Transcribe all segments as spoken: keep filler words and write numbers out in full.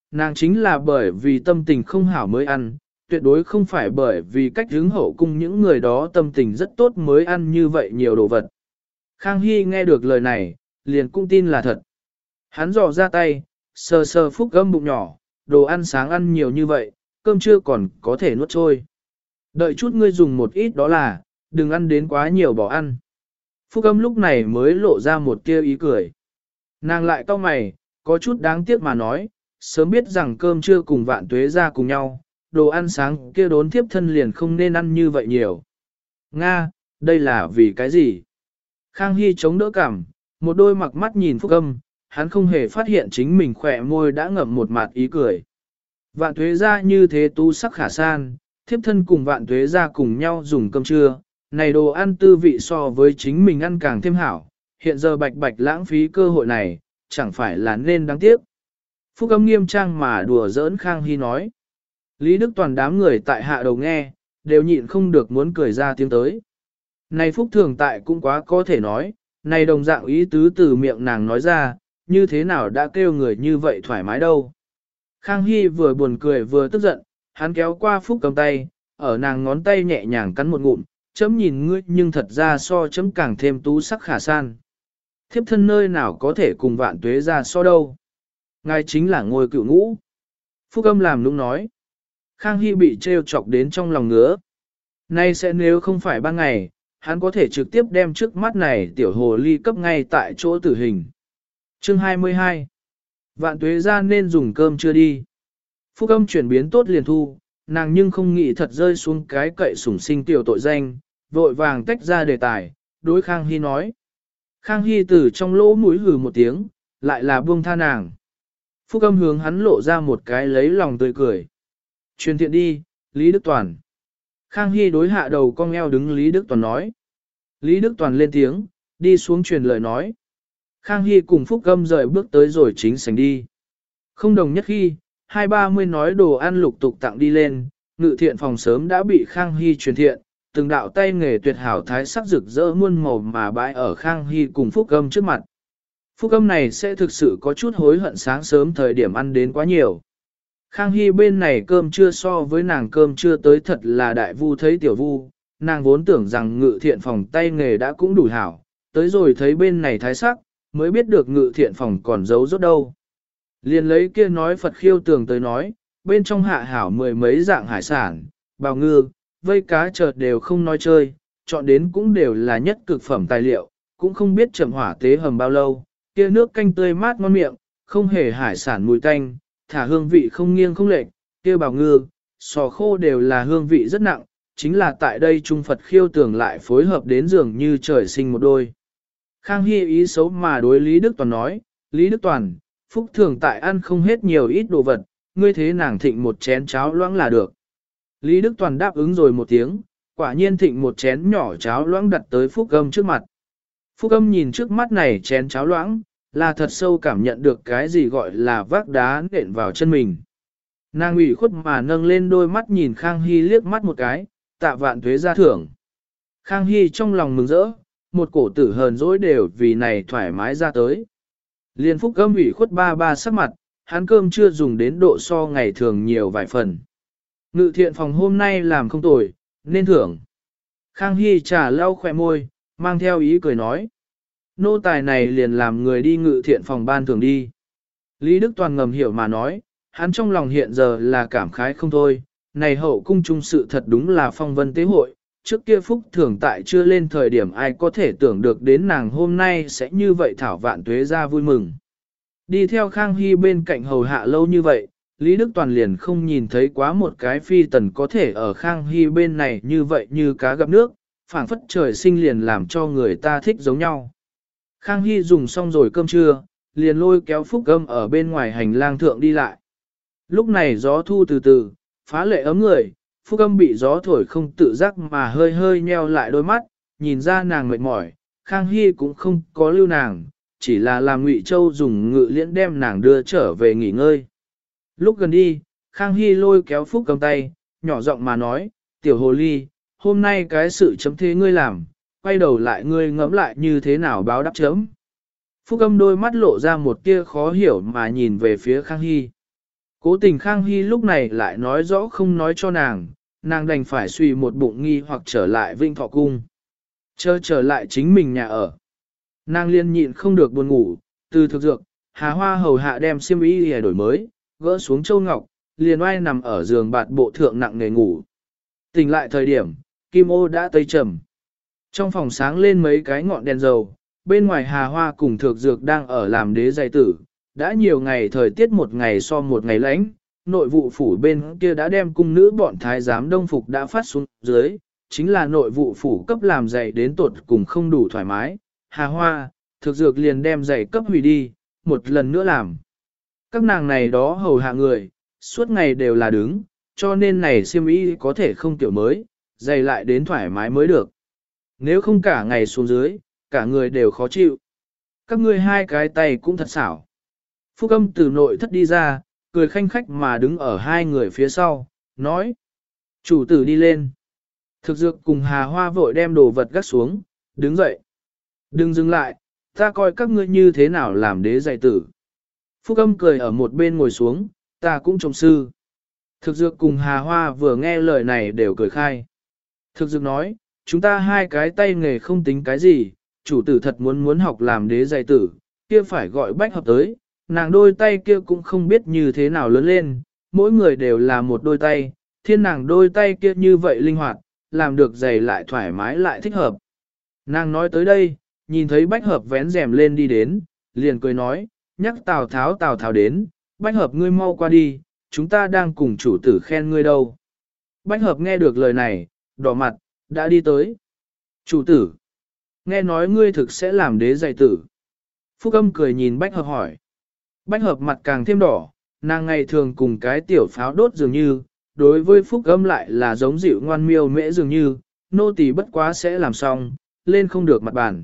Nàng chính là bởi vì tâm tình không hảo mới ăn, tuyệt đối không phải bởi vì cách hướng hậu cung những người đó tâm tình rất tốt mới ăn như vậy nhiều đồ vật. Khang Hy nghe được lời này, liền cũng tin là thật. Hắn dò ra tay, sờ sờ Phúc Âm bụng nhỏ, đồ ăn sáng ăn nhiều như vậy, cơm trưa còn có thể nuốt trôi. Đợi chút ngươi dùng một ít đó là, đừng ăn đến quá nhiều bỏ ăn. Phúc Âm lúc này mới lộ ra một tia ý cười. Nàng lại cau mày, có chút đáng tiếc mà nói, sớm biết rằng cơm trưa cùng Vạn Tuế ra cùng nhau, đồ ăn sáng kia đốn tiếp thân liền không nên ăn như vậy nhiều. Nga, đây là vì cái gì? Khang Hy chống đỡ cảm, một đôi mặc mắt nhìn Phúc Âm, hắn không hề phát hiện chính mình khỏe môi đã ngậm một mặt ý cười. Vạn Tuế ra như thế tu sắc khả san, thiếp thân cùng Vạn Tuế ra cùng nhau dùng cơm trưa, này đồ ăn tư vị so với chính mình ăn càng thêm hảo, hiện giờ bạch bạch lãng phí cơ hội này, chẳng phải là nên đáng tiếc. Phúc Âm nghiêm trang mà đùa giỡn Khang Hy nói. Lý Đức Toàn đám người tại hạ đầu nghe, đều nhịn không được muốn cười ra tiếng tới. Này Phúc Thường tại cũng quá có thể nói, này đồng dạng ý tứ từ miệng nàng nói ra, như thế nào đã kêu người như vậy thoải mái đâu. Khang Hy vừa buồn cười vừa tức giận, hắn kéo qua Phúc cầm tay, ở nàng ngón tay nhẹ nhàng cắn một ngụm, chấm nhìn ngươi nhưng thật ra so chấm càng thêm tú sắc khả san. Thiếp thân nơi nào có thể cùng Vạn Tuế ra so đâu. Ngài chính là ngôi cựu ngũ. Phúc âm làm nũng nói. Khang Hy bị trêu chọc đến trong lòng ngứa. Nay sẽ nếu không phải ban ngày, hắn có thể trực tiếp đem trước mắt này tiểu hồ ly cấp ngay tại chỗ tử hình. Chương hai mươi hai. Vạn Tuế ra nên dùng cơm chưa đi. Phúc âm chuyển biến tốt liền thu, nàng nhưng không nghĩ thật rơi xuống cái cậy sủng sinh tiểu tội danh, vội vàng tách ra đề tài, đối Khang Hy nói. Khang Hy từ trong lỗ mũi hừ một tiếng, lại là buông tha nàng. Phúc âm hướng hắn lộ ra một cái lấy lòng tươi cười. Truyền thiện đi, Lý Đức Toàn. Khang Hy đối hạ đầu cong eo đứng Lý Đức Toàn nói. Lý Đức Toàn lên tiếng, đi xuống truyền lời nói. Khang Hy cùng Phúc âm rời bước tới rồi chính sảnh đi. Không đồng nhất khi, hai ba mươi nói đồ ăn lục tục tặng đi lên, ngự thiện phòng sớm đã bị Khang Hy truyền thiện, từng đạo tay nghề tuyệt hảo thái sắc rực rỡ muôn màu mà bãi ở Khang Hy cùng Phúc âm trước mặt. Phúc âm này sẽ thực sự có chút hối hận sáng sớm thời điểm ăn đến quá nhiều. Khang Hy bên này cơm chưa so với nàng cơm chưa tới thật là đại vu thấy tiểu vu, nàng vốn tưởng rằng ngự thiện phòng tay nghề đã cũng đủ hảo, tới rồi thấy bên này thái sắc, mới biết được ngự thiện phòng còn giấu rốt đâu. Liền lấy kia nói Phật khiêu tường tới nói, bên trong hạ hảo mười mấy dạng hải sản, bào ngư, vây cá chợt đều không nói chơi, chọn đến cũng đều là nhất cực phẩm tài liệu, cũng không biết chậm hỏa tế hầm bao lâu, kia nước canh tươi mát ngon miệng, không hề hải sản mùi tanh, thả hương vị không nghiêng không lệch, kia bào ngư, sò khô đều là hương vị rất nặng, chính là tại đây Trung Phật khiêu tường lại phối hợp đến dường như trời sinh một đôi. Khang Hy ý xấu mà đối Lý Đức Toàn nói, Lý Đức Toàn, Phúc Thường tại ăn không hết nhiều ít đồ vật, ngươi thế nàng thịnh một chén cháo loãng là được. Lý Đức Toàn đáp ứng rồi một tiếng, quả nhiên thịnh một chén nhỏ cháo loãng đặt tới Phúc Âm trước mặt. Phúc Âm nhìn trước mắt này chén cháo loãng, là thật sâu cảm nhận được cái gì gọi là vác đá nện vào chân mình. Nàng ủy khuất mà nâng lên đôi mắt nhìn Khang Hy liếc mắt một cái, tạ Vạn Tuế ra thưởng. Khang Hy trong lòng mừng rỡ, một cổ tử hờn dỗi đều vì này thoải mái ra tới. Liên Phúc Âm ủy khuất ba ba sắc mặt, hắn cơm chưa dùng đến độ so ngày thường nhiều vài phần. Ngự thiện phòng hôm nay làm không tồi, nên thưởng. Khang Hy trà lau khỏe môi, mang theo ý cười nói. Nô tài này liền làm người đi ngự thiện phòng ban thưởng đi. Lý Đức Toàn ngầm hiểu mà nói, hắn trong lòng hiện giờ là cảm khái không thôi. Này hậu cung trung sự thật đúng là phong vân tế hội, trước kia Phúc Thường tại chưa lên thời điểm ai có thể tưởng được đến nàng hôm nay sẽ như vậy thảo Vạn Tuế ra vui mừng. Đi theo Khang Hy bên cạnh hầu hạ lâu như vậy, Lý Đức Toàn liền không nhìn thấy quá một cái phi tần có thể ở Khang Hy bên này như vậy như cá gặp nước, phảng phất trời sinh liền làm cho người ta thích giống nhau. Khang Hy dùng xong rồi cơm trưa, liền lôi kéo Phúc Âm ở bên ngoài hành lang thượng đi lại. Lúc này gió thu từ từ, phá lệ ấm người, Phúc Âm bị gió thổi không tự giác mà hơi hơi nheo lại đôi mắt, nhìn ra nàng mệt mỏi, Khang Hy cũng không có lưu nàng, chỉ là làm Ngụy Châu dùng ngự liễn đem nàng đưa trở về nghỉ ngơi. Lúc gần đi, Khang Hy lôi kéo Phúc Âm tay, nhỏ giọng mà nói, tiểu hồ ly, hôm nay cái sự chấm thế ngươi làm, quay đầu lại ngươi ngẫm lại như thế nào báo đáp chấm. Phúc Âm đôi mắt lộ ra một tia khó hiểu mà nhìn về phía Khang Hy. Cố tình Khang Hy lúc này lại nói rõ không nói cho nàng, nàng đành phải suy một bụng nghi hoặc trở lại Vinh Thọ Cung. Chờ trở lại chính mình nhà ở. Nàng liên nhịn không được buồn ngủ, từ thực dược, Hà Hoa hầu hạ đem xiêm y để đổi mới, gỡ xuống châu ngọc, liền oai nằm ở giường bạt bộ thượng nặng nề ngủ. Tỉnh lại thời điểm, kim ô đã tây trầm. Trong phòng sáng lên mấy cái ngọn đèn dầu, bên ngoài Hà Hoa cùng thực dược đang ở làm đế giày tử. Đã nhiều ngày thời tiết một ngày so một ngày lạnh, nội vụ phủ bên kia đã đem cung nữ bọn thái giám đông phục đã phát xuống dưới, chính là nội vụ phủ cấp làm giày đến tột cùng không đủ thoải mái. Hà Hoa, thực dược liền đem giày cấp hủy đi, một lần nữa làm. Các nàng này đó hầu hạ người, suốt ngày đều là đứng, cho nên này xiêm y có thể không kiểu mới, giày lại đến thoải mái mới được. Nếu không cả ngày xuống dưới, cả người đều khó chịu. Các ngươi hai cái tay cũng thật xảo. Phúc Âm từ nội thất đi ra, cười khanh khách mà đứng ở hai người phía sau, nói. Chủ tử đi lên. Thực dược cùng Hà Hoa vội đem đồ vật gác xuống, đứng dậy. Đừng dừng lại, ta coi các ngươi như thế nào làm đế giày tử. Phúc Âm cười ở một bên ngồi xuống, ta cũng trông sư. Thực dược cùng Hà Hoa vừa nghe lời này đều cười khai. Thực dược nói, chúng ta hai cái tay nghề không tính cái gì, chủ tử thật muốn muốn học làm đế giày tử, kia phải gọi bách hợp tới. Nàng đôi tay kia cũng không biết như thế nào lớn lên, mỗi người đều là một đôi tay, thiên nàng đôi tay kia như vậy linh hoạt, làm được giày lại thoải mái lại thích hợp. Nàng nói tới đây, nhìn thấy bách hợp vén rèm lên đi đến, liền cười nói, nhắc Tào Tháo Tào Tháo đến, bách hợp ngươi mau qua đi, chúng ta đang cùng chủ tử khen ngươi đâu. Bách hợp nghe được lời này, đỏ mặt, đã đi tới. Chủ tử, nghe nói ngươi thực sẽ làm đế giày tử. Phúc Âm cười nhìn bách hợp hỏi. Bách hợp mặt càng thêm đỏ, nàng ngày thường cùng cái tiểu pháo đốt dường như, đối với Phúc Âm lại là giống dịu ngoan miêu mễ dường như, nô tỳ bất quá sẽ làm xong, lên không được mặt bàn.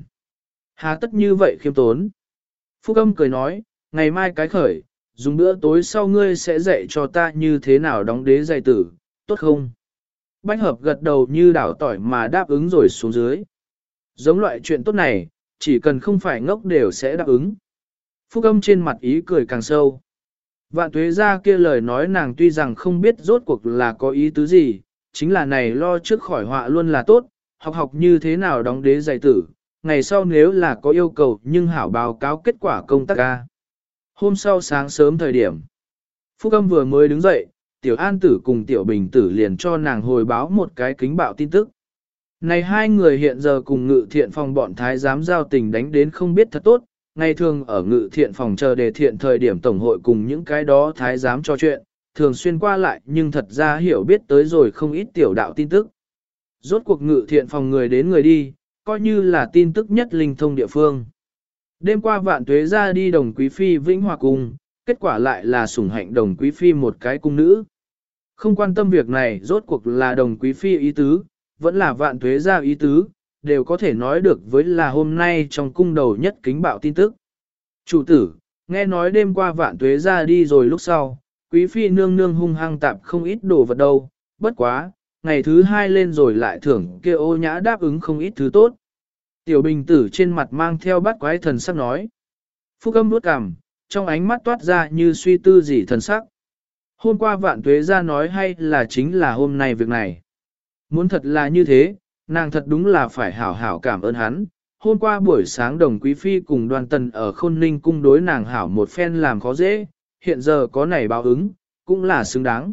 Hà tất như vậy khiêm tốn. Phúc Âm cười nói, ngày mai cái khởi, dùng bữa tối sau ngươi sẽ dạy cho ta như thế nào đóng đế giày tử, tốt không? Bách hợp gật đầu như đảo tỏi mà đáp ứng rồi xuống dưới. Giống loại chuyện tốt này, chỉ cần không phải ngốc đều sẽ đáp ứng. Phúc Âm trên mặt ý cười càng sâu. Vạn tuế ra kia lời nói nàng tuy rằng không biết rốt cuộc là có ý tứ gì, chính là này lo trước khỏi họa luôn là tốt, học học như thế nào đóng đế giày tử, ngày sau nếu là có yêu cầu nhưng hảo báo cáo kết quả công tác ca. Hôm sau sáng sớm thời điểm, Phúc Âm vừa mới đứng dậy, Tiểu An Tử cùng Tiểu Bình Tử liền cho nàng hồi báo một cái kính bạo tin tức. Này hai người hiện giờ cùng ngự thiện phòng bọn thái giám giao tình đánh đến không biết thật tốt, ngày thường ở ngự thiện phòng chờ đề thiện thời điểm tổng hội cùng những cái đó thái giám trò chuyện, thường xuyên qua lại nhưng thật ra hiểu biết tới rồi không ít tiểu đạo tin tức. Rốt cuộc ngự thiện phòng người đến người đi, coi như là tin tức nhất linh thông địa phương. Đêm qua Vạn Tuế ra đi Đồng Quý Phi Vĩnh Hòa Cung, kết quả lại là sủng hạnh Đồng Quý Phi một cái cung nữ. Không quan tâm việc này rốt cuộc là Đồng Quý Phi ý tứ, vẫn là Vạn Tuế ra ý tứ, đều có thể nói được với là hôm nay trong cung đầu nhất kính bạo tin tức. Chủ tử, nghe nói đêm qua Vạn Tuế ra đi rồi lúc sau, Quý Phi nương nương hung hăng tạp không ít đồ vật đâu, bất quá, ngày thứ hai lên rồi lại thưởng kia Ô Nhã đáp ứng không ít thứ tốt. Tiểu Bình Tử trên mặt mang theo bát quái thần sắc nói. Phúc Âm vuốt cằm, trong ánh mắt toát ra như suy tư gì thần sắc. Hôm qua Vạn Tuế ra nói hay là chính là hôm nay việc này. Muốn thật là như thế, nàng thật đúng là phải hảo hảo cảm ơn hắn. Hôm qua buổi sáng Đồng Quý Phi cùng Đoàn Tần ở Khôn Ninh cung đối nàng hảo một phen làm khó dễ, hiện giờ có này báo ứng, cũng là xứng đáng.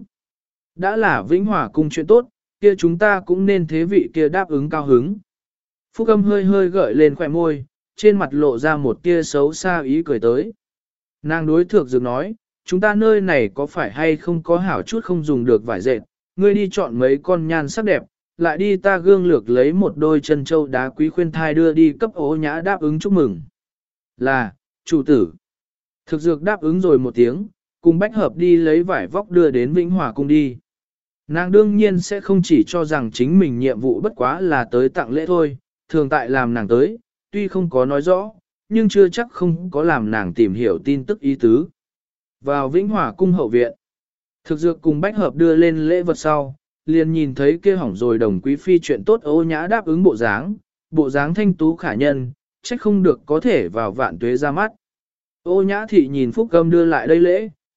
Đã là Vĩnh Hòa cung chuyện tốt, kia chúng ta cũng nên thế vị kia đáp ứng cao hứng. Phúc Âm hơi hơi gợi lên khỏe môi, trên mặt lộ ra một tia xấu xa ý cười tới. Nàng đối thược dược nói, chúng ta nơi này có phải hay không có hảo chút không dùng được vải dệt, ngươi đi chọn mấy con nhan sắc đẹp, lại đi ta gương lược lấy một đôi chân châu đá quý khuyên thai đưa đi cấp Ô Nhã đáp ứng chúc mừng. Là, chủ tử. Thực dược đáp ứng rồi một tiếng, cùng Bách Hợp đi lấy vải vóc đưa đến Vĩnh Hòa cung đi. Nàng đương nhiên sẽ không chỉ cho rằng chính mình nhiệm vụ bất quá là tới tặng lễ thôi, thường tại làm nàng tới, tuy không có nói rõ, nhưng chưa chắc không có làm nàng tìm hiểu tin tức ý tứ. Vào Vĩnh Hòa cung hậu viện, thực dược cùng Bách Hợp đưa lên lễ vật sau, liền nhìn thấy kia hỏng rồi Đồng Quý Phi chuyện tốt Ô Nhã đáp ứng bộ dáng, bộ dáng thanh tú khả nhân, trách không được có thể vào Vạn Tuế ra mắt. Ô Nhã thị nhìn Phúc Âm đưa lại đây lễ,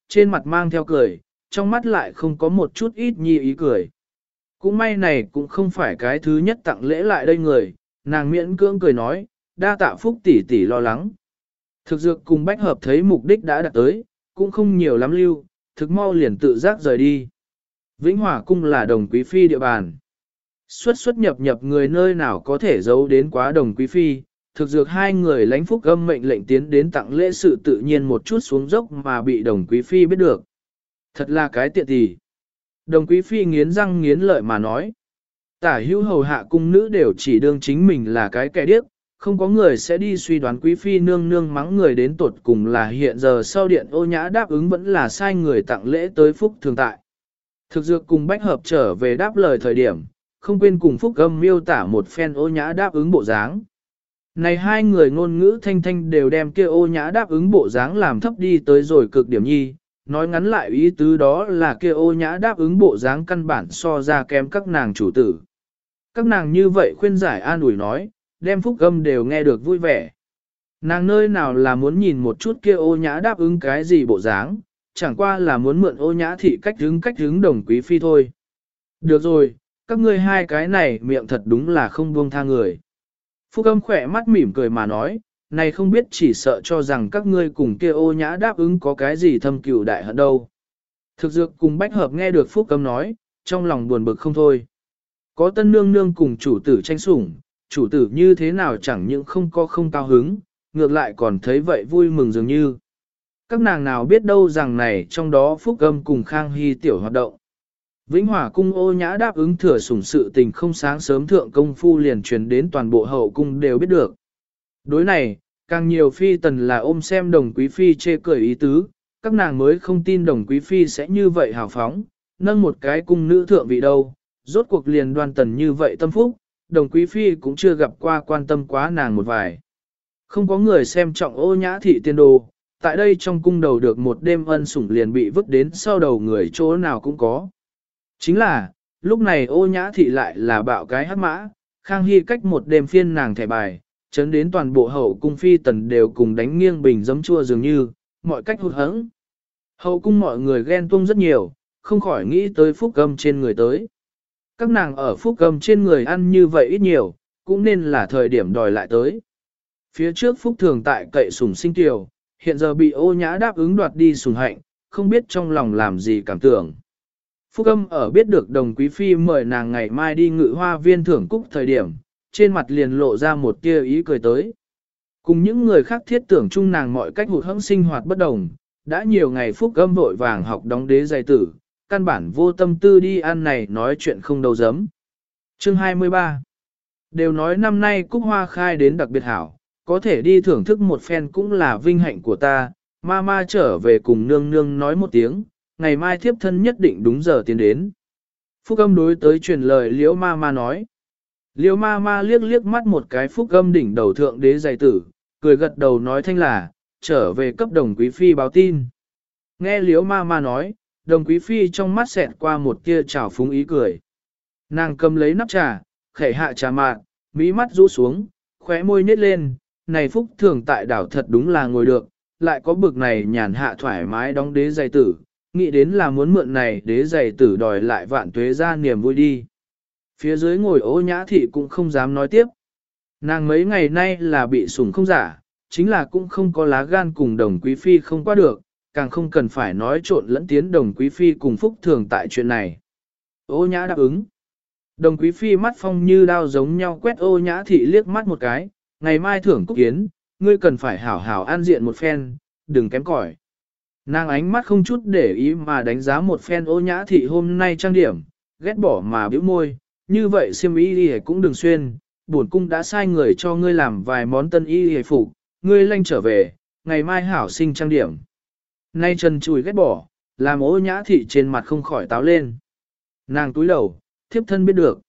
trên mặt mang theo cười, trong mắt lại không có một chút ít nhi ý cười. Cũng may này cũng không phải cái thứ nhất tặng lễ lại đây người, nàng miễn cưỡng cười nói, đa tạ Phúc tỷ tỷ lo lắng. Thực dược cùng bách hợp thấy mục đích đã đạt tới, cũng không nhiều lắm lưu, thực mau liền tự giác rời đi. Vĩnh Hòa cung là Đồng Quý Phi địa bàn. Xuất xuất nhập nhập người nơi nào có thể giấu đến quá Đồng Quý Phi, thực dược hai người lãnh Phúc Âm mệnh lệnh tiến đến tặng lễ sự tự nhiên một chút xuống dốc mà bị Đồng Quý Phi biết được. Thật là cái tiện tỷ. Đồng Quý Phi nghiến răng nghiến lợi mà nói. Tả hữu hầu hạ cung nữ đều chỉ đương chính mình là cái kẻ điếc, không có người sẽ đi suy đoán Quý Phi nương nương mắng người đến tột cùng là hiện giờ sau điện Ô Nhã đáp ứng vẫn là sai người tặng lễ tới Phúc Thường tại. Thực dược cùng bách hợp trở về đáp lời thời điểm, không quên cùng Phúc Âm miêu tả một phen Ô Nhã đáp ứng bộ dáng. Này hai người ngôn ngữ thanh thanh đều đem kia Ô Nhã đáp ứng bộ dáng làm thấp đi tới rồi cực điểm nhi, nói ngắn lại ý tứ đó là kia Ô Nhã đáp ứng bộ dáng căn bản so ra kém các nàng chủ tử. Các nàng như vậy khuyên giải an ủi nói, đem Phúc Âm đều nghe được vui vẻ. Nàng nơi nào là muốn nhìn một chút kia Ô Nhã đáp ứng cái gì bộ dáng, chẳng qua là muốn mượn Ô Nhã thị cách hứng cách hứng Đồng Quý Phi thôi. Được rồi, các ngươi hai cái này miệng thật đúng là không buông tha người. Phúc Âm khỏe mắt mỉm cười mà nói, này không biết chỉ sợ cho rằng các ngươi cùng kia Ô Nhã đáp ứng có cái gì thâm cừu đại hận đâu. Thực dược cùng bách hợp nghe được Phúc Âm nói, trong lòng buồn bực không thôi. Có tân nương nương cùng chủ tử tranh sủng, chủ tử như thế nào chẳng những không có không cao hứng, ngược lại còn thấy vậy vui mừng dường như. Các nàng nào biết đâu rằng này trong đó Phúc Âm cùng Khang Hy tiểu hoạt động. Vĩnh Hòa cung Ô Nhã đáp ứng thừa sủng sự tình không sáng sớm thượng công phu liền truyền đến toàn bộ hậu cung đều biết được. Đối này, càng nhiều phi tần là ôm xem Đồng Quý Phi chê cười ý tứ, các nàng mới không tin Đồng Quý Phi sẽ như vậy hào phóng, nâng một cái cung nữ thượng vị đâu, rốt cuộc liền đoan tần như vậy tâm phúc, Đồng Quý Phi cũng chưa gặp qua quan tâm quá nàng một vài. Không có người xem trọng Ô Nhã thị tiên đồ, tại đây trong cung đầu được một đêm ân sủng liền bị vứt đến sau đầu người chỗ nào cũng có. Chính là, lúc này Ô Nhã thị lại là bạo cái hắc mã, Khang Hy cách một đêm phiên nàng thẻ bài, chấn đến toàn bộ hậu cung phi tần đều cùng đánh nghiêng bình giấm chua dường như, mọi cách hụt hẫng. Hậu cung mọi người ghen tuông rất nhiều, không khỏi nghĩ tới Phúc Âm trên người tới. Các nàng ở Phúc Âm trên người ăn như vậy ít nhiều, cũng nên là thời điểm đòi lại tới. Phía trước Phúc Thường tại cậy sủng sinh tiểu, hiện giờ bị Ô Nhã đáp ứng đoạt đi sủng hạnh, không biết trong lòng làm gì cảm tưởng. Phúc Âm ở biết được Đồng Quý Phi mời nàng ngày mai đi Ngự Hoa Viên thưởng cúc thời điểm, trên mặt liền lộ ra một tia ý cười tới. Cùng những người khác thiết tưởng chung nàng mọi cách hụt hẫng sinh hoạt bất đồng, đã nhiều ngày Phúc Âm vội vàng học đóng đế giày tử, căn bản vô tâm tư đi ăn này nói chuyện không đầu giấm. Chương hai mươi ba Đều nói năm nay cúc hoa khai đến đặc biệt hảo, có thể đi thưởng thức một phen cũng là vinh hạnh của ta, ma ma trở về cùng nương nương nói một tiếng, ngày mai thiếp thân nhất định đúng giờ tiến đến. Phúc Âm đối tới truyền lời liễu ma ma nói. Liễu ma ma liếc liếc mắt một cái Phúc Âm đỉnh đầu thượng đế giày tử, cười gật đầu nói thanh là, trở về cấp Đồng Quý Phi báo tin. Nghe liễu ma ma nói, Đồng Quý Phi trong mắt xẹt qua một tia trào phúng ý cười. Nàng cầm lấy nắp trà, khẽ hạ trà mạn, mí mắt rũ xuống, khóe môi nhếch lên, này Phúc Thường tại đảo thật đúng là ngồi được, lại có bực này nhàn hạ thoải mái đóng đế giày tử, nghĩ đến là muốn mượn này đế giày tử đòi lại vạn tuế ra niềm vui đi. Phía dưới ngồi Ô Nhã thị cũng không dám nói tiếp. Nàng mấy ngày nay là bị sủng không giả, chính là cũng không có lá gan cùng Đồng Quý Phi không qua được, càng không cần phải nói trộn lẫn tiến Đồng Quý Phi cùng Phúc Thường tại chuyện này. Ô Nhã đáp ứng. Đồng Quý Phi mắt phong như đao giống nhau quét Ô Nhã thị liếc mắt một cái, ngày mai thưởng cúc kiến, ngươi cần phải hảo hảo an diện một phen, đừng kém cỏi. Nàng ánh mắt không chút để ý mà đánh giá một phen Ô Nhã thị hôm nay trang điểm, ghét bỏ mà bĩu môi, như vậy xiêm y đi cũng đừng xuyên, bổn cung đã sai người cho ngươi làm vài món tân y hề phục, ngươi lanh trở về, ngày mai hảo sinh trang điểm. Nay trần chùi ghét bỏ, làm Ô Nhã thị trên mặt không khỏi táo lên. Nàng túi đầu, thiếp thân biết được.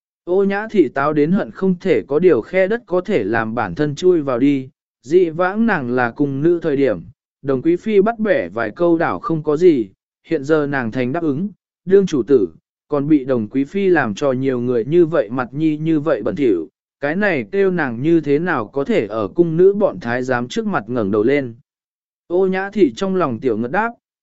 Ô Nhã thị táo đến hận không thể có điều khe đất có thể làm bản thân chui vào đi, dị vãng nàng là cùng nữ thời điểm, Đồng Quý Phi bắt bẻ vài câu đảo không có gì, hiện giờ nàng thành đáp ứng, đương chủ tử, còn bị Đồng Quý Phi làm cho nhiều người như vậy mặt nhi như vậy bẩn thỉu, cái này kêu nàng như thế nào có thể ở cung nữ bọn thái giám trước mặt ngẩng đầu lên. Ô Nhã thị trong lòng tiểu ngất đáp,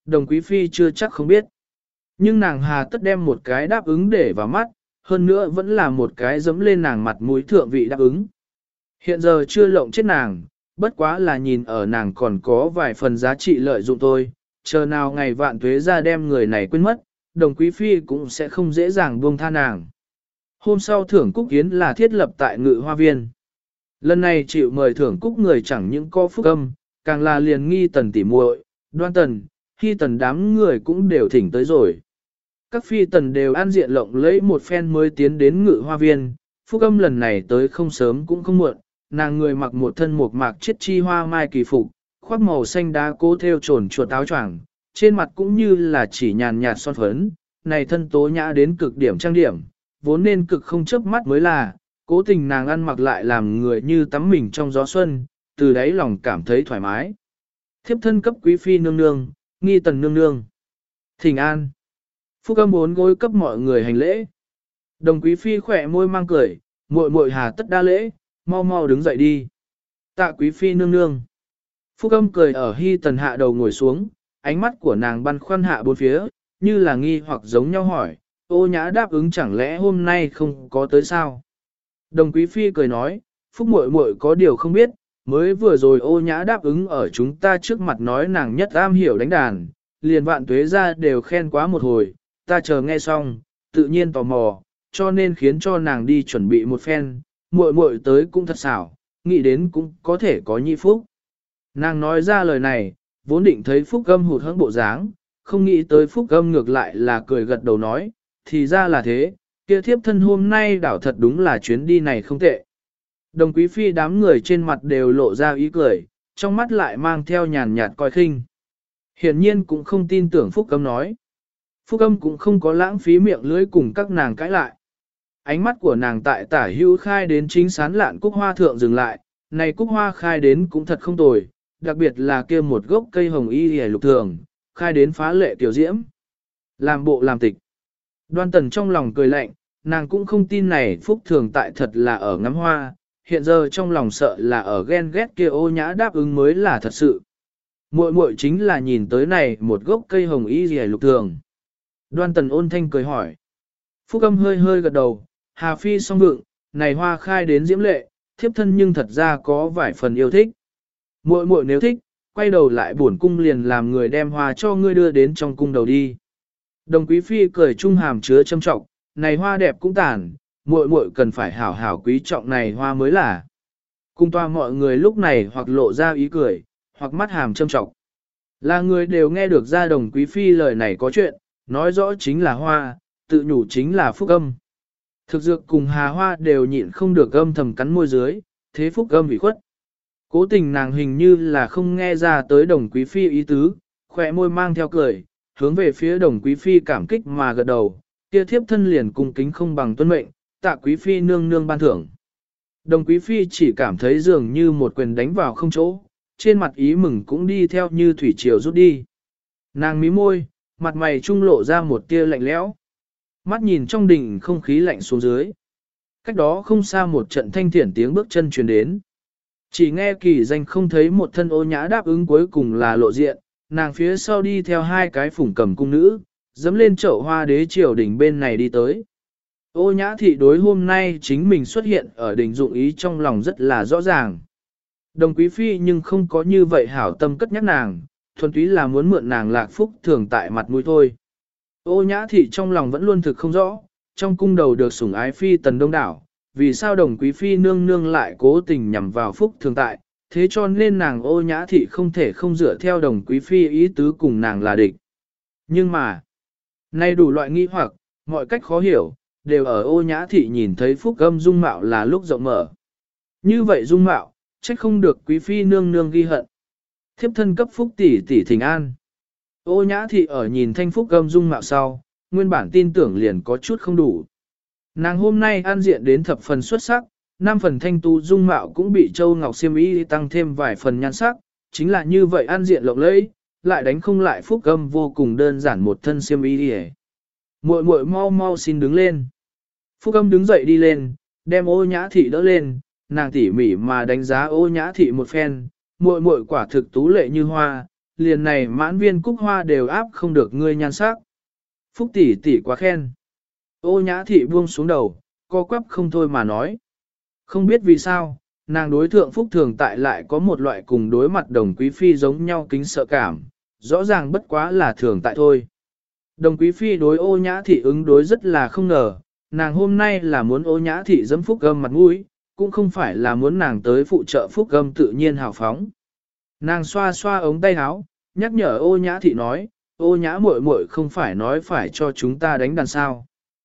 Đồng Quý Phi chưa chắc không biết. Nhưng nàng hà tất đem một cái đáp ứng để vào mắt, hơn nữa vẫn là một cái dẫm lên nàng mặt mũi thượng vị đáp ứng. Hiện giờ chưa lộng chết nàng, bất quá là nhìn ở nàng còn có vài phần giá trị lợi dụng thôi, chờ nào ngày vạn tuế ra đem người này quên mất, Đồng Quý Phi cũng sẽ không dễ dàng buông tha nàng. Hôm sau thưởng cúc yến là thiết lập tại Ngự Hoa Viên. Lần này chịu mời thưởng cúc người chẳng những có phúc âm, càng là liền nghi tần tỉ muội, Đoan Tần, khi tần đám người cũng đều thỉnh tới rồi. Các phi tần đều ăn diện lộng lẫy một phen mới tiến đến Ngự Hoa Viên, phúc âm lần này tới không sớm cũng không muộn, nàng người mặc một thân một mạc chiết chi hoa mai kỳ phục, khoác màu xanh đá cố theo trồn chuột áo choàng, trên mặt cũng như là chỉ nhàn nhạt son phấn, này thân tố nhã đến cực điểm trang điểm, vốn nên cực không chớp mắt mới là, cố tình nàng ăn mặc lại làm người như tắm mình trong gió xuân, từ đấy lòng cảm thấy thoải mái. Thiếp thân cấp quý phi nương nương, nghi tần nương nương. Thỉnh an. Phúc âm bốn gối cấp mọi người hành lễ. Đồng quý phi khỏe môi mang cười, muội muội hà tất đa lễ, mau mau đứng dậy đi. Tạ quý phi nương nương. Phúc âm cười ở hy tần hạ đầu ngồi xuống, ánh mắt của nàng băn khoăn hạ bốn phía, như là nghi hoặc giống nhau hỏi, ô nhã đáp ứng chẳng lẽ hôm nay không có tới sao? Đồng quý phi cười nói, Phúc muội muội có điều không biết, mới vừa rồi ô nhã đáp ứng ở chúng ta trước mặt nói nàng nhất am hiểu đánh đàn, liền vạn tuế ra đều khen quá một hồi, ta chờ nghe xong, tự nhiên tò mò, cho nên khiến cho nàng đi chuẩn bị một phen, muội muội tới cũng thật xảo, nghĩ đến cũng có thể có nhi phúc. Nàng nói ra lời này, vốn định thấy phúc âm hụt hẫng bộ dáng, không nghĩ tới phúc âm ngược lại là cười gật đầu nói, thì ra là thế, kia thiếp thân hôm nay đảo thật đúng là chuyến đi này không tệ. Đồng quý phi đám người trên mặt đều lộ ra ý cười, trong mắt lại mang theo nhàn nhạt coi khinh. Hiển nhiên cũng không tin tưởng phúc âm nói. Phúc âm cũng không có lãng phí miệng lưỡi cùng các nàng cãi lại. Ánh mắt của nàng tại tả hữu khai đến chính sán lạn cúc hoa thượng dừng lại, này cúc hoa khai đến cũng thật không tồi, đặc biệt là kia một gốc cây hồng y hề lục thường, khai đến phá lệ tiểu diễm. Làm bộ làm tịch. Đoan Tần trong lòng cười lạnh, nàng cũng không tin này phúc thường tại thật là ở ngắm hoa, hiện giờ trong lòng sợ là ở ghen ghét kia ô nhã đáp ứng mới là thật sự. Muội muội chính là nhìn tới này một gốc cây hồng y hề lục thường. Đoan Tần ôn thanh cười hỏi. Phúc âm hơi hơi gật đầu, Hà Phi song vượng, này hoa khai đến diễm lệ, thiếp thân nhưng thật ra có vài phần yêu thích. Muội muội nếu thích, quay đầu lại bổn cung liền làm người đem hoa cho ngươi đưa đến trong cung đầu đi. Đồng quý phi cười trung hàm chứa châm trọng, này hoa đẹp cũng tàn, muội muội cần phải hảo hảo quý trọng này hoa mới là. Cung toa mọi người lúc này hoặc lộ ra ý cười, hoặc mắt hàm châm trọng. Là người đều nghe được ra đồng quý phi lời này có chuyện, nói rõ chính là hoa, tự nhủ chính là phúc âm. Thực dược cùng hà hoa đều nhịn không được âm thầm cắn môi dưới, thế phúc âm bị khuất. Cố tình nàng hình như là không nghe ra tới đồng quý phi ý tứ, khỏe môi mang theo cười, hướng về phía đồng quý phi cảm kích mà gật đầu, kia thiếp thân liền cung kính không bằng tuân mệnh, tạ quý phi nương nương ban thưởng. Đồng quý phi chỉ cảm thấy dường như một quyền đánh vào không chỗ, trên mặt ý mừng cũng đi theo như thủy triều rút đi. Nàng mí môi, mặt mày trung lộ ra một tia lạnh lẽo. Mắt nhìn trong đỉnh không khí lạnh xuống dưới. Cách đó không xa một trận thanh thiển tiếng bước chân truyền đến. Chỉ nghe kỳ danh không thấy một thân ô nhã đáp ứng cuối cùng là lộ diện, nàng phía sau đi theo hai cái phủng cầm cung nữ, dẫm lên chậu hoa đế triều đỉnh bên này đi tới. Ô nhã thị đối hôm nay chính mình xuất hiện ở đỉnh dụng ý trong lòng rất là rõ ràng. Đồng quý phi nhưng không có như vậy hảo tâm cất nhắc nàng, thuần túy là muốn mượn nàng lạc phúc thường tại mặt mũi thôi. Ô nhã thị trong lòng vẫn luôn thực không rõ, trong cung đầu được sủng ái phi tần đông đảo, vì sao đồng quý phi nương nương lại cố tình nhằm vào phúc thường tại, thế cho nên nàng ô nhã thị không thể không dựa theo đồng quý phi ý tứ cùng nàng là địch. Nhưng mà, nay đủ loại nghi hoặc, mọi cách khó hiểu, đều ở ô nhã thị nhìn thấy phúc âm dung mạo là lúc rộng mở. Như vậy dung mạo, trách không được quý phi nương nương ghi hận. Thiếp thân cấp phúc tỷ tỷ thỉnh an. Ô nhã thị ở nhìn thanh phúc âm dung mạo sau, nguyên bản tin tưởng liền có chút không đủ. Nàng hôm nay an diện đến thập phần xuất sắc, năm phần thanh tu dung mạo cũng bị châu ngọc xiêm y tăng thêm vài phần nhan sắc, chính là như vậy an diện lộng lẫy, lại đánh không lại phúc âm vô cùng đơn giản một thân xiêm y. Muội muội mau mau xin đứng lên. Phúc âm đứng dậy đi lên, đem ô nhã thị đỡ lên, nàng tỉ mỉ mà đánh giá ô nhã thị một phen, muội muội quả thực tú lệ như hoa, liền này mãn viên cúc hoa đều áp không được ngươi nhan sắc. Phúc tỷ tỷ quá khen. Ô nhã thị buông xuống đầu, co quắp không thôi mà nói. Không biết vì sao, nàng đối thượng Phúc Thường tại lại có một loại cùng đối mặt đồng quý phi giống nhau kính sợ cảm, rõ ràng bất quá là thường tại thôi. Đồng quý phi đối ô nhã thị ứng đối rất là không ngờ, nàng hôm nay là muốn ô nhã thị dẫm Phúc Gâm mặt mũi, cũng không phải là muốn nàng tới phụ trợ Phúc Gâm tự nhiên hào phóng. Nàng xoa xoa ống tay áo, nhắc nhở ô nhã thị nói, ô nhã muội muội không phải nói phải cho chúng ta đánh đàn sao.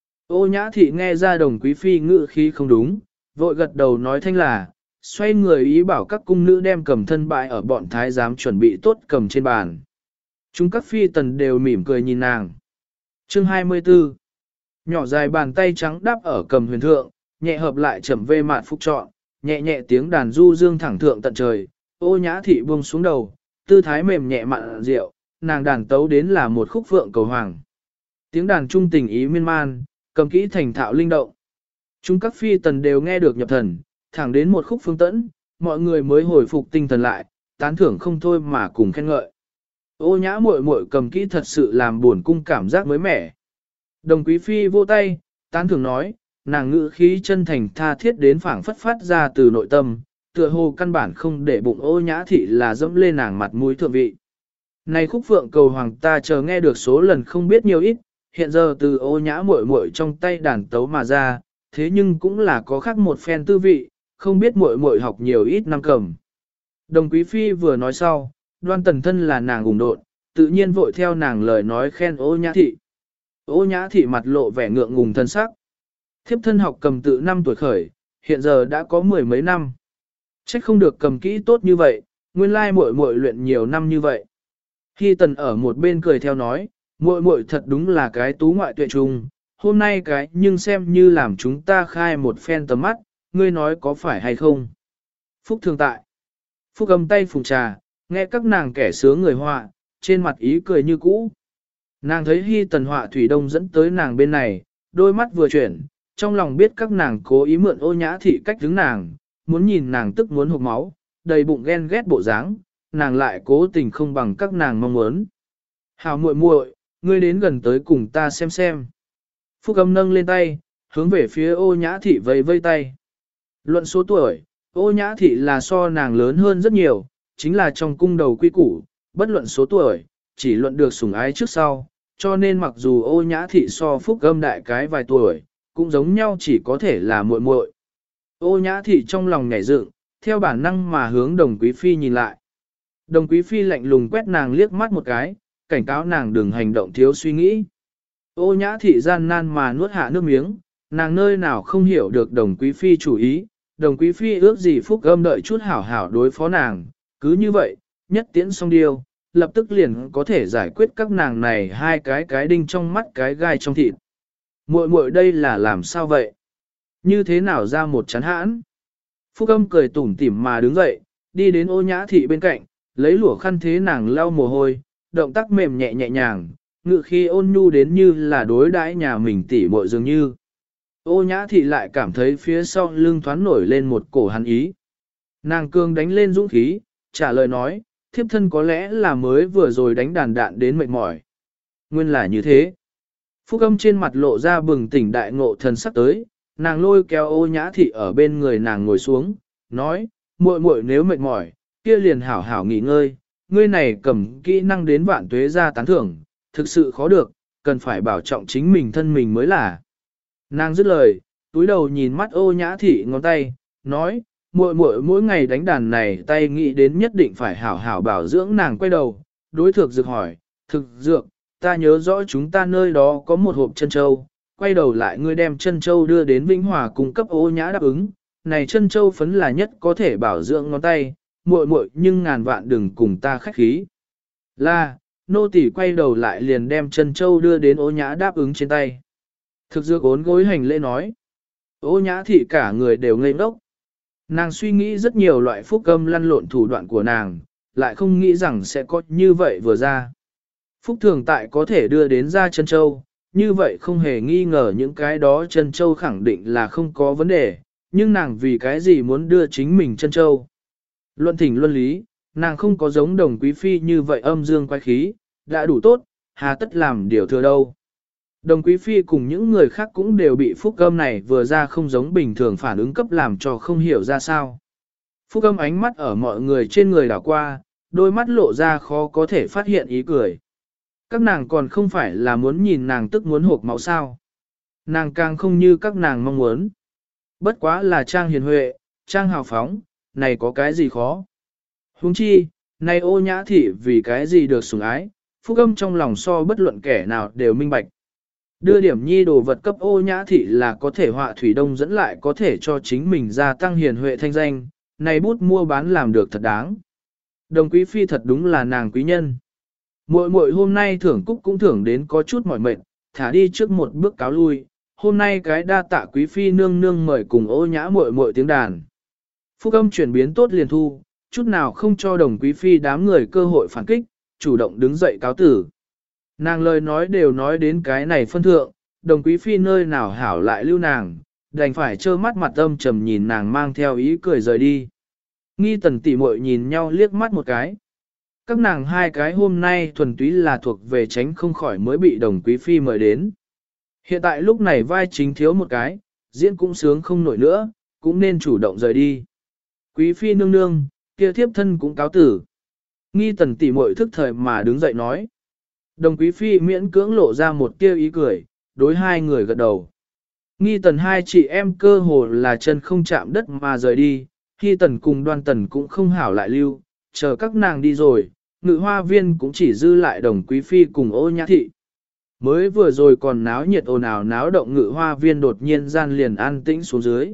Ô nhã thị nghe ra đồng quý phi ngự khí không đúng, vội gật đầu nói thanh là, xoay người ý bảo các cung nữ đem cầm thân bại ở bọn thái giám chuẩn bị tốt cầm trên bàn. Chúng các phi tần đều mỉm cười nhìn nàng. Chương hai mươi tư. Nhỏ dài bàn tay trắng đắp ở cầm huyền thượng, nhẹ hợp lại chậm vê mạn phúc trọn, nhẹ nhẹ tiếng đàn du dương thẳng thượng tận trời, ô nhã thị buông xuống đầu, tư thái mềm nhẹ mặn rượu, nàng đàn tấu đến là một khúc phượng cầu hoàng. Tiếng đàn trung tình ý miên man, cầm kỹ thành thạo linh động. Chúng các phi tần đều nghe được nhập thần, thẳng đến một khúc phương tẫn, mọi người mới hồi phục tinh thần lại, tán thưởng không thôi mà cùng khen ngợi. Ô nhã muội muội cầm kỹ thật sự làm buồn cung cảm giác mới mẻ. Đồng quý phi vô tay, tán thưởng nói, nàng ngữ khí chân thành tha thiết đến phảng phất phát ra từ nội tâm, tựa hồ căn bản không để bụng ô nhã thị là dẫm lên nàng mặt mũi thượng vị. Này khúc phượng cầu hoàng ta chờ nghe được số lần không biết nhiều ít, hiện giờ từ ô nhã muội muội trong tay đàn tấu mà ra, thế nhưng cũng là có khác một phen tư vị, không biết muội muội học nhiều ít năm cầm. Đồng quý phi vừa nói sau, đoan tần thân là nàng ủng độn, tự nhiên vội theo nàng lời nói khen ô nhã thị. Ô nhã thị mặt lộ vẻ ngượng ngùng thân sắc. Thiếp thân học cầm tự năm tuổi khởi, hiện giờ đã có mười mấy năm. Trách không được cầm kỹ tốt như vậy, nguyên lai muội muội luyện nhiều năm như vậy. Hy tần ở một bên cười theo nói, muội muội thật đúng là cái tú ngoại tuệ trung, hôm nay cái nhưng xem như làm chúng ta khai một phen tầm mắt, ngươi nói có phải hay không. Phúc thường tại. Phúc cầm tay phùng trà, nghe các nàng kẻ sướng người họa, trên mặt ý cười như cũ. Nàng thấy Hy tần họa thủy đông dẫn tới nàng bên này, đôi mắt vừa chuyển, trong lòng biết các nàng cố ý mượn ô nhã thị cách đứng nàng, muốn nhìn nàng tức muốn hộc máu, đầy bụng ghen ghét bộ dáng, nàng lại cố tình không bằng các nàng mong muốn. Hào muội muội, ngươi đến gần tới cùng ta xem xem. Phúc âm nâng lên tay, hướng về phía ô nhã thị vây vây tay. Luận số tuổi, ô nhã thị là so nàng lớn hơn rất nhiều, chính là trong cung đầu quy củ, bất luận số tuổi, chỉ luận được sủng ái trước sau, cho nên mặc dù ô nhã thị so phúc âm đại cái vài tuổi, cũng giống nhau chỉ có thể là muội muội. Ô nhã thị trong lòng nhảy dựng, theo bản năng mà hướng đồng quý phi nhìn lại. Đồng quý phi lạnh lùng quét nàng liếc mắt một cái, cảnh cáo nàng đừng hành động thiếu suy nghĩ. Ô nhã thị gian nan mà nuốt hạ nước miếng, nàng nơi nào không hiểu được đồng quý phi chủ ý, đồng quý phi ước gì phúc âm đợi chút hảo hảo đối phó nàng, cứ như vậy, nhất tiễn xong điều, lập tức liền có thể giải quyết các nàng này hai cái cái đinh trong mắt cái gai trong thịt. Muội muội đây là làm sao vậy? Như thế nào ra một chán hãn? Phúc âm cười tủm tỉm mà đứng dậy, đi đến ô nhã thị bên cạnh, lấy lụa khăn thế nàng lau mồ hôi, động tác mềm nhẹ nhẹ nhàng, ngự khi ôn nhu đến như là đối đãi nhà mình tỉ muội dường như. Ô nhã thị lại cảm thấy phía sau lưng thoáng nổi lên một cổ hắn ý. Nàng cương đánh lên dũng khí, trả lời nói, thiếp thân có lẽ là mới vừa rồi đánh đàn đạn đến mệt mỏi. Nguyên là như thế. Phúc âm trên mặt lộ ra bừng tỉnh đại ngộ thần sắc tới, nàng lôi kéo ô nhã thị ở bên người nàng ngồi xuống, nói, muội muội nếu mệt mỏi, kia liền hảo hảo nghỉ ngơi, ngươi này cầm kỹ năng đến vạn tuế ra tán thưởng, thực sự khó được, cần phải bảo trọng chính mình thân mình mới là. Nàng dứt lời, túi đầu nhìn mắt ô nhã thị ngón tay, nói, muội muội mỗi ngày đánh đàn này tay nghĩ đến nhất định phải hảo hảo bảo dưỡng. Nàng quay đầu, đối thực dược hỏi, thực dược, ta nhớ rõ chúng ta nơi đó có một hộp chân châu, quay đầu lại ngươi đem chân châu đưa đến Vĩnh Hòa cung cấp ô nhã đáp ứng, này chân châu phấn là nhất có thể bảo dưỡng ngón tay, muội muội nhưng ngàn vạn đừng cùng ta khách khí. Là, nô tỳ quay đầu lại liền đem chân châu đưa đến ô nhã đáp ứng trên tay. Thực dược ốn gối hành lễ nói, ô nhã thị cả người đều ngây ngốc. Nàng suy nghĩ rất nhiều loại phúc âm lăn lộn thủ đoạn của nàng, lại không nghĩ rằng sẽ có như vậy vừa ra. Phúc thường tại có thể đưa đến ra chân châu, như vậy không hề nghi ngờ những cái đó chân châu khẳng định là không có vấn đề, nhưng nàng vì cái gì muốn đưa chính mình chân châu. Luận thỉnh luân lý, nàng không có giống Đồng Quý Phi như vậy âm dương quái khí, đã đủ tốt, hà tất làm điều thừa đâu. Đồng Quý Phi cùng những người khác cũng đều bị Phúc Âm này vừa ra không giống bình thường phản ứng cấp làm cho không hiểu ra sao. Phúc Âm ánh mắt ở mọi người trên người đảo qua, đôi mắt lộ ra khó có thể phát hiện ý cười. Các nàng còn không phải là muốn nhìn nàng tức muốn hộp máu sao. Nàng càng không như các nàng mong muốn. Bất quá là trang hiền huệ, trang hào phóng, này có cái gì khó. Huống chi, này Ô Nhã Thị vì cái gì được sủng ái, Phúc Âm trong lòng so bất luận kẻ nào đều minh bạch. Đưa điểm nhi đồ vật cấp Ô Nhã Thị là có thể họa thủy đông dẫn lại có thể cho chính mình gia tăng hiền huệ thanh danh, này bút mua bán làm được thật đáng. Đồng Quý Phi thật đúng là nàng quý nhân. Muội muội hôm nay thưởng cúc cũng thưởng đến có chút mỏi mệt, thả đi trước một bước cáo lui, hôm nay cái đa tạ Quý Phi nương nương mời cùng Ô Nhã muội muội tiếng đàn. Phúc Âm chuyển biến tốt liền thu, chút nào không cho Đồng Quý Phi đám người cơ hội phản kích, chủ động đứng dậy cáo tử. Nàng lời nói đều nói đến cái này phân thượng, Đồng Quý Phi nơi nào hảo lại lưu nàng, đành phải trơ mắt mặt âm trầm nhìn nàng mang theo ý cười rời đi. Nghi Tần tỷ muội nhìn nhau liếc mắt một cái. Các nàng hai cái hôm nay thuần túy là thuộc về tránh không khỏi mới bị Đồng Quý Phi mời đến. Hiện tại lúc này vai chính thiếu một cái, diễn cũng sướng không nổi nữa, cũng nên chủ động rời đi. Quý Phi nương nương, kia thiếp thân cũng cáo tử. Nghi Tần tỷ muội thức thời mà đứng dậy nói. Đồng Quý Phi miễn cưỡng lộ ra một tia ý cười, đối hai người gật đầu. Nghi Tần hai chị em cơ hồ là chân không chạm đất mà rời đi, khi Tần cùng Đoan Tần cũng không hảo lại lưu, chờ các nàng đi rồi, Ngự Hoa Viên cũng chỉ dư lại Đồng Quý Phi cùng Ô Nhã Thị. Mới vừa rồi còn náo nhiệt ồn ào náo động Ngự Hoa Viên đột nhiên gian liền an tĩnh xuống dưới.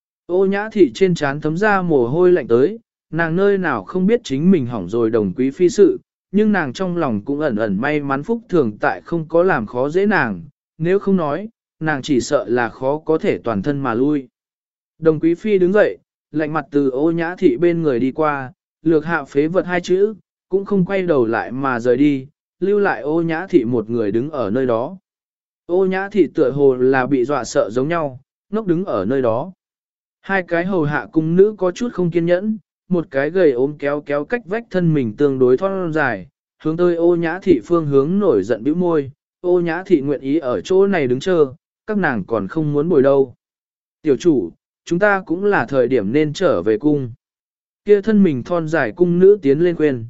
Ô Nhã Thị trên trán thấm ra mồ hôi lạnh tới, nàng nơi nào không biết chính mình hỏng rồi Đồng Quý Phi sự, nhưng nàng trong lòng cũng ẩn ẩn may mắn phúc thường tại không có làm khó dễ nàng, nếu không nói, nàng chỉ sợ là khó có thể toàn thân mà lui. Đồng Quý Phi đứng dậy, lạnh mặt từ Ô Nhã Thị bên người đi qua, lược hạ phế vật hai chữ, cũng không quay đầu lại mà rời đi, lưu lại Ô Nhã Thị một người đứng ở nơi đó. Ô Nhã Thị tựa hồ là bị dọa sợ giống nhau, ngốc đứng ở nơi đó. Hai cái hầu hạ cung nữ có chút không kiên nhẫn, một cái gầy ốm kéo kéo cách vách thân mình tương đối thon dài, hướng tới Ô Nhã Thị phương hướng nổi giận bĩu môi, Ô Nhã Thị nguyện ý ở chỗ này đứng chờ, các nàng còn không muốn bồi đâu. Tiểu chủ, chúng ta cũng là thời điểm nên trở về cung. Kia thân mình thon dài cung nữ tiến lên khuyên.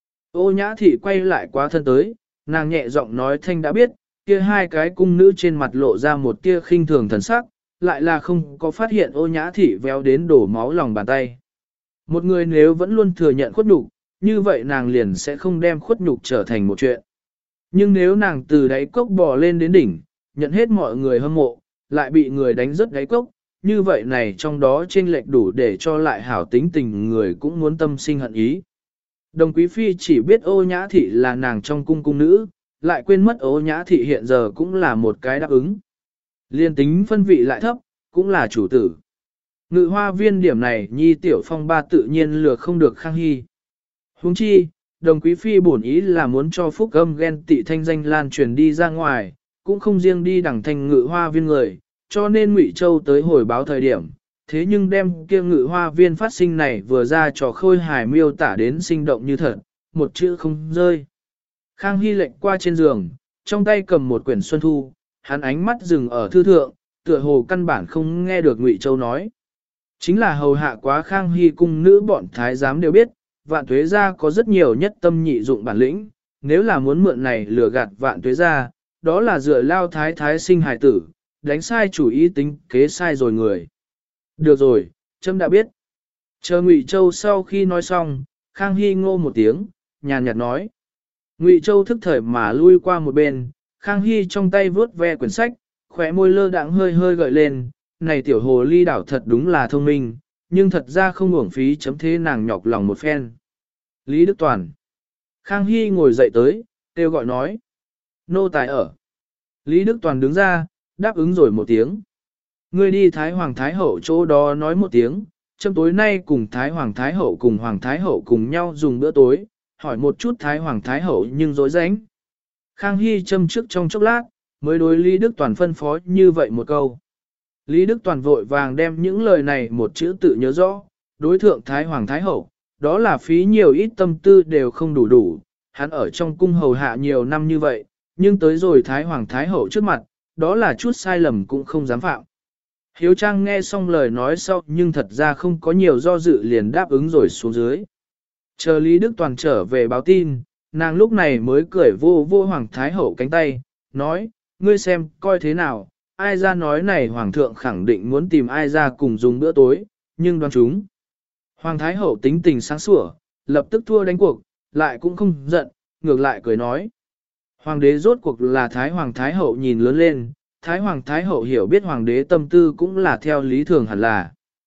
Ô Nhã Thị quay lại quá thân tới, nàng nhẹ giọng nói thanh đã biết, kia hai cái cung nữ trên mặt lộ ra một tia khinh thường thần sắc, lại là không có phát hiện Ô Nhã Thị véo đến đổ máu lòng bàn tay. Một người nếu vẫn luôn thừa nhận khuất nhục, như vậy nàng liền sẽ không đem khuất nhục trở thành một chuyện. Nhưng nếu nàng từ đáy cốc bò lên đến đỉnh, nhận hết mọi người hâm mộ, lại bị người đánh rớt đáy cốc, như vậy này trong đó chênh lệch đủ để cho lại hảo tính tình người cũng muốn tâm sinh hận ý. Đồng Quý Phi chỉ biết Ô Nhã Thị là nàng trong cung cung nữ, lại quên mất Ô Nhã Thị hiện giờ cũng là một cái đáp ứng. Liên tính phân vị lại thấp, cũng là chủ tử. Ngự Hoa Viên điểm này Nhi Tiểu Phong ba tự nhiên lừa không được Khang Hy. Huống chi, Đồng Quý Phi bổn ý là muốn cho Phúc Âm ghen tị thanh danh lan truyền đi ra ngoài, cũng không riêng đi đẳng thành Ngự Hoa Viên người, cho nên Ngụy Châu tới hồi báo thời điểm. Thế nhưng đem kia Ngự Hoa Viên phát sinh này vừa ra trò khôi hài miêu tả đến sinh động như thật, một chữ không rơi. Khang Hy lệnh qua trên giường, trong tay cầm một quyển Xuân Thu, hắn ánh mắt dừng ở thư thượng, tựa hồ căn bản không nghe được Ngụy Châu nói. Chính là hầu hạ quá Khang Hy cung nữ bọn thái giám đều biết, Vạn Tuế gia có rất nhiều nhất tâm nhị dụng bản lĩnh, nếu là muốn mượn này lừa gạt Vạn Tuế gia, đó là dựa lao thái thái sinh hài tử, đánh sai chủ ý tính kế sai rồi người. Được rồi, Trâm đã biết. Chờ Ngụy Châu sau khi nói xong, Khang Hy ngô một tiếng, nhàn nhạt nói. Ngụy Châu thức thời mà lui qua một bên, Khang Hy trong tay vướt ve quyển sách, khóe môi lơ đãng hơi hơi gợi lên, này tiểu hồ ly đảo thật đúng là thông minh, nhưng thật ra không uổng phí chấm thế nàng nhọc lòng một phen. Lý Đức Toàn. Khang Hy ngồi dậy tới, kêu gọi nói. Nô tài ở. Lý Đức Toàn đứng ra, đáp ứng rồi một tiếng. Ngươi đi Thái Hoàng Thái Hậu chỗ đó nói một tiếng, chấm tối nay cùng Thái Hoàng Thái Hậu cùng Hoàng Thái Hậu cùng nhau dùng bữa tối, hỏi một chút Thái Hoàng Thái Hậu nhưng dối ránh. Khang Hy châm trước trong chốc lát, mới đối Lý Đức Toàn phân phó như vậy một câu. Lý Đức Toàn vội vàng đem những lời này một chữ tự nhớ rõ, đối thượng Thái Hoàng Thái Hậu, đó là phí nhiều ít tâm tư đều không đủ đủ, hắn ở trong cung hầu hạ nhiều năm như vậy, nhưng tới rồi Thái Hoàng Thái Hậu trước mặt, đó là chút sai lầm cũng không dám phạm. Hiếu Trang nghe xong lời nói sau nhưng thật ra không có nhiều do dự liền đáp ứng rồi xuống dưới. Chờ Lý Đức Toàn trở về báo tin, nàng lúc này mới cười vô vô Hoàng Thái Hậu cánh tay, nói, ngươi xem, coi thế nào, ai ra nói này Hoàng thượng khẳng định muốn tìm ai ra cùng dùng bữa tối, nhưng đoán chúng. Hoàng Thái Hậu tính tình sáng sủa, lập tức thua đánh cuộc, lại cũng không giận, ngược lại cười nói. Hoàng đế rốt cuộc là Thái Hoàng Thái Hậu nhìn lớn lên, Thái Hoàng Thái Hậu hiểu biết Hoàng đế tâm tư cũng là theo lý thường hẳn là.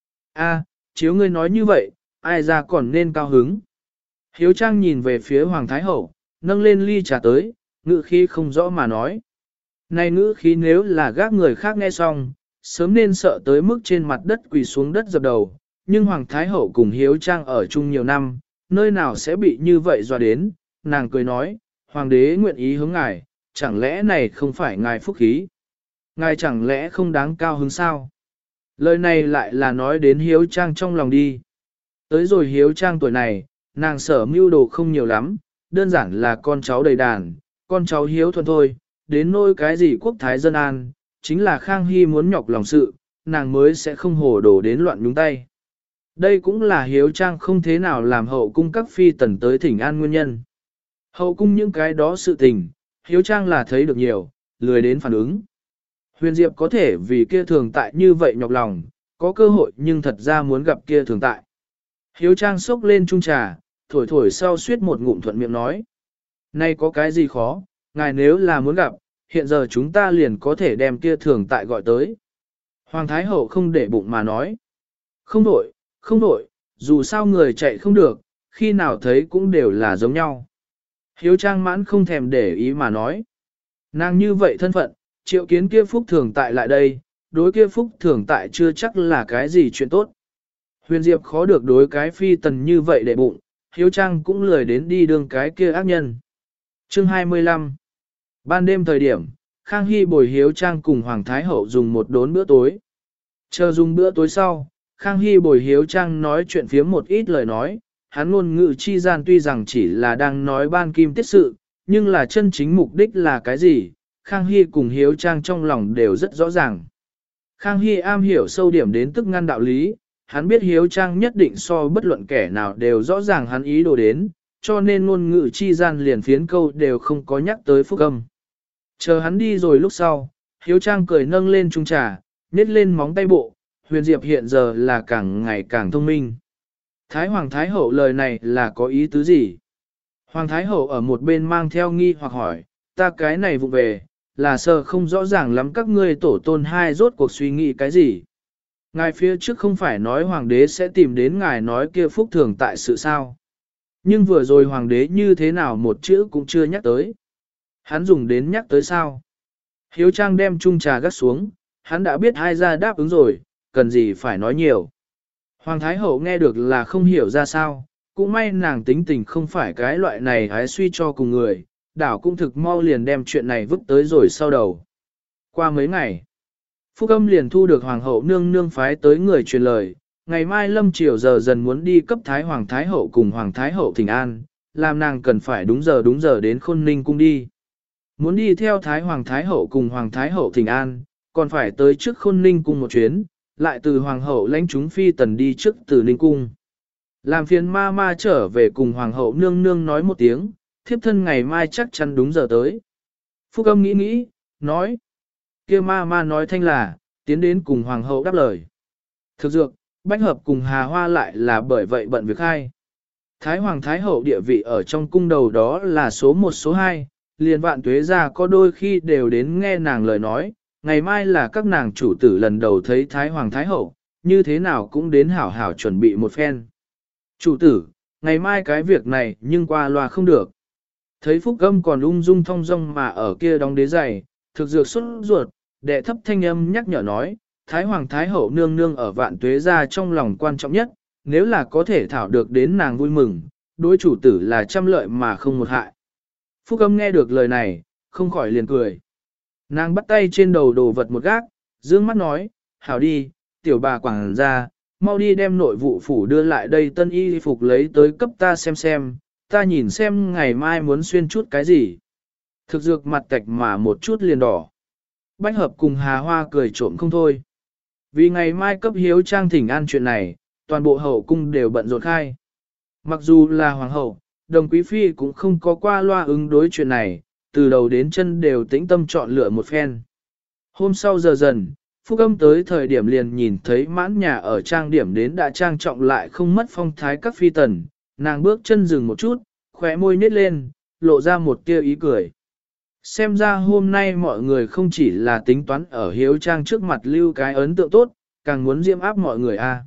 A, chiếu ngươi nói như vậy, ai ra còn nên cao hứng. Hiếu Trang nhìn về phía Hoàng Thái Hậu, nâng lên ly trà tới, ngữ khí không rõ mà nói. Này ngữ khí nếu là gác người khác nghe xong, sớm nên sợ tới mức trên mặt đất quỳ xuống đất dập đầu, nhưng Hoàng Thái Hậu cùng Hiếu Trang ở chung nhiều năm, nơi nào sẽ bị như vậy dọa đến, nàng cười nói, Hoàng đế nguyện ý hướng ngài, chẳng lẽ này không phải ngài phúc khí? Ngài chẳng lẽ không đáng cao hứng sao? Lời này lại là nói đến Hiếu Trang trong lòng đi. Tới rồi Hiếu Trang tuổi này, nàng sở mưu đồ không nhiều lắm, đơn giản là con cháu đầy đàn, con cháu hiếu thuần thôi, đến nỗi cái gì quốc thái dân an, chính là Khang Hy muốn nhọc lòng sự, nàng mới sẽ không hồ đồ đến loạn nhúng tay. Đây cũng là Hiếu Trang không thế nào làm hậu cung các phi tần tới thỉnh an nguyên nhân. Hậu cung những cái đó sự tình, Hiếu Trang là thấy được nhiều, lười đến phản ứng. Huyền Diệp có thể vì kia thường tại như vậy nhọc lòng, có cơ hội nhưng thật ra muốn gặp kia thường tại. Hiếu Trang xốc lên chung trà, thổi thổi sau suýt một ngụm thuận miệng nói. Nay có cái gì khó, ngài nếu là muốn gặp, hiện giờ chúng ta liền có thể đem kia thường tại gọi tới. Hoàng Thái Hậu không để bụng mà nói. Không đổi, không đổi, dù sao người chạy không được, khi nào thấy cũng đều là giống nhau. Hiếu Trang mãn không thèm để ý mà nói. Nàng như vậy thân phận, triệu kiến kia phúc thường tại lại đây, đối kia phúc thường tại chưa chắc là cái gì chuyện tốt. Huyền Diệp khó được đối cái phi tần như vậy để bụng, Hiếu Trang cũng lười đến đi đường cái kia ác nhân. Chương hai mươi lăm Ban đêm thời điểm, Khang Hy bồi Hiếu Trang cùng Hoàng Thái Hậu dùng một đốn bữa tối. Chờ dùng bữa tối sau, Khang Hy bồi Hiếu Trang nói chuyện phía một ít lời nói, hắn ngôn ngữ chi gian tuy rằng chỉ là đang nói ban kim tiết sự, nhưng là chân chính mục đích là cái gì, Khang Hy cùng Hiếu Trang trong lòng đều rất rõ ràng. Khang Hy am hiểu sâu điểm đến tức ngăn đạo lý, hắn biết Hiếu Trang nhất định so bất luận kẻ nào đều rõ ràng hắn ý đồ đến, cho nên ngôn ngữ chi gian liền phiến câu đều không có nhắc tới phúc âm. Chờ hắn đi rồi lúc sau, Hiếu Trang cười nâng lên chung trà, nhét lên móng tay bộ, Huyền Diệp hiện giờ là càng ngày càng thông minh. Thái Hoàng Thái Hậu lời này là có ý tứ gì? Hoàng Thái Hậu ở một bên mang theo nghi hoặc hỏi, ta cái này vụ về, là sợ không rõ ràng lắm các ngươi tổ tôn hai rốt cuộc suy nghĩ cái gì. Ngài phía trước không phải nói Hoàng đế sẽ tìm đến ngài nói kia phúc thường tại sự sao. Nhưng vừa rồi Hoàng đế như thế nào một chữ cũng chưa nhắc tới. Hắn dùng đến nhắc tới sao? Hiếu Trang đem chung trà gắt xuống, hắn đã biết hai ra đáp ứng rồi, cần gì phải nói nhiều. Hoàng Thái Hậu nghe được là không hiểu ra sao, cũng may nàng tính tình không phải cái loại này hái suy cho cùng người, đảo cũng thực mau liền đem chuyện này vứt tới rồi sau đầu. Qua mấy ngày, Phúc Âm liền thu được Hoàng hậu nương nương phái tới người truyền lời, ngày mai lâm chiều giờ dần muốn đi cấp Thái Hoàng Thái Hậu cùng Hoàng Thái Hậu thỉnh an, làm nàng cần phải đúng giờ đúng giờ đến Khôn Ninh cung đi. Muốn đi theo Thái Hoàng Thái Hậu cùng Hoàng Thái Hậu thỉnh an, còn phải tới trước Khôn Ninh cung một chuyến, lại từ Hoàng hậu lãnh chúng phi tần đi trước từ Ninh cung. Làm phiền ma ma trở về cùng Hoàng hậu nương nương nói một tiếng, thiếp thân ngày mai chắc chắn đúng giờ tới. Phúc Âm nghĩ nghĩ, nói. Kia ma ma nói thanh là, tiến đến cùng Hoàng hậu đáp lời. Thực dược, Bách Hợp cùng Hà Hoa lại là bởi vậy bận việc hai. Thái Hoàng Thái Hậu địa vị ở trong cung đầu đó là số một số hai, liền Vạn Tuế ra có đôi khi đều đến nghe nàng lời nói, ngày mai là các nàng chủ tử lần đầu thấy Thái Hoàng Thái Hậu, như thế nào cũng đến hảo hảo chuẩn bị một phen. Chủ tử, ngày mai cái việc này nhưng qua loa không được. Thấy Phúc Âm còn ung dung thong dong mà ở kia đóng đế giày, thực dược xuất ruột, đệ thấp thanh âm nhắc nhở nói, Thái Hoàng Thái Hậu nương nương ở Vạn Tuế ra trong lòng quan trọng nhất, nếu là có thể thảo được đến nàng vui mừng, đối chủ tử là trăm lợi mà không một hại. Phúc Âm nghe được lời này, không khỏi liền cười. Nàng bắt tay trên đầu đồ vật một gác, dương mắt nói, hảo đi, tiểu bà quảng ra, mau đi đem nội vụ phủ đưa lại đây tân y phục lấy tới cấp ta xem xem, ta nhìn xem ngày mai muốn xuyên chút cái gì. Thực dược mặt tạch mà một chút liền đỏ. Bách hợp cùng Hà Hoa cười trộm không thôi. Vì ngày mai cấp hiếu trang thỉnh an chuyện này, toàn bộ hậu cung đều bận rộn khai. Mặc dù là hoàng hậu, đồng quý phi cũng không có qua loa ứng đối chuyện này, từ đầu đến chân đều tĩnh tâm chọn lựa một phen. Hôm sau giờ dần, Phúc Âm tới thời điểm liền nhìn thấy mãn nhà ở trang điểm đến đã trang trọng lại không mất phong thái các phi tần, nàng bước chân dừng một chút, khóe môi nhếch lên, lộ ra một tia ý cười. Xem ra hôm nay mọi người không chỉ là tính toán ở hiếu trang trước mặt lưu cái ấn tượng tốt, càng muốn diễm áp mọi người a.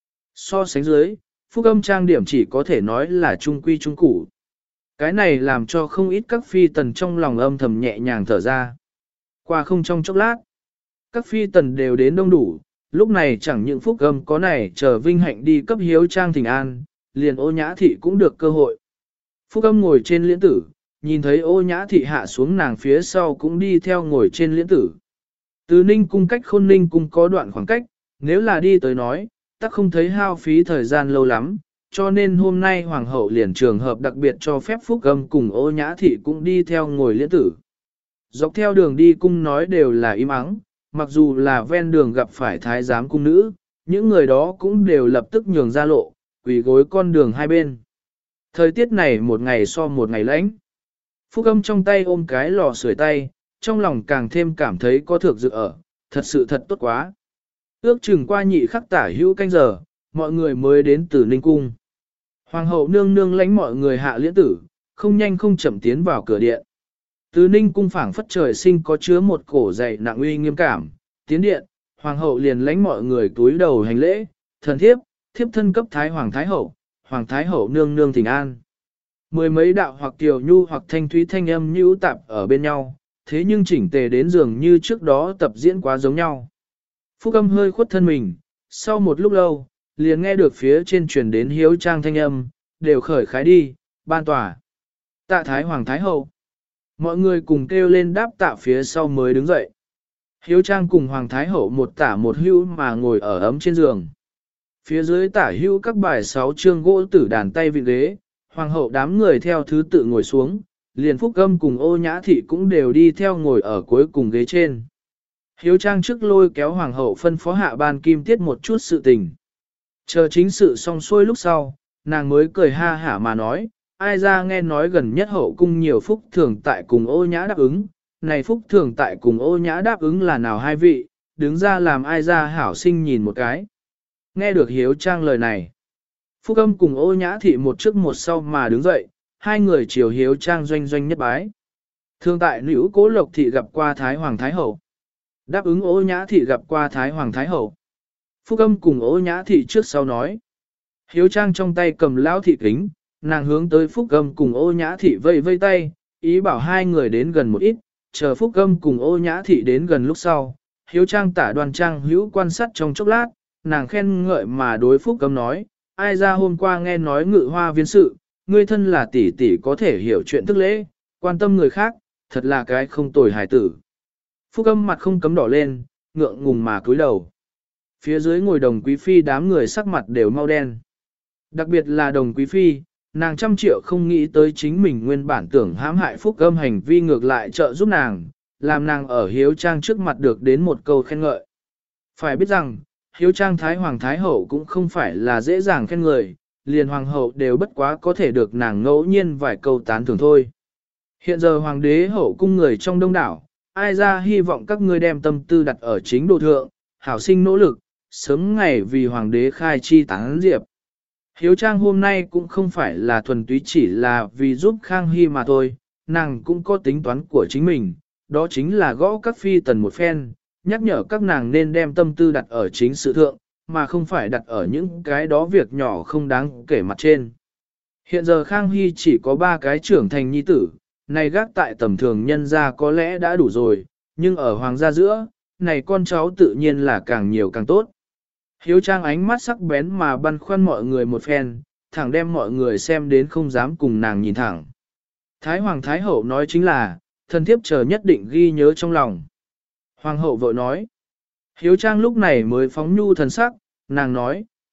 So sánh dưới, Phúc Âm trang điểm chỉ có thể nói là trung quy trung củ. Cái này làm cho không ít các phi tần trong lòng âm thầm nhẹ nhàng thở ra. Qua không trong chốc lát, các phi tần đều đến đông đủ, lúc này chẳng những Phúc Âm có này chờ vinh hạnh đi cấp hiếu trang thỉnh an, liền Ô Nhã Thị cũng được cơ hội. Phúc Âm ngồi trên liễn tử, nhìn thấy Ô Nhã Thị hạ xuống nàng phía sau cũng đi theo ngồi trên liễn tử. Từ Ninh cung cách Khôn Ninh cung có đoạn khoảng cách, nếu là đi tới nói, ta không thấy hao phí thời gian lâu lắm, cho nên hôm nay Hoàng hậu liền trường hợp đặc biệt cho phép Phúc Âm cùng Ô Nhã Thị cũng đi theo ngồi liễn tử. Dọc theo đường đi cung nói đều là im ắng, mặc dù là ven đường gặp phải thái giám cung nữ, những người đó cũng đều lập tức nhường ra lộ, quỳ gối con đường hai bên. Thời tiết này một ngày so một ngày lạnh. Phúc Âm trong tay ôm cái lò sưởi tay, trong lòng càng thêm cảm thấy có thực dự ở, thật sự thật tốt quá. Ước chừng qua nhị khắc tả hữu canh giờ, mọi người mới đến từ Ninh Cung. Hoàng hậu nương nương lãnh mọi người hạ liễn tử, không nhanh không chậm tiến vào cửa điện. Từ Ninh Cung phảng phất trời sinh có chứa một cổ dày nặng uy nghiêm cảm, tiến điện, Hoàng hậu liền lãnh mọi người túi đầu hành lễ, thần thiếp, thiếp thân cấp Thái Hoàng Thái Hậu, Hoàng Thái Hậu nương nương thỉnh an. Mười mấy đạo hoặc tiểu nhu hoặc thanh thúy thanh âm nhũ tạp ở bên nhau, thế nhưng chỉnh tề đến dường như trước đó tập diễn quá giống nhau. Phúc Âm hơi khuất thân mình, sau một lúc lâu, liền nghe được phía trên truyền đến hiếu trang thanh âm, đều khởi khái đi, ban tòa. Tạ Thái Hoàng Thái Hậu. Mọi người cùng kêu lên đáp tạ phía sau mới đứng dậy. Hiếu trang cùng Hoàng Thái Hậu một tả một hữu mà ngồi ở ấm trên giường. Phía dưới tả hữu các bài sáu chương gỗ tử đàn tay vị ghế, Hoàng hậu đám người theo thứ tự ngồi xuống, liền Phúc Âm cùng Ô Nhã Thị cũng đều đi theo ngồi ở cuối cùng ghế trên. Hiếu trang trước lôi kéo Hoàng hậu phân phó hạ ban kim tiết một chút sự tình. Chờ chính sự xong xuôi lúc sau, nàng mới cười ha hả mà nói, ai ra nghe nói gần nhất hậu cung nhiều phúc thường tại cùng Ô Nhã đáp ứng, này phúc thường tại cùng Ô Nhã đáp ứng là nào hai vị, đứng ra làm ai ra hảo sinh nhìn một cái. Nghe được hiếu trang lời này, Phúc Âm cùng Ô Nhã Thị một trước một sau mà đứng dậy, hai người chiều hiếu trang doanh doanh nhất bái. Thường tại nữ Cố Lộc Thị gặp qua Thái Hoàng Thái Hậu. Đáp ứng Ô Nhã Thị gặp qua Thái Hoàng Thái Hậu. Phúc Âm cùng Ô Nhã Thị trước sau nói. Hiếu trang trong tay cầm lão thị kính, nàng hướng tới Phúc Âm cùng Ô Nhã Thị vây vây tay, ý bảo hai người đến gần một ít, chờ Phúc Âm cùng Ô Nhã Thị đến gần lúc sau. Hiếu trang tả đoàn trang hữu quan sát trong chốc lát, nàng khen ngợi mà đối Phúc Âm nói, ai ra hôm qua nghe nói ngự hoa viên sự, ngươi thân là tỷ tỷ có thể hiểu chuyện thức lễ, quan tâm người khác, thật là cái không tồi hài tử. Phúc Âm mặt không cấm đỏ lên, ngượng ngùng mà cúi đầu. Phía dưới ngồi đồng quý phi đám người sắc mặt đều mau đen. Đặc biệt là đồng quý phi, nàng trăm triệu không nghĩ tới chính mình nguyên bản tưởng hãm hại Phúc Âm hành vi ngược lại trợ giúp nàng, làm nàng ở hiếu trang trước mặt được đến một câu khen ngợi. Phải biết rằng, hiếu trang Thái Hoàng Thái Hậu cũng không phải là dễ dàng khen người, liền Hoàng hậu đều bất quá có thể được nàng ngẫu nhiên vài câu tán thưởng thôi. Hiện giờ Hoàng đế hậu cung người trong đông đảo, ai ra hy vọng các ngươi đem tâm tư đặt ở chính đồ thượng, hảo sinh nỗ lực, sớm ngày vì Hoàng đế khai chi tán diệp. Hiếu trang hôm nay cũng không phải là thuần túy chỉ là vì giúp Khang Hy mà thôi, nàng cũng có tính toán của chính mình, đó chính là gõ các phi tần một phen, nhắc nhở các nàng nên đem tâm tư đặt ở chính sự thượng, mà không phải đặt ở những cái đó việc nhỏ không đáng kể mặt trên. Hiện giờ Khang Hy chỉ có ba cái trưởng thành nhi tử, này gác tại tầm thường nhân gia có lẽ đã đủ rồi, nhưng ở hoàng gia giữa, này con cháu tự nhiên là càng nhiều càng tốt. Hiếu trang ánh mắt sắc bén mà băn khoăn mọi người một phen, thẳng đem mọi người xem đến không dám cùng nàng nhìn thẳng. Thái Hoàng Thái Hậu nói chính là, thần thiếp chờ nhất định ghi nhớ trong lòng. Hoàng hậu vội nói. Hiếu trang lúc này mới phóng nhu thần sắc, nàng nói,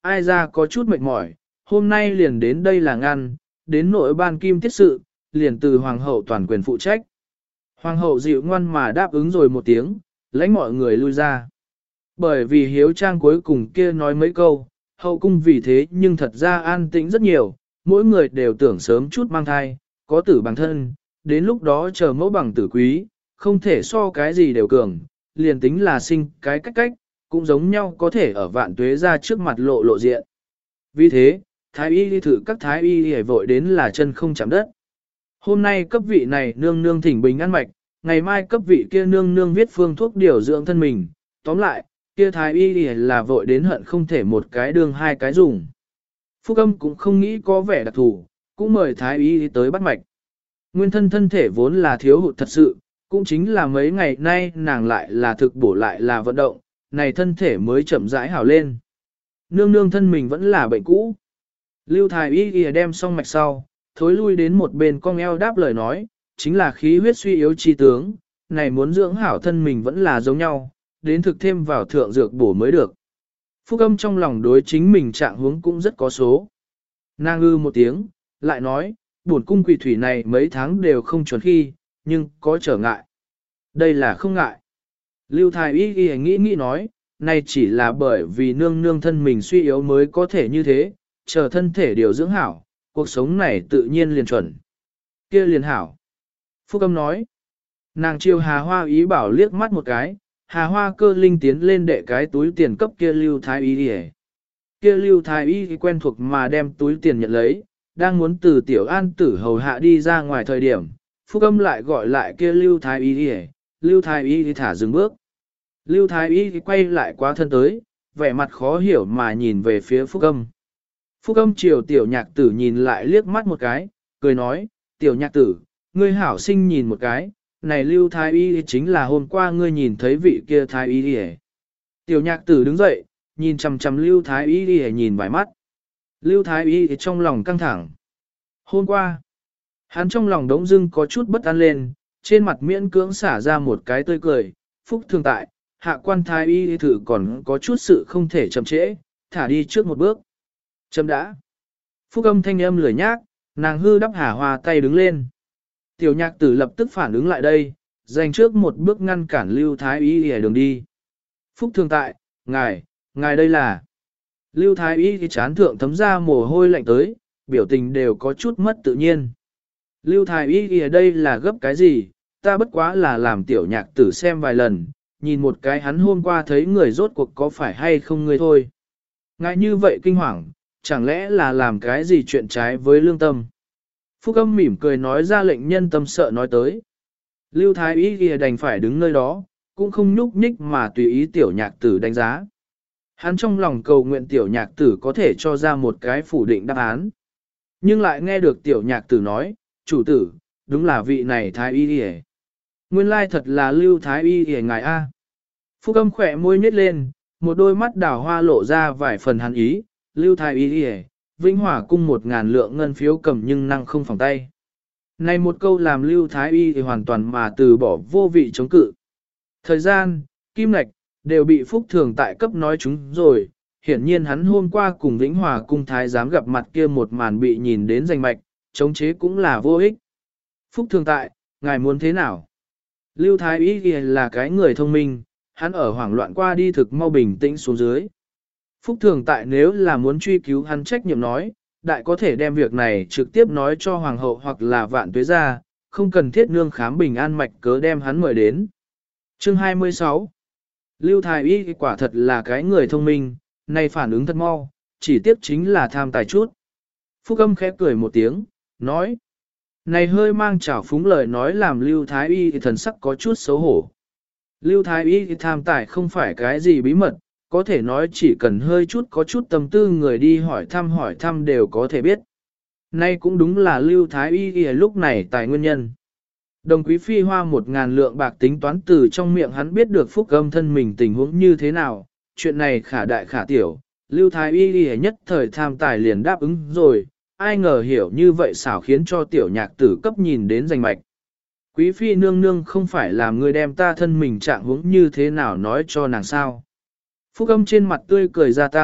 ai ra có chút mệt mỏi, hôm nay liền đến đây là ngăn, đến nội ban kim tiết sự, liền từ hoàng hậu toàn quyền phụ trách. Hoàng hậu dịu ngoan mà đáp ứng rồi một tiếng, lãnh mọi người lui ra. Bởi vì hiếu trang cuối cùng kia nói mấy câu, hậu cung vì thế nhưng thật ra an tĩnh rất nhiều, mỗi người đều tưởng sớm chút mang thai, có tử bằng thân, đến lúc đó chờ mẫu bằng tử quý, không thể so cái gì đều cường, liền tính là sinh cái cách cách, cũng giống nhau có thể ở vạn tuế ra trước mặt lộ lộ diện. Vì thế, thái y đi thử các thái y hề vội đến là chân không chạm đất. Hôm nay cấp vị này nương nương thỉnh bình ăn mạch, ngày mai cấp vị kia nương nương viết phương thuốc điều dưỡng thân mình, tóm lại, kia thái y là vội đến hận không thể một cái đường hai cái dùng. Phúc Âm cũng không nghĩ có vẻ đặc thù, cũng mời thái y tới bắt mạch. Nguyên thân thân thể vốn là thiếu hụt thật sự, cũng chính là mấy ngày nay nàng lại là thực bổ lại là vận động, này thân thể mới chậm rãi hảo lên. Nương nương thân mình vẫn là bệnh cũ. Lưu thái y ghi đem xong mạch sau, thối lui đến một bên cong eo đáp lời nói, chính là khí huyết suy yếu chi tướng, này muốn dưỡng hảo thân mình vẫn là giống nhau, đến thực thêm vào thượng dược bổ mới được. Phúc Âm trong lòng đối chính mình trạng huống cũng rất có số. Nàng ư một tiếng, lại nói, bổn cung quỷ thủy này mấy tháng đều không chuẩn khi, nhưng có trở ngại. Đây là không ngại. Lưu thái y ghi nghĩ nghĩ nói, này chỉ là bởi vì nương nương thân mình suy yếu mới có thể như thế, chờ thân thể điều dưỡng hảo, cuộc sống này tự nhiên liền chuẩn. Kia liền hảo. Phúc Âm nói, nàng chiêu Hà Hoa ý bảo liếc mắt một cái, Hà Hoa cơ linh tiến lên đệ cái túi tiền cấp kia Lưu thái y đi. Kia Lưu thái y quen thuộc mà đem túi tiền nhận lấy, đang muốn từ tiểu an tử hầu hạ đi ra ngoài thời điểm, Phúc Âm lại gọi lại kia Lưu thái y đi, Lưu thái y đi thả dừng bước. Lưu thái y quay lại quá thân tới, vẻ mặt khó hiểu mà nhìn về phía Phúc Âm. Phúc Âm chiều tiểu nhạc tử nhìn lại liếc mắt một cái, cười nói, tiểu nhạc tử, ngươi hảo sinh nhìn một cái, này Lưu thái y chính là hôm qua ngươi nhìn thấy vị kia thái y đi. Tiểu nhạc tử đứng dậy, nhìn chằm chằm Lưu thái y đi nhìn vài mắt. Lưu thái y trong lòng căng thẳng. Hôm qua, hắn trong lòng đống dưng có chút bất an lên, trên mặt miễn cưỡng xả ra một cái tươi cười, Phúc thường tại, hạ quan thái y thử còn có chút sự không thể chậm trễ, thả đi trước một bước. Chậm đã. Phúc Âm thanh âm lười nhác, nàng hư đắp Hà Hoa tay đứng lên. Tiểu nhạc tử lập tức phản ứng lại đây, dành trước một bước ngăn cản Lưu thái y ở đường đi. Phúc thường tại, ngài, ngài đây là. Lưu thái y thì chán thượng thấm ra mồ hôi lạnh tới, biểu tình đều có chút mất tự nhiên. Lưu thái y thì ở đây là gấp cái gì, ta bất quá là làm tiểu nhạc tử xem vài lần, nhìn một cái hắn hôm qua thấy người rốt cuộc có phải hay không người thôi. Ngại như vậy kinh hoàng, chẳng lẽ là làm cái gì chuyện trái với lương tâm. Phúc Âm mỉm cười nói ra lệnh nhân tâm sợ nói tới. Lưu thái y thì đành phải đứng nơi đó, cũng không nhúc nhích mà tùy ý tiểu nhạc tử đánh giá. Hắn trong lòng cầu nguyện tiểu nhạc tử có thể cho ra một cái phủ định đáp án. Nhưng lại nghe được tiểu nhạc tử nói, chủ tử, đúng là vị này thái y đi. Nguyên lai thật là Lưu thái y đi ngài A. Phúc Âm khỏe môi nhếch lên, một đôi mắt đào hoa lộ ra vài phần hắn ý, Lưu thái y đi, Vĩnh Hòa cung một ngàn lượng ngân phiếu cầm nhưng năng không phòng tay. Này một câu làm Lưu thái y thì hoàn toàn mà từ bỏ vô vị chống cự. Thời gian, kim lạch, đều bị Phúc Thường tại cấp nói chúng rồi, hiển nhiên hắn hôm qua cùng Vĩnh Hòa cung thái giám gặp mặt kia một màn bị nhìn đến rành mạch, chống chế cũng là vô ích. Phúc Thường tại, ngài muốn thế nào? Lưu thái y là cái người thông minh, hắn ở hoảng loạn qua đi thực mau bình tĩnh xuống dưới. Phúc Thường tại nếu là muốn truy cứu hắn trách nhiệm nói, đại có thể đem việc này trực tiếp nói cho hoàng hậu hoặc là vạn tuế ra, không cần thiết nương khám bình an mạch cớ đem hắn mời đến. Chương hai mươi sáu. Lưu thái y quả thật là cái người thông minh, này phản ứng thật mau, chỉ tiếp chính là tham tài chút. Phúc Âm khẽ cười một tiếng, nói. Này hơi mang trào phúng lời nói làm Lưu thái y thần sắc có chút xấu hổ. Lưu thái y tham tài không phải cái gì bí mật, có thể nói chỉ cần hơi chút có chút tâm tư người đi hỏi thăm hỏi thăm đều có thể biết. Nay cũng đúng là Lưu thái y lúc này tài nguyên nhân. Đồng quý phi hoa một ngàn lượng bạc tính toán từ trong miệng hắn biết được Phúc Âm thân mình tình huống như thế nào, chuyện này khả đại khả tiểu, Lưu thái y nhất thời tham tài liền đáp ứng rồi, ai ngờ hiểu như vậy xảo khiến cho tiểu nhạc tử cấp nhìn đến danh mạch. Quý phi nương nương không phải là người đem ta thân mình trạng huống như thế nào nói cho nàng sao. Phúc Âm trên mặt tươi cười gia tăng,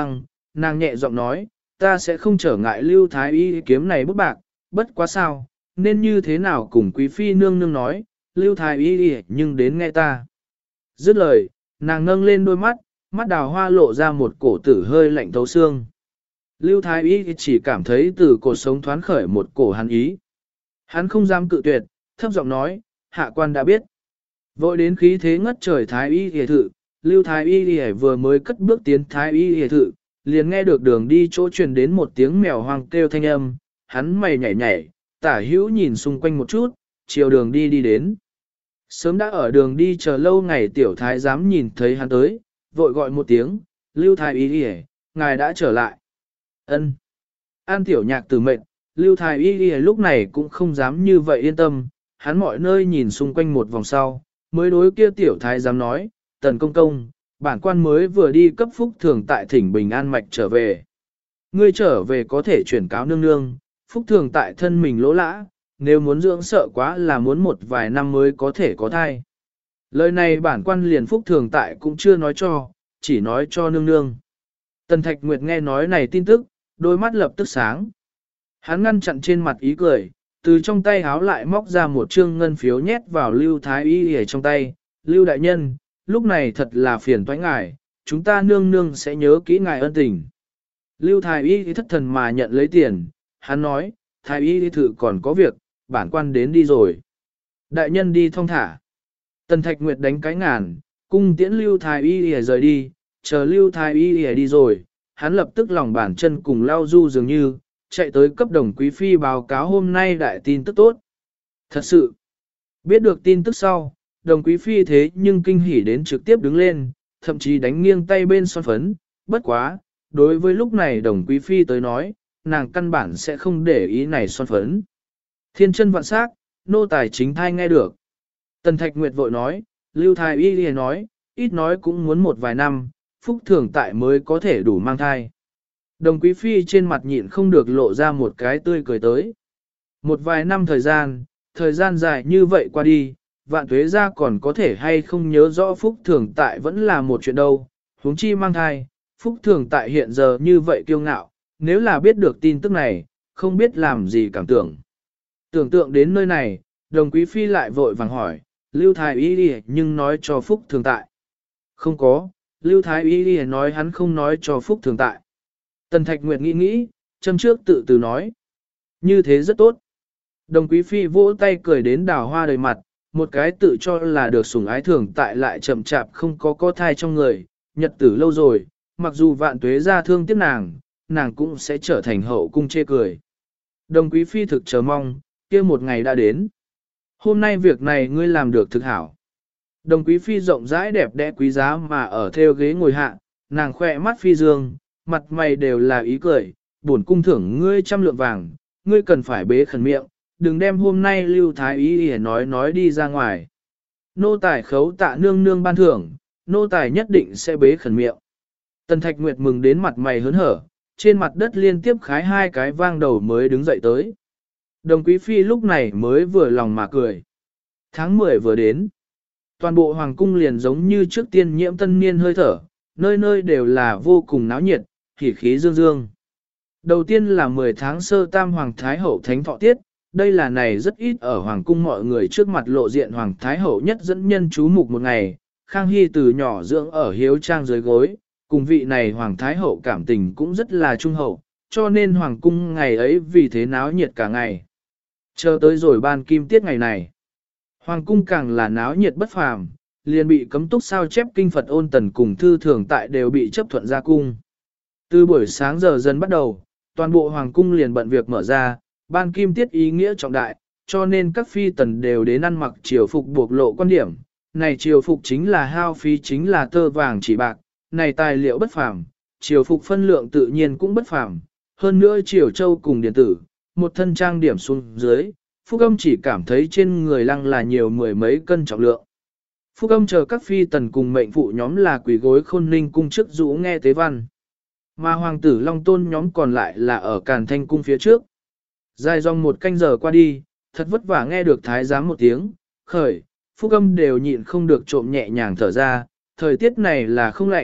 nàng nhẹ giọng nói, ta sẽ không trở ngại Lưu Thái Y kiếm này bút bạc, bất quá sao, nên như thế nào cùng quý phi nương nương nói, Lưu Thái Y nhưng đến nghe ta. Dứt lời, nàng nâng lên đôi mắt, mắt đào hoa lộ ra một cổ tử hơi lạnh thấu xương. Lưu Thái Y chỉ cảm thấy từ cổ sống thoáng khởi một cổ hắn ý. Hắn không dám cự tuyệt, thấp giọng nói, hạ quan đã biết. Vội đến khí thế ngất trời Thái Y hề thự, Lưu Thái Y hề vừa mới cất bước tiến Thái Y hề thự, liền nghe được đường đi chỗ truyền đến một tiếng mèo hoang kêu thanh âm, hắn mày nhảy nhảy, tả hữu nhìn xung quanh một chút, chiều đường đi đi đến. Sớm đã ở đường đi chờ lâu ngày tiểu thái dám nhìn thấy hắn tới, vội gọi một tiếng, Lưu Thái Y hề, ngài đã trở lại. Ân. An tiểu nhạc từ mệnh, Lưu Thái Y Y lúc này cũng không dám như vậy yên tâm, hắn mọi nơi nhìn xung quanh một vòng sau, mới đối kia tiểu thái dám nói, tần công công, bản quan mới vừa đi cấp phúc thường tại thỉnh bình an mạch trở về. Ngươi trở về có thể chuyển cáo nương nương, phúc thường tại thân mình lỗ lã, nếu muốn dưỡng sợ quá là muốn một vài năm mới có thể có thai. Lời này bản quan liền phúc thường tại cũng chưa nói cho, chỉ nói cho nương nương. Tần Thạch Nguyệt nghe nói này tin tức, đôi mắt lập tức sáng. Hắn ngăn chặn trên mặt ý cười, từ trong tay háo lại móc ra một trương ngân phiếu nhét vào Lưu Thái Y ở trong tay. Lưu đại nhân, lúc này thật là phiền toái ngài, chúng ta nương nương sẽ nhớ kỹ ngài ân tình. Lưu Thái Y thất thần mà nhận lấy tiền, hắn nói, Thái Y thử còn có việc, bản quan đến đi rồi. Đại nhân đi thong thả. Tần Thạch Nguyệt đánh cái ngàn, cung tiễn Lưu Thái Y rời đi, chờ Lưu Thái Y đi rồi, hắn lập tức lòng bàn chân cùng lao du dường như, chạy tới cấp đồng quý phi báo cáo hôm nay đại tin tức tốt. Thật sự, biết được tin tức sau, đồng quý phi thế nhưng kinh hỉ đến trực tiếp đứng lên, thậm chí đánh nghiêng tay bên son phấn, bất quá, đối với lúc này đồng quý phi tới nói, nàng căn bản sẽ không để ý này son phấn. Thiên chân vạn sắc, nô tài chính thai nghe được. Tần Thạch Nguyệt vội nói, Lưu Thái Y liền nói, ít nói cũng muốn một vài năm, phúc thường tại mới có thể đủ mang thai. Đồng quý phi trên mặt nhịn không được lộ ra một cái tươi cười tới. Một vài năm thời gian, thời gian dài như vậy qua đi, vạn tuế ra còn có thể hay không nhớ rõ phúc thường tại vẫn là một chuyện đâu, huống chi mang thai, phúc thường tại hiện giờ như vậy kiêu ngạo, nếu là biết được tin tức này, không biết làm gì cảm tưởng. Tưởng tượng đến nơi này, đồng quý phi lại vội vàng hỏi, Lưu Thái Y đi nhưng nói cho phúc thường tại. Không có, Lưu Thái Y đi nói hắn không nói cho phúc thường tại. Tần Thạch Nguyệt nghĩ nghĩ, châm trước tự từ nói. Như thế rất tốt. Đồng quý phi vỗ tay cười đến đào hoa đầy mặt, một cái tự cho là được sủng ái thường tại lại chậm chạp không có có thai trong người, nhật tử lâu rồi, mặc dù vạn tuế ra thương tiếc nàng, nàng cũng sẽ trở thành hậu cung chê cười. Đồng quý phi thực chờ mong, kia một ngày đã đến. Hôm nay việc này ngươi làm được thực hảo. Đồng quý phi rộng rãi đẹp đẽ quý giá mà ở theo ghế ngồi hạ, nàng khỏe mắt phi dương, mặt mày đều là ý cười, bổn cung thưởng ngươi trăm lượng vàng, ngươi cần phải bế khẩn miệng, đừng đem hôm nay Lưu Thái Y để nói nói đi ra ngoài. Nô tài khấu tạ nương nương ban thưởng, nô tài nhất định sẽ bế khẩn miệng. Tần Thạch Nguyệt mừng đến mặt mày hớn hở, trên mặt đất liên tiếp khái hai cái vang đầu mới đứng dậy tới. Đồng quý phi lúc này mới vừa lòng mà cười. Tháng mười vừa đến. Toàn bộ hoàng cung liền giống như trước tiên nhiễm tân niên hơi thở, nơi nơi đều là vô cùng náo nhiệt, hỉ khí dương dương. Đầu tiên là mười tháng sơ tam hoàng thái hậu thánh thọ tiết, đây là này rất ít ở hoàng cung mọi người trước mặt lộ diện hoàng thái hậu nhất dẫn nhân chú mục một ngày, Khang Hy từ nhỏ dưỡng ở hiếu trang dưới gối, cùng vị này hoàng thái hậu cảm tình cũng rất là trung hậu, cho nên hoàng cung ngày ấy vì thế náo nhiệt cả ngày. Chờ tới rồi ban kim tiết ngày này, hoàng cung càng là náo nhiệt bất phàm, liền bị cấm túc sao chép kinh Phật ôn tần cùng thư thường tại đều bị chấp thuận ra cung. Từ buổi sáng giờ dần bắt đầu, toàn bộ hoàng cung liền bận việc mở ra, ban kim tiết ý nghĩa trọng đại, cho nên các phi tần đều đến ăn mặc triều phục buộc lộ quan điểm. Này triều phục chính là hao phí chính là tơ vàng chỉ bạc, này tài liệu bất phàm, triều phục phân lượng tự nhiên cũng bất phàm. Hơn nữa triều châu cùng điện tử, một thân trang điểm xuống dưới, Phúc Âm chỉ cảm thấy trên người lăng là nhiều mười mấy cân trọng lượng. Phúc Âm chờ các phi tần cùng mệnh phụ nhóm là quỷ gối khôn ninh cung trước rũ nghe tế văn. Mà hoàng tử Long Tôn nhóm còn lại là ở Càn Thanh cung phía trước. Dài dòng một canh giờ qua đi, thật vất vả nghe được thái giám một tiếng, khởi, Phúc Âm đều nhịn không được trộm nhẹ nhàng thở ra, thời tiết này là không lạnh,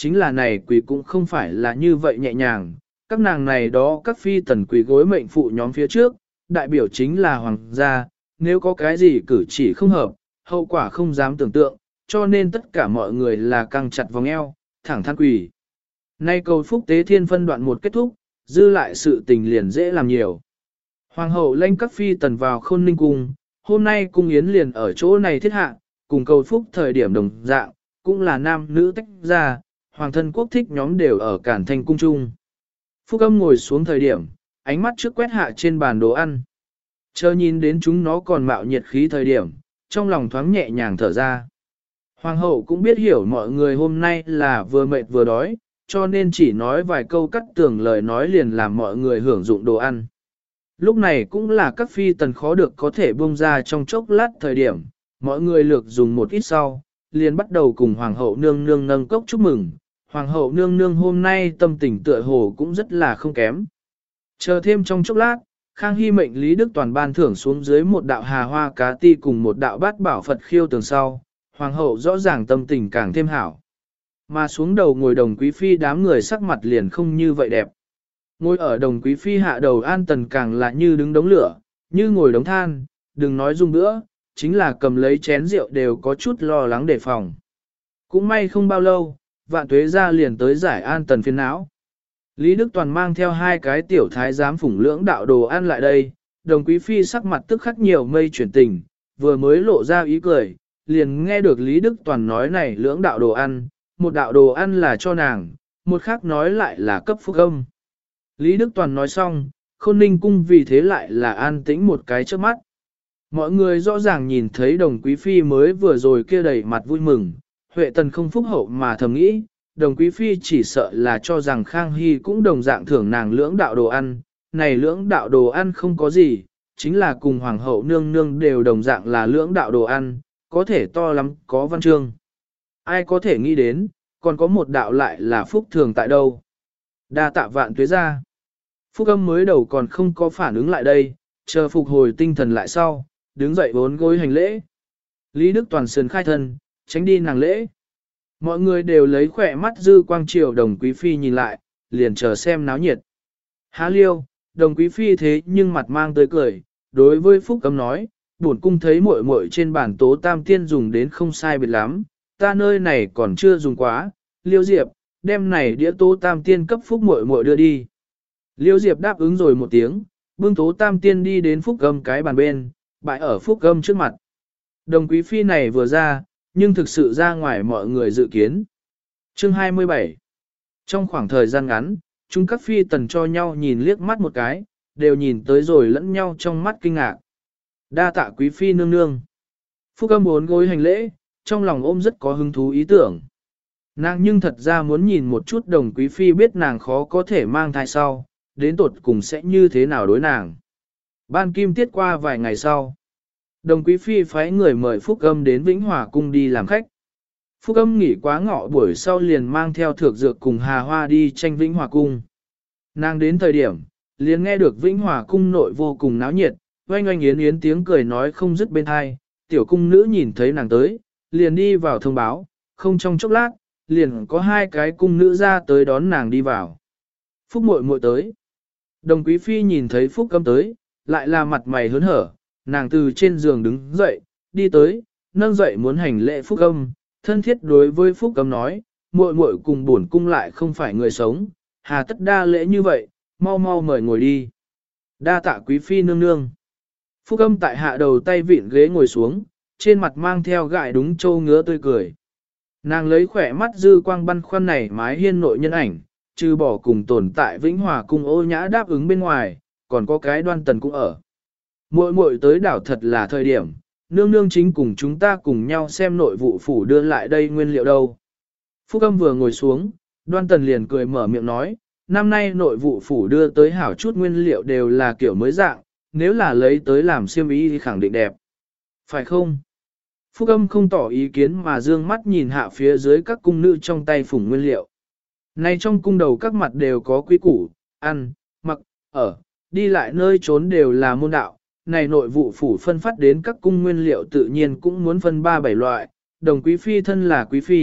chính là này quỳ cũng không phải là như vậy nhẹ nhàng, các nàng này đó các phi tần quỳ gối mệnh phụ nhóm phía trước, đại biểu chính là hoàng gia, nếu có cái gì cử chỉ không hợp, hậu quả không dám tưởng tượng, cho nên tất cả mọi người là căng chặt vòng eo, thẳng than quỳ. Nay cầu phúc tế thiên phân đoạn một kết thúc, dư lại sự tình liền dễ làm nhiều. Hoàng hậu lệnh các phi tần vào khôn ninh cung, hôm nay cung yến liền ở chỗ này thiết hạ, cùng cầu phúc thời điểm đồng dạng, cũng là nam nữ tách ra, hoàng thân quốc thích nhóm đều ở cản thành cung chung. Phúc âm ngồi xuống thời điểm, ánh mắt trước quét hạ trên bàn đồ ăn. Chờ nhìn đến chúng nó còn mạo nhiệt khí thời điểm, trong lòng thoáng nhẹ nhàng thở ra. Hoàng hậu cũng biết hiểu mọi người hôm nay là vừa mệt vừa đói, cho nên chỉ nói vài câu cắt tường lời nói liền làm mọi người hưởng dụng đồ ăn. Lúc này cũng là các phi tần khó được có thể buông ra trong chốc lát thời điểm, mọi người lược dùng một ít sau, liền bắt đầu cùng Hoàng hậu nương nương nâng cốc chúc mừng. Hoàng hậu nương nương hôm nay tâm tình tựa hồ cũng rất là không kém. Chờ thêm trong chốc lát, Khang Hy mệnh Lý Đức Toàn ban thưởng xuống dưới một đạo hà hoa cá ti cùng một đạo bát bảo Phật khiêu tường sau, Hoàng hậu rõ ràng tâm tình càng thêm hảo. Mà xuống đầu ngồi đồng quý phi đám người sắc mặt liền không như vậy đẹp. Ngồi ở đồng quý phi hạ đầu an tần càng là như đứng đống lửa, như ngồi đống than, đừng nói dung bữa, chính là cầm lấy chén rượu đều có chút lo lắng đề phòng. Cũng may không bao lâu, Vạn Tuế ra liền tới giải an tần phiền não. Lý Đức Toàn mang theo hai cái tiểu thái giám phủng lưỡng đạo đồ ăn lại đây, đồng quý phi sắc mặt tức khắc nhiều mây chuyển tình, vừa mới lộ ra ý cười, liền nghe được Lý Đức Toàn nói này lưỡng đạo đồ ăn, một đạo đồ ăn là cho nàng, một khác nói lại là cấp phúc âm. Lý Đức Toàn nói xong, Khôn Ninh cung vì thế lại là an tĩnh một cái trước mắt. Mọi người rõ ràng nhìn thấy đồng quý phi mới vừa rồi kia đầy mặt vui mừng, Huệ Tần không phúc hậu mà thầm nghĩ, đồng quý phi chỉ sợ là cho rằng Khang Hy cũng đồng dạng thưởng nàng lưỡng đạo đồ ăn, này lưỡng đạo đồ ăn không có gì, chính là cùng hoàng hậu nương nương đều đồng dạng là lưỡng đạo đồ ăn, có thể to lắm, có văn chương. Ai có thể nghĩ đến, còn có một đạo lại là phúc thường tại đâu. Đa tạ Vạn Tuế ra. Phúc âm mới đầu còn không có phản ứng lại đây, chờ phục hồi tinh thần lại sau, đứng dậy bốn gối hành lễ. Lý Đức Toàn sườn khai thân, tránh đi nàng lễ. Mọi người đều lấy khỏe mắt dư quang triều đồng quý phi nhìn lại, liền chờ xem náo nhiệt. Há liêu, đồng quý phi thế nhưng mặt mang tới cười, đối với Phúc âm nói, bổn cung thấy muội muội trên bản tố tam tiên dùng đến không sai biệt lắm, ta nơi này còn chưa dùng quá, Liêu Diệp, đem này đĩa tố tam tiên cấp Phúc muội muội đưa đi. Liêu Diệp đáp ứng rồi một tiếng, bưng tố tam tiên đi đến Phúc âm cái bàn bên, bại ở Phúc âm trước mặt. Đồng quý phi này vừa ra, nhưng thực sự ra ngoài mọi người dự kiến. Chương hai mươi bảy. Trong khoảng thời gian ngắn, chúng các phi tần cho nhau nhìn liếc mắt một cái, đều nhìn tới rồi lẫn nhau trong mắt kinh ngạc. Đa tạ quý phi nương nương. Phúc âm bốn gối hành lễ, trong lòng ôm rất có hứng thú ý tưởng. Nàng nhưng thật ra muốn nhìn một chút đồng quý phi biết nàng khó có thể mang thai sau, đến tột cùng sẽ như thế nào đối nàng. Ban kim tiết qua vài ngày sau. Đồng quý phi phái người mời Phúc âm đến Vĩnh Hòa cung đi làm khách. Phúc âm nghỉ quá ngọ buổi sau liền mang theo thược dược cùng Hà Hoa đi tranh Vĩnh Hòa cung. Nàng đến thời điểm, liền nghe được Vĩnh Hòa cung nội vô cùng náo nhiệt, oanh oanh yến yến tiếng cười nói không dứt bên hai, tiểu cung nữ nhìn thấy nàng tới, liền đi vào thông báo, không trong chốc lát, liền có hai cái cung nữ ra tới đón nàng đi vào. Phúc muội muội tới. Đồng quý phi nhìn thấy Phúc âm tới, lại là mặt mày hớn hở, nàng từ trên giường đứng dậy, đi tới, nâng dậy muốn hành lễ Phúc âm, thân thiết đối với Phúc âm nói, muội muội cùng bổn cung lại không phải người sống, hà tất đa lễ như vậy, mau mau mời ngồi đi. Đa tạ quý phi nương nương. Phúc âm tại hạ đầu tay vịn ghế ngồi xuống, trên mặt mang theo gại đúng châu ngứa tươi cười. Nàng lấy khỏe mắt dư quang băn khoăn này mái hiên nội nhân ảnh, trừ bỏ cùng tồn tại Vĩnh Hòa cung ô nhã đáp ứng bên ngoài, còn có cái Đoan Tần cũng ở. Muội muội tới đảo thật là thời điểm, nương nương chính cùng chúng ta cùng nhau xem nội vụ phủ đưa lại đây nguyên liệu đâu. Phúc âm vừa ngồi xuống, Đoan Tần liền cười mở miệng nói, năm nay nội vụ phủ đưa tới hảo chút nguyên liệu đều là kiểu mới dạng, nếu là lấy tới làm xiêm y thì khẳng định đẹp. Phải không? Phúc âm không tỏ ý kiến mà dương mắt nhìn hạ phía dưới các cung nữ trong tay phủng nguyên liệu. Nay trong cung đầu các mặt đều có quý củ, ăn, mặc, ở, đi lại nơi trốn đều là môn đạo. Này nội vụ phủ phân phát đến các cung nguyên liệu tự nhiên cũng muốn phân ba bảy loại, đồng quý phi thân là quý phi,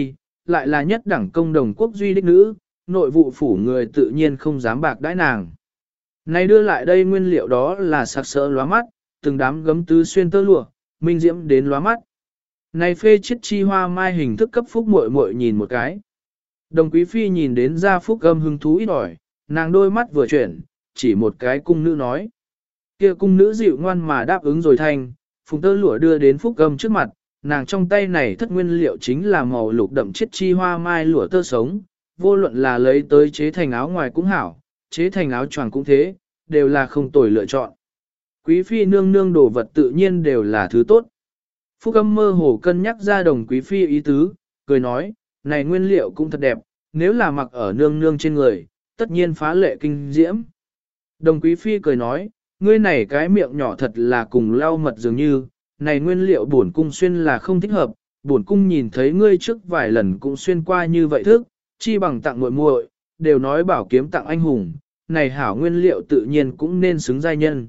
lại là nhất đẳng công đồng quốc duy đích nữ, nội vụ phủ người tự nhiên không dám bạc đãi nàng. Này đưa lại đây nguyên liệu đó là sặc sỡ lóa mắt, từng đám gấm tứ xuyên tơ lụa, minh diễm đến lóa mắt. Này phê chiết chi hoa mai hình thức cấp phúc muội muội nhìn một cái. Đồng quý phi nhìn đến ra phúc âm hứng thú ít ỏi, nàng đôi mắt vừa chuyển, chỉ một cái cung nữ nói. Kia cung nữ dịu ngoan mà đáp ứng rồi thanh, phùng tơ lụa đưa đến phúc âm trước mặt, nàng trong tay này thất nguyên liệu chính là màu lục đậm chiết chi hoa mai lụa tơ sống, vô luận là lấy tới chế thành áo ngoài cũng hảo, chế thành áo choàng cũng thế, đều là không tồi lựa chọn. Quý phi nương nương đồ vật tự nhiên đều là thứ tốt. Phúc âm mơ hồ cân nhắc ra đồng quý phi ý tứ, cười nói, này nguyên liệu cũng thật đẹp, nếu là mặc ở nương nương trên người, tất nhiên phá lệ kinh diễm. Đồng quý phi cười nói, ngươi này cái miệng nhỏ thật là cùng lau mật dường như, này nguyên liệu bổn cung xuyên là không thích hợp, bổn cung nhìn thấy ngươi trước vài lần cũng xuyên qua như vậy thức, chi bằng tặng muội muội, đều nói bảo kiếm tặng anh hùng, này hảo nguyên liệu tự nhiên cũng nên xứng giai nhân.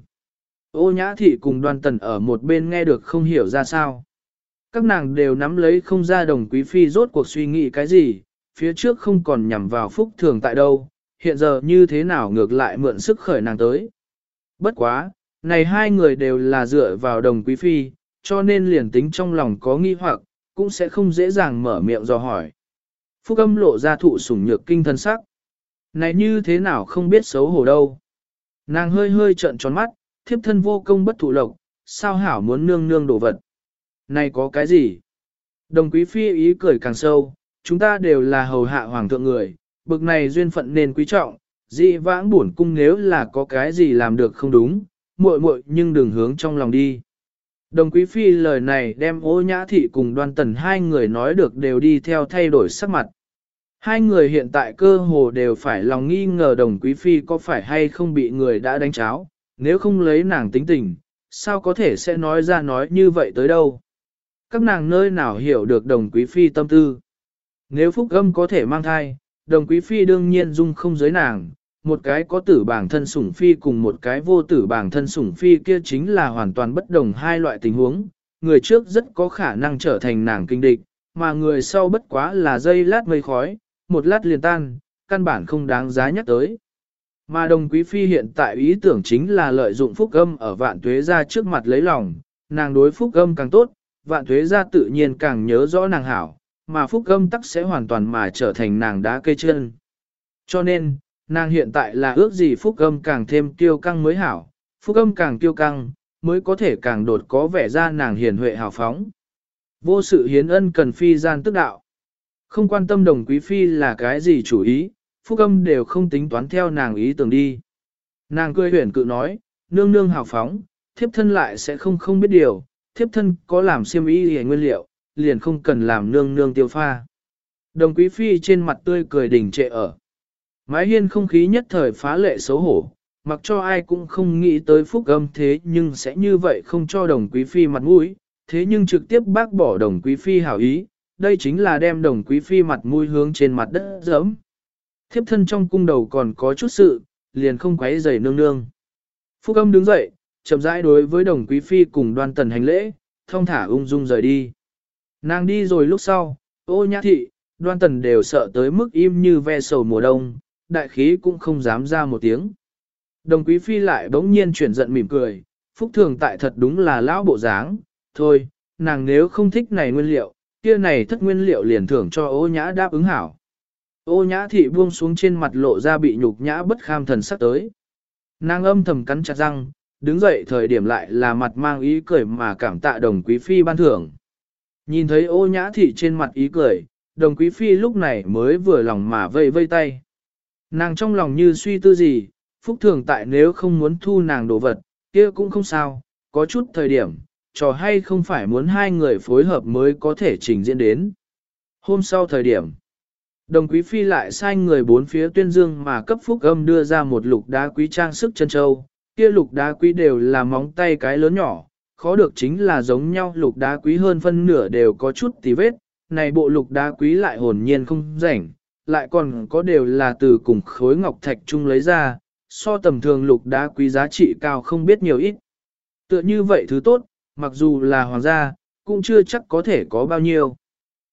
Ô Nhã Thị cùng Đoan Tần ở một bên nghe được không hiểu ra sao. Các nàng đều nắm lấy không ra đồng quý phi rốt cuộc suy nghĩ cái gì, phía trước không còn nhằm vào phúc thường tại đâu, hiện giờ như thế nào ngược lại mượn sức khởi nàng tới. Bất quá, này hai người đều là dựa vào đồng quý phi, cho nên liền tính trong lòng có nghi hoặc, cũng sẽ không dễ dàng mở miệng dò hỏi. Phúc âm lộ ra thụ sủng nhược kinh thân sắc. Này như thế nào không biết xấu hổ đâu. Nàng hơi hơi trợn tròn mắt, thiếp thân vô công bất thụ lộc, sao hảo muốn nương nương đổ vật. Này có cái gì? Đồng quý phi ý cười càng sâu, chúng ta đều là hầu hạ hoàng thượng người, bực này duyên phận nên quý trọng, dị vãng bổn cung nếu là có cái gì làm được không đúng, muội muội nhưng đừng hướng trong lòng đi. Đồng quý phi lời này đem Ô Nhã Thị cùng Đoan Tần hai người nói được đều đi theo thay đổi sắc mặt. Hai người hiện tại cơ hồ đều phải lòng nghi ngờ đồng quý phi có phải hay không bị người đã đánh cháo, nếu không lấy nàng tính tình, sao có thể sẽ nói ra nói như vậy tới đâu. Các nàng nơi nào hiểu được đồng quý phi tâm tư. Nếu phúc âm có thể mang thai, đồng quý phi đương nhiên dung không giới nàng, một cái có tử bảng thân sủng phi cùng một cái vô tử bảng thân sủng phi kia chính là hoàn toàn bất đồng hai loại tình huống, người trước rất có khả năng trở thành nàng kinh địch, mà người sau bất quá là dây lát mây khói, một lát liền tan, căn bản không đáng giá nhắc tới. Mà đồng quý phi hiện tại ý tưởng chính là lợi dụng phúc âm ở vạn tuế ra trước mặt lấy lòng, nàng đối phúc âm càng tốt, vạn tuế ra tự nhiên càng nhớ rõ nàng hảo, mà phúc âm tắc sẽ hoàn toàn mà trở thành nàng đá cây chân. Cho nên, nàng hiện tại là ước gì phúc âm càng thêm kiêu căng mới hảo, phúc âm càng kiêu căng, mới có thể càng đột có vẻ ra nàng hiền huệ hào phóng. Vô sự hiến ân cần phi gian tức đạo. Không quan tâm đồng quý phi là cái gì chủ ý, phúc âm đều không tính toán theo nàng ý tưởng đi. Nàng cười huyền cự nói, nương nương hào phóng, thiếp thân lại sẽ không không biết điều, thiếp thân có làm xiêm y hề nguyên liệu, liền không cần làm nương nương tiêu pha. Đồng quý phi trên mặt tươi cười đỉnh trệ ở. Mái hiên không khí nhất thời phá lệ xấu hổ, mặc cho ai cũng không nghĩ tới phúc âm thế nhưng sẽ như vậy không cho đồng quý phi mặt mũi, thế nhưng trực tiếp bác bỏ đồng quý phi hảo ý, đây chính là đem đồng quý phi mặt mũi hướng trên mặt đất giẫm. Thiếp thân trong cung đầu còn có chút sự, liền không quấy rầy nương nương. Phúc âm đứng dậy, chậm rãi đối với đồng quý phi cùng Đoan Tần hành lễ, thong thả ung dung rời đi. Nàng đi rồi lúc sau, Ô Nhã Thị, Đoan Tần đều sợ tới mức im như ve sầu mùa đông, đại khí cũng không dám ra một tiếng. Đồng quý phi lại bỗng nhiên chuyển giận mỉm cười, phúc thường tại thật đúng là lão bộ dáng, thôi, nàng nếu không thích này nguyên liệu, kia này thất nguyên liệu liền thưởng cho Ô Nhã đáp ứng hảo. Ô Nhã Thị buông xuống trên mặt lộ ra bị nhục nhã bất kham thần sắc tới. Nàng âm thầm cắn chặt răng, đứng dậy thời điểm lại là mặt mang ý cười mà cảm tạ đồng quý phi ban thưởng. Nhìn thấy Ô Nhã Thị trên mặt ý cười, đồng quý phi lúc này mới vừa lòng mà vây vây tay. Nàng trong lòng như suy tư gì, phúc thường tại nếu không muốn thu nàng đồ vật, kia cũng không sao, có chút thời điểm, trò hay không phải muốn hai người phối hợp mới có thể trình diễn đến. Hôm sau thời điểm, đồng quý phi lại sai người bốn phía tuyên dương mà cấp phúc âm đưa ra một lục đá quý trang sức chân châu, kia lục đá quý đều là móng tay cái lớn nhỏ, khó được chính là giống nhau lục đá quý hơn phân nửa đều có chút tí vết, này bộ lục đá quý lại hồn nhiên không rảnh, lại còn có đều là từ cùng khối ngọc thạch chung lấy ra, so tầm thường lục đá quý giá trị cao không biết nhiều ít. Tựa như vậy thứ tốt, mặc dù là hoàng gia, cũng chưa chắc có thể có bao nhiêu.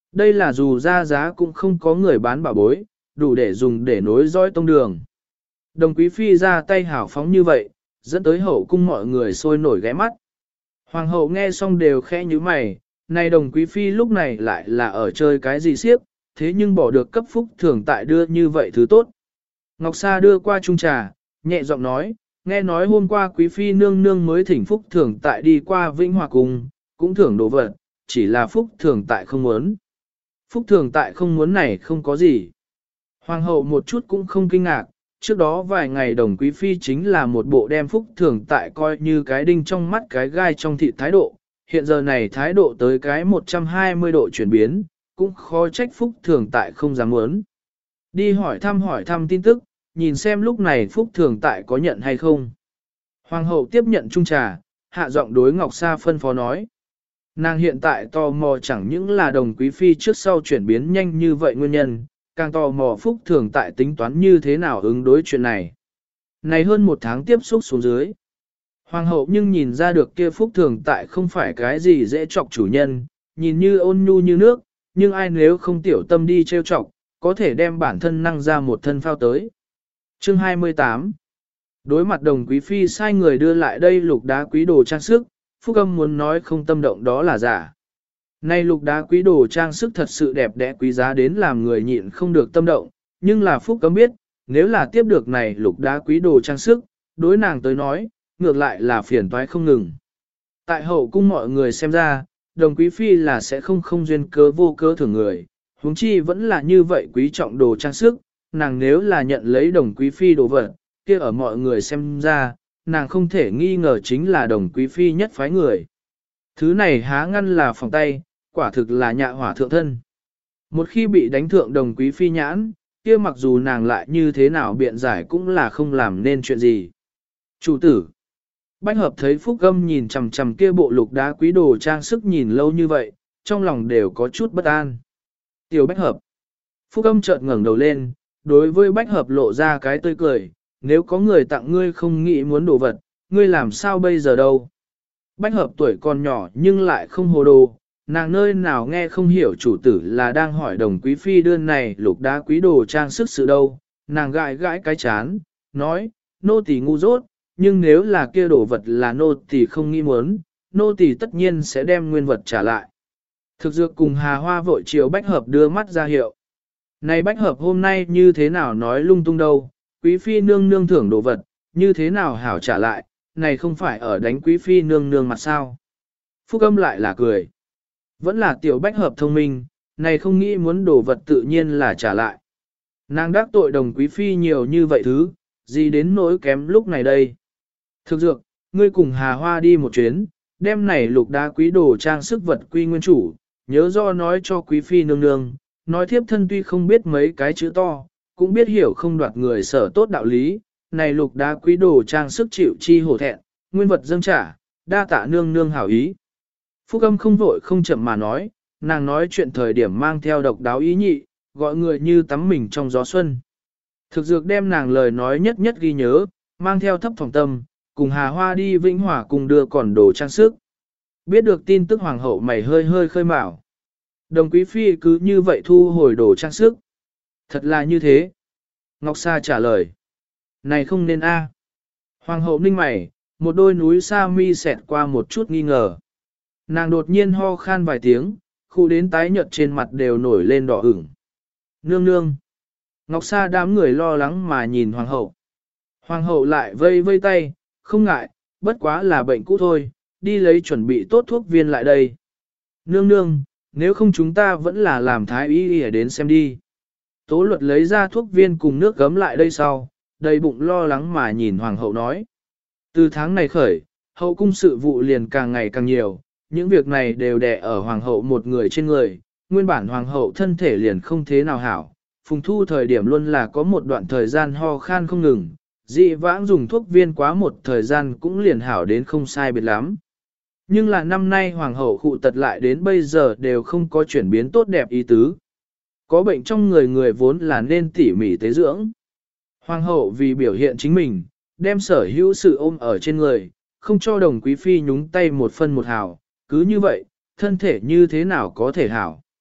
Đây là dù ra giá cũng không có người bán bảo bối, đủ để dùng để nối dõi tông đường. Đồng quý phi ra tay hảo phóng như vậy, dẫn tới hậu cung mọi người sôi nổi ghé mắt. Hoàng hậu nghe xong đều khẽ như mày, này đồng quý phi lúc này lại là ở chơi cái gì siếp, thế nhưng bỏ được cấp phúc thường tại đưa như vậy thứ tốt. Ngọc Sa đưa qua chung trà, nhẹ giọng nói, nghe nói hôm qua quý phi nương nương mới thỉnh phúc thường tại đi qua Vĩnh Hòa Cung, cũng thưởng đồ vật, chỉ là phúc thường tại không muốn. Phúc thường tại không muốn này không có gì. Hoàng hậu một chút cũng không kinh ngạc, trước đó vài ngày đồng quý phi chính là một bộ đem phúc thường tại coi như cái đinh trong mắt cái gai trong thịt thái độ, hiện giờ này thái độ tới cái một trăm hai mươi độ chuyển biến, cũng khó trách phúc thường tại không dám muốn. Đi hỏi thăm hỏi thăm tin tức, nhìn xem lúc này phúc thường tại có nhận hay không. Hoàng hậu tiếp nhận chung trà, hạ giọng đối Ngọc Sa phân phó nói. Nàng hiện tại tò mò chẳng những là đồng quý phi trước sau chuyển biến nhanh như vậy nguyên nhân, càng tò mò phúc thường tại tính toán như thế nào ứng đối chuyện này. Này hơn một tháng tiếp xúc xuống dưới. Hoàng hậu nhưng nhìn ra được kia phúc thường tại không phải cái gì dễ chọc chủ nhân, nhìn như ôn nhu như nước, nhưng ai nếu không tiểu tâm đi trêu chọc, có thể đem bản thân năng ra một thân phao tới. Chương hai mươi tám. Đối mặt đồng quý phi sai người đưa lại đây lục đá quý đồ trang sức, Phúc Âm muốn nói không tâm động đó là giả. Nay lục đá quý đồ trang sức thật sự đẹp đẽ quý giá đến làm người nhịn không được tâm động, nhưng là Phúc Âm biết, nếu là tiếp được này lục đá quý đồ trang sức, đối nàng tới nói, ngược lại là phiền toái không ngừng. Tại hậu cung mọi người xem ra, đồng quý phi là sẽ không không duyên cớ vô cớ thưởng người, huống chi vẫn là như vậy quý trọng đồ trang sức, nàng nếu là nhận lấy đồng quý phi đồ vật, kia ở mọi người xem ra, nàng không thể nghi ngờ chính là đồng quý phi nhất phái người. Thứ này há ngăn là phòng tay, quả thực là nhạ hỏa thượng thân. Một khi bị đánh thượng đồng quý phi nhãn, kia mặc dù nàng lại như thế nào biện giải cũng là không làm nên chuyện gì. Chủ tử, Bách Hợp thấy Phúc Âm nhìn chằm chằm kia bộ lục đá quý đồ trang sức nhìn lâu như vậy, trong lòng đều có chút bất an. Tiểu Bách Hợp. Phúc Âm chợt ngẩng đầu lên, đối với Bách Hợp lộ ra cái tươi cười, nếu có người tặng ngươi không nghĩ muốn đồ vật, ngươi làm sao bây giờ đâu. Bách Hợp tuổi còn nhỏ nhưng lại không hồ đồ, nàng nơi nào nghe không hiểu chủ tử là đang hỏi đồng quý phi đưa này lục đá quý đồ trang sức sự đâu, nàng gãi gãi cái chán, nói, nô tỳ ngu dốt, nhưng nếu là kia đồ vật là nô tỳ không nghĩ muốn, nô tỳ tất nhiên sẽ đem nguyên vật trả lại. Thực dược cùng Hà Hoa vội chiều Bách Hợp đưa mắt ra hiệu. Này Bách Hợp hôm nay như thế nào nói lung tung đâu, quý phi nương nương thưởng đồ vật, như thế nào hảo trả lại, này không phải ở đánh quý phi nương nương mặt sao. Phúc Âm lại là cười. Vẫn là tiểu Bách Hợp thông minh, này không nghĩ muốn đồ vật tự nhiên là trả lại. Nàng đắc tội đồng quý phi nhiều như vậy thứ, gì đến nỗi kém lúc này đây. Thực dược, ngươi cùng Hà Hoa đi một chuyến, đem này lục đá quý đồ trang sức vật quy nguyên chủ, nhớ do nói cho quý phi nương nương, nói thiếp thân tuy không biết mấy cái chữ to, cũng biết hiểu không đoạt người sở tốt đạo lý, này lục đá quý đồ trang sức chịu chi hổ thẹn, nguyên vật dâng trả, đa tạ nương nương hảo ý. Phúc Âm không vội không chậm mà nói, nàng nói chuyện thời điểm mang theo độc đáo ý nhị, gọi người như tắm mình trong gió xuân. Thực dược đem nàng lời nói nhất nhất ghi nhớ, mang theo thấp phòng tâm, cùng Hà Hoa đi Vĩnh Hòa cùng đưa còn đồ trang sức. Biết được tin tức hoàng hậu mày hơi hơi khơi mào. Đồng quý phi cứ như vậy thu hồi đồ trang sức. Thật là như thế. Ngọc Sa trả lời. Này không nên a. Hoàng hậu ninh mày, một đôi núi sa mi xẹt qua một chút nghi ngờ. Nàng đột nhiên ho khan vài tiếng, khu đến tái nhợt trên mặt đều nổi lên đỏ ửng. Nương nương. Ngọc Sa đám người lo lắng mà nhìn hoàng hậu. Hoàng hậu lại vây vây tay, không ngại, bất quá là bệnh cũ thôi, đi lấy chuẩn bị tốt thuốc viên lại đây. Nương nương, nếu không chúng ta vẫn là làm thái y y đến xem đi. Tố Luật lấy ra thuốc viên cùng nước gấm lại đây sau, đầy bụng lo lắng mà nhìn hoàng hậu nói. Từ tháng này khởi, hậu cung sự vụ liền càng ngày càng nhiều, những việc này đều đè ở hoàng hậu một người trên người, nguyên bản hoàng hậu thân thể liền không thế nào hảo, phùng thu thời điểm luôn là có một đoạn thời gian ho khan không ngừng, dị vãng dùng thuốc viên quá một thời gian cũng liền hảo đến không sai biệt lắm. Nhưng là năm nay hoàng hậu khụ tật lại đến bây giờ đều không có chuyển biến tốt đẹp ý tứ. Có bệnh trong người người vốn là nên tỉ mỉ tế dưỡng. Hoàng hậu vì biểu hiện chính mình, đem sở hữu sự ôm ở trên người, không cho đồng quý phi nhúng tay một phân một hào, cứ như vậy, thân thể như thế nào có thể hảo.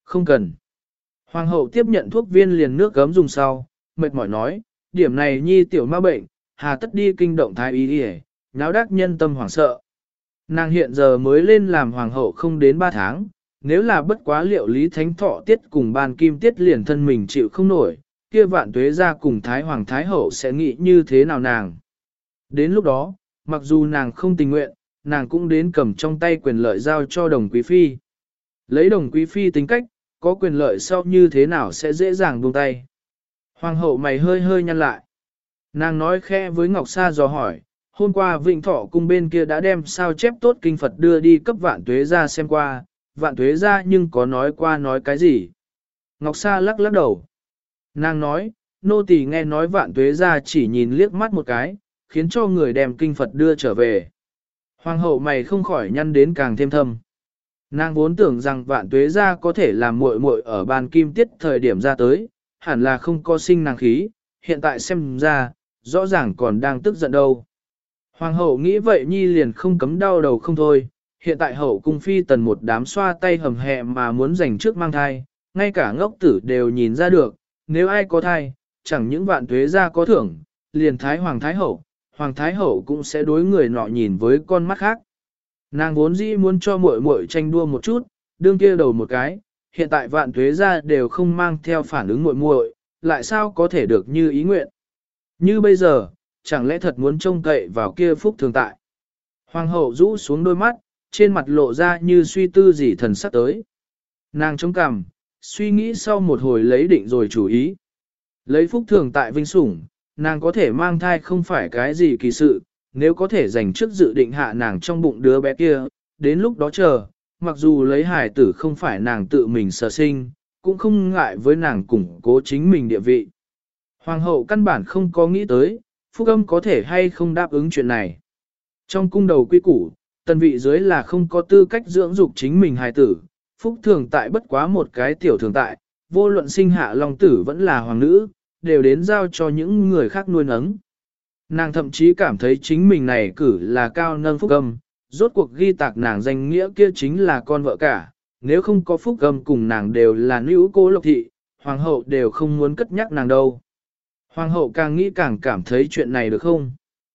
Không cần. Hoàng hậu tiếp nhận thuốc viên liền nước gấm dùng sau, mệt mỏi nói, điểm này nhi tiểu ma bệnh, hà tất đi kinh động thái y đi nháo đắc nhân tâm hoảng sợ. Nàng hiện giờ mới lên làm hoàng hậu không đến ba tháng, nếu là bất quá liệu lý thánh thọ tiết cùng ban kim tiết liền thân mình chịu không nổi, kia vạn tuế ra cùng thái hoàng thái hậu sẽ nghĩ như thế nào nàng. Đến lúc đó, mặc dù nàng không tình nguyện, nàng cũng đến cầm trong tay quyền lợi giao cho đồng quý phi. Lấy đồng quý phi tính cách, có quyền lợi sau như thế nào sẽ dễ dàng buông tay. Hoàng hậu mày hơi hơi nhăn lại. Nàng nói khẽ với Ngọc Sa dò hỏi, hôm qua Vịnh Thọ cung bên kia đã đem sao chép tốt kinh Phật đưa đi cấp vạn tuế ra xem qua, vạn tuế ra nhưng có nói qua nói cái gì. Ngọc Sa lắc lắc đầu. Nàng nói, nô tỳ nghe nói vạn tuế ra chỉ nhìn liếc mắt một cái, khiến cho người đem kinh Phật đưa trở về. Hoàng hậu mày không khỏi nhăn đến càng thêm thâm. Nàng vốn tưởng rằng vạn tuế ra có thể làm muội muội ở ban kim tiết thời điểm ra tới, hẳn là không có sinh nàng khí, hiện tại xem ra, rõ ràng còn đang tức giận đâu. Hoàng hậu nghĩ vậy nhi liền không cấm đau đầu không thôi, hiện tại hậu cung phi tần một đám xoa tay hầm hẹ mà muốn giành trước mang thai, ngay cả ngốc tử đều nhìn ra được, nếu ai có thai, chẳng những vạn tuế ra có thưởng, liền thái hoàng thái hậu, hoàng thái hậu cũng sẽ đối người nọ nhìn với con mắt khác. Nàng vốn dĩ muốn cho muội muội tranh đua một chút, đương kia đầu một cái, hiện tại vạn tuế ra đều không mang theo phản ứng muội muội, lại sao có thể được như ý nguyện. Như bây giờ, chẳng lẽ thật muốn trông cậy vào kia phúc thường tại. Hoàng hậu rũ xuống đôi mắt, trên mặt lộ ra như suy tư gì thần sắc tới. Nàng chống cằm, suy nghĩ sau một hồi lấy định rồi chủ ý. Lấy phúc thường tại vinh sủng, nàng có thể mang thai không phải cái gì kỳ sự, nếu có thể dành trước dự định hạ nàng trong bụng đứa bé kia, đến lúc đó chờ, mặc dù lấy hài tử không phải nàng tự mình sở sinh, cũng không ngại với nàng củng cố chính mình địa vị. Hoàng hậu căn bản không có nghĩ tới, Phúc Âm có thể hay không đáp ứng chuyện này. Trong cung đầu quy củ, tần vị dưới là không có tư cách dưỡng dục chính mình hài tử, Phúc thường tại bất quá một cái tiểu thường tại, vô luận sinh hạ long tử vẫn là hoàng nữ, đều đến giao cho những người khác nuôi nấng. Nàng thậm chí cảm thấy chính mình này cử là cao nâng Phúc Âm, rốt cuộc ghi tạc nàng danh nghĩa kia chính là con vợ cả, nếu không có Phúc Âm cùng nàng đều là nữ cô lộc thị, hoàng hậu đều không muốn cất nhắc nàng đâu. Hoàng hậu càng nghĩ càng cảm thấy chuyện này được không?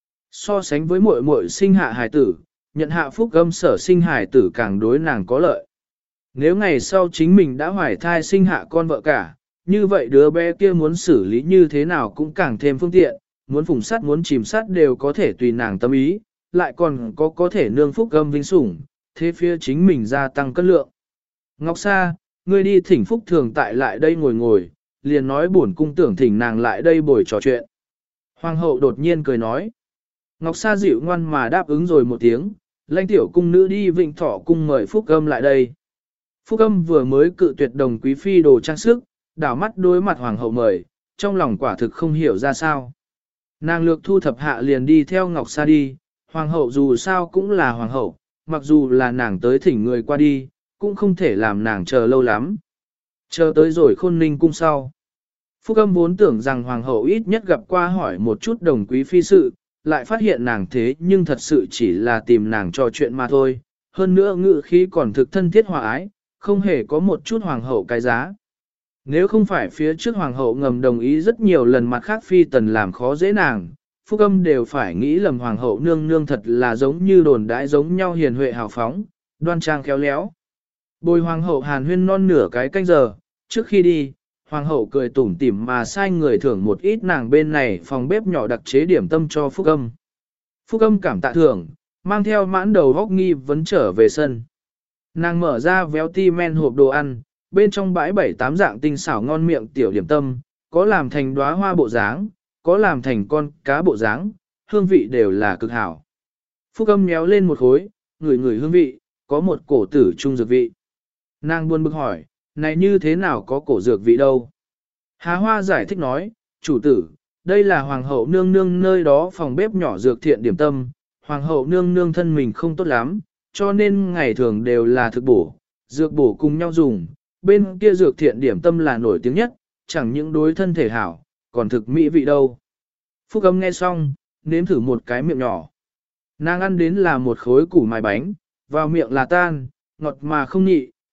So sánh với muội muội sinh hạ hài tử, nhận hạ Phúc Âm sở sinh hài tử càng đối nàng có lợi. Nếu ngày sau chính mình đã hoài thai sinh hạ con vợ cả, như vậy đứa bé kia muốn xử lý như thế nào cũng càng thêm phương tiện, muốn phùng sắt muốn chìm sắt đều có thể tùy nàng tâm ý, lại còn có có thể nương Phúc Âm vinh sủng, thế phía chính mình gia tăng cân lượng. Ngọc Sa, ngươi đi thỉnh Phúc thường tại lại đây ngồi ngồi, liền nói bổn cung tưởng thỉnh nàng lại đây bồi trò chuyện. Hoàng hậu đột nhiên cười nói. Ngọc Sa dịu ngoan mà đáp ứng rồi một tiếng, lãnh tiểu cung nữ đi Vịnh Thọ cung mời Phúc Âm lại đây. Phúc Âm vừa mới cự tuyệt đồng quý phi đồ trang sức, đảo mắt đối mặt hoàng hậu mời, trong lòng quả thực không hiểu ra sao. Nàng lược thu thập hạ liền đi theo Ngọc Sa đi, hoàng hậu dù sao cũng là hoàng hậu, mặc dù là nàng tới thỉnh người qua đi, cũng không thể làm nàng chờ lâu lắm. Chờ tới rồi Khôn Ninh cung sau. Phúc Âm vốn tưởng rằng hoàng hậu ít nhất gặp qua hỏi một chút đồng quý phi sự, lại phát hiện nàng thế nhưng thật sự chỉ là tìm nàng trò chuyện mà thôi. Hơn nữa ngự khí còn thực thân thiết hòa ái, không hề có một chút hoàng hậu cái giá. Nếu không phải phía trước hoàng hậu ngầm đồng ý rất nhiều lần mặt khác phi tần làm khó dễ nàng, Phúc Âm đều phải nghĩ lầm hoàng hậu nương nương thật là giống như đồn đãi giống nhau hiền huệ hào phóng, đoan trang khéo léo. Bồi hoàng hậu hàn huyên non nửa cái canh giờ, trước khi đi, hoàng hậu cười tủm tỉm mà sai người thưởng một ít nàng bên này phòng bếp nhỏ đặc chế điểm tâm cho Phúc Âm. Phúc Âm cảm tạ thưởng, mang theo mãn đầu góc nghi vấn trở về sân. Nàng mở ra véo ti men hộp đồ ăn, bên trong bãi bảy tám dạng tinh xảo ngon miệng tiểu điểm tâm, có làm thành đóa hoa bộ dáng, có làm thành con cá bộ dáng, hương vị đều là cực hảo. Phúc Âm méo lên một khối, ngửi ngửi hương vị, có một cổ tử trung dược vị. Nàng buồn bực hỏi, này như thế nào có cổ dược vị đâu? Há Hoa giải thích nói, chủ tử, đây là hoàng hậu nương nương nơi đó phòng bếp nhỏ dược thiện điểm tâm, hoàng hậu nương nương thân mình không tốt lắm, cho nên ngày thường đều là thực bổ, dược bổ cùng nhau dùng, bên kia dược thiện điểm tâm là nổi tiếng nhất, chẳng những đối thân thể hảo, còn thực mỹ vị đâu. Phúc Âm nghe xong, nếm thử một cái miệng nhỏ. Nàng ăn đến là một khối củ mài bánh, vào miệng là tan, ngọt mà không nhị,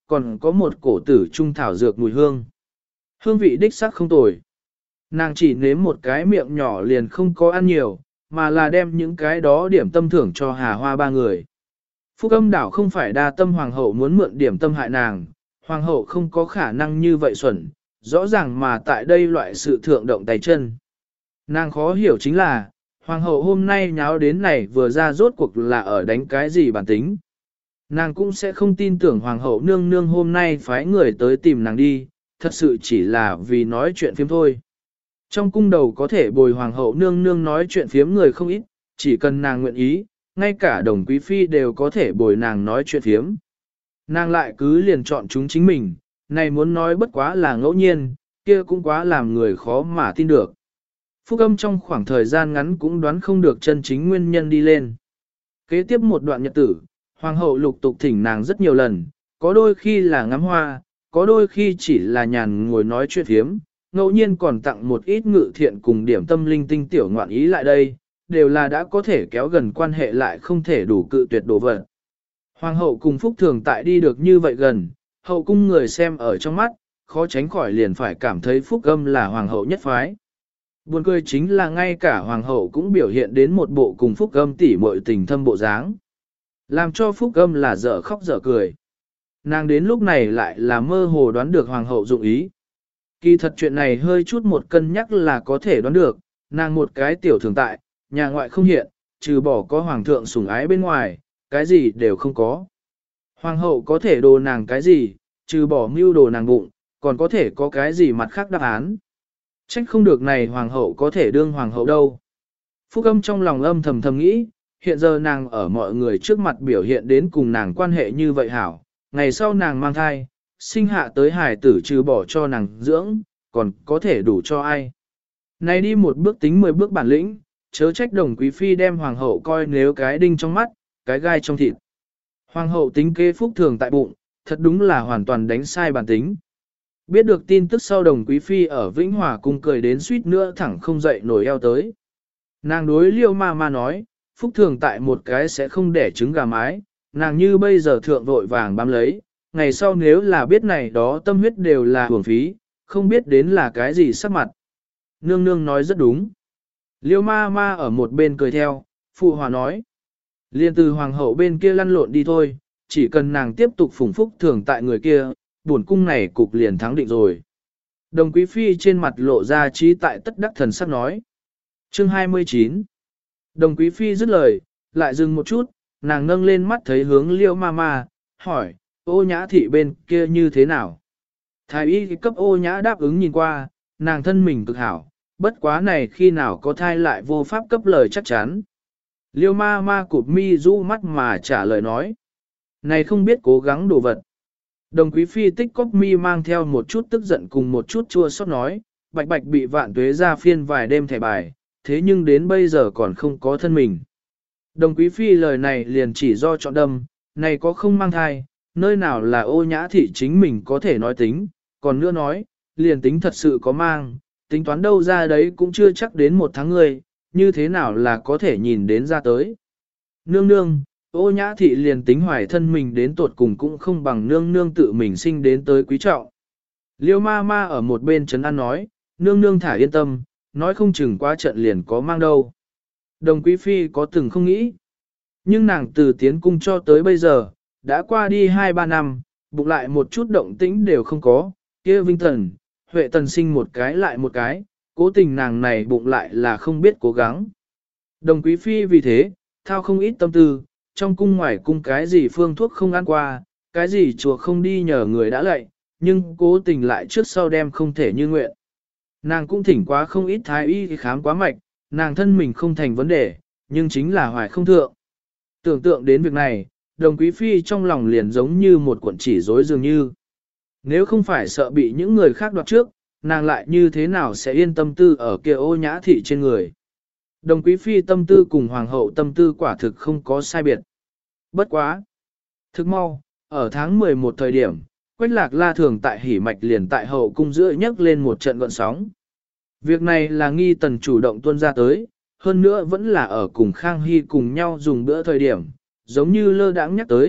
còn có một cổ tử trung thảo dược mùi hương. Hương vị đích sắc không tồi. Nàng chỉ nếm một cái miệng nhỏ liền không có ăn nhiều, mà là đem những cái đó điểm tâm thưởng cho Hà Hoa ba người. Phúc Âm đảo không phải đa tâm hoàng hậu muốn mượn điểm tâm hại nàng, hoàng hậu không có khả năng như vậy xuẩn, rõ ràng mà tại đây loại sự thượng động tay chân. Nàng khó hiểu chính là, hoàng hậu hôm nay nháo đến này vừa ra rốt cuộc là ở đánh cái gì bản tính. Nàng cũng sẽ không tin tưởng hoàng hậu nương nương hôm nay phái người tới tìm nàng đi, thật sự chỉ là vì nói chuyện phiếm thôi. Trong cung đầu có thể bồi hoàng hậu nương nương nói chuyện phiếm người không ít, chỉ cần nàng nguyện ý, ngay cả đồng quý phi đều có thể bồi nàng nói chuyện phiếm. Nàng lại cứ liền chọn chúng chính mình, này muốn nói bất quá là ngẫu nhiên, kia cũng quá làm người khó mà tin được. Phúc Âm trong khoảng thời gian ngắn cũng đoán không được chân chính nguyên nhân đi lên. Kế tiếp một đoạn nhật tử, hoàng hậu lục tục thỉnh nàng rất nhiều lần, có đôi khi là ngắm hoa, có đôi khi chỉ là nhàn ngồi nói chuyện phiếm, ngẫu nhiên còn tặng một ít ngự thiện cùng điểm tâm linh tinh tiểu ngoạn ý lại đây, đều là đã có thể kéo gần quan hệ lại không thể đủ cự tuyệt đồ vật. Hoàng hậu cùng Phúc Thường tại đi được như vậy gần, hậu cung người xem ở trong mắt, khó tránh khỏi liền phải cảm thấy Phúc Âm là hoàng hậu nhất phái. Buồn cười chính là ngay cả hoàng hậu cũng biểu hiện đến một bộ cùng Phúc Âm tỉ muội tình thâm bộ dáng, làm cho Phúc Âm là dở khóc dở cười. Nàng đến lúc này lại là mơ hồ đoán được hoàng hậu dụng ý. Kỳ thật chuyện này hơi chút một cân nhắc là có thể đoán được, nàng một cái tiểu thường tại, nhà ngoại không hiện, trừ bỏ có hoàng thượng sủng ái bên ngoài, cái gì đều không có. Hoàng hậu có thể đồ nàng cái gì, trừ bỏ mưu đồ nàng bụng, còn có thể có cái gì mặt khác đáp án. Trách không được này hoàng hậu có thể đương hoàng hậu đâu. Phúc Âm trong lòng âm thầm thầm nghĩ, hiện giờ nàng ở mọi người trước mặt biểu hiện đến cùng nàng quan hệ như vậy hảo, ngày sau nàng mang thai, sinh hạ tới hài tử trừ bỏ cho nàng dưỡng, còn có thể đủ cho ai. Này đi một bước tính mười bước bản lĩnh, chớ trách đồng quý phi đem hoàng hậu coi nếu cái đinh trong mắt, cái gai trong thịt. Hoàng hậu tính kế Phúc Thường tại bụng, thật đúng là hoàn toàn đánh sai bản tính. Biết được tin tức sau đồng quý phi ở Vĩnh Hòa cung cười đến suýt nữa thẳng không dậy nổi eo tới. Nàng đối Liêu ma ma nói, Phúc Thường tại một cái sẽ không đẻ trứng gà mái, nàng như bây giờ thượng vội vàng bám lấy, ngày sau nếu là biết này đó tâm huyết đều là hưởng phí, không biết đến là cái gì sắc mặt. Nương nương nói rất đúng. Liêu ma ma ở một bên cười theo, phụ hòa nói. Liên từ hoàng hậu bên kia lăn lộn đi thôi, chỉ cần nàng tiếp tục phủng Phúc Thường tại người kia, buồn cung này cục liền thắng định rồi. Đồng quý phi trên mặt lộ ra trí tại tất đắc thần sắc nói. Chương hai mươi chín. Đồng quý phi dứt lời, lại dừng một chút, nàng nâng lên mắt thấy hướng Liêu ma ma, hỏi, Ô Nhã thị bên kia như thế nào? Thái y cấp Ô Nhã đáp ứng nhìn qua, nàng thân mình cực hảo, bất quá này khi nào có thai lại vô pháp cấp lời chắc chắn. Liêu ma ma cụp mi rũ mắt mà trả lời nói. Này không biết cố gắng đồ vật. Đồng quý phi tích cóp mi mang theo một chút tức giận cùng một chút chua xót nói, bạch bạch bị vạn tuế ra phiên vài đêm thẻ bài, thế nhưng đến bây giờ còn không có thân mình. Đồng quý phi lời này liền chỉ do chọn đâm, này có không mang thai, nơi nào là Ô Nhã thị chính mình có thể nói tính, còn nữa nói, liền tính thật sự có mang, tính toán đâu ra đấy cũng chưa chắc đến một tháng người, như thế nào là có thể nhìn đến ra tới. Nương nương, Ô Nhã thị liền tính hoài thân mình đến tột cùng cũng không bằng nương nương tự mình sinh đến tới quý trọng. Liêu ma ma ở một bên trấn an nói, nương nương thả yên tâm, nói không chừng qua trận liền có mang đâu. Đồng quý phi có từng không nghĩ, nhưng nàng từ tiến cung cho tới bây giờ, đã qua đi hai ba năm, bụng lại một chút động tĩnh đều không có, kia Vinh Thần, Huệ Tần sinh một cái lại một cái, cố tình nàng này bụng lại là không biết cố gắng. Đồng quý phi vì thế, thao không ít tâm tư, trong cung ngoài cung cái gì phương thuốc không ăn qua, cái gì chùa không đi nhờ người đã lạy, nhưng cố tình lại trước sau đem không thể như nguyện. Nàng cũng thỉnh quá không ít thái y khám quá mạch, nàng thân mình không thành vấn đề, nhưng chính là hoài không thượng. Tưởng tượng đến việc này, đồng quý phi trong lòng liền giống như một cuộn chỉ rối dường như. Nếu không phải sợ bị những người khác đoạt trước, nàng lại như thế nào sẽ yên tâm tư ở kia Ô Nhã thị trên người. Đồng quý phi tâm tư cùng hoàng hậu tâm tư quả thực không có sai biệt. Bất quá. Thức mau, ở tháng mười một thời điểm, Quách Lạc La thường tại hỉ mạch liền tại hậu cung giữa nhấc lên một trận gọn sóng. Việc này là nghi tần chủ động tuân ra tới, hơn nữa vẫn là ở cùng Khang Hy cùng nhau dùng bữa thời điểm, giống như lơ đãng nhắc tới,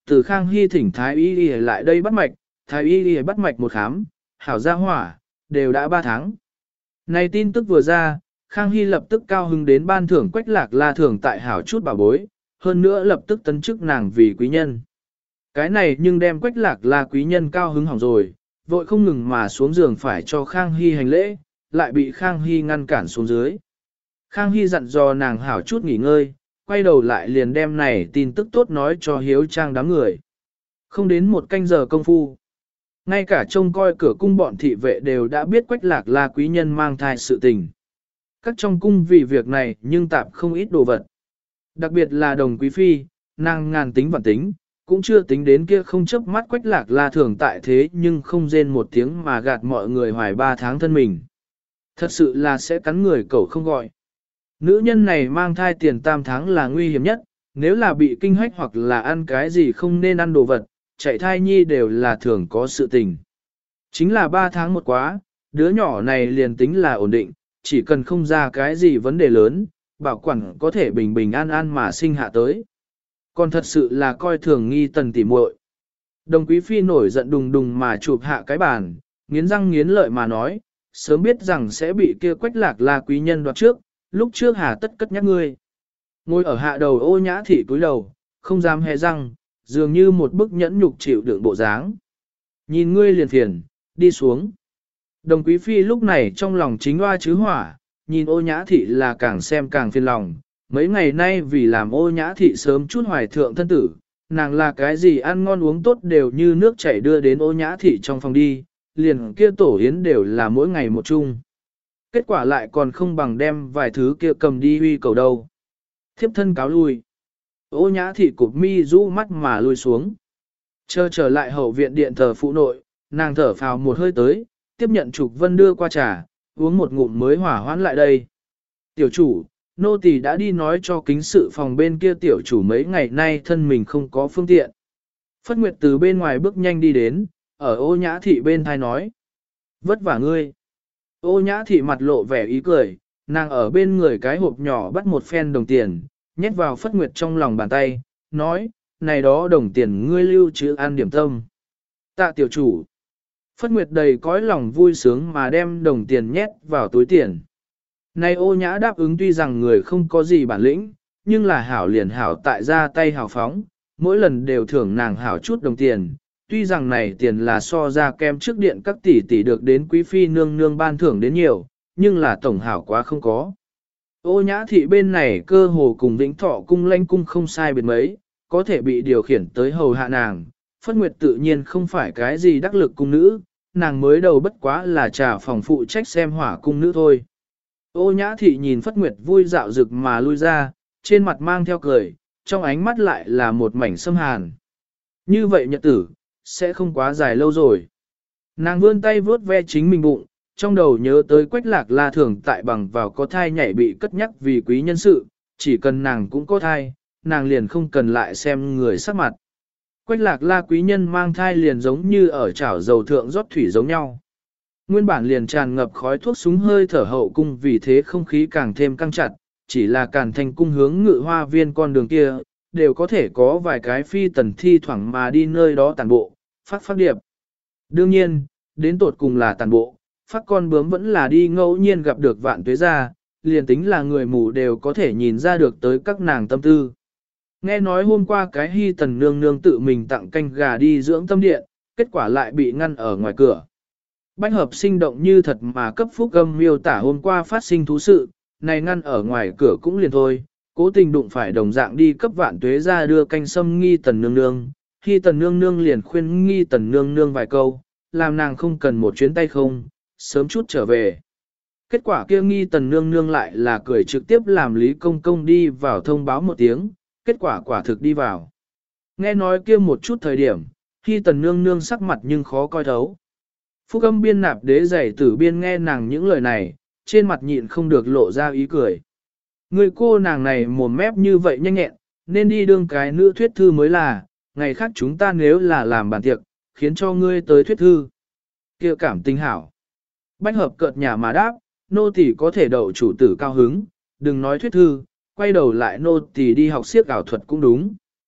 từ Khang Hy thỉnh Thái Y Y lại đây bắt mạch, Thái Y Y bắt mạch một khám, hảo ra hỏa, đều đã ba tháng. Này tin tức vừa ra, Khang Hy lập tức cao hứng đến ban thưởng Quách Lạc La thưởng tại hảo chút bảo bối, hơn nữa lập tức tấn chức nàng vì quý nhân. Cái này nhưng đem Quách Lạc La quý nhân cao hứng hỏng rồi, vội không ngừng mà xuống giường phải cho Khang Hy hành lễ, lại bị Khang Hy ngăn cản xuống dưới. Khang Hy dặn dò nàng hảo chút nghỉ ngơi, quay đầu lại liền đem này tin tức tốt nói cho hiếu trang đám người. Không đến một canh giờ công phu. Ngay cả trông coi cửa cung bọn thị vệ đều đã biết Quách Lạc La quý nhân mang thai sự tình. Các trong cung vì việc này nhưng tạp không ít đồ vật. Đặc biệt là đồng quý phi, nàng ngàn tính vạn tính, cũng chưa tính đến kia không chớp mắt Quách Lạc La thường tại thế nhưng không rên một tiếng mà gạt mọi người hoài ba tháng thân mình. Thật sự là sẽ cắn người cẩu không gọi. Nữ nhân này mang thai tiền tam tháng là nguy hiểm nhất, nếu là bị kinh hách hoặc là ăn cái gì không nên ăn đồ vật, chạy thai nhi đều là thường có sự tình. Chính là ba tháng một quá, đứa nhỏ này liền tính là ổn định, chỉ cần không ra cái gì vấn đề lớn, bảo quản có thể bình bình an an mà sinh hạ tới. Còn thật sự là coi thường Nghi Tần tỉ muội. Đồng quý phi nổi giận đùng đùng mà chụp hạ cái bàn, nghiến răng nghiến lợi mà nói, sớm biết rằng sẽ bị kia Quách Lạc La quý nhân đoạt trước, lúc trước hà tất cất nhắc ngươi. Ngồi ở hạ đầu Ô Nhã Thị cúi đầu, không dám hé răng, dường như một bức nhẫn nhục chịu đựng bộ dáng. Nhìn ngươi liền phiền, đi xuống. Đồng quý phi lúc này trong lòng chính hoa chứ hỏa, nhìn Ô Nhã Thị là càng xem càng phiền lòng. Mấy ngày nay vì làm Ô Nhã Thị sớm chút hoài thượng thân tử, nàng là cái gì ăn ngon uống tốt đều như nước chảy đưa đến Ô Nhã Thị trong phòng đi, liền kia tổ yến đều là mỗi ngày một chung. Kết quả lại còn không bằng đem vài thứ kia cầm đi huy cầu đâu. Thiếp thân cáo lui. Ô Nhã Thị cụp mi rũ mắt mà lui xuống. Chờ trở lại hậu viện điện thờ phụ nội, nàng thở phào một hơi tới, tiếp nhận Trục Vân đưa qua trà, uống một ngụm mới hỏa hoãn lại đây. Tiểu chủ, nô tỳ đã đi nói cho kính sự phòng bên kia tiểu chủ mấy ngày nay thân mình không có phương tiện. Phất Nguyệt từ bên ngoài bước nhanh đi đến, ở Ô Nhã Thị bên thai nói. Vất vả ngươi. Ô Nhã Thị mặt lộ vẻ ý cười, nàng ở bên người cái hộp nhỏ bắt một phen đồng tiền, nhét vào Phất Nguyệt trong lòng bàn tay, nói, này đó đồng tiền ngươi lưu trữ ăn điểm tâm. Tạ tiểu chủ. Phất Nguyệt đầy cõi lòng vui sướng mà đem đồng tiền nhét vào túi tiền. Này Ô Nhã đáp ứng tuy rằng người không có gì bản lĩnh, nhưng là hảo liền hảo tại ra tay hảo phóng, mỗi lần đều thưởng nàng hảo chút đồng tiền. Tuy rằng này tiền là so ra kem trước điện các tỷ tỷ được đến quý phi nương nương ban thưởng đến nhiều, nhưng là tổng hảo quá không có. Ô Nhã Thị bên này cơ hồ cùng Vĩnh Thọ cung lãnh cung không sai biệt mấy, có thể bị điều khiển tới hầu hạ nàng. Phất Nguyệt tự nhiên không phải cái gì đắc lực cung nữ, nàng mới đầu bất quá là trà phòng phụ trách xem hỏa cung nữ thôi. Ô Nhã Thị nhìn Phất Nguyệt vui dạo rực mà lui ra, trên mặt mang theo cười, trong ánh mắt lại là một mảnh xâm hàn. Như vậy nhật tử, sẽ không quá dài lâu rồi. Nàng vươn tay vuốt ve chính mình bụng, trong đầu nhớ tới Quách Lạc La thường tại bằng vào có thai nhảy bị cất nhắc vì quý nhân sự, chỉ cần nàng cũng có thai, nàng liền không cần lại xem người sắc mặt. Quách Lạc La quý nhân mang thai liền giống như ở chảo dầu thượng rót thủy giống nhau. Nguyên bản liền tràn ngập khói thuốc súng hơi thở hậu cung vì thế không khí càng thêm căng chặt, chỉ là Càn Thành cung hướng Ngự Hoa viên con đường kia, đều có thể có vài cái phi tần thi thoảng mà đi nơi đó tàn bộ, phát phát điệp. Đương nhiên, đến tột cùng là tàn bộ, phát con bướm vẫn là đi ngẫu nhiên gặp được Vạn Tuế gia, liền tính là người mù đều có thể nhìn ra được tới các nàng tâm tư. Nghe nói hôm qua cái hy tần nương nương tự mình tặng canh gà đi dưỡng tâm điện, kết quả lại bị ngăn ở ngoài cửa. Bách hợp sinh động như thật mà cấp phúc âm miêu tả hôm qua phát sinh thú sự, này ngăn ở ngoài cửa cũng liền thôi, cố tình đụng phải đồng dạng đi cấp Vạn Tuế ra đưa canh sâm nghi tần nương nương, khi tần nương nương liền khuyên nghi tần nương nương vài câu, làm nàng không cần một chuyến tay không, sớm chút trở về. Kết quả kia nghi tần nương nương lại là cười trực tiếp làm Lý Công Công đi vào thông báo một tiếng, kết quả quả thực đi vào. Nghe nói kia một chút thời điểm, khi tần nương nương sắc mặt nhưng khó coi thấu. Phúc âm biên nạp đế giày tử biên nghe nàng những lời này, trên mặt nhịn không được lộ ra ý cười. Người cô nàng này mồm mép như vậy nhanh nhẹn, nên đi đương cái nữ thuyết thư mới là, ngày khác chúng ta nếu là làm bàn tiệc, khiến cho ngươi tới thuyết thư. Kia cảm tình hảo. Bách hợp cợt nhà mà đáp, nô tỳ có thể đậu chủ tử cao hứng, đừng nói thuyết thư, quay đầu lại nô tỳ đi học siếc ảo thuật cũng đúng.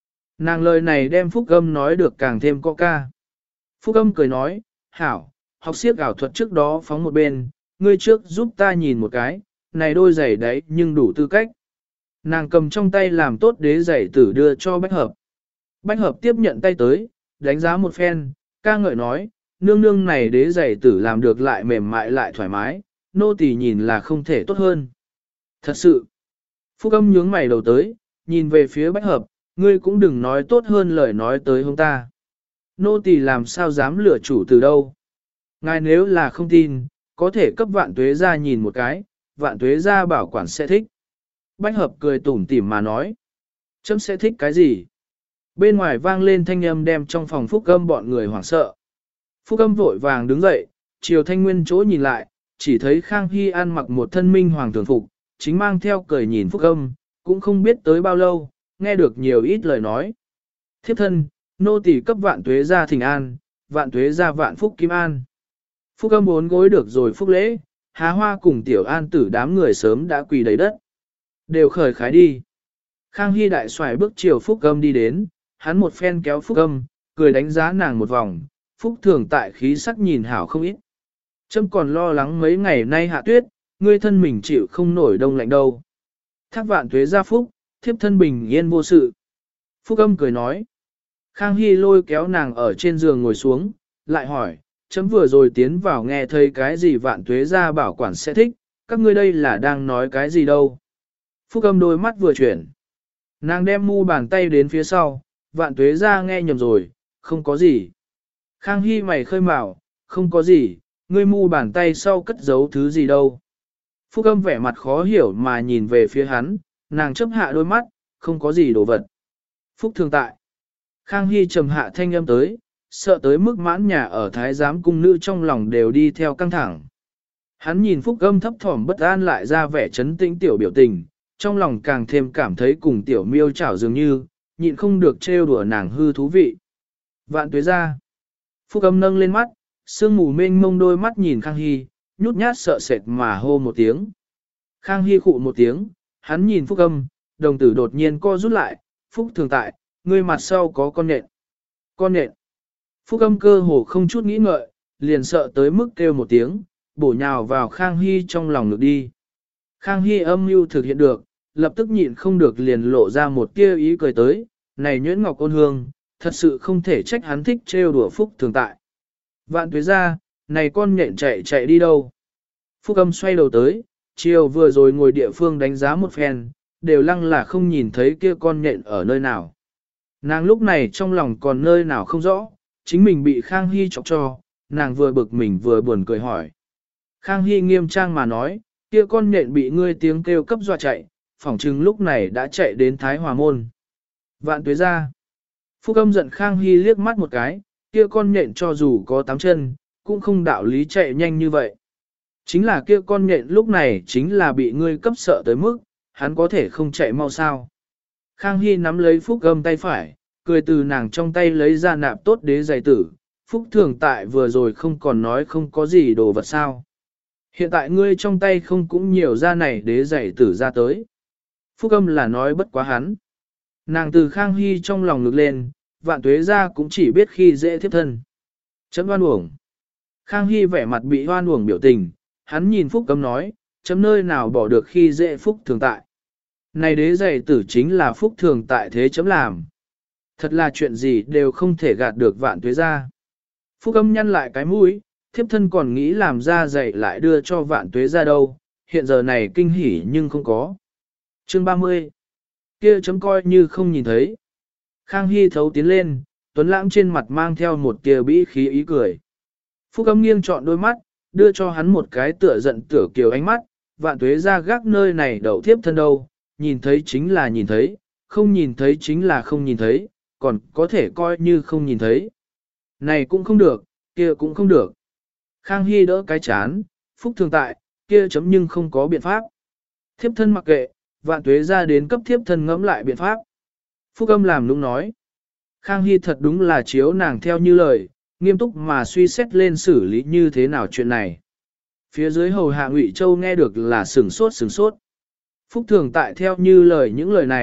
Nàng lời này đem Phúc Âm nói được càng thêm có ca. Phúc Âm cười nói, hảo, học siếc ảo thuật trước đó phóng một bên, ngươi trước giúp ta nhìn một cái, này đôi giày đấy nhưng đủ tư cách. Nàng cầm trong tay làm tốt đế giày tử đưa cho Bách Hợp. Bách Hợp tiếp nhận tay tới, đánh giá một phen, ca ngợi nói, nương nương này đế giày tử làm được lại mềm mại lại thoải mái, nô tỳ nhìn là không thể tốt hơn. Thật sự, Phúc Âm nhướng mày đầu tới, nhìn về phía Bách Hợp, ngươi cũng đừng nói tốt hơn lời nói tới hông ta. Nô tỳ làm sao dám lừa chủ từ đâu. Ngài nếu là không tin, có thể cấp vạn tuế ra nhìn một cái, vạn tuế ra bảo quản sẽ thích. Bách Hợp cười tủm tỉm mà nói. Chấm sẽ thích cái gì? Bên ngoài vang lên thanh âm đem trong phòng Phúc Âm bọn người hoảng sợ. Phúc Âm vội vàng đứng dậy, chiều Thanh Nguyên chỗ nhìn lại, chỉ thấy Khang Hy An mặc một thân minh hoàng thường phục, chính mang theo cười nhìn Phúc Âm, cũng không biết tới bao lâu, nghe được nhiều ít lời nói. Thiếp thân, nô tỳ cấp vạn tuế ra thỉnh an, vạn tuế ra vạn phúc kim an. Phúc Âm bốn gối được rồi phúc lễ, há hoa cùng tiểu an tử đám người sớm đã quỳ đầy đất. Đều khởi khái đi. Khang Hy đại xoài bước chiều Phúc Âm đi đến, hắn một phen kéo Phúc Âm, cười đánh giá nàng một vòng, Phúc thường tại khí sắc nhìn hảo không ít. Trâm còn lo lắng mấy ngày nay hạ tuyết, ngươi thân mình chịu không nổi đông lạnh đâu. Thác vạn tuế ra Phúc, thiếp thân bình yên vô sự. Phúc Âm cười nói. Khang Hy lôi kéo nàng ở trên giường ngồi xuống, lại hỏi, chấm vừa rồi tiến vào nghe thấy cái gì vạn tuế ra bảo quản sẽ thích, các ngươi đây là đang nói cái gì đâu. Phúc Âm đôi mắt vừa chuyển. Nàng đem mu bàn tay đến phía sau, vạn tuế ra nghe nhầm rồi, không có gì. Khang Hy mày khơi mào, không có gì, ngươi mu bàn tay sau cất giấu thứ gì đâu. Phúc Âm vẻ mặt khó hiểu mà nhìn về phía hắn, nàng chấp hạ đôi mắt, không có gì đồ vật. Phúc thường tại. Khang Hy trầm hạ thanh âm tới, sợ tới mức mãn nhà ở thái giám cung nữ trong lòng đều đi theo căng thẳng. Hắn nhìn Phúc Âm thấp thỏm bất an lại ra vẻ chấn tĩnh tiểu biểu tình, trong lòng càng thêm cảm thấy cùng tiểu miêu chảo dường như, nhịn không được trêu đùa nàng hư thú vị. Vạn tuế ra. Phúc Âm nâng lên mắt, sương mù mênh mông đôi mắt nhìn Khang Hy, nhút nhát sợ sệt mà hô một tiếng. Khang Hy khụ một tiếng, hắn nhìn Phúc Âm, đồng tử đột nhiên co rút lại, Phúc thường tại, ngươi mặt sau có con nện. Con nện. Phúc Âm cơ hồ không chút nghĩ ngợi, liền sợ tới mức kêu một tiếng, bổ nhào vào Khang Hy trong lòng ngực đi. Khang Hy âm mưu thực hiện được, lập tức nhịn không được liền lộ ra một tia ý cười tới, này nhuyễn ngọc ôn hương, thật sự không thể trách hắn thích trêu đùa Phúc thường tại. Vạn tuế ra, này con nhện chạy chạy đi đâu? Phúc Âm xoay đầu tới, chiều vừa rồi ngồi địa phương đánh giá một phen, đều lăng là không nhìn thấy kia con nhện ở nơi nào. Nàng lúc này trong lòng còn nơi nào không rõ, chính mình bị Khang Hy chọc cho, nàng vừa bực mình vừa buồn cười hỏi. Khang Hy nghiêm trang mà nói, kia con nhện bị ngươi tiếng kêu cấp dọa chạy, phỏng chừng lúc này đã chạy đến Thái Hòa Môn. Vạn tuế ra. Phúc Âm giận Khang Hy liếc mắt một cái, kia con nhện cho dù có tám chân, cũng không đạo lý chạy nhanh như vậy. Chính là kia con nhện lúc này chính là bị ngươi cấp sợ tới mức, hắn có thể không chạy mau sao. Khang Hy nắm lấy Phúc Âm tay phải, cười từ nàng trong tay lấy ra nạp tốt đế giày tử, Phúc thường tại vừa rồi không còn nói không có gì đồ vật sao. Hiện tại ngươi trong tay không cũng nhiều ra này đế giày tử ra tới. Phúc Âm là nói bất quá hắn. Nàng từ Khang Hy trong lòng ngực lên, vạn tuế ra cũng chỉ biết khi dễ thiếp thân. Chấm oan uổng. Khang Hy vẻ mặt bị oan uổng biểu tình, hắn nhìn Phúc Âm nói, chấm nơi nào bỏ được khi dễ Phúc thường tại. Này đế giày tử chính là Phúc thường tại thế chấm làm. Thật là chuyện gì đều không thể gạt được vạn tuế ra. Phúc Âm nhăn lại cái mũi, thiếp thân còn nghĩ làm ra giày lại đưa cho vạn tuế ra đâu, hiện giờ này kinh hỉ nhưng không có. Chương ba mươi. Kia chấm coi như không nhìn thấy. Khang Hy thấu tiến lên, Tuấn Lãng trên mặt mang theo một tia bĩ khí ý cười. Phúc Âm nghiêng chọn đôi mắt, đưa cho hắn một cái tựa giận tựa kiều ánh mắt, vạn tuế ra gác nơi này đậu thiếp thân đâu, nhìn thấy chính là nhìn thấy, không nhìn thấy chính là không nhìn thấy, còn có thể coi như không nhìn thấy. Này cũng không được, kia cũng không được. Khang Hy đỡ cái chán, Phúc thường tại, kia chấm nhưng không có biện pháp. Thiếp thân mặc kệ, vạn tuế ra đến cấp thiếp thân ngẫm lại biện pháp. Phúc Âm làm nũng nói. Khang Hy thật đúng là chiếu nàng theo như lời, nghiêm túc mà suy xét lên xử lý như thế nào chuyện này. Phía dưới hầu hạ Ngụy Châu nghe được là sửng sốt sửng sốt. Phúc thường tại theo như lời những lời này,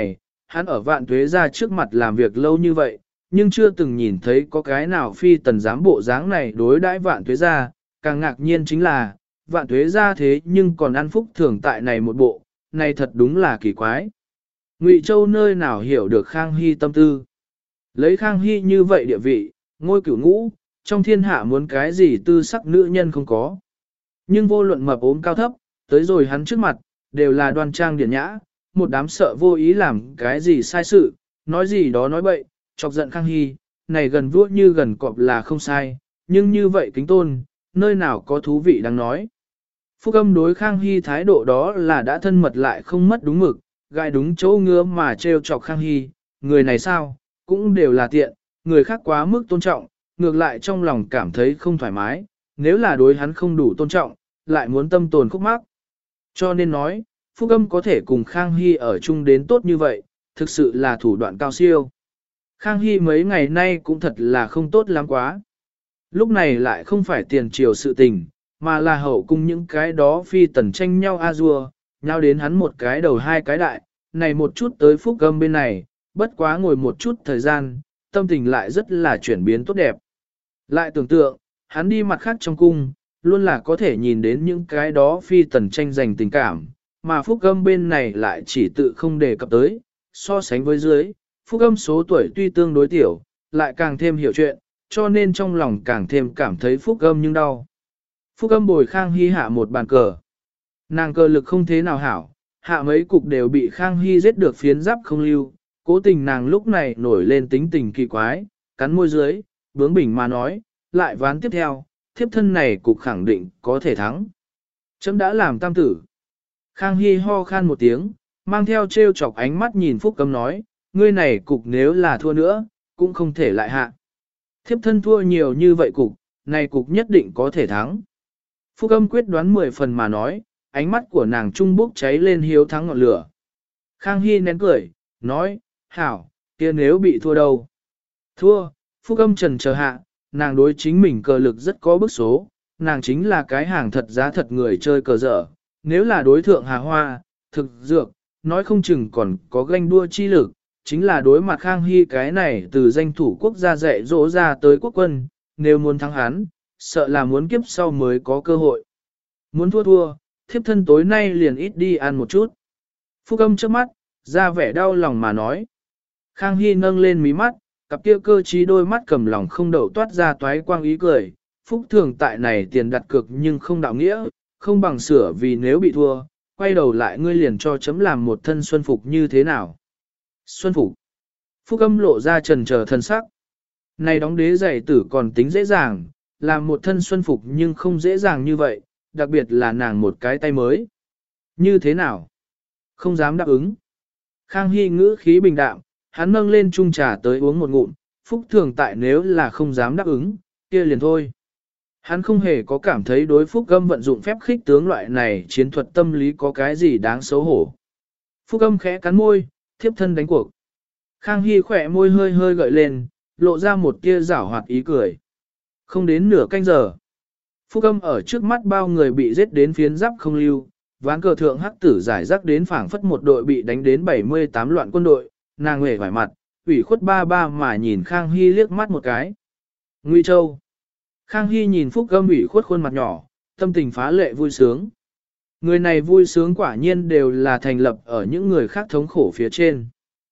hắn ở vạn tuế ra trước mặt làm việc lâu như vậy, nhưng chưa từng nhìn thấy có cái nào phi tần dám bộ dáng này đối đãi vạn tuế ra, càng ngạc nhiên chính là, vạn tuế ra thế nhưng còn ăn phúc thường tại này một bộ, này thật đúng là kỳ quái. Ngụy Châu nơi nào hiểu được Khang Hy tâm tư. Lấy Khang Hy như vậy địa vị, ngôi cửu ngũ, trong thiên hạ muốn cái gì tư sắc nữ nhân không có. Nhưng vô luận mập ốm cao thấp, tới rồi hắn trước mặt, đều là đoan trang điển nhã, một đám sợ vô ý làm cái gì sai sự, nói gì đó nói bậy, chọc giận Khang Hy, này gần vua như gần cọp là không sai, nhưng như vậy kính tôn, nơi nào có thú vị đáng nói. Phúc Âm đối Khang Hy thái độ đó là đã thân mật lại không mất đúng mực, gai đúng chỗ ngứa mà trêu chọc Khang Hy, người này sao, cũng đều là tiện, người khác quá mức tôn trọng, ngược lại trong lòng cảm thấy không thoải mái, nếu là đối hắn không đủ tôn trọng, lại muốn tâm tồn khúc mắc. Cho nên nói, Phúc Âm có thể cùng Khang Hy ở chung đến tốt như vậy, thực sự là thủ đoạn cao siêu. Khang Hy mấy ngày nay cũng thật là không tốt lắm quá. Lúc này lại không phải tiền triều sự tình, mà là hậu cung những cái đó phi tần tranh nhau a dua, nhau đến hắn một cái đầu hai cái đại, này một chút tới Phúc Âm bên này, bất quá ngồi một chút thời gian, tâm tình lại rất là chuyển biến tốt đẹp. Lại tưởng tượng, hắn đi mặt khác trong cung, luôn là có thể nhìn đến những cái đó phi tần tranh giành tình cảm, mà Phúc Âm bên này lại chỉ tự không đề cập tới, so sánh với dưới, Phúc Âm số tuổi tuy tương đối tiểu, lại càng thêm hiểu chuyện, cho nên trong lòng càng thêm cảm thấy Phúc Âm nhưng đau. Phúc Âm bồi Khang Hy hạ một bàn cờ. Nàng cờ lực không thế nào hảo, hạ mấy cục đều bị Khang Hy giết được phiến giáp không lưu, cố tình nàng lúc này nổi lên tính tình kỳ quái, cắn môi dưới, bướng bỉnh mà nói, lại ván tiếp theo, thiếp thân này cục khẳng định có thể thắng. Chấm đã làm tam tử. Khang Hy ho khan một tiếng, mang theo trêu chọc ánh mắt nhìn Phúc Âm nói, ngươi này cục nếu là thua nữa, cũng không thể lại hạ. Thiếp thân thua nhiều như vậy cục, này cục nhất định có thể thắng. Phúc Âm quyết đoán mười phần mà nói, ánh mắt của nàng trung bốc cháy lên hiếu thắng ngọn lửa. Khang Hy nén cười, nói, hảo, kia nếu bị thua đâu? Thua, Phúc Âm trần chờ hạ, nàng đối chính mình cờ lực rất có bức số, nàng chính là cái hàng thật giá thật người chơi cờ dở, nếu là đối thượng Hà Hoa, thực dược, nói không chừng còn có ganh đua chi lực, chính là đối mặt Khang Hy cái này từ danh thủ quốc gia dạy dỗ ra tới quốc quân, nếu muốn thắng hắn, sợ là muốn kiếp sau mới có cơ hội. Muốn thua thua, thiếp thân tối nay liền ít đi ăn một chút. Phúc Âm trước mắt, ra vẻ đau lòng mà nói. Khang Hy nâng lên mí mắt, cặp kia cơ trí đôi mắt cầm lòng không đậu toát ra toái quang ý cười. Phúc thường tại này tiền đặt cược nhưng không đạo nghĩa, không bằng sửa vì nếu bị thua, quay đầu lại ngươi liền cho chấm làm một thân xuân phục như thế nào. Xuân phục. Phúc Âm lộ ra trần chờ thân sắc. Này đóng đế giày tử còn tính dễ dàng, làm một thân xuân phục nhưng không dễ dàng như vậy, đặc biệt là nàng một cái tay mới. Như thế nào? Không dám đáp ứng. Khang Hy ngữ khí bình đạm, hắn nâng lên chung trà tới uống một ngụm, Phúc thường tại nếu là không dám đáp ứng, kia liền thôi. Hắn không hề có cảm thấy đối Phúc Âm vận dụng phép khích tướng loại này chiến thuật tâm lý có cái gì đáng xấu hổ. Phúc Âm khẽ cắn môi, thiếp thân đánh cuộc. Khang Hy khỏe môi hơi hơi gợi lên, lộ ra một tia giảo hoạt ý cười. Không đến nửa canh giờ. Phúc Âm ở trước mắt bao người bị giết đến phiến giáp không lưu, ván cờ thượng hắc tử giải rác đến phảng phất một đội bị đánh đến bảy mươi tám loạn quân đội, nàng huệ vải mặt, ủy khuất ba ba mà nhìn Khang Hy liếc mắt một cái. Ngụy Châu. Khang Hy nhìn Phúc Âm ủy khuất khuôn mặt nhỏ, tâm tình phá lệ vui sướng. Người này vui sướng quả nhiên đều là thành lập ở những người khác thống khổ phía trên.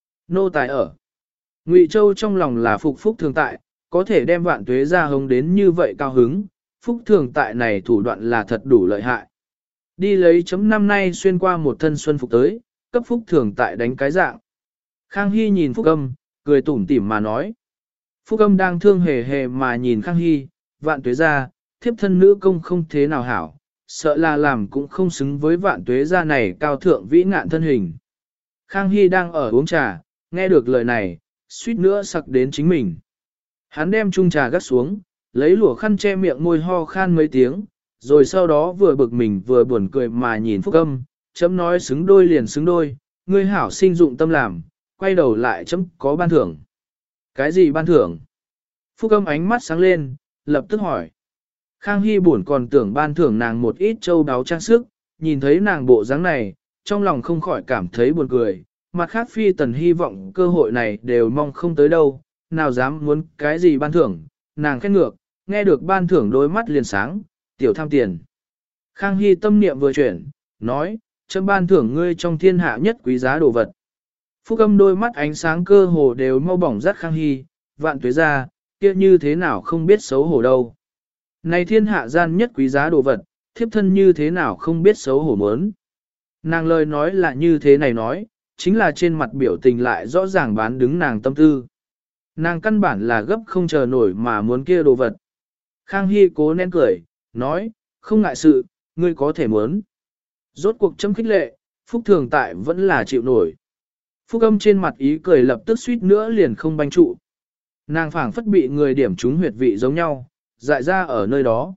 Nô tài ở. Ngụy Châu trong lòng là phục Phúc thường tại, có thể đem vạn tuế ra hống đến như vậy cao hứng, Phúc thường tại này thủ đoạn là thật đủ lợi hại. Đi lấy chấm năm nay xuyên qua một thân xuân phục tới, cấp Phúc thường tại đánh cái dạng. Khang Hy nhìn Phúc Âm, cười tủm tỉm mà nói. Phúc Âm đang thương hề hề mà nhìn Khang Hy, vạn tuế ra, thiếp thân nữ công không thế nào hảo, sợ là làm cũng không xứng với vạn tuế ra này cao thượng vĩ ngạn thân hình. Khang Hy đang ở uống trà, nghe được lời này, suýt nữa sặc đến chính mình. Hắn đem chung trà gắt xuống, lấy lụa khăn che miệng môi ho khan mấy tiếng, rồi sau đó vừa bực mình vừa buồn cười mà nhìn Phúc Âm, chấm nói xứng đôi liền xứng đôi, ngươi hảo sinh dụng tâm làm, quay đầu lại chấm có ban thưởng. Cái gì ban thưởng? Phúc Âm ánh mắt sáng lên, lập tức hỏi. Khang Hy buồn còn tưởng ban thưởng nàng một ít châu đáo trang sức, nhìn thấy nàng bộ dáng này, trong lòng không khỏi cảm thấy buồn cười, mặt khác phi tần hy vọng cơ hội này đều mong không tới đâu, nào dám muốn cái gì ban thưởng, nàng khét ngược, nghe được ban thưởng đôi mắt liền sáng, tiểu tham tiền. Khang Hy tâm niệm vừa chuyển, nói, chấm ban thưởng ngươi trong thiên hạ nhất quý giá đồ vật. Phúc Âm đôi mắt ánh sáng cơ hồ đều mau bỏng rát Khang Hy, vạn tuế ra, kia như thế nào không biết xấu hổ đâu. Này thiên hạ gian nhất quý giá đồ vật, thiếp thân như thế nào không biết xấu hổ mớn. Nàng lời nói là như thế này nói, chính là trên mặt biểu tình lại rõ ràng bán đứng nàng tâm tư. Nàng căn bản là gấp không chờ nổi mà muốn kia đồ vật. Khang Hy cố nén cười, nói, không ngại sự, ngươi có thể muốn. Rốt cuộc châm khích lệ, Phúc Thường Tại vẫn là chịu nổi. Phúc Âm trên mặt ý cười lập tức suýt nữa liền không banh trụ. Nàng phảng phất bị người điểm trúng huyệt vị giống nhau, dại ra ở nơi đó.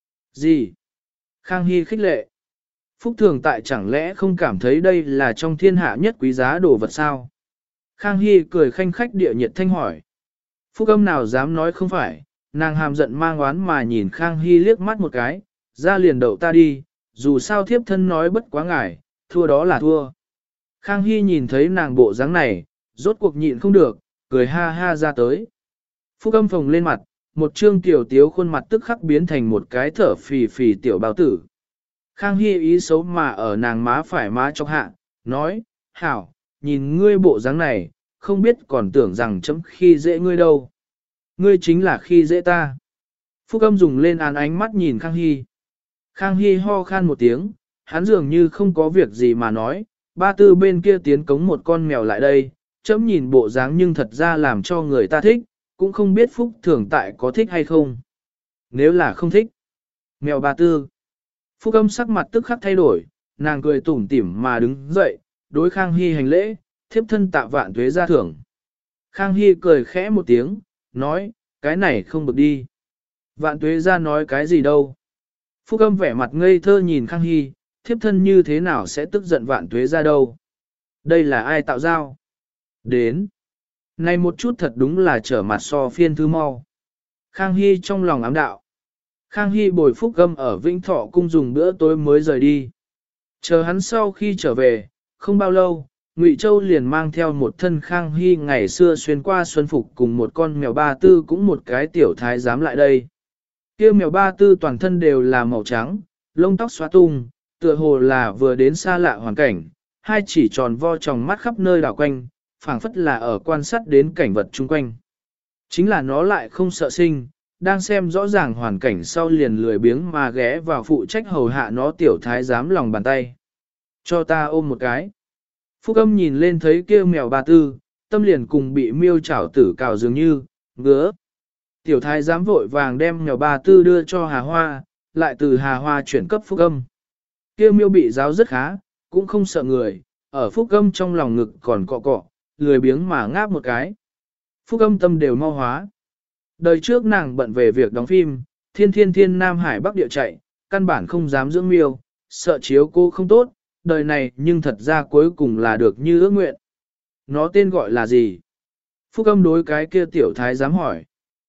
Gì? Khang Hy khích lệ. Phúc Thường Tại chẳng lẽ không cảm thấy đây là trong thiên hạ nhất quý giá đồ vật sao? Khang Hy cười khanh khách địa nhiệt thanh hỏi. Phúc Âm nào dám nói không phải, nàng hàm giận mang oán mà nhìn Khang Hy liếc mắt một cái, ra liền đậu ta đi, dù sao thiếp thân nói bất quá ngải, thua đó là thua. Khang Hy nhìn thấy nàng bộ dáng này, rốt cuộc nhịn không được, cười ha ha ra tới. Phúc Âm phồng lên mặt, một trương tiểu tiếu khuôn mặt tức khắc biến thành một cái thở phì phì tiểu bao tử. Khang Hy ý xấu mà ở nàng má phải má chọc hạ, nói, hảo, nhìn ngươi bộ dáng này, không biết còn tưởng rằng chấm khi dễ ngươi đâu. Ngươi chính là khi dễ ta. Phúc Âm dùng lên án ánh mắt nhìn Khang Hy. Khang Hy ho khan một tiếng, hắn dường như không có việc gì mà nói, ba tư bên kia tiến cống một con mèo lại đây, chấm nhìn bộ dáng nhưng thật ra làm cho người ta thích, cũng không biết Phúc Thường Tại có thích hay không. Nếu là không thích, mèo ba tư. Phúc Âm sắc mặt tức khắc thay đổi, nàng cười tủm tỉm mà đứng dậy, đối Khang Hy hành lễ, thiếp thân tạ vạn tuế ra thưởng. Khang Hy cười khẽ một tiếng, nói, cái này không bực đi. Vạn tuế ra nói cái gì đâu. Phúc Âm vẻ mặt ngây thơ nhìn Khang Hy, thiếp thân như thế nào sẽ tức giận vạn tuế ra đâu. Đây là ai tạo giao? Đến. Này một chút thật đúng là trở mặt so phiên thư mau. Khang Hy trong lòng ám đạo. Khang Hy bồi Phúc Âm ở Vĩnh Thọ cung dùng bữa tối mới rời đi. Chờ hắn sau khi trở về, không bao lâu, Ngụy Châu liền mang theo một thân Khang Hy ngày xưa xuyên qua xuân phục cùng một con mèo ba tư cũng một cái tiểu thái giám lại đây. Kia mèo ba tư toàn thân đều là màu trắng, lông tóc xóa tung, tựa hồ là vừa đến xa lạ hoàn cảnh, hai chỉ tròn vo tròng mắt khắp nơi đảo quanh, phảng phất là ở quan sát đến cảnh vật chung quanh. Chính là nó lại không sợ sinh, đang xem rõ ràng hoàn cảnh sau liền lười biếng mà ghé vào phụ trách hầu hạ nó tiểu thái giám lòng bàn tay. Cho ta ôm một cái. Phúc Âm nhìn lên thấy kia mèo ba tư, tâm liền cùng bị miêu chảo tử cào dường như, ngứa. Tiểu thái giám vội vàng đem mèo ba tư đưa cho Hà Hoa, lại từ Hà Hoa chuyển cấp Phúc Âm. Kia miêu bị giáo rất khá, cũng không sợ người, ở Phúc Âm trong lòng ngực còn cọ cọ, lười biếng mà ngáp một cái. Phúc Âm tâm đều mau hóa. Đời trước nàng bận về việc đóng phim, thiên thiên thiên Nam Hải Bắc địa chạy, căn bản không dám dưỡng miêu, sợ chiếu cô không tốt, đời này nhưng thật ra cuối cùng là được như ước nguyện. Nó tên gọi là gì? Phúc Âm đối cái kia tiểu thái dám hỏi.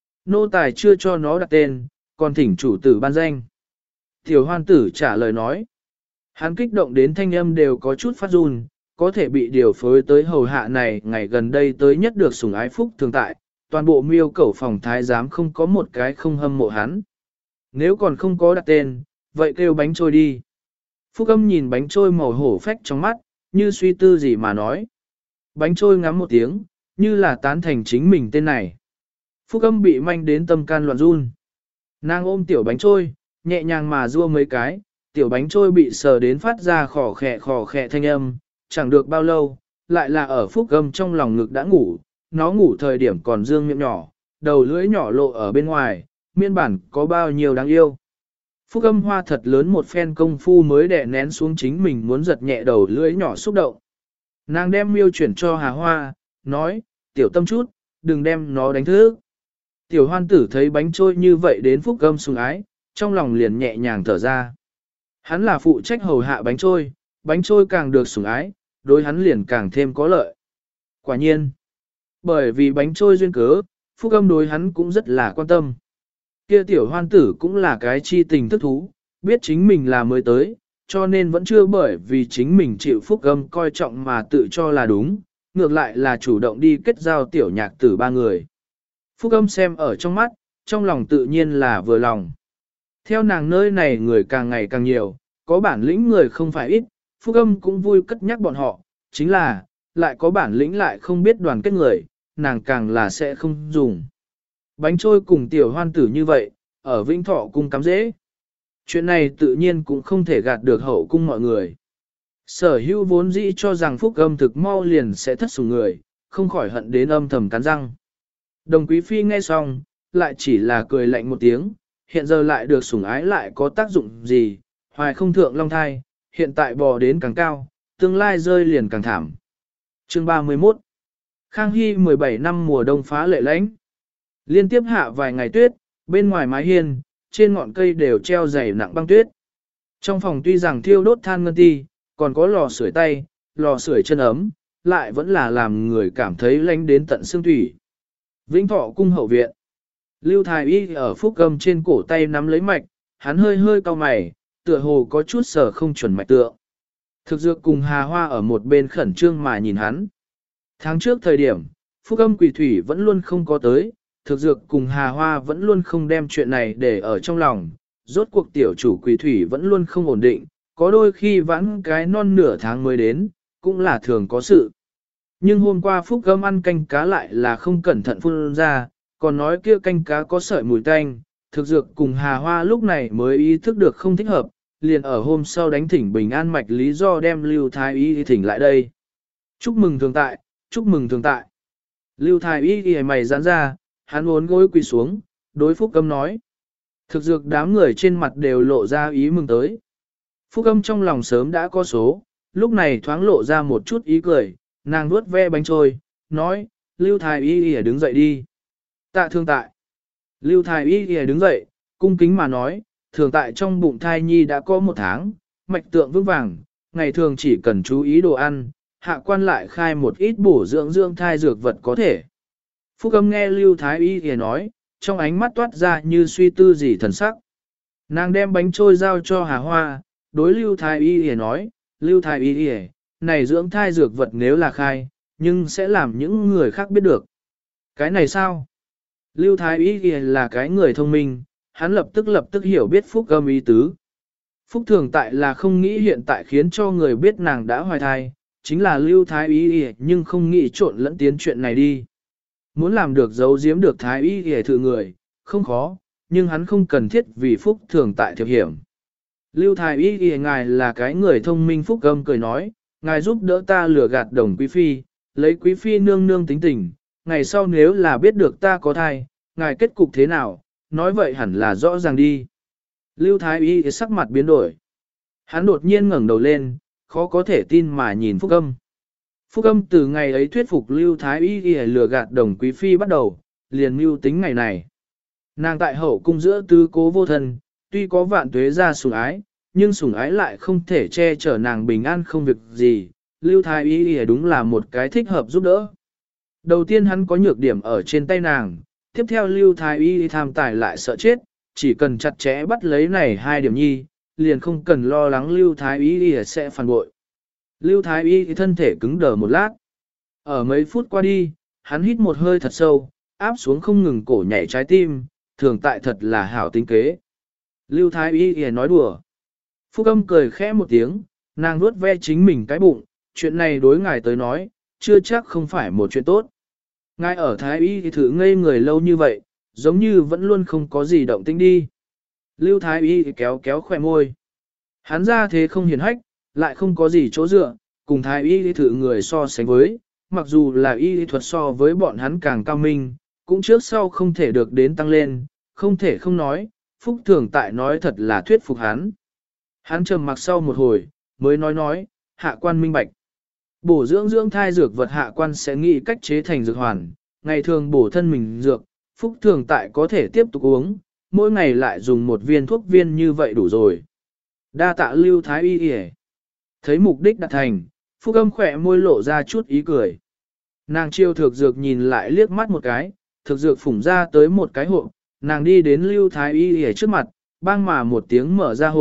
Nô tài chưa cho nó đặt tên, còn thỉnh chủ tử ban danh. Tiểu hoan tử trả lời nói. Hắn kích động đến thanh âm đều có chút phát run, có thể bị điều phối tới hầu hạ này ngày gần đây tới nhất được sủng ái Phúc Thường Tại, toàn bộ miêu cẩu phòng thái giám không có một cái không hâm mộ hắn. Nếu còn không có đặt tên, vậy kêu bánh trôi đi. Phúc Âm nhìn bánh trôi màu hổ phách trong mắt, như suy tư gì mà nói. Bánh trôi ngắm một tiếng, như là tán thành chính mình tên này. Phúc Âm bị manh đến tâm can loạn run. Nàng ôm tiểu bánh trôi, nhẹ nhàng mà rua mấy cái, tiểu bánh trôi bị sờ đến phát ra khò khẹ khò khẹ thanh âm, chẳng được bao lâu, lại là ở Phúc Âm trong lòng ngực đã ngủ, nó ngủ thời điểm còn dương miệng nhỏ, đầu lưỡi nhỏ lộ ở bên ngoài, miên bản có bao nhiêu đáng yêu. Phúc Âm hoa thật lớn một phen công phu mới đè nén xuống chính mình muốn giật nhẹ đầu lưỡi nhỏ xúc động. Nàng đem miêu chuyển cho Hà Hoa, nói, tiểu tâm chút, đừng đem nó đánh thức. Tiểu hoan tử thấy bánh trôi như vậy đến Phúc Âm sủng ái, trong lòng liền nhẹ nhàng thở ra. Hắn là phụ trách hầu hạ bánh trôi, bánh trôi càng được sủng ái, đối hắn liền càng thêm có lợi. Quả nhiên, bởi vì bánh trôi duyên cớ, Phúc Âm đối hắn cũng rất là quan tâm. Kia tiểu hoan tử cũng là cái chi tình thức thú, biết chính mình là mới tới, cho nên vẫn chưa bởi vì chính mình chịu phúc âm coi trọng mà tự cho là đúng, ngược lại là chủ động đi kết giao tiểu nhạc tử ba người. Phúc âm xem ở trong mắt, trong lòng tự nhiên là vừa lòng. Theo nàng nơi này người càng ngày càng nhiều, có bản lĩnh người không phải ít, phúc âm cũng vui cất nhắc bọn họ, chính là, lại có bản lĩnh lại không biết đoàn kết người, nàng càng là sẽ không dùng. Bánh trôi cùng tiểu hoan tử như vậy, ở Vĩnh Thọ cung cắm dễ. Chuyện này tự nhiên cũng không thể gạt được hậu cung mọi người. Sở hữu vốn dĩ cho rằng phúc âm thực mau liền sẽ thất sủng người, không khỏi hận đến âm thầm cắn răng. Đồng quý phi nghe xong, lại chỉ là cười lạnh một tiếng, hiện giờ lại được sủng ái lại có tác dụng gì, hoài không thượng long thai, hiện tại bò đến càng cao, tương lai rơi liền càng thảm. Chương ba mươi mốt Khang Hy mười bảy năm mùa đông phá lệ lãnh. Liên tiếp hạ vài ngày tuyết, bên ngoài mái hiên, trên ngọn cây đều treo dày nặng băng tuyết. Trong phòng tuy rằng thiêu đốt than ngân ti, còn có lò sưởi tay, lò sưởi chân ấm, lại vẫn là làm người cảm thấy lánh đến tận xương thủy. Vĩnh Thọ cung hậu viện. Lưu Thái Y ở phúc gầm trên cổ tay nắm lấy mạch, hắn hơi hơi cau mày, tựa hồ có chút sở không chuẩn mạch tượng. Thực dược cùng Hà Hoa ở một bên khẩn trương mà nhìn hắn. Tháng trước thời điểm, phúc âm quỷ thủy vẫn luôn không có tới, thực dược cùng Hà Hoa vẫn luôn không đem chuyện này để ở trong lòng, rốt cuộc tiểu chủ quỷ thủy vẫn luôn không ổn định, có đôi khi vãn cái non nửa tháng mới đến, cũng là thường có sự. Nhưng hôm qua phúc âm ăn canh cá lại là không cẩn thận phun ra, còn nói kia canh cá có sợi mùi tanh, thực dược cùng Hà Hoa lúc này mới ý thức được không thích hợp, liền ở hôm sau đánh thỉnh bình an mạch lý do đem Lưu Thái Y thỉnh lại đây. Chúc mừng thường tại, chúc mừng thường tại. Lưu Thái Y ghi mày giãn ra, hắn uốn gối quỳ xuống, đối Phúc Âm nói. Thực dược đám người trên mặt đều lộ ra ý mừng tới. Phúc Âm trong lòng sớm đã có số, lúc này thoáng lộ ra một chút ý cười, nàng nuốt ve bánh trôi, nói, Lưu Thái Y ghi đứng dậy đi. Tạ thương tại. Lưu Thái Y ghi đứng dậy, cung kính mà nói, thường tại trong bụng thai nhi đã có một tháng, mạch tượng vững vàng, ngày thường chỉ cần chú ý đồ ăn, hạ quan lại khai một ít bổ dưỡng dưỡng thai dược vật có thể. Phúc Âm nghe Lưu Thái Y thì nói, trong ánh mắt toát ra như suy tư gì thần sắc. Nàng đem bánh trôi giao cho Hà Hoa, đối Lưu Thái Y thì nói, Lưu Thái Y thì, này dưỡng thai dược vật nếu là khai, nhưng sẽ làm những người khác biết được. Cái này sao? Lưu Thái Y thì là cái người thông minh, hắn lập tức lập tức hiểu biết Phúc Âm ý tứ. Phúc thường tại là không nghĩ hiện tại khiến cho người biết nàng đã hoài thai, chính là Lưu Thái Y nhưng không nghĩ trộn lẫn tiến chuyện này đi. Muốn làm được giấu giếm được Thái Y hề thử người, không khó, nhưng hắn không cần thiết vì Phúc thường tại thiệp hiểm. Lưu Thái Y hề ngài là cái người thông minh. Phúc Âm cười nói, ngài giúp đỡ ta lừa gạt Đồng Quý Phi, lấy Quý Phi nương nương tính tình, ngày sau nếu là biết được ta có thai, ngài kết cục thế nào, nói vậy hẳn là rõ ràng đi. Lưu Thái Y sắc mặt biến đổi. Hắn đột nhiên ngẩng đầu lên, khó có thể tin mà nhìn Phúc Âm. Phúc Âm từ ngày ấy thuyết phục Lưu Thái Y ghi lừa gạt Đồng Quý Phi bắt đầu, liền mưu tính ngày này. Nàng tại hậu cung giữa tư cố vô thân, tuy có vạn tuế ra sủng ái, nhưng sủng ái lại không thể che chở nàng bình an không việc gì. Lưu Thái Y ghi đúng là một cái thích hợp giúp đỡ. Đầu tiên hắn có nhược điểm ở trên tay nàng, tiếp theo Lưu Thái Y tham tài lại sợ chết, chỉ cần chặt chẽ bắt lấy này hai điểm nhi, liền không cần lo lắng Lưu Thái Y sẽ phản bội. Lưu Thái Y thân thể cứng đờ một lát. Ở mấy phút qua đi, hắn hít một hơi thật sâu, áp xuống không ngừng cổ nhảy trái tim, thường tại thật là hảo tính kế. Lưu Thái Y nói đùa. Phúc Âm cười khẽ một tiếng, nàng nuốt ve chính mình cái bụng, chuyện này đối ngài tới nói, chưa chắc không phải một chuyện tốt. Ngài ở Thái Y thì thử ngây người lâu như vậy, giống như vẫn luôn không có gì động tĩnh đi. Lưu Thái Y kéo kéo khỏe môi. Hắn ra thế không hiền hách, lại không có gì chỗ dựa, cùng Thái Y thử người so sánh với, mặc dù là y thuật so với bọn hắn càng cao minh, cũng trước sau không thể được đến tăng lên, không thể không nói, Phúc Thường tại nói thật là thuyết phục hắn. Hắn trầm mặc sau một hồi, mới nói nói, hạ quan minh bạch. Bổ dưỡng dưỡng thai dược vật hạ quan sẽ nghĩ cách chế thành dược hoàn, ngày thường bổ thân mình dược, Phúc Thường tại có thể tiếp tục uống, mỗi ngày lại dùng một viên thuốc viên như vậy đủ rồi. Đa tạ Lưu Thái Y y. Thấy mục đích đạt thành, Phúc Âm khỏe môi lộ ra chút ý cười. Nàng chiêu thực dược nhìn lại liếc mắt một cái, thực dược phủng ra tới một cái hộp, nàng đi đến Lưu Thái Y y trước mặt, bang mà một tiếng mở ra hộp,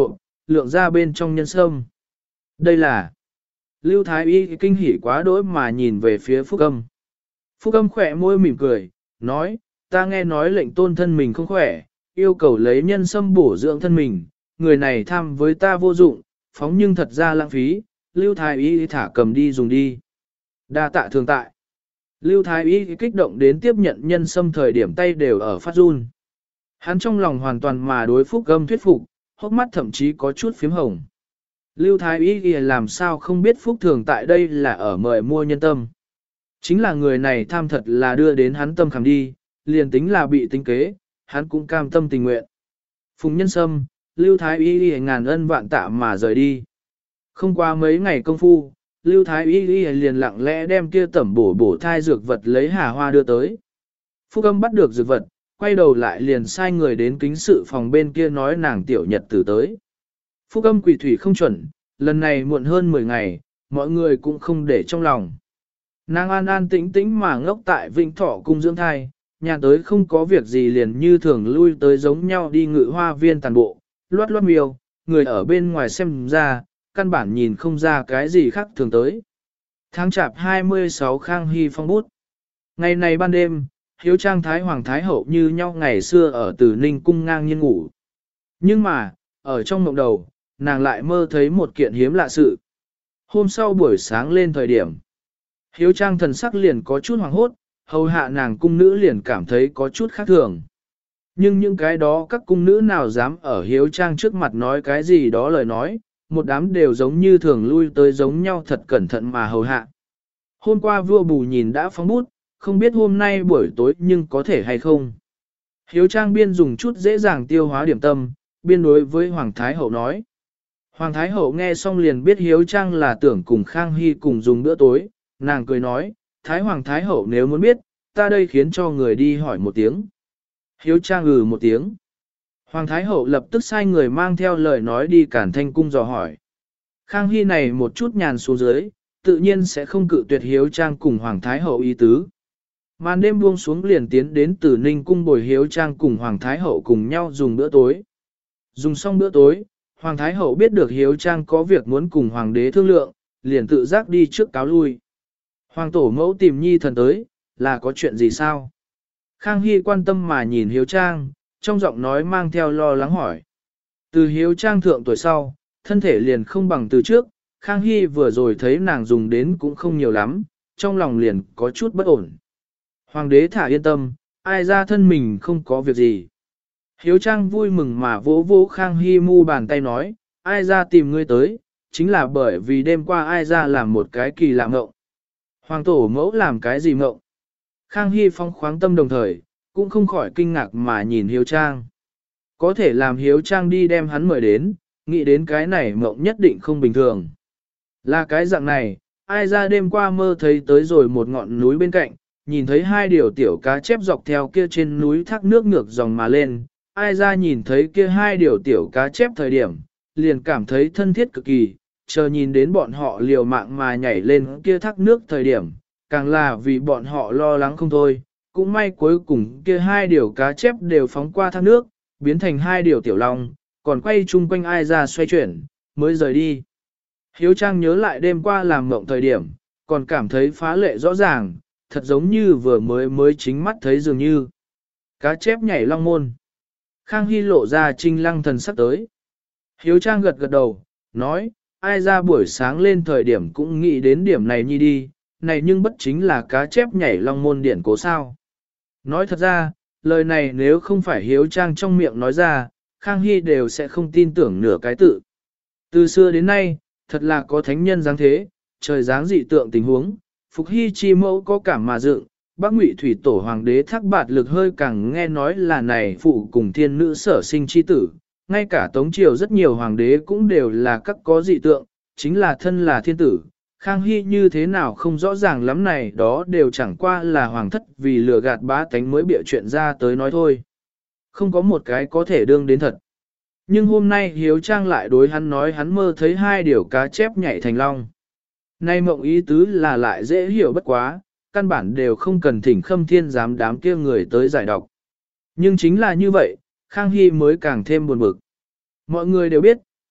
lượng ra bên trong nhân sâm. Đây là Lưu Thái Y kinh hỉ quá đỗi mà nhìn về phía Phúc Âm. Phúc Âm khỏe môi mỉm cười, nói, ta nghe nói lệnh tôn thân mình không khỏe, yêu cầu lấy nhân sâm bổ dưỡng thân mình, người này tham với ta vô dụng, phóng nhưng thật ra lãng phí, Lưu Thái Y thả cầm đi dùng đi. Đa tạ thường tại. Lưu Thái Y kích động đến tiếp nhận nhân sâm thời điểm tay đều ở phát run. Hắn trong lòng hoàn toàn mà đối Phúc Âm thuyết phục, hốc mắt thậm chí có chút phím hồng. Lưu Thái Y làm sao không biết Phúc Thường tại đây là ở mời mua nhân tâm. Chính là người này tham thật là đưa đến hắn tâm khảm đi, liền tính là bị tính kế, hắn cũng cam tâm tình nguyện. Phùng nhân sâm, Lưu Thái Y ngàn ân vạn tạ mà rời đi. Không qua mấy ngày công phu, Lưu Thái Y liền lặng lẽ đem kia tẩm bổ bổ thai dược vật lấy hà hoa đưa tới. Phúc Âm bắt được dược vật, quay đầu lại liền sai người đến kính sự phòng bên kia nói nàng tiểu nhật tử tới. Phúc Âm quỷ thủy không chuẩn, lần này muộn hơn mười ngày, mọi người cũng không để trong lòng. Nàng an an tĩnh tĩnh mà ngốc tại Vĩnh Thọ cung dưỡng thai, nhà tới không có việc gì liền như thường lui tới giống nhau đi ngự hoa viên tàn bộ, loát loát miêu, người ở bên ngoài xem ra, căn bản nhìn không ra cái gì khác thường tới. Tháng chạp hai mươi sáu Khang Hy phong bút. Ngày này ban đêm, Hiếu Trang Thái Hoàng Thái Hậu như nhau ngày xưa ở Tử Ninh cung ngang nhiên ngủ. Nhưng mà, ở trong mộng đầu, nàng lại mơ thấy một kiện hiếm lạ sự. Hôm sau buổi sáng lên thời điểm, Hiếu Trang thần sắc liền có chút hoàng hốt, hầu hạ nàng cung nữ liền cảm thấy có chút khác thường. Nhưng những cái đó các cung nữ nào dám ở Hiếu Trang trước mặt nói cái gì đó lời nói, một đám đều giống như thường lui tới giống nhau thật cẩn thận mà hầu hạ. Hôm qua vua bù nhìn đã phóng bút, không biết hôm nay buổi tối nhưng có thể hay không. Hiếu Trang biên dùng chút dễ dàng tiêu hóa điểm tâm, biên đối với Hoàng Thái Hậu nói. Hoàng Thái Hậu nghe xong liền biết Hiếu Trang là tưởng cùng Khang Hy cùng dùng bữa tối, nàng cười nói, Thái Hoàng Thái Hậu nếu muốn biết, ta đây khiến cho người đi hỏi một tiếng. Hiếu Trang ừ một tiếng. Hoàng Thái Hậu lập tức sai người mang theo lời nói đi Cản Thanh cung dò hỏi. Khang Hy này một chút nhàn xuống dưới, tự nhiên sẽ không cự tuyệt Hiếu Trang cùng Hoàng Thái Hậu ý tứ. Màn đêm buông xuống liền tiến đến Tử Ninh cung bồi Hiếu Trang cùng Hoàng Thái Hậu cùng nhau dùng bữa tối. Dùng xong bữa tối, Hoàng Thái Hậu biết được Hiếu Trang có việc muốn cùng Hoàng đế thương lượng, liền tự giác đi trước cáo lui. Hoàng tổ mẫu tìm nhi thần tới, là có chuyện gì sao? Khang Hy quan tâm mà nhìn Hiếu Trang, trong giọng nói mang theo lo lắng hỏi. Từ Hiếu Trang thượng tuổi sau, thân thể liền không bằng từ trước, Khang Hy vừa rồi thấy nàng dùng đến cũng không nhiều lắm, trong lòng liền có chút bất ổn. Hoàng đế thả yên tâm, ai ra thân mình không có việc gì. Hiếu Trang vui mừng mà vỗ vỗ Khang Hy mu bàn tay nói, ai ra tìm ngươi tới, chính là bởi vì đêm qua ai ra làm một cái kỳ lạ mộng. Hoàng tổ mẫu làm cái gì mộng? Khang Hy phong khoáng tâm đồng thời, cũng không khỏi kinh ngạc mà nhìn Hiếu Trang. Có thể làm Hiếu Trang đi đem hắn mời đến, nghĩ đến cái này mộng nhất định không bình thường. Là cái dạng này, ai ra đêm qua mơ thấy tới rồi một ngọn núi bên cạnh, nhìn thấy hai điều tiểu cá chép dọc theo kia trên núi thác nước ngược dòng mà lên, ai ra nhìn thấy kia hai điều tiểu cá chép thời điểm, liền cảm thấy thân thiết cực kỳ, chờ nhìn đến bọn họ liều mạng mà nhảy lên kia thác nước thời điểm, càng là vì bọn họ lo lắng không thôi, cũng may cuối cùng kia hai điều cá chép đều phóng qua thác nước, biến thành hai điều tiểu long, còn quay chung quanh ai ra xoay chuyển, mới rời đi. Hiếu Trang nhớ lại đêm qua làm mộng thời điểm, còn cảm thấy phá lệ rõ ràng, thật giống như vừa mới mới chính mắt thấy dường như. Cá chép nhảy long môn. Khang Hy lộ ra trinh lăng thần sắc tới. Hiếu Trang gật gật đầu, nói, ai ra buổi sáng lên thời điểm cũng nghĩ đến điểm này nhi đi, này nhưng bất chính là cá chép nhảy long môn điển cố sao. Nói thật ra, lời này nếu không phải Hiếu Trang trong miệng nói ra, Khang Hy đều sẽ không tin tưởng nửa cái tự. Từ xưa đến nay, thật là có thánh nhân dáng thế, trời dáng dị tượng tình huống, Phục Hy chi mẫu có cảm mà dựng, Bắc Ngụy thủy tổ hoàng đế Thác Bạt Lực hơi càng nghe nói là này phụ cùng thiên nữ sở sinh chi tử, ngay cả Tống Triều rất nhiều hoàng đế cũng đều là các có dị tượng, chính là thân là thiên tử. Khang Hy như thế nào không rõ ràng lắm này đó đều chẳng qua là hoàng thất vì lừa gạt bá tánh mới bịa chuyện ra tới nói thôi. Không có một cái có thể đương đến thật. Nhưng hôm nay Hiếu Trang lại đối hắn nói hắn mơ thấy hai điều cá chép nhảy thành long. Nay mộng ý tứ là lại dễ hiểu bất quá, căn bản đều không cần thỉnh Khâm Thiên giám đám kia người tới giải đọc. Nhưng chính là như vậy, Khang Hy mới càng thêm buồn bực. Mọi người đều biết,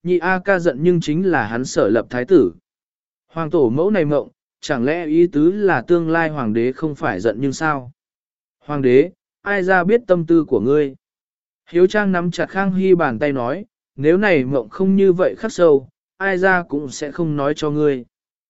nhị A ca giận nhưng chính là hắn sở lập thái tử. Hoàng tổ mẫu này mộng, chẳng lẽ ý tứ là tương lai hoàng đế không phải giận nhưng sao? Hoàng đế, ai ra biết tâm tư của ngươi? Hiếu Trang nắm chặt Khang Hy bàn tay nói, nếu này mộng không như vậy khắc sâu, ai ra cũng sẽ không nói cho ngươi.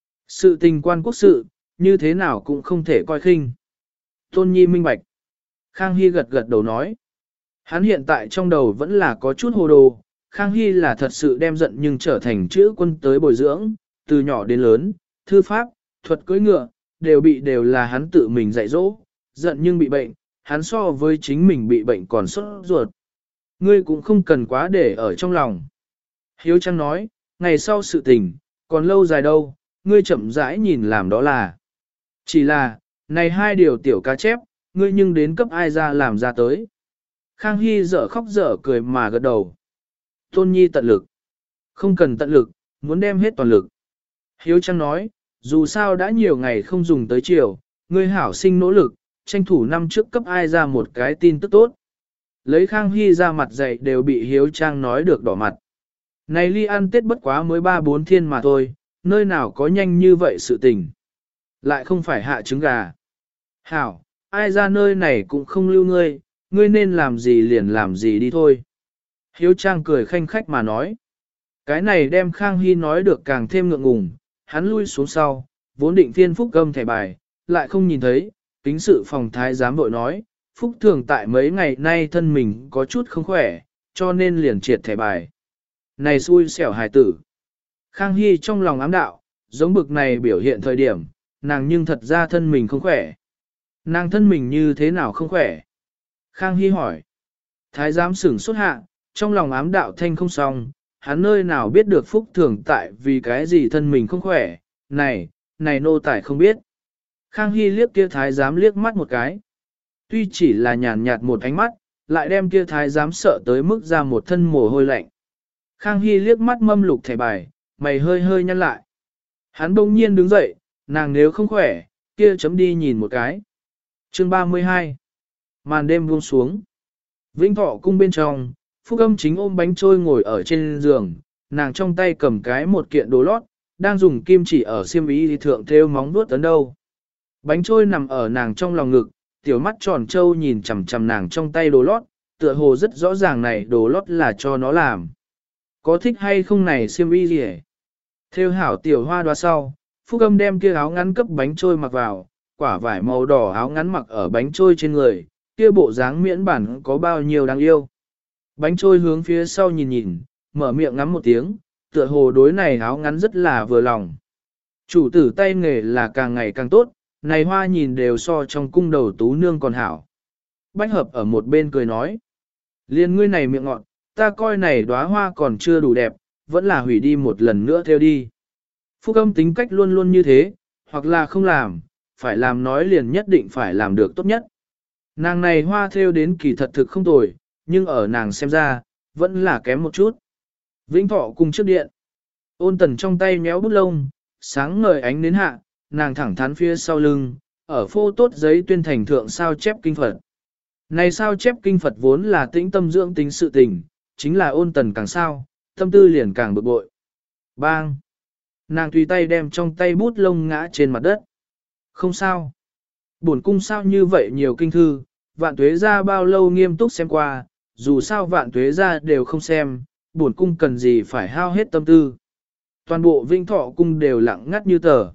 Sự tình quan quốc sự, như thế nào cũng không thể coi khinh. Tôn Nhi minh bạch. Khang Hy gật gật đầu nói. Hắn hiện tại trong đầu vẫn là có chút hồ đồ, Khang Hy là thật sự đem giận nhưng trở thành chữ quân tới bồi dưỡng, từ nhỏ đến lớn, thư pháp, thuật cưỡi ngựa, đều bị đều là hắn tự mình dạy dỗ, giận nhưng bị bệnh, hắn so với chính mình bị bệnh còn sốt ruột. Ngươi cũng không cần quá để ở trong lòng. Hiếu Trang nói, ngày sau sự tình, còn lâu dài đâu, ngươi chậm rãi nhìn làm đó là. Chỉ là, này hai điều tiểu cá chép, ngươi nhưng đến cấp ai ra làm ra tới. Khang Hy dở khóc dở cười mà gật đầu. Tôn Nhi tận lực. Không cần tận lực, muốn đem hết toàn lực. Hiếu Trang nói, dù sao đã nhiều ngày không dùng tới chiều, ngươi hảo sinh nỗ lực, tranh thủ năm trước cấp ai ra một cái tin tức tốt. Lấy Khang Hy ra mặt dày đều bị Hiếu Trang nói được đỏ mặt. Này ly ăn Tết bất quá mới ba bốn thiên mà thôi, nơi nào có nhanh như vậy sự tình. Lại không phải hạ trứng gà. Hảo, ai ra nơi này cũng không lưu ngươi, ngươi nên làm gì liền làm gì đi thôi. Hiếu Trang cười khanh khách mà nói. Cái này đem Khang Hy nói được càng thêm ngượng ngùng, hắn lui xuống sau, vốn định phiên Phúc gâm thẻ bài, lại không nhìn thấy, kính sự phòng thái giám vội nói, Phúc thường tại mấy ngày nay thân mình có chút không khỏe, cho nên liền triệt thẻ bài. Này xui xẻo hài tử. Khang Hy trong lòng ám đạo, giống bực này biểu hiện thời điểm, nàng nhưng thật ra thân mình không khỏe. Nàng thân mình như thế nào không khỏe? Khang Hy hỏi. Thái giám sửng xuất hạ, trong lòng ám đạo thanh không xong, hắn nơi nào biết được Phúc thường tại vì cái gì thân mình không khỏe, này, này nô tài không biết. Khang Hy liếc kia thái giám liếc mắt một cái. Tuy chỉ là nhàn nhạt một ánh mắt, lại đem kia thái giám sợ tới mức ra một thân mồ hôi lạnh. Khang Hy liếc mắt mâm lục thẻ bài, mày hơi hơi nhăn lại. Hắn bỗng nhiên đứng dậy, nàng nếu không khỏe, kia chấm đi nhìn một cái. Chương ba mươi hai. Màn đêm buông xuống. Vĩnh Thọ cung bên trong, Phúc Âm chính ôm bánh trôi ngồi ở trên giường, nàng trong tay cầm cái một kiện đồ lót, đang dùng kim chỉ ở xiêm y thì thượng thêu móng vuốt tấn đâu. Bánh trôi nằm ở nàng trong lòng ngực, tiểu mắt tròn trâu nhìn chằm chằm nàng trong tay đồ lót, tựa hồ rất rõ ràng này đồ lót là cho nó làm. Có thích hay không này xiêm y gì hết? Thêu hảo tiểu hoa đoá sau, Phúc Âm đem kia áo ngắn cấp bánh trôi mặc vào, quả vải màu đỏ áo ngắn mặc ở bánh trôi trên người, kia bộ dáng miễn bản có bao nhiêu đáng yêu. Bánh trôi hướng phía sau nhìn nhìn, mở miệng ngắm một tiếng, tựa hồ đối này áo ngắn rất là vừa lòng. Chủ tử tay nghề là càng ngày càng tốt, này hoa nhìn đều so trong cung đầu tú nương còn hảo. Bách hợp ở một bên cười nói, liên ngươi này miệng ngọn, ta coi này đóa hoa còn chưa đủ đẹp, vẫn là hủy đi một lần nữa theo đi. Phúc Âm tính cách luôn luôn như thế, hoặc là không làm, phải làm nói liền nhất định phải làm được tốt nhất. Nàng này hoa theo đến kỳ thật thực không tồi, nhưng ở nàng xem ra, vẫn là kém một chút. Vĩnh Thọ cùng trước điện. Ôn Tần trong tay méo bút lông, sáng ngời ánh đến hạ, nàng thẳng thắn phía sau lưng, ở phô tốt giấy tuyên thành thượng sao chép kinh Phật. Này sao chép kinh Phật vốn là tĩnh tâm dưỡng tính sự tình, chính là Ôn Tần càng sao, tâm tư liền càng bực bội. Bang! Nàng tùy tay đem trong tay bút lông ngã trên mặt đất. Không sao. Bổn cung sao như vậy nhiều kinh thư, vạn tuế ra bao lâu nghiêm túc xem qua, dù sao vạn tuế ra đều không xem, bổn cung cần gì phải hao hết tâm tư. Toàn bộ Vĩnh Thọ cung đều lặng ngắt như tờ.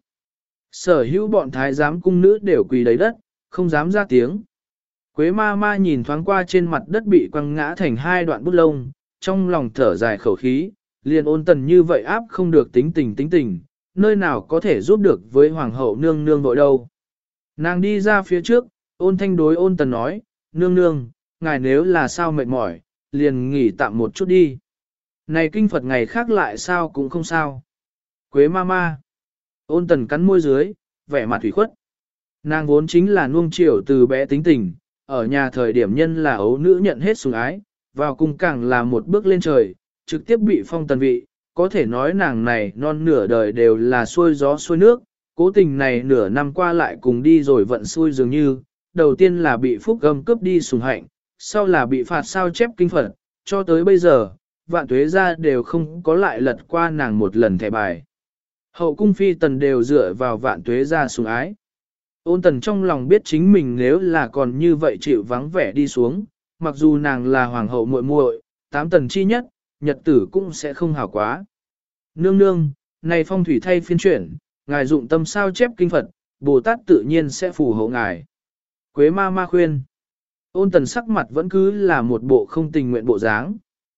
Sở hữu bọn thái giám cung nữ đều quỳ đầy đất, không dám ra tiếng. Quế ma ma nhìn thoáng qua trên mặt đất bị quăng ngã thành hai đoạn bút lông, trong lòng thở dài khẩu khí, liền Ôn Tần như vậy áp không được tính tình tính tình, nơi nào có thể giúp được với hoàng hậu nương nương vội đâu. Nàng đi ra phía trước, Ôn Thanh đối Ôn Tần nói, nương nương, ngài nếu là sao mệt mỏi, liền nghỉ tạm một chút đi. Này kinh Phật ngày khác lại sao cũng không sao. Quế ma ma. Ôn Tần cắn môi dưới, vẻ mặt thủy khuất. Nàng vốn chính là nuông chiều từ bé tính tình, ở nhà thời điểm nhân là ấu nữ nhận hết sủng ái, vào cung càng là một bước lên trời, trực tiếp bị phong tần vị, có thể nói nàng này non nửa đời đều là xuôi gió xuôi nước, cố tình này nửa năm qua lại cùng đi rồi vận xui dường như, đầu tiên là bị Phúc Âm cướp đi sủng hạnh, sau là bị phạt sao chép kinh Phật, cho tới bây giờ, vạn tuế ra đều không có lại lật qua nàng một lần thẻ bài. Hậu cung phi tần đều dựa vào vạn tuế ra sủng ái. Ôn tần trong lòng biết chính mình nếu là còn như vậy chịu vắng vẻ đi xuống, mặc dù nàng là hoàng hậu muội muội, tám tần chi nhất, nhật tử cũng sẽ không hảo quá. Nương nương, này phong thủy thay phiên chuyển, ngài dụng tâm sao chép kinh Phật, Bồ Tát tự nhiên sẽ phù hộ ngài. Quế ma ma khuyên. Ôn tần sắc mặt vẫn cứ là một bộ không tình nguyện bộ dáng.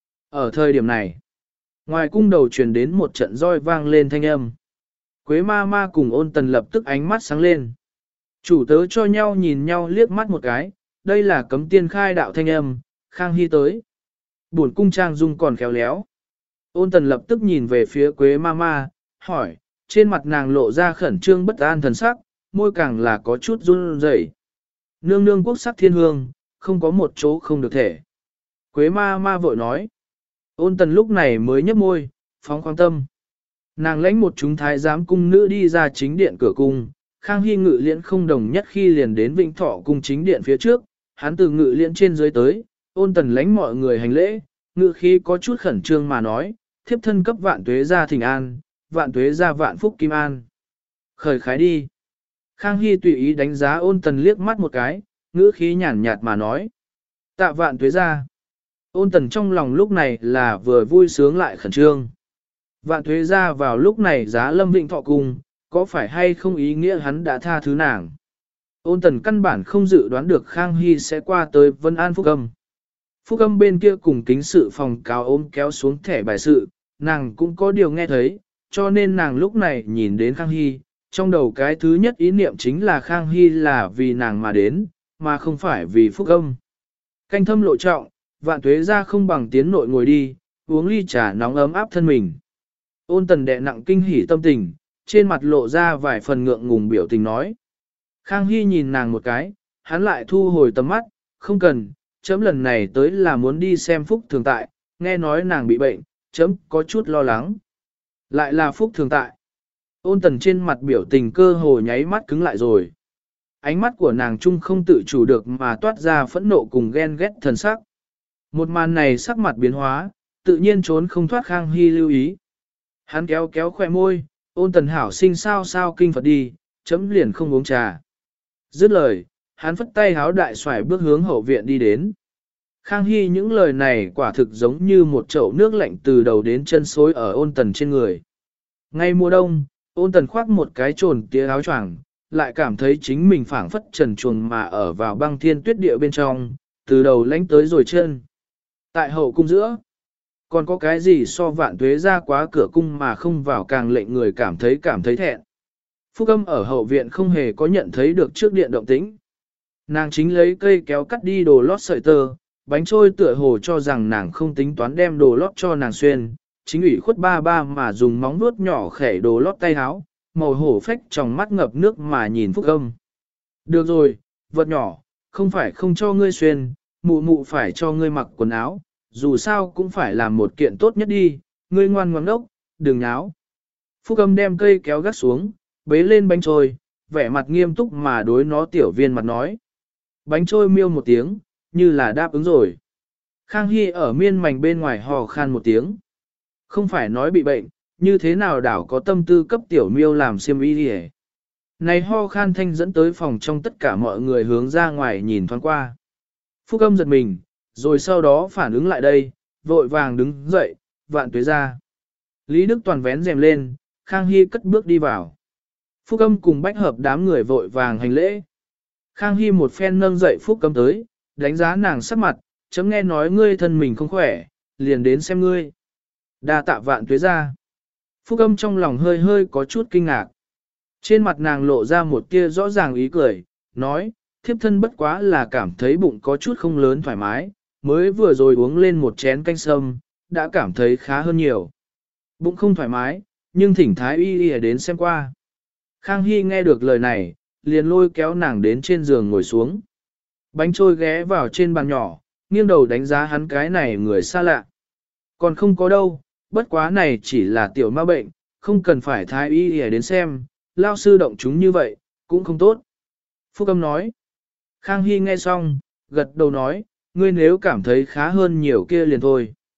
Ở thời điểm này, ngoài cung đầu truyền đến một trận roi vang lên thanh âm. Quế ma ma cùng ôn tần lập tức ánh mắt sáng lên. Chủ tớ cho nhau nhìn nhau liếc mắt một cái, đây là cấm tiên khai đạo thanh âm, Khang Hy tới. Buồn cung trang dung còn khéo léo. Ôn tần lập tức nhìn về phía Quế ma ma, hỏi, trên mặt nàng lộ ra khẩn trương bất an thần sắc, môi càng là có chút run rẩy. Nương nương quốc sắc thiên hương, không có một chỗ không được thể. Quế ma ma vội nói. Ôn tần lúc này mới nhấp môi, phóng khoáng tâm. Nàng lãnh một chúng thái giám cung nữ đi ra chính điện cửa cung, Khang Hy ngự liễn không đồng nhất khi liền đến Vĩnh Thọ cung chính điện phía trước, hắn từ ngự liễn trên dưới tới, ôn tần lãnh mọi người hành lễ, ngự khí có chút khẩn trương mà nói, thiếp thân cấp vạn tuế ra thỉnh an, vạn tuế ra vạn phúc kim an. Khởi khái đi. Khang Hy tùy ý đánh giá ôn tần liếc mắt một cái, ngữ khí nhàn nhạt mà nói. Tạ vạn tuế ra. Ôn tần trong lòng lúc này là vừa vui sướng lại khẩn trương. Vạn tuế ra vào lúc này giá lâm Vĩnh Thọ cung, có phải hay không ý nghĩa hắn đã tha thứ nàng. Ôn tần căn bản không dự đoán được Khang Hy sẽ qua tới Vân An Phúc Âm. Phúc Âm bên kia cùng kính sự phòng cáo ôm kéo xuống thẻ bài sự, nàng cũng có điều nghe thấy, cho nên nàng lúc này nhìn đến Khang Hy, trong đầu cái thứ nhất ý niệm chính là Khang Hy là vì nàng mà đến, mà không phải vì Phúc Âm. Canh thâm lộ trọng, vạn tuế ra không bằng tiến nội ngồi đi, uống ly trà nóng ấm áp thân mình. Ôn tần đệ nặng kinh hỉ tâm tình, trên mặt lộ ra vài phần ngượng ngùng biểu tình nói. Khang Hy nhìn nàng một cái, hắn lại thu hồi tầm mắt, không cần, chấm lần này tới là muốn đi xem Phúc Thường Tại, nghe nói nàng bị bệnh, chấm có chút lo lắng. Lại là Phúc Thường Tại. Ôn tần trên mặt biểu tình cơ hồ nháy mắt cứng lại rồi. Ánh mắt của nàng trung không tự chủ được mà toát ra phẫn nộ cùng ghen ghét thần sắc. Một màn này sắc mặt biến hóa, tự nhiên trốn không thoát Khang Hy lưu ý. Hắn kéo kéo khoe môi, ôn tần hảo sinh sao sao kinh Phật đi, chấm liền không uống trà. Dứt lời, hắn phất tay háo đại xoài bước hướng hậu viện đi đến. Khang Hy những lời này quả thực giống như một chậu nước lạnh từ đầu đến chân xối ở ôn tần trên người. Ngay mùa đông, ôn tần khoác một cái trồn tía áo choàng, lại cảm thấy chính mình phảng phất trần truồng mà ở vào băng thiên tuyết địa bên trong, từ đầu lánh tới rồi chân. Tại hậu cung giữa, còn có cái gì so vạn tuế ra quá cửa cung mà không vào càng lệnh người cảm thấy cảm thấy thẹn. Phúc Âm ở hậu viện không hề có nhận thấy được trước điện động tĩnh. Nàng chính lấy cây kéo cắt đi đồ lót sợi tơ, bánh trôi tựa hồ cho rằng nàng không tính toán đem đồ lót cho nàng xuyên, chính ủy khuất ba ba mà dùng móng vuốt nhỏ khẻ đồ lót tay áo, màu hổ phách trong mắt ngập nước mà nhìn Phúc Âm. Được rồi, vật nhỏ, không phải không cho ngươi xuyên, mụ mụ phải cho ngươi mặc quần áo, dù sao cũng phải làm một kiện tốt nhất đi, ngươi ngoan ngoãn đốc, đừng náo. Phúc Âm đem cây kéo gắt xuống, bế lên bánh trôi, vẻ mặt nghiêm túc mà đối nó tiểu viên mặt nói. Bánh trôi miêu một tiếng, như là đáp ứng rồi. Khang Hy ở miên mảnh bên ngoài hò khan một tiếng. Không phải nói bị bệnh, như thế nào đảo có tâm tư cấp tiểu miêu làm xiêm y đi. Này ho khan thanh dẫn tới phòng trong tất cả mọi người hướng ra ngoài nhìn thoáng qua. Phúc Âm giật mình, rồi sau đó phản ứng lại đây, vội vàng đứng dậy, vạn tuế ra. Lý Đức Toàn vén rèm lên, Khang Hy cất bước đi vào. Phúc Âm cùng bách hợp đám người vội vàng hành lễ. Khang Hy một phen nâng dậy Phúc Âm tới, đánh giá nàng sắc mặt, chấm nghe nói ngươi thân mình không khỏe, liền đến xem ngươi. Đa tạ vạn tuế ra. Phúc Âm trong lòng hơi hơi có chút kinh ngạc. Trên mặt nàng lộ ra một tia rõ ràng ý cười, nói, thiếp thân bất quá là cảm thấy bụng có chút không lớn thoải mái, mới vừa rồi uống lên một chén canh sâm, đã cảm thấy khá hơn nhiều. Bụng không thoải mái, nhưng thỉnh thái y y đến xem qua. Khang Hy nghe được lời này, liền lôi kéo nàng đến trên giường ngồi xuống. Bánh trôi ghé vào trên bàn nhỏ, nghiêng đầu đánh giá hắn cái này người xa lạ. Còn không có đâu, bất quá này chỉ là tiểu ma bệnh, không cần phải thái y y đến xem, lao sư động chúng như vậy, cũng không tốt. Phúc Âm nói. Khang Hy nghe xong, gật đầu nói, ngươi nếu cảm thấy khá hơn nhiều kia liền thôi.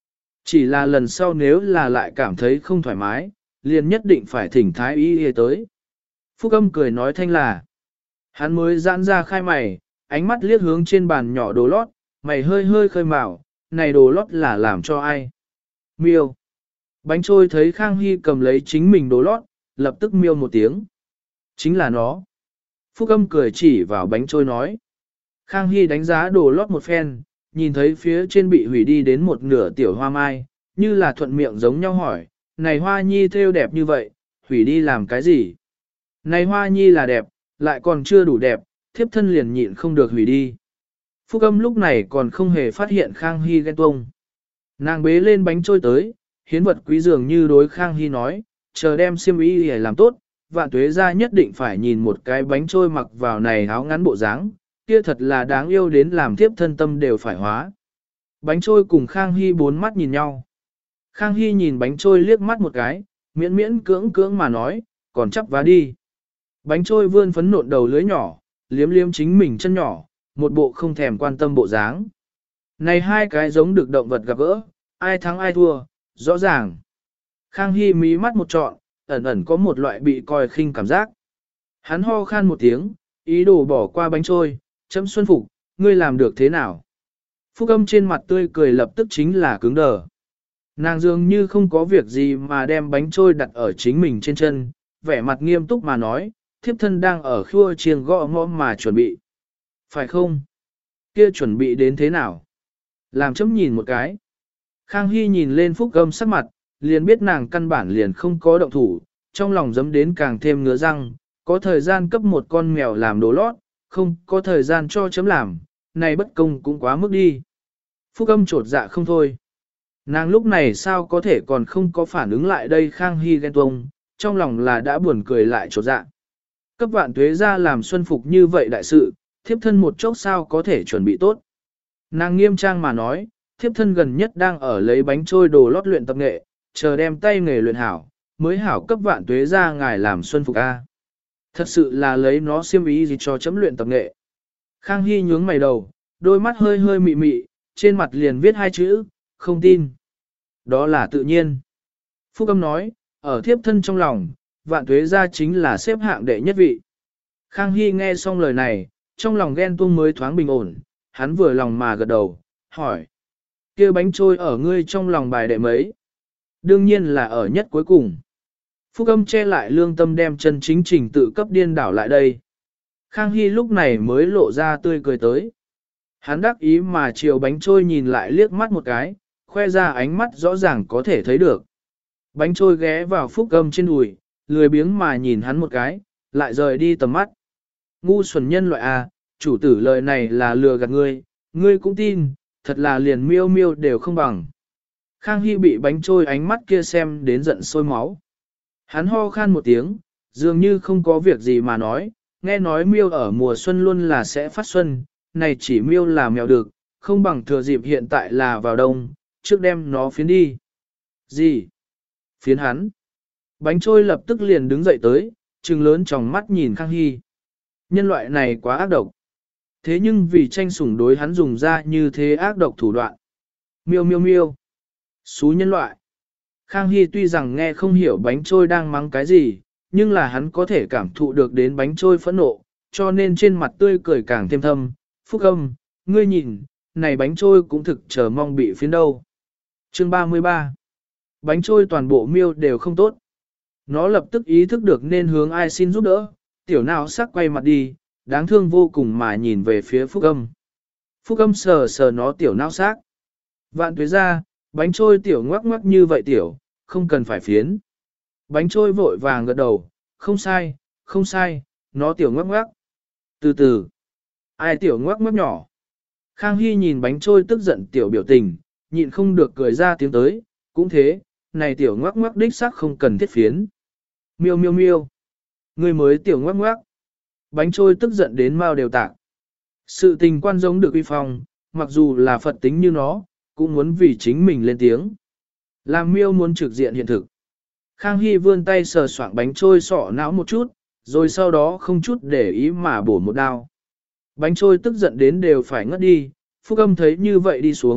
Chỉ là lần sau nếu là lại cảm thấy không thoải mái, liền nhất định phải thỉnh thái y y tới. Phúc Âm cười nói thanh là. Hắn mới giãn ra khai mày, ánh mắt liếc hướng trên bàn nhỏ đồ lót, mày hơi hơi khơi mào, này đồ lót là làm cho ai? Miêu. Bánh trôi thấy Khang Hy cầm lấy chính mình đồ lót, lập tức miêu một tiếng. Chính là nó. Phúc Âm cười chỉ vào bánh trôi nói. Khang Hy đánh giá đồ lót một phen, nhìn thấy phía trên bị hủy đi đến một nửa tiểu hoa mai, như là thuận miệng giống nhau hỏi, này hoa nhi thêu đẹp như vậy, hủy đi làm cái gì? Này hoa nhi là đẹp, lại còn chưa đủ đẹp, thiếp thân liền nhịn không được hủy đi. Phúc Âm lúc này còn không hề phát hiện Khang Hy ghen tuông. Nàng bế lên bánh trôi tới, hiến vật quý dường như đối Khang Hy nói, chờ đem xiêm y để làm tốt, Vạn Tuế gia nhất định phải nhìn một cái bánh trôi mặc vào này áo ngắn bộ dáng, kia thật là đáng yêu đến làm thiếp thân tâm đều phải hóa. Bánh trôi cùng Khang Hy bốn mắt nhìn nhau. Khang Hy nhìn bánh trôi liếc mắt một cái, miễn miễn cưỡng cưỡng mà nói, còn chắp vá đi. Bánh trôi vươn phấn nộn đầu lưới nhỏ, liếm liếm chính mình chân nhỏ, một bộ không thèm quan tâm bộ dáng. Này hai cái giống được động vật gặp gỡ, ai thắng ai thua, rõ ràng. Khang Hy mí mắt một trọn, ẩn ẩn có một loại bị coi khinh cảm giác. Hắn ho khan một tiếng, ý đồ bỏ qua bánh trôi, chấm xuân phục, ngươi làm được thế nào? Phúc Âm trên mặt tươi cười lập tức chính là cứng đờ. Nàng dường như không có việc gì mà đem bánh trôi đặt ở chính mình trên chân, vẻ mặt nghiêm túc mà nói, thiếp thân đang ở khua chiêng gõ ngõ mà chuẩn bị. Phải không? Kia chuẩn bị đến thế nào? Làm chấm nhìn một cái. Khang Hy nhìn lên Phúc Âm sắc mặt, liền biết nàng căn bản liền không có động thủ, trong lòng giấm đến càng thêm ngứa răng, có thời gian cấp một con mèo làm đồ lót, không có thời gian cho chấm làm, này bất công cũng quá mức đi. Phúc Âm trột dạ không thôi. Nàng lúc này sao có thể còn không có phản ứng lại đây Khang Hy ghen tuông, trong lòng là đã buồn cười lại trột dạ. Cấp Vạn Tuế gia làm xuân phục như vậy đại sự, thiếp thân một chốc sao có thể chuẩn bị tốt. Nàng nghiêm trang mà nói, thiếp thân gần nhất đang ở lấy bánh trôi đồ lót luyện tập nghệ, chờ đem tay nghề luyện hảo, mới hảo cấp Vạn Tuế gia ngài làm xuân phục A. Thật sự là lấy nó xiêm ý gì cho chấm luyện tập nghệ. Khang Hy nhướng mày đầu, đôi mắt hơi hơi mị mị, trên mặt liền viết hai chữ, không tin. Đó là tự nhiên. Phúc Âm nói, ở thiếp thân trong lòng, Vạn Tuế gia chính là xếp hạng đệ nhất vị. Khang Hy nghe xong lời này, trong lòng ghen tuông mới thoáng bình ổn, hắn vừa lòng mà gật đầu, hỏi. Kia bánh trôi ở ngươi trong lòng bài đệ mấy? Đương nhiên là ở nhất cuối cùng. Phúc Âm che lại lương tâm đem chân chính trình tự cấp điên đảo lại đây. Khang Hy lúc này mới lộ ra tươi cười tới. Hắn đắc ý mà chiều bánh trôi nhìn lại liếc mắt một cái, khoe ra ánh mắt rõ ràng có thể thấy được. Bánh trôi ghé vào Phúc Âm trên đùi, lười biếng mà nhìn hắn một cái, lại rời đi tầm mắt. Ngu xuẩn nhân loại à, chủ tử lời này là lừa gạt ngươi, ngươi cũng tin, thật là liền miêu miêu đều không bằng. Khang Hy bị bánh trôi ánh mắt kia xem đến giận sôi máu. Hắn ho khan một tiếng, dường như không có việc gì mà nói, nghe nói miêu ở mùa xuân luôn là sẽ phát xuân, này chỉ miêu là mèo được, không bằng thừa dịp hiện tại là vào đông, trước đem nó phiến đi. Gì? Phiến hắn? Bánh trôi lập tức liền đứng dậy tới, trừng lớn trong mắt nhìn Khang Hy. Nhân loại này quá ác độc. Thế nhưng vì tranh sủng đối hắn dùng ra như thế ác độc thủ đoạn. Miêu miêu miêu. Xú nhân loại. Khang Hy tuy rằng nghe không hiểu bánh trôi đang mắng cái gì, nhưng là hắn có thể cảm thụ được đến bánh trôi phẫn nộ, cho nên trên mặt tươi cười càng thêm thâm. Phúc Âm, ngươi nhìn, này bánh trôi cũng thực chờ mong bị phiến đâu. Chương ba mươi ba. Bánh trôi toàn bộ miêu đều không tốt. Nó lập tức ý thức được nên hướng ai xin giúp đỡ, tiểu nào sắc quay mặt đi, đáng thương vô cùng mà nhìn về phía Phúc Âm. Phúc Âm sờ sờ nó tiểu não xác. Vạn Tuế gia, bánh trôi tiểu ngoắc ngoắc như vậy tiểu, không cần phải phiến. Bánh trôi vội vàng gật đầu, không sai, không sai, nó tiểu ngoắc ngoắc. Từ từ, ai tiểu ngoắc ngoắc nhỏ. Khang Hy nhìn bánh trôi tức giận tiểu biểu tình, nhịn không được cười ra tiếng tới, cũng thế, này tiểu ngoắc ngoắc đích xác không cần thiết phiến. Miêu miêu miêu, người mới tiểu ngoắc ngoắc. Bánh trôi tức giận đến mau đều tạc. Sự tình quan giống được uy phong, mặc dù là Phật tính như nó, cũng muốn vì chính mình lên tiếng. Làm miêu muốn trực diện hiện thực. Khang Hy vươn tay sờ soạng bánh trôi sọ não một chút, rồi sau đó không chút để ý mà bổ một đao. Bánh trôi tức giận đến đều phải ngất đi, Phúc Âm thấy như vậy đi xuống,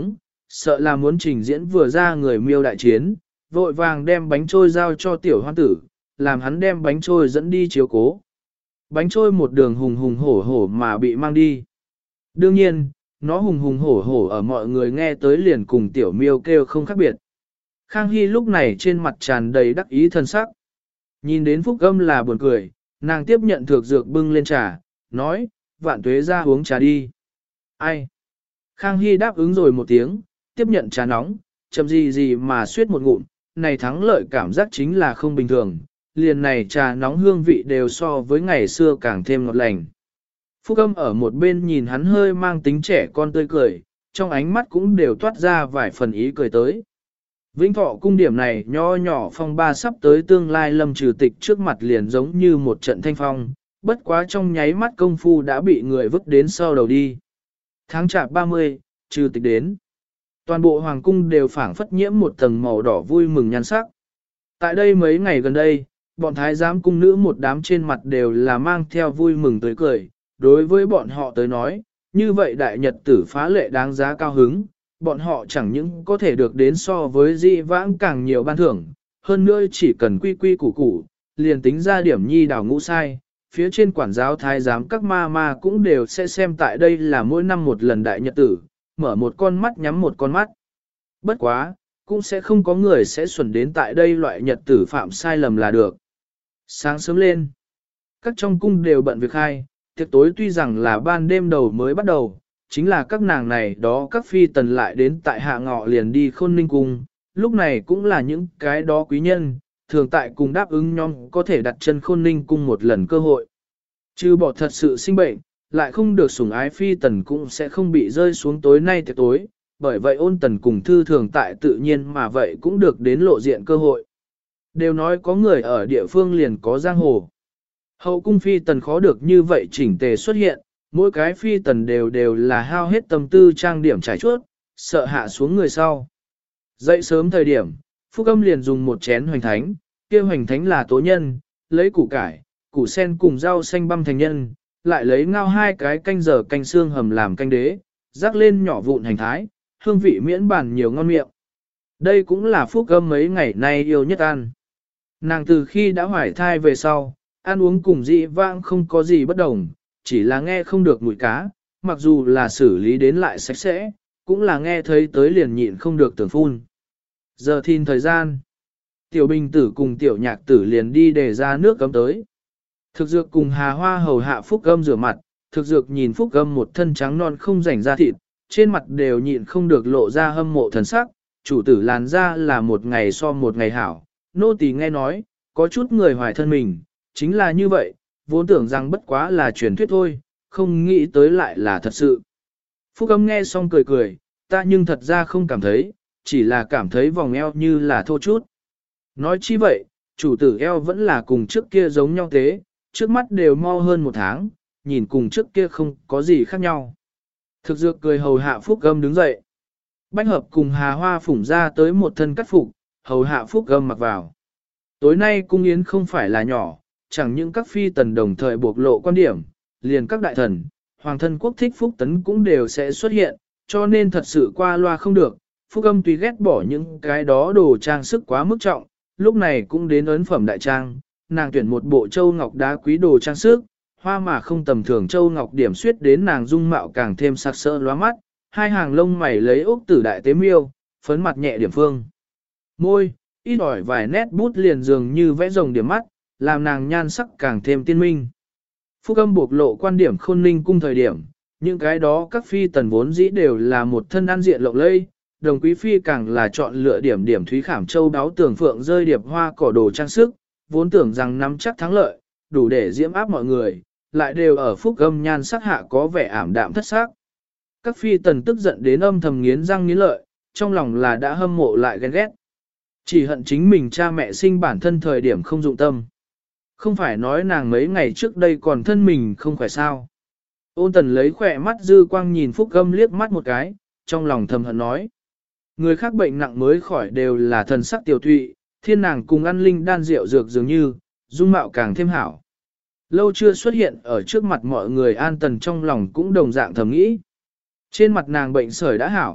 sợ là muốn trình diễn vừa ra người miêu đại chiến, vội vàng đem bánh trôi giao cho tiểu hoan tử, làm hắn đem bánh trôi dẫn đi chiếu cố. Bánh trôi một đường hùng hùng hổ hổ mà bị mang đi. Đương nhiên, nó hùng hùng hổ hổ ở mọi người nghe tới liền cùng tiểu miêu kêu không khác biệt. Khang Hy lúc này trên mặt tràn đầy đắc ý thân sắc. Nhìn đến Phúc Âm là buồn cười, nàng tiếp nhận thược dược bưng lên trà, nói, vạn tuế ra uống trà đi. Ai? Khang Hy đáp ứng rồi một tiếng, tiếp nhận trà nóng, chậm gì gì mà suýt một ngụm, này thắng lợi cảm giác chính là không bình thường, liền này trà nóng hương vị đều so với ngày xưa càng thêm ngọt lành. Phúc Âm ở một bên nhìn hắn hơi mang tính trẻ con tươi cười, trong ánh mắt cũng đều toát ra vài phần ý cười tới. Vĩnh Thọ cung điểm này nho nhỏ phong ba sắp tới tương lai lâm trừ tịch trước mặt liền giống như một trận thanh phong, bất quá trong nháy mắt công phu đã bị người vứt đến sau đầu đi. Tháng chạp ba mươi, trừ tịch đến. Toàn bộ hoàng cung đều phảng phất nhiễm một tầng màu đỏ vui mừng nhan sắc. Tại đây mấy ngày gần đây, bọn thái giám cung nữ một đám trên mặt đều là mang theo vui mừng tới cười. Đối với bọn họ tới nói, như vậy đại nhật tử phá lệ đáng giá cao hứng, bọn họ chẳng những có thể được đến so với di vãng càng nhiều ban thưởng, hơn nữa chỉ cần quy quy củ củ, liền tính ra điểm nhi đào ngũ sai, phía trên quản giáo thái giám các ma ma cũng đều sẽ xem tại đây là mỗi năm một lần đại nhật tử, mở một con mắt nhắm một con mắt. Bất quá, cũng sẽ không có người sẽ xuẩn đến tại đây loại nhật tử phạm sai lầm là được. Sáng sớm lên, các trong cung đều bận việc khai, tiệc tối tuy rằng là ban đêm đầu mới bắt đầu, chính là các nàng này đó các phi tần lại đến tại hạ ngọ liền đi khôn ninh cung, lúc này cũng là những cái đó quý nhân, thường tại cùng đáp ứng nhóm có thể đặt chân khôn ninh cung một lần cơ hội. Chứ bỏ thật sự sinh bệnh, lại không được sủng ái phi tần cũng sẽ không bị rơi xuống tối nay tiệc tối, bởi vậy ôn tần cùng thư thường tại tự nhiên mà vậy cũng được đến lộ diện cơ hội. Đều nói có người ở địa phương liền có giang hồ. Hậu cung phi tần khó được như vậy chỉnh tề xuất hiện, mỗi cái phi tần đều đều là hao hết tâm tư trang điểm trải chuốt, sợ hạ xuống người sau. Dậy sớm thời điểm, Phúc Âm liền dùng một chén hoành thánh, kia hoành thánh là tố nhân, lấy củ cải, củ sen cùng rau xanh băm thành nhân, lại lấy ngao hai cái canh dở canh xương hầm làm canh đế, rắc lên nhỏ vụn hành thái, hương vị miễn bản nhiều ngon miệng. Đây cũng là Phúc Âm mấy ngày nay yêu nhất ăn. Nàng từ khi đã hoài thai về sau, ăn uống cùng dị vãng không có gì bất đồng, chỉ là nghe không được mùi cá, mặc dù là xử lý đến lại sạch sẽ, cũng là nghe thấy tới liền nhịn không được tưởng phun. Giờ thìn thời gian, tiểu bình tử cùng tiểu nhạc tử liền đi để ra nước cấm tới. Thực dược cùng hà hoa hầu hạ Phúc Âm rửa mặt, thực dược nhìn Phúc Âm một thân trắng non không rảnh da thịt, trên mặt đều nhịn không được lộ ra hâm mộ thần sắc, chủ tử làn da là một ngày so một ngày hảo, nô tỳ nghe nói, có chút người hoài thân mình, chính là như vậy, vốn tưởng rằng bất quá là truyền thuyết thôi, không nghĩ tới lại là thật sự. Phúc Âm nghe xong cười cười, ta nhưng thật ra không cảm thấy, chỉ là cảm thấy vòng eo như là thô chút. Nói chi vậy, chủ tử eo vẫn là cùng trước kia giống nhau thế, trước mắt đều mau hơn một tháng, nhìn cùng trước kia không có gì khác nhau. Thực dược cười hầu hạ Phúc Âm đứng dậy. Bách hợp cùng Hà Hoa phủng ra tới một thân cắt phục, hầu hạ Phúc Âm mặc vào. Tối nay cung yến không phải là nhỏ, chẳng những các phi tần đồng thời bộc lộ quan điểm, liền các đại thần, hoàng thân quốc thích Phúc Tấn cũng đều sẽ xuất hiện, cho nên thật sự qua loa không được. Phúc Âm tuy ghét bỏ những cái đó đồ trang sức quá mức trọng, lúc này cũng đến ấn phẩm đại trang, nàng tuyển một bộ châu ngọc đá quý đồ trang sức, hoa mà không tầm thường châu ngọc điểm suyết đến nàng dung mạo càng thêm sặc sỡ lóa mắt, hai hàng lông mày lấy ốc tử đại tế miêu, phấn mặt nhẹ điểm phương. Môi, ít ỏi vài nét bút liền dường như vẽ rồng điểm mắt, làm nàng nhan sắc càng thêm tiên minh. Phúc Âm bộc lộ quan điểm khôn ninh cung thời điểm, những cái đó các phi tần vốn dĩ đều là một thân an diện lộng lây, đồng quý phi càng là chọn lựa điểm điểm thúy khảm châu đáo tường phượng rơi điệp hoa cỏ đồ trang sức, vốn tưởng rằng nắm chắc thắng lợi, đủ để diễm áp mọi người, lại đều ở Phúc Âm nhan sắc hạ có vẻ ảm đạm thất sắc. Các phi tần tức giận đến âm thầm nghiến răng nghiến lợi, trong lòng là đã hâm mộ lại ghen ghét. Chỉ hận chính mình cha mẹ sinh bản thân thời điểm không dụng tâm. Không phải nói nàng mấy ngày trước đây còn thân mình không khỏe sao. Ôn tần lấy khỏe mắt dư quang nhìn Phúc Âm liếc mắt một cái, trong lòng thầm hận nói. Người khác bệnh nặng mới khỏi đều là thần sắc tiểu thụy, thiên nàng cùng ăn linh đan rượu dược dường như, dung mạo càng thêm hảo. Lâu chưa xuất hiện ở trước mặt mọi người an tần trong lòng cũng đồng dạng thầm nghĩ. Trên mặt nàng bệnh sởi đã hảo,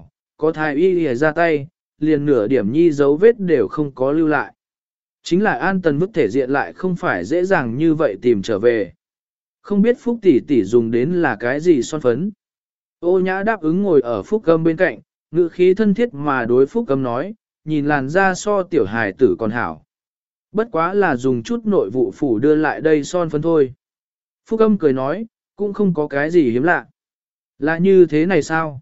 có thái y lìa ra tay, liền nửa điểm nhi dấu vết đều không có lưu lại. Chính là An Tần vứt thể diện lại không phải dễ dàng như vậy tìm trở về. Không biết Phúc tỷ tỷ dùng đến là cái gì son phấn. Ô Nhã đáp ứng ngồi ở Phúc Âm bên cạnh, ngữ khí thân thiết mà đối Phúc Âm nói, nhìn làn da so tiểu hài tử còn hảo. Bất quá là dùng chút nội vụ phủ đưa lại đây son phấn thôi. Phúc Âm cười nói, cũng không có cái gì hiếm lạ. Là như thế này sao?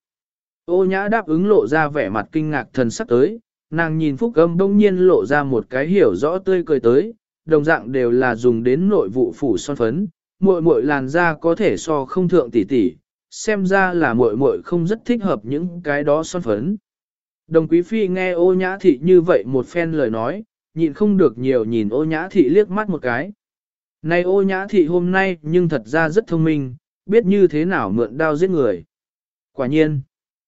Ô Nhã đáp ứng lộ ra vẻ mặt kinh ngạc thần sắc tới, nàng nhìn Phúc Âm đông nhiên lộ ra một cái hiểu rõ tươi cười tới, đồng dạng đều là dùng đến nội vụ phủ son phấn, muội muội làn da có thể so không thượng tỷ tỷ, xem ra là muội muội không rất thích hợp những cái đó son phấn. Đồng Quý Phi nghe Ô Nhã Thị như vậy một phen lời nói, nhịn không được nhiều nhìn Ô Nhã Thị liếc mắt một cái. Này Ô Nhã Thị hôm nay nhưng thật ra rất thông minh, biết như thế nào mượn đao giết người. Quả nhiên,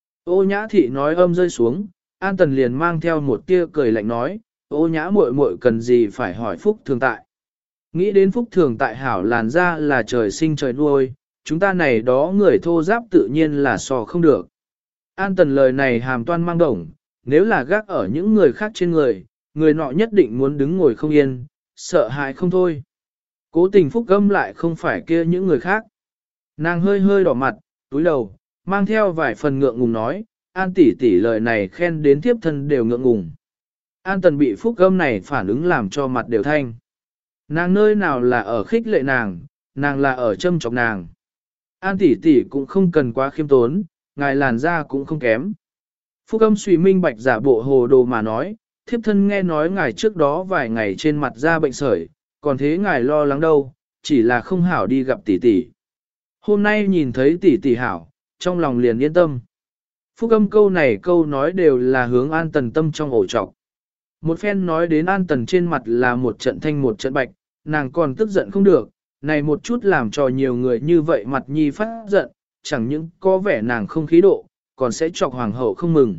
Ô Nhã Thị nói âm rơi xuống, An Tần liền mang theo một tia cười lạnh nói, Ô Nhã muội muội cần gì phải hỏi Phúc Thường Tại. Nghĩ đến Phúc Thường Tại hảo làn da là trời sinh trời nuôi, chúng ta này đó người thô giáp tự nhiên là so không được. An Tần lời này hàm toan mang đồng, nếu là gác ở những người khác trên người, người nọ nhất định muốn đứng ngồi không yên, sợ hãi không thôi. Cố tình Phúc Âm lại không phải kia những người khác. Nàng hơi hơi đỏ mặt, túi đầu, mang theo vài phần ngượng ngùng nói, An tỷ tỷ lời này khen đến thiếp thân đều ngượng ngùng. An Tần bị Phúc Âm này phản ứng làm cho mặt đều thanh. Nàng nơi nào là ở khích lệ nàng, nàng là ở châm chọc nàng. An tỷ tỷ cũng không cần quá khiêm tốn, ngài làn da cũng không kém. Phúc Âm suy minh bạch giả bộ hồ đồ mà nói, thiếp thân nghe nói ngài trước đó vài ngày trên mặt da bệnh sởi, còn thế ngài lo lắng đâu, chỉ là không hảo đi gặp tỷ tỷ. Hôm nay nhìn thấy tỷ tỷ hảo, trong lòng liền yên tâm. Phúc Âm câu này câu nói đều là hướng An Tần tâm trong ổ trọc. Một phen nói đến An Tần trên mặt là một trận thanh một trận bạch, nàng còn tức giận không được, này một chút làm cho nhiều người như vậy mặt nhi phát giận, chẳng những có vẻ nàng không khí độ, còn sẽ chọc hoàng hậu không mừng.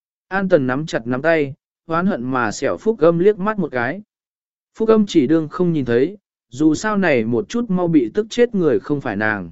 An Tần nắm chặt nắm tay, hoán hận mà xẻo Phúc Âm liếc mắt một cái. Phúc Âm chỉ đương không nhìn thấy, dù sao này một chút mau bị tức chết người không phải nàng.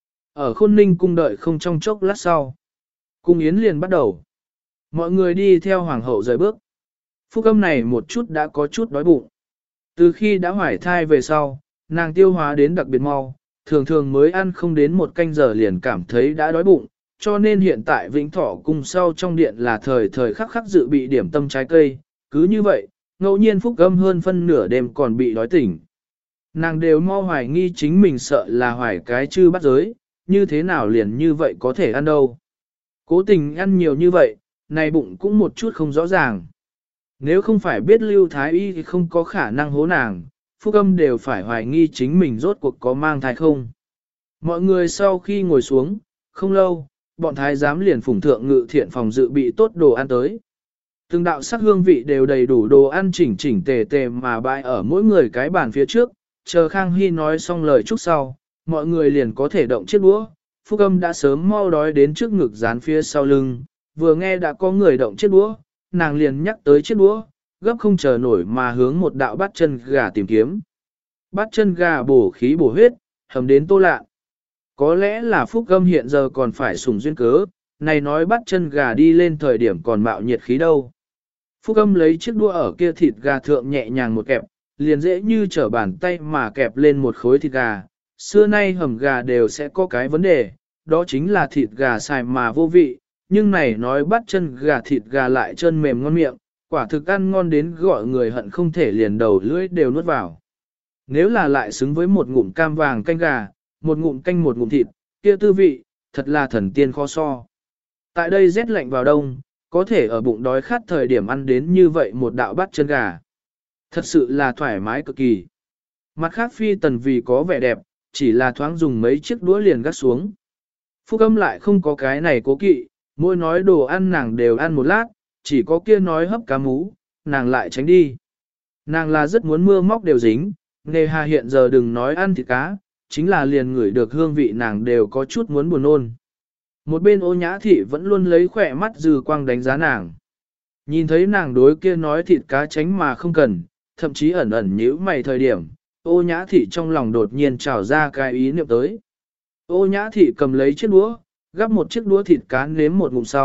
Ở Khôn Ninh cung đợi không trong chốc lát sau. Cung yến liền bắt đầu. Mọi người đi theo hoàng hậu rời bước. Phúc Âm này một chút đã có chút đói bụng. Từ khi đã hoài thai về sau, nàng tiêu hóa đến đặc biệt mau, thường thường mới ăn không đến một canh giờ liền cảm thấy đã đói bụng, cho nên hiện tại Vĩnh Thọ cung sau trong điện là thời thời khắc khắc dự bị điểm tâm trái cây, cứ như vậy, ngẫu nhiên Phúc Âm hơn phân nửa đêm còn bị đói tỉnh. Nàng đều mau hoài nghi chính mình sợ là hoài cái chư bắt giới, như thế nào liền như vậy có thể ăn đâu. Cố tình ăn nhiều như vậy, này bụng cũng một chút không rõ ràng. Nếu không phải biết Lưu Thái Y thì không có khả năng hố nàng, Phúc Âm đều phải hoài nghi chính mình rốt cuộc có mang thai không. Mọi người sau khi ngồi xuống, không lâu, bọn thái giám liền phủng thượng ngự thiện phòng dự bị tốt đồ ăn tới. Từng đạo sắc hương vị đều đầy đủ đồ ăn chỉnh chỉnh tề tề mà bày ở mỗi người cái bàn phía trước, chờ Khang Hy nói xong lời chúc sau, mọi người liền có thể động chiếc đũa. Phúc Âm đã sớm mau đói đến trước ngực dán phía sau lưng, vừa nghe đã có người động chiếc đũa, nàng liền nhắc tới chiếc đũa, gấp không chờ nổi mà hướng một đạo bát chân gà tìm kiếm. Bát chân gà bổ khí bổ huyết, hầm đến tô lạ. Có lẽ là Phúc Âm hiện giờ còn phải sủng duyên cớ, này nói bát chân gà đi lên thời điểm còn mạo nhiệt khí đâu. Phúc Âm lấy chiếc đũa ở kia thịt gà thượng nhẹ nhàng một kẹp, liền dễ như trở bàn tay mà kẹp lên một khối thịt gà. Xưa nay hầm gà đều sẽ có cái vấn đề, đó chính là thịt gà xài mà vô vị, nhưng này nói bắt chân gà thịt gà lại chân mềm ngon miệng, quả thực ăn ngon đến gọi người hận không thể liền đầu lưỡi đều nuốt vào. Nếu là lại xứng với một ngụm cam vàng canh gà, một ngụm canh một ngụm thịt, kia tư vị, thật là thần tiên khó so. Tại đây rét lạnh vào đông, có thể ở bụng đói khát thời điểm ăn đến như vậy một đạo bát chân gà. Thật sự là thoải mái cực kỳ. Mặt khác Phi Tần vì có vẻ đẹp, chỉ là thoáng dùng mấy chiếc đũa liền gắt xuống. Phúc Âm lại không có cái này cố kỵ, mỗi nói đồ ăn nàng đều ăn một lát, chỉ có kia nói hấp cá mú, nàng lại tránh đi. Nàng là rất muốn mưa móc đều dính, nề hà hiện giờ đừng nói ăn thịt cá, chính là liền ngửi được hương vị nàng đều có chút muốn buồn nôn. Một bên Ô Nhã Thị vẫn luôn lấy khỏe mắt dư quang đánh giá nàng. Nhìn thấy nàng đối kia nói thịt cá tránh mà không cần, thậm chí ẩn ẩn nhíu mày thời điểm, Ô Nhã Thị trong lòng đột nhiên trào ra cái ý niệm tới. Ô Nhã Thị cầm lấy chiếc đũa, gắp một chiếc đũa thịt cá nếm một ngụm sau,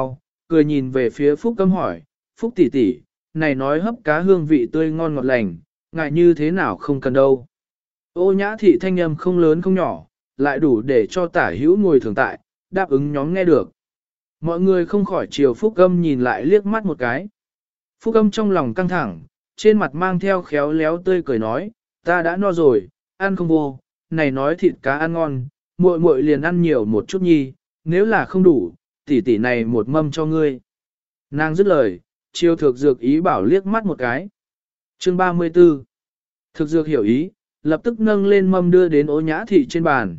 cười nhìn về phía Phúc Âm hỏi, Phúc tỷ tỷ, này nói hấp cá hương vị tươi ngon ngọt lành, ngại như thế nào không cần đâu. Ô nhã thị thanh âm không lớn không nhỏ, lại đủ để cho tả hữu ngồi thường tại, đáp ứng nhóm nghe được. Mọi người không khỏi chiều Phúc Âm nhìn lại liếc mắt một cái. Phúc Âm trong lòng căng thẳng, trên mặt mang theo khéo léo tươi cười nói, ta đã no rồi, ăn không vô, này nói thịt cá ăn ngon, muội muội liền ăn nhiều một chút nhi, nếu là không đủ, tỷ tỷ này một mâm cho ngươi. Nàng dứt lời, chiêu thực dược ý bảo liếc mắt một cái. Chương ba mươi tư. Thực dược hiểu ý, lập tức nâng lên mâm đưa đến Ô Nhã thị trên bàn.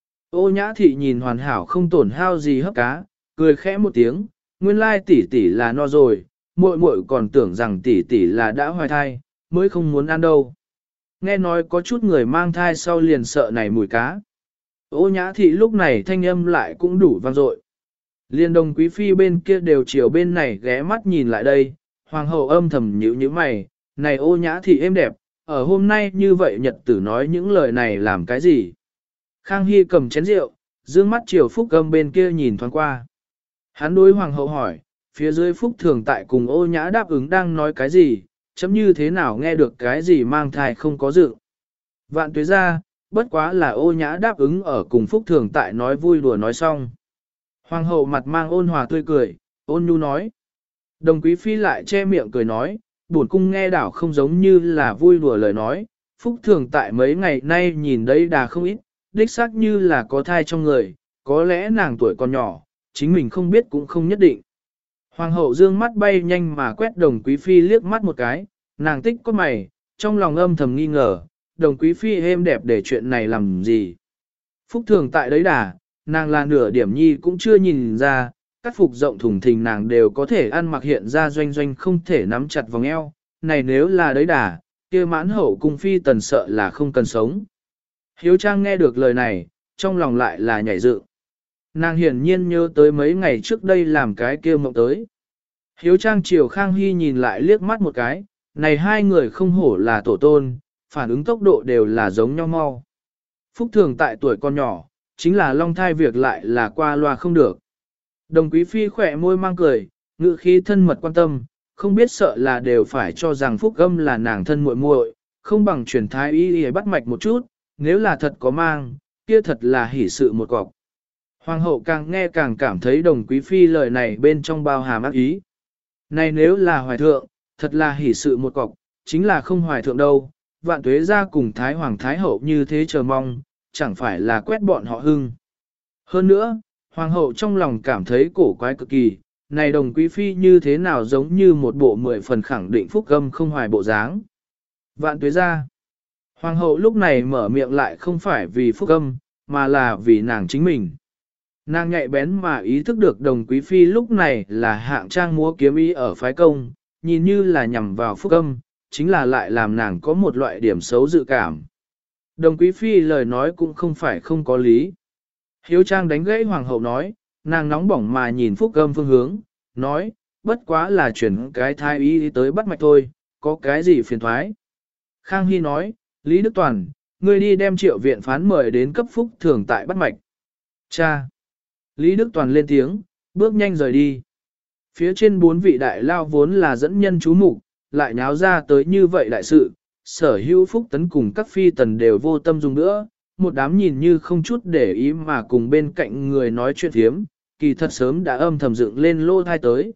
Ô Nhã thị nhìn hoàn hảo không tổn hao gì hấp cá, cười khẽ một tiếng, nguyên lai tỷ tỷ là no rồi, muội muội còn tưởng rằng tỷ tỷ là đã hoài thai, mới không muốn ăn đâu. Nghe nói có chút người mang thai sau liền sợ này mùi cá. Ô Nhã thị lúc này thanh âm lại cũng đủ vang dội. Liên đồng quý phi bên kia đều chiều bên này ghé mắt nhìn lại đây, hoàng hậu âm thầm nhíu nhíu mày, này Ô Nhã thị êm đẹp, ở hôm nay như vậy nhật tử nói những lời này làm cái gì? Khang Hy cầm chén rượu, dương mắt chiều Phúc Âm bên kia nhìn thoáng qua. Hắn đối hoàng hậu hỏi, phía dưới Phúc Thường tại cùng Ô Nhã đáp ứng đang nói cái gì, chấm như thế nào nghe được cái gì mang thai không có dự. Vạn tuế ra, bất quá là Ô Nhã đáp ứng ở cùng Phúc Thường tại nói vui đùa nói xong. Hoàng hậu mặt mang ôn hòa tươi cười, ôn nhu nói. Đồng quý phi lại che miệng cười nói, bổn cung nghe đảo không giống như là vui đùa lời nói, Phúc Thường tại mấy ngày nay nhìn đây đà không ít, đích xác như là có thai trong người, có lẽ nàng tuổi còn nhỏ, chính mình không biết cũng không nhất định. Hoàng hậu dương mắt bay nhanh mà quét đồng quý phi liếc mắt một cái, nàng tích có mày, trong lòng âm thầm nghi ngờ, đồng quý phi êm đẹp để chuyện này làm gì. Phúc Thường tại đấy đà, nàng là nửa điểm nhi cũng chưa nhìn ra, các phục rộng thùng thình nàng đều có thể ăn mặc hiện ra doanh doanh không thể nắm chặt vòng eo, này nếu là đấy đà, kia mãn hậu cung phi tần sợ là không cần sống. Hiếu Trang nghe được lời này, trong lòng lại là nhảy dựng. Nàng hiển nhiên nhớ tới mấy ngày trước đây làm cái kia mộng tới. Hiếu Trang chiều Khang Hy nhìn lại liếc mắt một cái, này hai người không hổ là tổ tôn, phản ứng tốc độ đều là giống nhau mau. Phúc Thường tại tuổi con nhỏ, chính là long thai việc lại là qua loa không được. Đồng quý phi khỏe môi mang cười, ngự khí thân mật quan tâm, không biết sợ là đều phải cho rằng Phúc Âm là nàng thân muội muội, không bằng truyền thái y y bắt mạch một chút, nếu là thật có mang, kia thật là hỷ sự một cọc. Hoàng hậu càng nghe càng cảm thấy đồng quý phi lời này bên trong bao hàm ác ý. Này nếu là hoài thượng, thật là hỷ sự một cọc, chính là không hoài thượng đâu, vạn tuế ra cùng thái hoàng thái hậu như thế chờ mong, chẳng phải là quét bọn họ hưng. Hơn nữa, hoàng hậu trong lòng cảm thấy cổ quái cực kỳ, này đồng quý phi như thế nào giống như một bộ mười phần khẳng định Phúc Âm không hoài bộ dáng. Vạn tuế ra, hoàng hậu lúc này mở miệng lại không phải vì Phúc Âm, mà là vì nàng chính mình. Nàng nhạy bén mà ý thức được đồng quý phi lúc này là hạng trang múa kiếm ý ở phái công, nhìn như là nhằm vào Phúc Âm, chính là lại làm nàng có một loại điểm xấu dự cảm. Đồng quý phi lời nói cũng không phải không có lý. Hiếu Trang đánh gãy hoàng hậu nói, nàng nóng bỏng mà nhìn Phúc Âm phương hướng, nói, bất quá là chuyển cái thai ý tới bắt mạch thôi, có cái gì phiền thoái. Khang Hy nói, Lý Đức Toàn, ngươi đi đem triệu viện phán mời đến cấp Phúc Thường tại bắt mạch. Cha! Lý Đức Toàn lên tiếng, bước nhanh rời đi. Phía trên bốn vị đại lao vốn là dẫn nhân chú mục, lại nháo ra tới như vậy đại sự, sở hữu Phúc Tấn cùng các phi tần đều vô tâm dùng nữa, một đám nhìn như không chút để ý mà cùng bên cạnh người nói chuyện thiếm, kỳ thật sớm đã âm thầm dựng lên lô thai tới.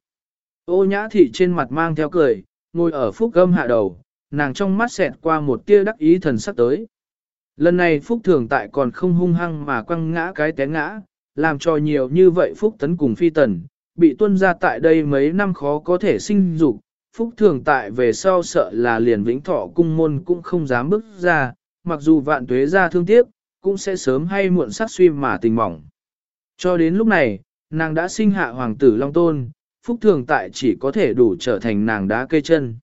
Ô Nhã thị trên mặt mang theo cười, ngồi ở Phúc Âm hạ đầu, nàng trong mắt xẹt qua một tia đắc ý thần sắc tới. Lần này Phúc Thường tại còn không hung hăng mà quăng ngã cái té ngã, làm cho nhiều như vậy Phúc Tấn cùng phi tần, bị tuân ra tại đây mấy năm khó có thể sinh dục. Phúc Thường tại về sau sợ là liền vĩnh thọ cung môn cũng không dám bước ra, mặc dù vạn tuế ra thương tiếc, cũng sẽ sớm hay muộn sát suy mà tình mỏng. Cho đến lúc này, nàng đã sinh hạ hoàng tử Long Tôn, Phúc Thường tại chỉ có thể đủ trở thành nàng đá cây chân.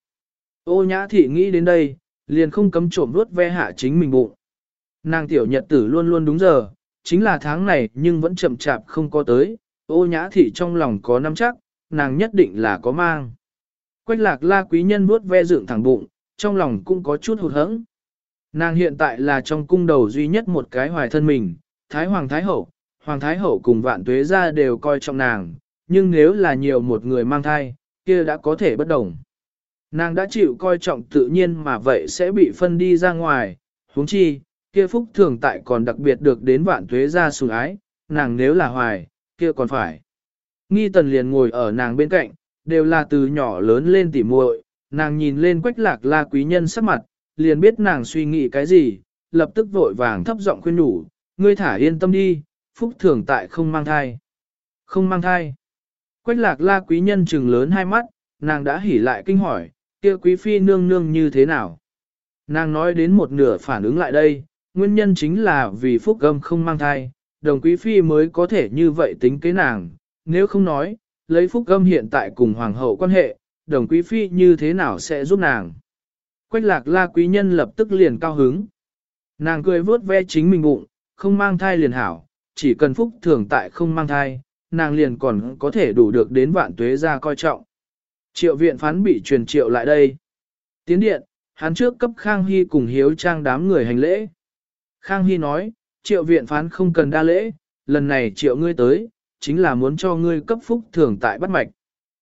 Ô Nhã thị nghĩ đến đây, liền không cấm trộm vuốt ve hạ chính mình bụng. Nàng tiểu nhật tử luôn luôn đúng giờ, chính là tháng này nhưng vẫn chậm chạp không có tới, Ô Nhã thị trong lòng có nắm chắc, nàng nhất định là có mang. Quách Lạc La quý nhân vuốt ve dựng thẳng bụng, trong lòng cũng có chút hụt hẫng. Nàng hiện tại là trong cung đầu duy nhất một cái hoài thân mình, Thái Hoàng Thái Hậu, Hoàng Thái Hậu cùng vạn tuế ra đều coi trọng nàng, nhưng nếu là nhiều một người mang thai, kia đã có thể bất đồng. Nàng đã chịu coi trọng tự nhiên mà vậy sẽ bị phân đi ra ngoài, huống chi, kia phúc thường tại còn đặc biệt được đến vạn tuế ra sủng ái, nàng nếu là hoài, kia còn phải. Nghi tần liền ngồi ở nàng bên cạnh, đều là từ nhỏ lớn lên tỉ muội, nàng nhìn lên quách lạc la quý nhân sắc mặt, liền biết nàng suy nghĩ cái gì, lập tức vội vàng thấp giọng khuyên nhủ, ngươi thả yên tâm đi, phúc thường tại không mang thai. Không mang thai. Quách lạc la quý nhân trừng lớn hai mắt, nàng đã hỉ lại kinh hỏi, kia quý phi nương nương như thế nào? Nàng nói đến một nửa phản ứng lại đây, nguyên nhân chính là vì phúc âm không mang thai, đồng quý phi mới có thể như vậy tính kế nàng, nếu không nói, lấy phúc âm hiện tại cùng hoàng hậu quan hệ, đồng quý phi như thế nào sẽ giúp nàng? Quách lạc la quý nhân lập tức liền cao hứng. Nàng cười vuốt ve chính mình bụng, không mang thai liền hảo, chỉ cần phúc thường tại không mang thai, nàng liền còn có thể đủ được đến vạn tuế ra coi trọng. Triệu viện phán bị truyền triệu lại đây. Tiến điện, hắn trước cấp Khang Hy cùng hiếu trang đám người hành lễ. Khang Hy nói, triệu viện phán không cần đa lễ, lần này triệu ngươi tới, chính là muốn cho ngươi cấp phúc thường tại bắt mạch.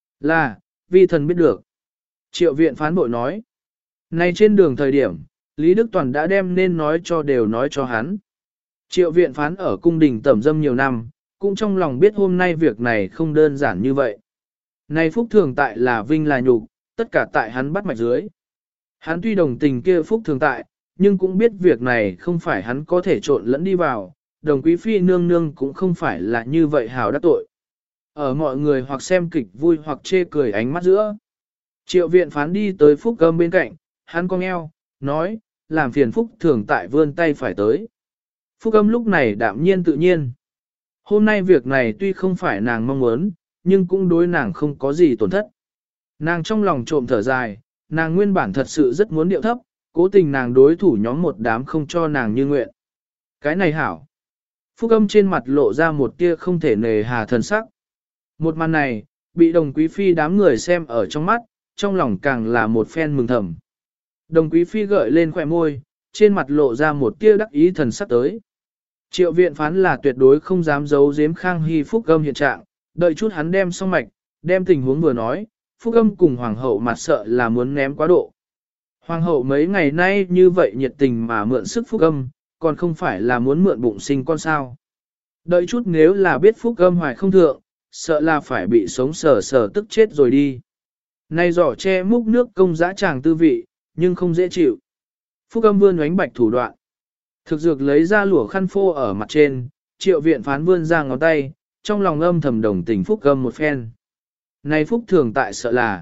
Là, vi thần biết được. Triệu viện phán bội nói. Này trên đường thời điểm, Lý Đức Toàn đã đem nên nói cho đều nói cho hắn. Triệu viện phán ở cung đình tẩm dâm nhiều năm, cũng trong lòng biết hôm nay việc này không đơn giản như vậy. Này phúc thường tại là vinh là nhục, tất cả tại hắn bắt mạch dưới. Hắn tuy đồng tình kia phúc thường tại, nhưng cũng biết việc này không phải hắn có thể trộn lẫn đi vào, đồng quý phi nương nương cũng không phải là như vậy hào đắc tội. Ở mọi người hoặc xem kịch vui hoặc chê cười ánh mắt giữa. Triệu viện phán đi tới phúc âm bên cạnh, hắn cong eo, nói, làm phiền phúc thường tại vươn tay phải tới. Phúc âm lúc này đạm nhiên tự nhiên. Hôm nay việc này tuy không phải nàng mong muốn, nhưng cũng đối nàng không có gì tổn thất. Nàng trong lòng trộm thở dài, nàng nguyên bản thật sự rất muốn điệu thấp, cố tình nàng đối thủ nhóm một đám không cho nàng như nguyện. Cái này hảo. Phúc âm trên mặt lộ ra một tia không thể nề hà thần sắc. Một màn này, bị đồng quý phi đám người xem ở trong mắt, trong lòng càng là một phen mừng thầm. Đồng quý phi gợi lên khỏe môi, trên mặt lộ ra một tia đắc ý thần sắc tới. Triệu viện phán là tuyệt đối không dám giấu giếm Khang Hy phúc âm hiện trạng, đợi chút hắn đem xong mạch, đem tình huống vừa nói, phúc âm cùng hoàng hậu mặt sợ là muốn ném quá độ. Hoàng hậu mấy ngày nay như vậy nhiệt tình mà mượn sức phúc âm, còn không phải là muốn mượn bụng sinh con sao. Đợi chút nếu là biết phúc âm hoài không thượng, sợ là phải bị sống sờ sờ tức chết rồi đi. Này giỏ che múc nước công dã tràng tư vị, nhưng không dễ chịu. Phúc âm vươn oánh bạch thủ đoạn. Thực dược lấy ra lụa khăn phô ở mặt trên, triệu viện phán vươn ra ngón tay, trong lòng âm thầm đồng tình phúc âm một phen. Này phúc thường tại sợ là.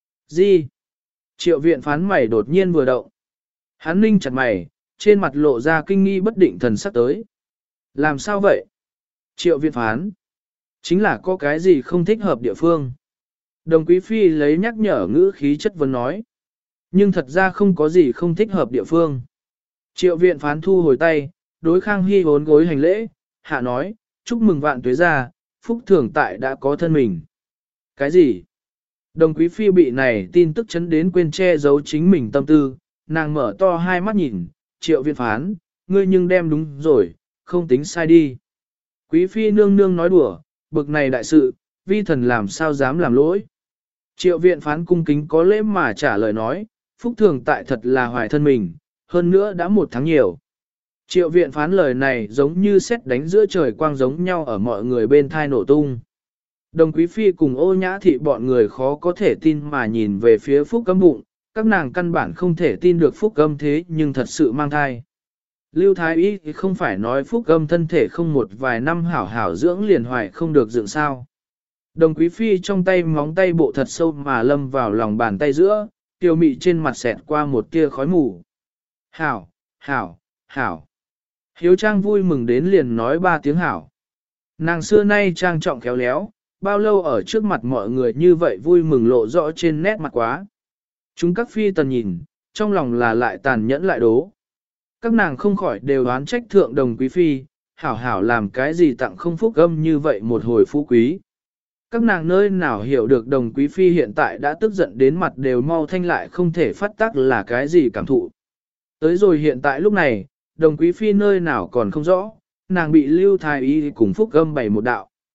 Gì? Triệu viện phán mày đột nhiên vừa động. Hắn ninh chặt mày, trên mặt lộ ra kinh nghi bất định thần sắc tới. Làm sao vậy? Triệu viện phán. Chính là có cái gì không thích hợp địa phương. Đồng quý phi lấy nhắc nhở ngữ khí chất vấn nói. Nhưng thật ra không có gì không thích hợp địa phương. Triệu viện phán thu hồi tay, đối Khang Hy vốn gối hành lễ, hạ nói, chúc mừng vạn tuế gia, phúc thường tại đã có thân mình. Cái gì? Đồng quý phi bị này tin tức chấn đến quên che giấu chính mình tâm tư, nàng mở to hai mắt nhìn, triệu viện phán, ngươi nhưng đem đúng rồi, không tính sai đi. Quý phi nương nương nói đùa, bực này đại sự, vi thần làm sao dám làm lỗi. Triệu viện phán cung kính có lễ mà trả lời nói, phúc thường tại thật là hoài thân mình, hơn nữa đã một tháng nhiều. Triệu viện phán lời này giống như sét đánh giữa trời quang giống nhau ở mọi người bên thai nổ tung. Đồng quý phi cùng ô nhã thị bọn người khó có thể tin mà nhìn về phía phúc âm bụng, các nàng căn bản không thể tin được phúc âm thế nhưng thật sự mang thai. Lưu Thái Y thì không phải nói phúc âm thân thể không một vài năm hảo hảo dưỡng liền hoài không được dựng sao. Đồng quý phi trong tay móng tay bộ thật sâu mà lâm vào lòng bàn tay giữa, tiêu mị trên mặt xẹt qua một tia khói mù. Hảo, hảo, hảo. Hiếu Trang vui mừng đến liền nói ba tiếng hảo. Nàng xưa nay trang trọng khéo léo, bao lâu ở trước mặt mọi người như vậy vui mừng lộ rõ trên nét mặt quá. Chúng các phi tần nhìn, trong lòng là lại tàn nhẫn lại đố. Các nàng không khỏi đều đoán trách thượng đồng quý phi, hảo hảo làm cái gì tặng không phúc âm như vậy một hồi phú quý. Các nàng nơi nào hiểu được đồng quý phi hiện tại đã tức giận đến mặt đều mau thanh lại không thể phát tác là cái gì cảm thụ. Tới rồi hiện tại lúc này, đồng quý phi nơi nào còn không rõ, nàng bị lưu thái y cùng phúc âm bày một đạo.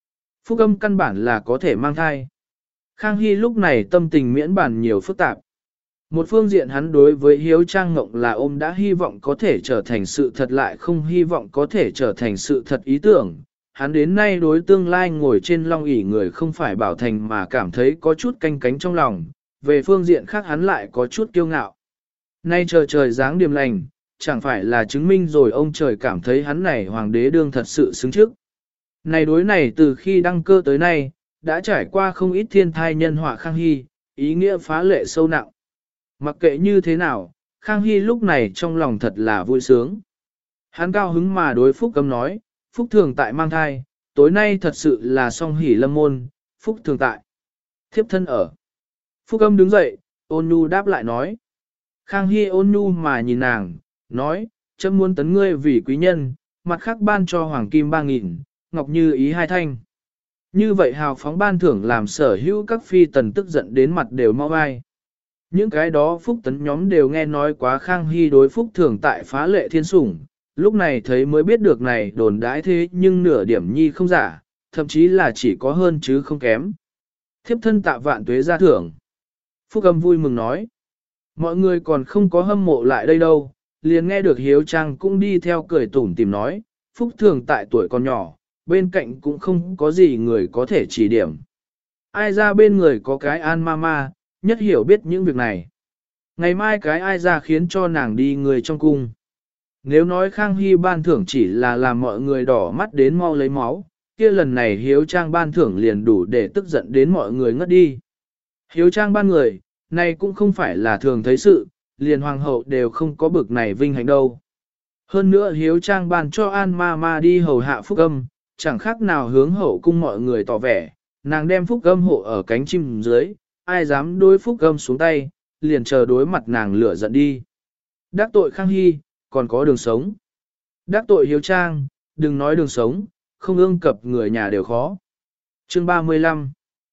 Phúc âm căn bản là có thể mang thai. Khang Hy lúc này tâm tình miễn bản nhiều phức tạp. Một phương diện hắn đối với Hiếu Trang Ngộng là ôm đã hy vọng có thể trở thành sự thật lại không hy vọng có thể trở thành sự thật ý tưởng. Hắn đến nay đối tương lai ngồi trên long ỷ người không phải Bảo Thành mà cảm thấy có chút canh cánh trong lòng, về phương diện khác hắn lại có chút kiêu ngạo. Nay chờ trời dáng điềm lành, chẳng phải là chứng minh rồi ông trời cảm thấy hắn này hoàng đế đương thật sự xứng trước. Này đối này từ khi đăng cơ tới nay, đã trải qua không ít thiên thai nhân họa Khang Hy, ý nghĩa phá lệ sâu nặng. Mặc kệ như thế nào, Khang Hy lúc này trong lòng thật là vui sướng. Hắn cao hứng mà đối Phúc Âm nói, Phúc Thường tại mang thai, tối nay thật sự là song hỷ lâm môn, Phúc Thường tại. Thiếp thân ở. Phúc Âm đứng dậy, ôn nhu đáp lại nói. Khang Hy ôn nhu mà nhìn nàng, nói, chấm muốn tấn ngươi vì quý nhân, mặt khác ban cho hoàng kim ba nghìn, ngọc như ý hai thanh. Như vậy hào phóng ban thưởng làm sở hữu các phi tần tức giận đến mặt đều mau vai. Những cái đó Phúc Tấn nhóm đều nghe nói quá Khang Hy đối Phúc Thường tại phá lệ thiên sủng, lúc này thấy mới biết được này đồn đãi thế nhưng nửa điểm nhi không giả, thậm chí là chỉ có hơn chứ không kém. Thiếp thân tạ vạn tuế ra thưởng. Phúc Âm vui mừng nói. Mọi người còn không có hâm mộ lại đây đâu, liền nghe được Hiếu Trang cũng đi theo cười tủm tìm nói, Phúc Thường tại tuổi còn nhỏ, bên cạnh cũng không có gì người có thể chỉ điểm. Ai ra bên người có cái An Mama, nhất hiểu biết những việc này. Ngày mai cái ai ra khiến cho nàng đi người trong cung. Nếu nói Khang Hy ban thưởng chỉ là làm mọi người đỏ mắt đến mau lấy máu, kia lần này Hiếu Trang ban thưởng liền đủ để tức giận đến mọi người ngất đi. Hiếu Trang ban người, này cũng không phải là thường thấy sự, liền hoàng hậu đều không có bực này vinh hạnh đâu. Hơn nữa Hiếu Trang ban cho An Ma Ma đi hầu hạ Phúc Âm, chẳng khác nào hướng hậu cung mọi người tỏ vẻ, nàng đem Phúc Âm hộ ở cánh chim dưới, ai dám đối Phúc Âm xuống tay, liền chờ đối mặt nàng lửa giận đi. Đắc tội Khang Hy, còn có đường sống. Đắc tội Hiếu Trang, đừng nói đường sống, không ương cập người nhà đều khó. Chương ba mươi lăm.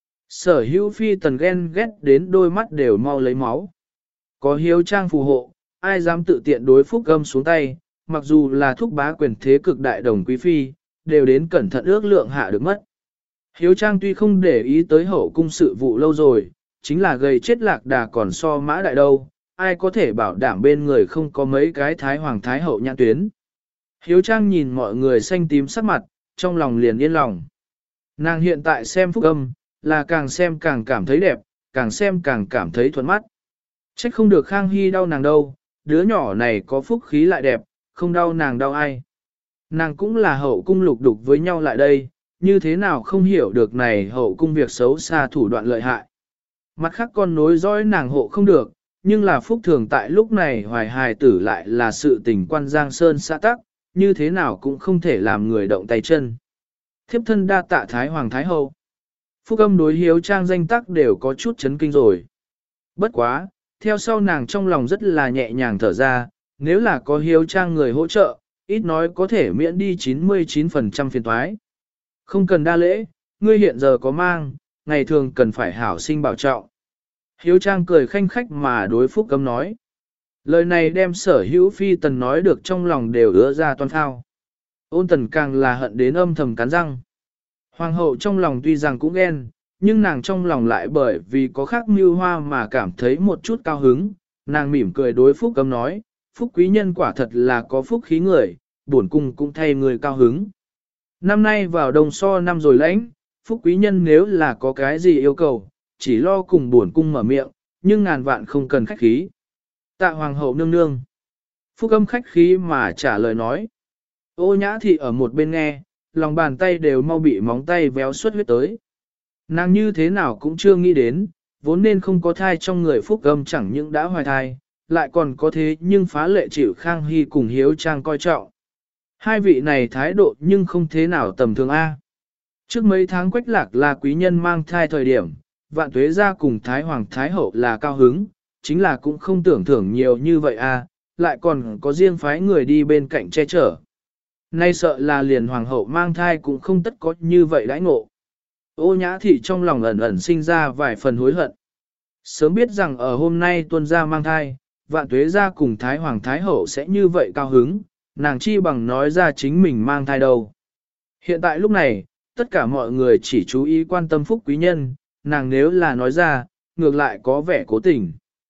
Sở hữu phi tần ghen ghét đến đôi mắt đều mau lấy máu. Có Hiếu Trang phù hộ, ai dám tự tiện đối Phúc Âm xuống tay, mặc dù là thúc bá quyền thế cực đại đồng quý phi, đều đến cẩn thận ước lượng hạ được mất. Hiếu Trang tuy không để ý tới hậu cung sự vụ lâu rồi, chính là gây chết lạc đà còn so mã đại đâu, ai có thể bảo đảm bên người không có mấy cái thái hoàng thái hậu nhãn tuyến. Hiếu Trang nhìn mọi người xanh tím sắc mặt, trong lòng liền yên lòng. Nàng hiện tại xem Phúc Âm, là càng xem càng cảm thấy đẹp, càng xem càng cảm thấy thuận mắt. Trách không được Khang Hy đau nàng đâu, đứa nhỏ này có phúc khí lại đẹp, không đau nàng đau ai. Nàng cũng là hậu cung lục đục với nhau lại đây, như thế nào không hiểu được này hậu cung việc xấu xa thủ đoạn lợi hại. Mặt khác con nối dõi nàng hộ không được, nhưng là Phúc Thường tại lúc này hoài hài tử lại là sự tình quan Giang Sơn xã tắc, như thế nào cũng không thể làm người động tay chân. Thiếp thân đa tạ Thái Hoàng Thái Hậu. Phúc Âm đối Hiếu Trang danh tắc đều có chút chấn kinh rồi. Bất quá, theo sau nàng trong lòng rất là nhẹ nhàng thở ra, nếu là có Hiếu Trang người hỗ trợ, ít nói có thể miễn đi chín mươi chín phần trăm phiền toái. Không cần đa lễ, ngươi hiện giờ có mang, ngày thường cần phải hảo sinh bảo trọng. Hiếu Trang cười khanh khách mà đối Phúc Âm nói. Lời này đem sở hữu phi tần nói được trong lòng đều ứa ra toan thao. Ôn tần càng là hận đến âm thầm cắn răng. Hoàng hậu trong lòng tuy rằng cũng ghen, nhưng nàng trong lòng lại bởi vì có khác mưu hoa mà cảm thấy một chút cao hứng. Nàng mỉm cười đối Phúc Âm nói, Phúc quý nhân quả thật là có phúc khí người, bổn cung cũng thay người cao hứng. Năm nay vào đông so năm rồi lãnh, Phúc quý nhân nếu là có cái gì yêu cầu, chỉ lo cùng bổn cung mở miệng, nhưng ngàn vạn không cần khách khí. Tạ hoàng hậu nương nương. Phúc Âm khách khí mà trả lời nói. Ô Nhã Thị ở một bên nghe, lòng bàn tay đều mau bị móng tay véo suốt huyết tới. Nàng như thế nào cũng chưa nghĩ đến, vốn nên không có thai trong người Phúc Âm chẳng những đã hoài thai, lại còn có thế nhưng phá lệ chịu Khang Hy cùng Hiếu Trang coi trọng. Hai vị này thái độ nhưng không thế nào tầm thường A. Trước mấy tháng Quách Lạc là quý nhân mang thai thời điểm, Vạn Tuế gia cùng Thái Hoàng Thái Hậu là cao hứng, chính là cũng không tưởng thưởng nhiều như vậy A, lại còn có riêng phái người đi bên cạnh che chở. Nay sợ là liền Hoàng Hậu mang thai cũng không tất có như vậy đãi ngộ. Ô Nhã Thị trong lòng ẩn ẩn sinh ra vài phần hối hận. Sớm biết rằng ở hôm nay tuân gia mang thai, Vạn Tuế gia cùng Thái Hoàng Thái Hậu sẽ như vậy cao hứng, nàng chi bằng nói ra chính mình mang thai đâu. Hiện tại lúc này, tất cả mọi người chỉ chú ý quan tâm phúc quý nhân, nàng nếu là nói ra, ngược lại có vẻ cố tình.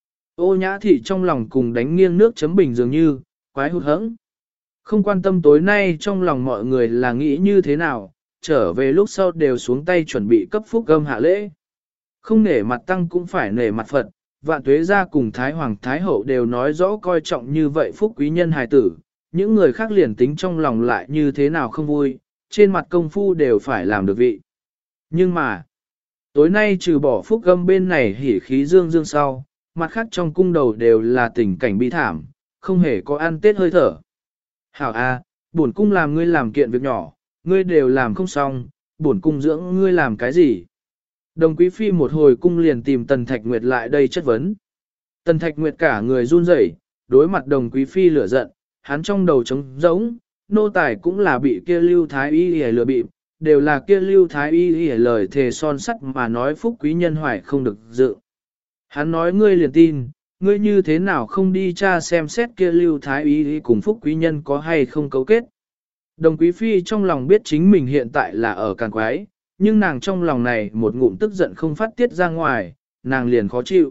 Ô nhã thị trong lòng cùng đánh nghiêng nước chấm bình dường như, quái hụt hẫng. Không quan tâm tối nay trong lòng mọi người là nghĩ như thế nào, trở về lúc sau đều xuống tay chuẩn bị cấp phúc âm hạ lễ. Không nể mặt tăng cũng phải nể mặt Phật, Vạn Tuế gia cùng Thái Hoàng Thái Hậu đều nói rõ coi trọng như vậy phúc quý nhân hài tử, những người khác liền tính trong lòng lại như thế nào không vui, trên mặt công phu đều phải làm được vị. Nhưng mà, tối nay trừ bỏ phúc âm bên này hỉ khí dương dương sau, mặt khác trong cung đầu đều là tình cảnh bi thảm, không hề có ăn tết hơi thở. Hảo a, bổn cung làm ngươi làm kiện việc nhỏ, ngươi đều làm không xong, bổn cung dưỡng ngươi làm cái gì? Đồng quý phi một hồi cung liền tìm Tần Thạch Nguyệt lại đây chất vấn. Tần Thạch Nguyệt cả người run rẩy, đối mặt đồng quý phi lửa giận, hắn trong đầu trống rỗng, nô tài cũng là bị kia lưu thái y hề lừa bịp, đều là kia lưu thái y hề lời thề son sắt mà nói phúc quý nhân hoài không được dự. Hắn nói ngươi liền tin, ngươi như thế nào không đi tra xem xét kia lưu thái y cùng phúc quý nhân có hay không cấu kết. Đồng quý phi trong lòng biết chính mình hiện tại là ở càng quái, nhưng nàng trong lòng này một ngụm tức giận không phát tiết ra ngoài, nàng liền khó chịu.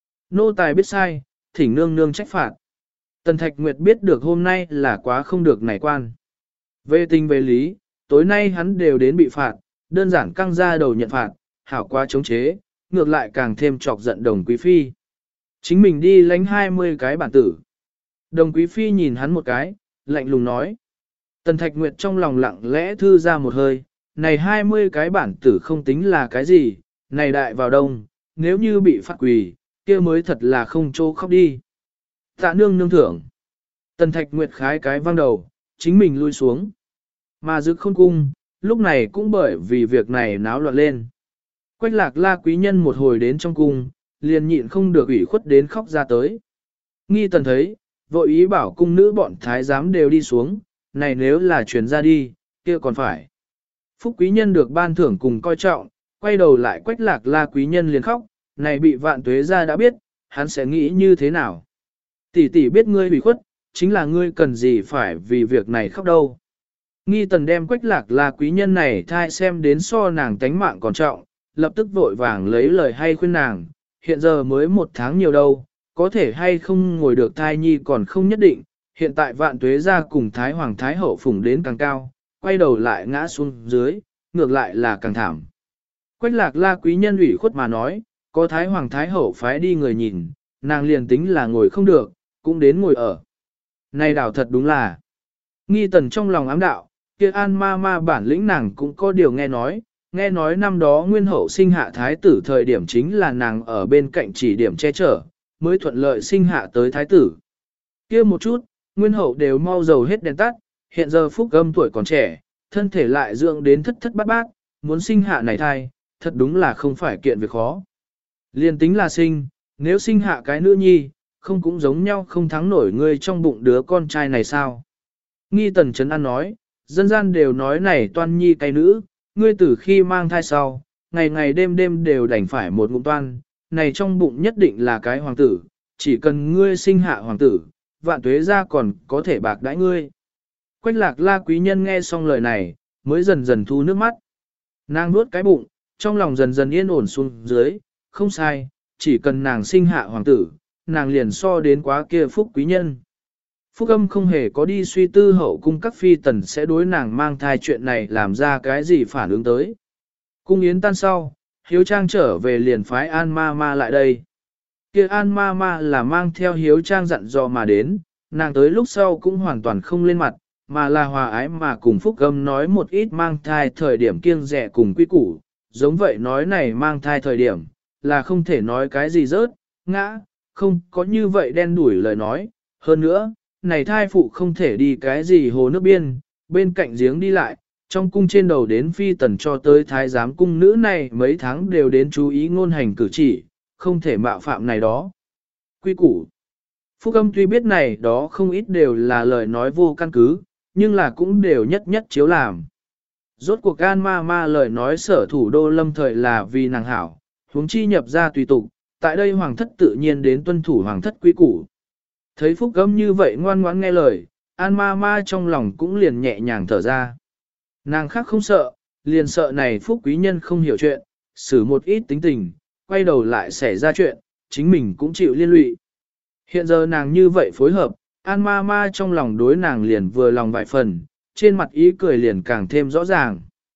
Nô tài biết sai, thỉnh nương nương trách phạt. Tần Thạch Nguyệt biết được hôm nay là quá không được nảy quan. Về tình về lý, tối nay hắn đều đến bị phạt, đơn giản căng ra đầu nhận phạt, hảo quá chống chế, ngược lại càng thêm chọc giận đồng quý phi. Chính mình đi lánh hai mươi cái bản tử. Đồng quý phi nhìn hắn một cái, lạnh lùng nói. Tần Thạch Nguyệt trong lòng lặng lẽ thư ra một hơi, này hai mươi cái bản tử không tính là cái gì, này đại vào đông, nếu như bị phạt quỳ, kia mới thật là không trô khóc đi. Tạ nương nương thưởng. Tần Thạch Nguyệt khái cái văng đầu, chính mình lui xuống. Mà dực khôn cung, lúc này cũng bởi vì việc này náo loạn lên. Quách lạc la quý nhân một hồi đến trong cung, liền nhịn không được ủy khuất đến khóc ra tới. Nghi tần thấy, vội ý bảo cung nữ bọn thái giám đều đi xuống, này nếu là chuyển ra đi, kia còn phải. Phúc quý nhân được ban thưởng cùng coi trọng, quay đầu lại quách lạc la quý nhân liền khóc, này bị Vạn Tuế gia đã biết, hắn sẽ nghĩ như thế nào. Tỷ tỷ biết ngươi bị khuất, chính là ngươi cần gì phải vì việc này khóc đâu. Nghi tần đem quách lạc la quý nhân này thai xem đến so nàng tánh mạng còn trọng, lập tức vội vàng lấy lời hay khuyên nàng, hiện giờ mới một tháng nhiều đâu, có thể hay không ngồi được thai nhi còn không nhất định, hiện tại Vạn Tuế gia cùng Thái Hoàng Thái Hậu phủng đến càng cao, quay đầu lại ngã xuống dưới, ngược lại là càng thảm. Quách lạc la quý nhân ủy khuất mà nói, có Thái Hoàng Thái Hậu phái đi người nhìn, nàng liền tính là ngồi không được, cũng đến ngồi ở. Này đảo thật đúng là, nghi tần trong lòng ám đạo, kia an ma ma bản lĩnh nàng cũng có điều nghe nói, nghe nói năm đó nguyên hậu sinh hạ thái tử thời điểm chính là nàng ở bên cạnh chỉ điểm che chở, mới thuận lợi sinh hạ tới thái tử. Kia một chút, nguyên hậu đều mau dầu hết đèn tắt, hiện giờ phúc âm tuổi còn trẻ, thân thể lại dưỡng đến thất thất bát bát, muốn sinh hạ này thai, thật đúng là không phải kiện việc khó. Liên tính là sinh, nếu sinh hạ cái nữ nhi, không cũng giống nhau không thắng nổi ngươi trong bụng đứa con trai này sao? Nghi tần chấn an nói, dân gian đều nói này toan nhi cái nữ, ngươi từ khi mang thai sau, ngày ngày đêm đêm đều đành phải một ngụm toan, này trong bụng nhất định là cái hoàng tử, chỉ cần ngươi sinh hạ hoàng tử, Vạn Tuế gia còn có thể bạc đãi ngươi. Quách lạc la quý nhân nghe xong lời này, mới dần dần thu nước mắt. Nàng nuốt cái bụng, trong lòng dần dần yên ổn xuống dưới, không sai, chỉ cần nàng sinh hạ hoàng tử, nàng liền so đến quá kia phúc quý nhân. Phúc âm không hề có đi suy tư hậu cung các phi tần sẽ đối nàng mang thai chuyện này làm ra cái gì phản ứng tới. Cung yến tan sau, hiếu trang trở về liền phái an ma ma lại đây. Kia an ma ma là mang theo hiếu trang dặn dò mà đến, nàng tới lúc sau cũng hoàn toàn không lên mặt, mà là hòa ái mà cùng phúc âm nói một ít mang thai thời điểm kiêng dè cùng quy củ, giống vậy nói này mang thai thời điểm, là không thể nói cái gì rớt, ngã, không có như vậy đen đủi lời nói, hơn nữa, này thai phụ không thể đi cái gì hồ nước biên, bên cạnh giếng đi lại, trong cung trên đầu đến phi tần cho tới thái giám cung nữ này mấy tháng đều đến chú ý ngôn hành cử chỉ, không thể mạo phạm này đó. Quy củ. Phúc âm tuy biết này đó không ít đều là lời nói vô căn cứ, nhưng là cũng đều nhất nhất chiếu làm. Rốt cuộc An ma ma lời nói sở thủ đô lâm thời là vì nàng hảo, huống chi nhập ra tùy tục, tại đây hoàng thất tự nhiên đến tuân thủ hoàng thất quy củ. Thấy Phúc âm như vậy ngoan ngoãn nghe lời, An ma ma trong lòng cũng liền nhẹ nhàng thở ra. Nàng khác không sợ, liền sợ này phúc quý nhân không hiểu chuyện, xử một ít tính tình, quay đầu lại xảy ra chuyện, chính mình cũng chịu liên lụy. Hiện giờ nàng như vậy phối hợp, An ma ma trong lòng đối nàng liền vừa lòng vài phần, trên mặt ý cười liền càng thêm rõ ràng.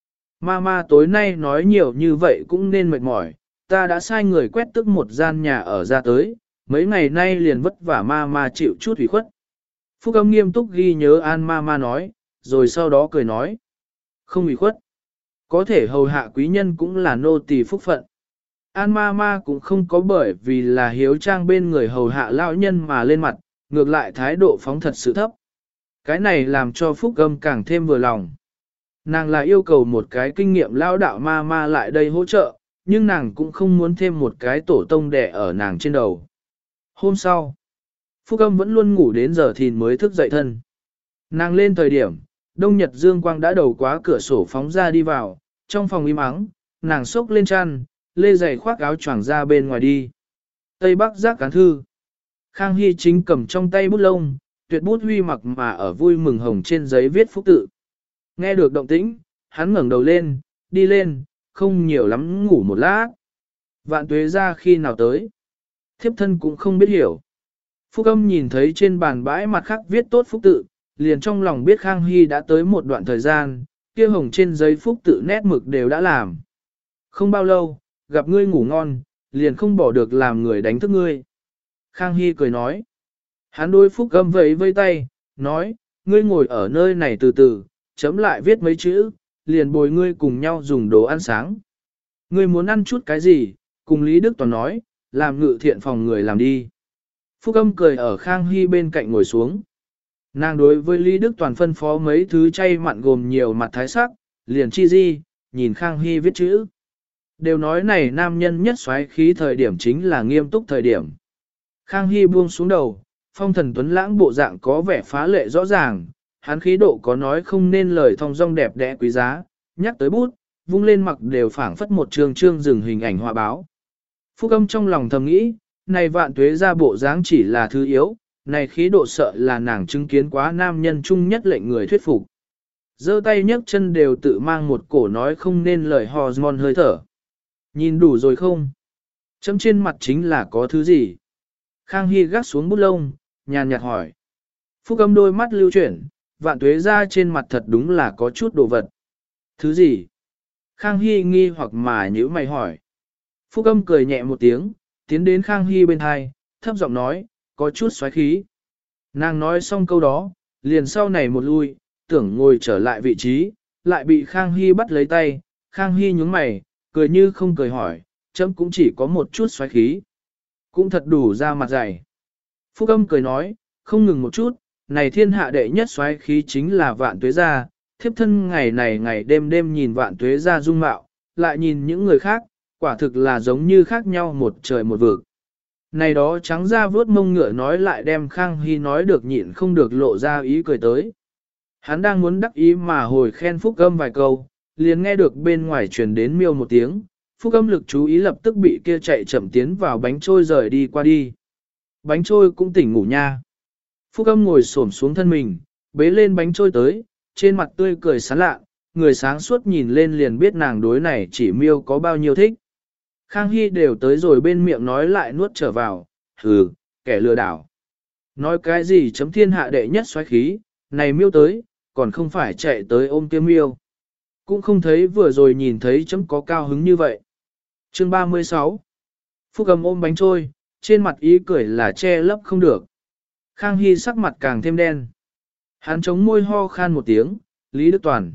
Ma ma tối nay nói nhiều như vậy cũng nên mệt mỏi, ta đã sai người quét tức một gian nhà ở ra tới, mấy ngày nay liền vất vả ma ma chịu chút ủy khuất. Phúc Âm nghiêm túc ghi nhớ An ma ma nói, rồi sau đó cười nói. Không ủy khuất. Có thể hầu hạ quý nhân cũng là nô tỳ phúc phận. An ma ma cũng không có bởi vì là hiếu trang bên người hầu hạ lão nhân mà lên mặt, ngược lại thái độ phóng thật sự thấp. Cái này làm cho Phúc Âm càng thêm vừa lòng. Nàng là yêu cầu một cái kinh nghiệm lão đạo ma ma lại đây hỗ trợ, nhưng nàng cũng không muốn thêm một cái tổ tông đẻ ở nàng trên đầu. Hôm sau, Phúc Âm vẫn luôn ngủ đến giờ thìn mới thức dậy thân. Nàng lên thời điểm, đông nhật dương quang đã đầu quá cửa sổ phóng ra đi vào, trong phòng im ắng, nàng xốc lên chăn, lê giày khoác áo choàng ra bên ngoài đi. Tây Bắc giác cán thư. Khang Hy chính cầm trong tay bút lông, tuyệt bút huy mặc mà ở vui mừng hồng trên giấy viết phúc tự. Nghe được động tĩnh, hắn ngẩng đầu lên, đi lên, không nhiều lắm ngủ một lát. Vạn tuế ra khi nào tới. Thiếp thân cũng không biết hiểu. Phúc Âm nhìn thấy trên bàn bãi mặt khác viết tốt phúc tự, liền trong lòng biết Khang Hy đã tới một đoạn thời gian, kia hồng trên giấy phúc tự nét mực đều đã làm. Không bao lâu, gặp ngươi ngủ ngon, liền không bỏ được làm người đánh thức ngươi. Khang Hy cười nói. Hắn đối Phúc Âm vẫy vây tay, nói, ngươi ngồi ở nơi này từ từ, chấm lại viết mấy chữ, liền bồi ngươi cùng nhau dùng đồ ăn sáng. Ngươi muốn ăn chút cái gì, cùng Lý Đức Toàn nói, làm ngự thiện phòng người làm đi. Phúc Âm cười ở Khang Hy bên cạnh ngồi xuống. Nàng đối với Lý Đức Toàn phân phó mấy thứ chay mặn gồm nhiều mặt thái sắc, liền chi di, nhìn Khang Hy viết chữ. Đều nói này nam nhân nhất xoáy khí thời điểm chính là nghiêm túc thời điểm. Khang Hy buông xuống đầu, phong thần tuấn lãng bộ dạng có vẻ phá lệ rõ ràng, hắn khí độ có nói không nên lời thong dong đẹp đẽ quý giá, nhắc tới bút, vung lên mặc đều phảng phất một trường trương dừng hình ảnh họa báo. Phúc Âm trong lòng thầm nghĩ, này vạn tuế ra bộ dáng chỉ là thứ yếu, này khí độ sợ là nàng chứng kiến quá nam nhân chung nhất lệnh người thuyết phục. Giơ tay nhấc chân đều tự mang một cổ nói không nên lời hormone hơi thở. Nhìn đủ rồi không? Chấm trên mặt chính là có thứ gì? Khang Hy gác xuống bút lông, nhàn nhạt hỏi. Phúc Âm đôi mắt lưu chuyển, vạn tuế ra trên mặt thật đúng là có chút đồ vật. Thứ gì? Khang Hy nghi hoặc mà nhíu mày hỏi. Phúc Âm cười nhẹ một tiếng, tiến đến Khang Hy bên hai, thấp giọng nói, có chút xoáy khí. Nàng nói xong câu đó, liền sau này một lui, tưởng ngồi trở lại vị trí, lại bị Khang Hy bắt lấy tay, Khang Hy nhướng mày, cười như không cười hỏi, chấm cũng chỉ có một chút xoáy khí. Cũng thật đủ ra mặt dày. Phúc Âm cười nói, không ngừng một chút, này thiên hạ đệ nhất xoáy khí chính là vạn tuế gia, thiếp thân ngày này ngày đêm đêm nhìn vạn tuế gia dung mạo, lại nhìn những người khác, quả thực là giống như khác nhau một trời một vực. Này đó trắng ra vuốt mông ngựa nói lại đem Khang Hy nói được nhịn không được lộ ra ý cười tới. Hắn đang muốn đắc ý mà hồi khen Phúc Âm vài câu, liền nghe được bên ngoài truyền đến miêu một tiếng, Phúc Âm lực chú ý lập tức bị kia chạy chậm tiến vào bánh trôi rời đi qua đi. Bánh trôi cũng tỉnh ngủ nha. Phúc Âm ngồi xổm xuống thân mình, bế lên bánh trôi tới, trên mặt tươi cười sán lạ, người sáng suốt nhìn lên liền biết nàng đối này chỉ miêu có bao nhiêu thích. Khang Hy đều tới rồi bên miệng nói lại nuốt trở vào, hừ, kẻ lừa đảo. Nói cái gì chấm thiên hạ đệ nhất xoáy khí, này miêu tới, còn không phải chạy tới ôm kia miêu. Cũng không thấy vừa rồi nhìn thấy chấm có cao hứng như vậy. Chương ba mươi sáu. Phúc Âm ôm bánh trôi, trên mặt ý cười là che lấp không được. Khang Hy sắc mặt càng thêm đen. Hắn chống môi ho khan một tiếng, Lý Đức Toàn.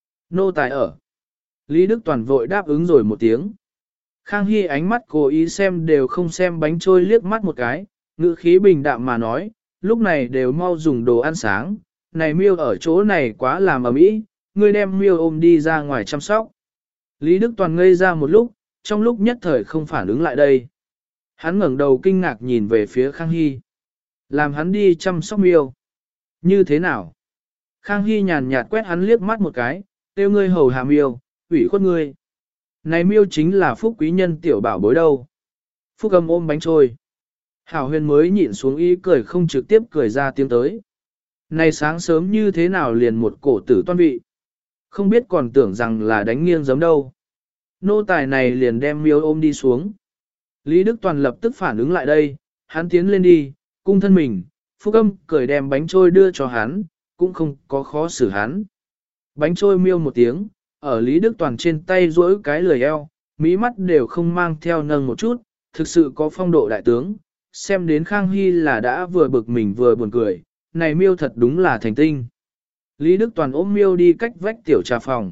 Nô tài ở. Lý Đức Toàn vội đáp ứng rồi một tiếng. Khang Hy ánh mắt cố ý xem đều không xem bánh trôi liếc mắt một cái, ngữ khí bình đạm mà nói, lúc này đều mau dùng đồ ăn sáng, này miêu ở chỗ này quá làm ầm ĩ, ngươi đem miêu ôm đi ra ngoài chăm sóc. Lý Đức Toàn ngây ra một lúc, trong lúc nhất thời không phản ứng lại đây. Hắn ngẩng đầu kinh ngạc nhìn về phía Khang Hy. Làm hắn đi chăm sóc miêu. Như thế nào? Khang Hy nhàn nhạt quét hắn liếc mắt một cái, tiêu ngươi hầu hạ miêu, ủy khuất ngươi. Này miêu chính là Phúc quý nhân tiểu bảo bối đâu. Phúc Âm ôm bánh trôi. Hảo Huyền mới nhịn xuống ý cười không trực tiếp cười ra tiếng tới. Này sáng sớm như thế nào liền một cổ tử toan vị. Không biết còn tưởng rằng là đánh nghiêng giấm đâu. Nô tài này liền đem miêu ôm đi xuống. Lý Đức Toàn lập tức phản ứng lại đây, hắn tiến lên đi, cung thân mình, Phúc Âm cười đem bánh trôi đưa cho hắn, cũng không có khó xử hắn. Bánh trôi miêu một tiếng, ở Lý Đức Toàn trên tay duỗi cái lười eo, mí mắt đều không mang theo nâng một chút, thực sự có phong độ đại tướng, xem đến Khang Hy là đã vừa bực mình vừa buồn cười, này miêu thật đúng là thành tinh. Lý Đức Toàn ôm miêu đi cách vách tiểu trà phòng.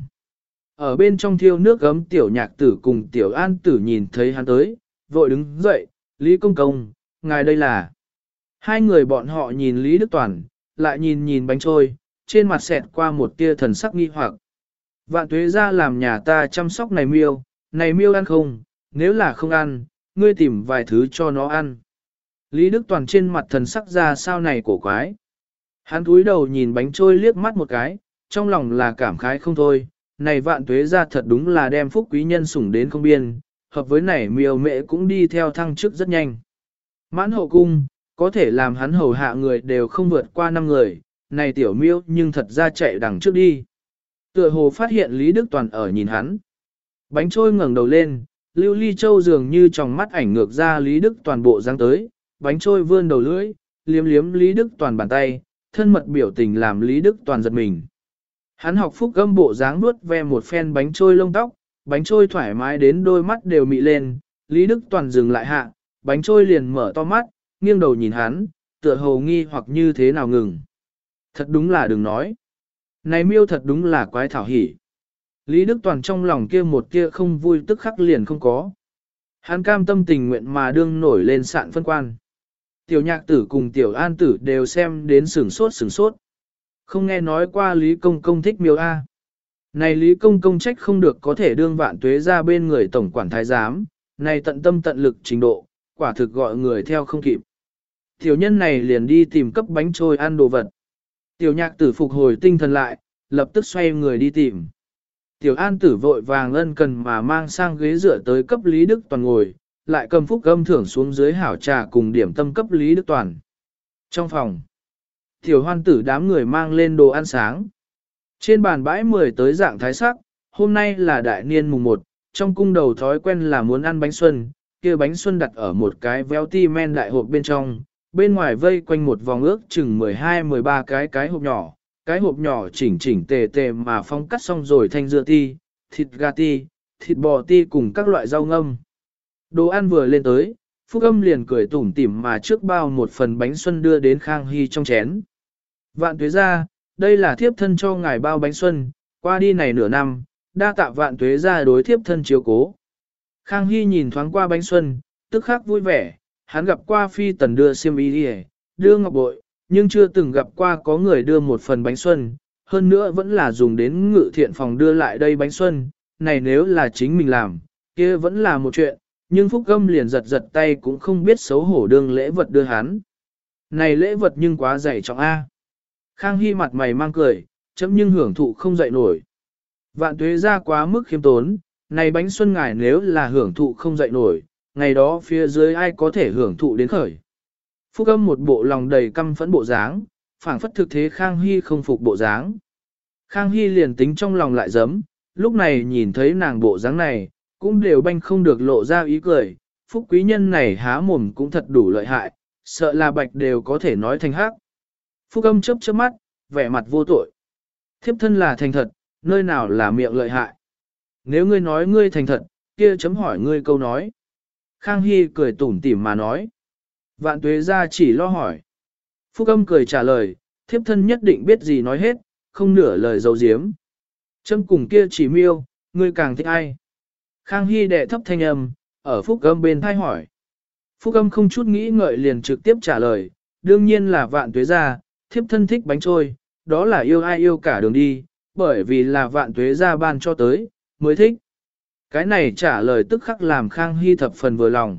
Ở bên trong thiêu nước gấm tiểu nhạc tử cùng tiểu an tử nhìn thấy hắn tới, vội đứng dậy, Lý Công Công, ngài đây là. Hai người bọn họ nhìn Lý Đức Toàn, lại nhìn nhìn bánh trôi, trên mặt xẹt qua một tia thần sắc nghi hoặc. Vạn tuế ra làm nhà ta chăm sóc này miêu, này miêu ăn không, nếu là không ăn, ngươi tìm vài thứ cho nó ăn. Lý Đức Toàn trên mặt thần sắc ra sao này cổ quái. Hắn cúi đầu nhìn bánh trôi liếc mắt một cái, trong lòng là cảm khái không thôi, này vạn tuế ra thật đúng là đem phúc quý nhân sủng đến không biên, hợp với này miêu mẹ cũng đi theo thăng chức rất nhanh. Mãn hậu cung, có thể làm hắn hầu hạ người đều không vượt qua năm người, này tiểu miêu nhưng thật ra chạy đằng trước đi. Tựa hồ phát hiện Lý Đức Toàn ở nhìn hắn. Bánh trôi ngẩng đầu lên, Lưu Ly Châu dường như trong mắt ảnh ngược ra Lý Đức Toàn bộ dáng tới, bánh trôi vươn đầu lưỡi, liếm liếm Lý Đức Toàn bàn tay, thân mật biểu tình làm Lý Đức Toàn giật mình. Hắn học phúc gâm bộ dáng nuốt ve một phen bánh trôi lông tóc, bánh trôi thoải mái đến đôi mắt đều mị lên, Lý Đức Toàn dừng lại hạ, bánh trôi liền mở to mắt, nghiêng đầu nhìn hắn, tựa hồ nghi hoặc như thế nào ngừng. Thật đúng là đừng nói. Này miêu thật đúng là quái thảo hỉ. Lý Đức Toàn trong lòng kia một kia không vui tức khắc liền không có. Hắn cam tâm tình nguyện mà đương nổi lên sạn phân quan. Tiểu nhạc tử cùng tiểu an tử đều xem đến sửng sốt sửng sốt. Không nghe nói qua Lý Công Công thích miêu A. Này Lý Công Công trách không được có thể đương vạn tuế ra bên người tổng quản thái giám, này tận tâm tận lực trình độ, quả thực gọi người theo không kịp. Tiểu nhân này liền đi tìm cấp bánh trôi ăn đồ vật. Tiểu nhạc tử phục hồi tinh thần lại, lập tức xoay người đi tìm. Tiểu an tử vội vàng ân cần mà mang sang ghế dựa tới cấp Lý Đức Toàn ngồi, lại cầm phúc âm thưởng xuống dưới hảo trà cùng điểm tâm cấp Lý Đức Toàn. Trong phòng, tiểu hoan tử đám người mang lên đồ ăn sáng. Trên bàn bãi mười tới dạng thái sắc, hôm nay là đại niên mùng một, trong cung đầu thói quen là muốn ăn bánh xuân, kia bánh xuân đặt ở một cái véo ti men đại hộp bên trong, bên ngoài vây quanh một vòng ước chừng mười hai mười ba cái cái hộp nhỏ, cái hộp nhỏ chỉnh chỉnh tề tề mà phong cắt xong rồi thanh dưa ti, thịt gà ti, thịt bò ti cùng các loại rau ngâm. Đồ ăn vừa lên tới, Phúc Âm liền cười tủm tỉm mà trước bao một phần bánh xuân đưa đến Khang Hy trong chén. Vạn tuế ra, đây là thiếp thân cho ngài bao bánh xuân, qua đi này nửa năm, đa tạ vạn tuế ra đối thiếp thân chiếu cố. Khang Hy nhìn thoáng qua bánh xuân, tức khắc vui vẻ, hắn gặp qua phi tần đưa xiêm y đi đưa ngọc bội, nhưng chưa từng gặp qua có người đưa một phần bánh xuân, hơn nữa vẫn là dùng đến ngự thiện phòng đưa lại đây bánh xuân, này nếu là chính mình làm, kia vẫn là một chuyện, nhưng Phúc Âm liền giật giật tay cũng không biết xấu hổ đương lễ vật đưa hắn. Này lễ vật nhưng quá dày trọng A. Khang Hy mặt mày mang cười, chấm nhưng hưởng thụ không dậy nổi. Vạn tuế ra quá mức khiêm tốn, này bánh xuân ngài nếu là hưởng thụ không dậy nổi, ngày đó phía dưới ai có thể hưởng thụ đến khởi. Phúc Âm một bộ lòng đầy căm phẫn bộ dáng, phảng phất thực thế Khang Hy không phục bộ dáng. Khang Hy liền tính trong lòng lại giấm, lúc này nhìn thấy nàng bộ dáng này, cũng đều banh không được lộ ra ý cười, Phúc quý nhân này há mồm cũng thật đủ lợi hại, sợ là bạch đều có thể nói thành hắc. Phúc Âm chớp chớp mắt, vẻ mặt vô tội. Thiếp thân là thành thật, nơi nào là miệng lợi hại. Nếu ngươi nói ngươi thành thật, kia chấm hỏi ngươi câu nói. Khang Hy cười tủm tỉm mà nói. Vạn tuế ra chỉ lo hỏi. Phúc Âm cười trả lời, thiếp thân nhất định biết gì nói hết, không nửa lời giấu giếm. Chấm cùng kia chỉ miêu, ngươi càng thích ai. Khang Hy đệ thấp thanh âm, ở Phúc Âm bên thai hỏi. Phúc Âm không chút nghĩ ngợi liền trực tiếp trả lời, đương nhiên là vạn tuế ra, thiếp thân thích bánh trôi, đó là yêu ai yêu cả đường đi, bởi vì là vạn tuế ra ban cho tới, mới thích. Cái này trả lời tức khắc làm Khang Hy thập phần vừa lòng.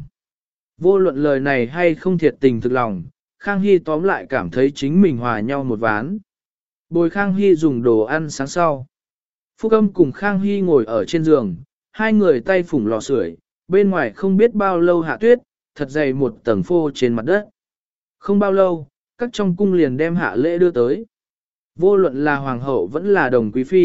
Vô luận lời này hay không thiệt tình thực lòng, Khang Hy tóm lại cảm thấy chính mình hòa nhau một ván. Bồi Khang Hy dùng đồ ăn sáng sau. Phúc Âm cùng Khang Hy ngồi ở trên giường, hai người tay phủng lò sưởi, bên ngoài không biết bao lâu hạ tuyết, thật dày một tầng phô trên mặt đất. Không bao lâu, các trong cung liền đem hạ lễ đưa tới. Vô luận là hoàng hậu vẫn là đồng quý phi,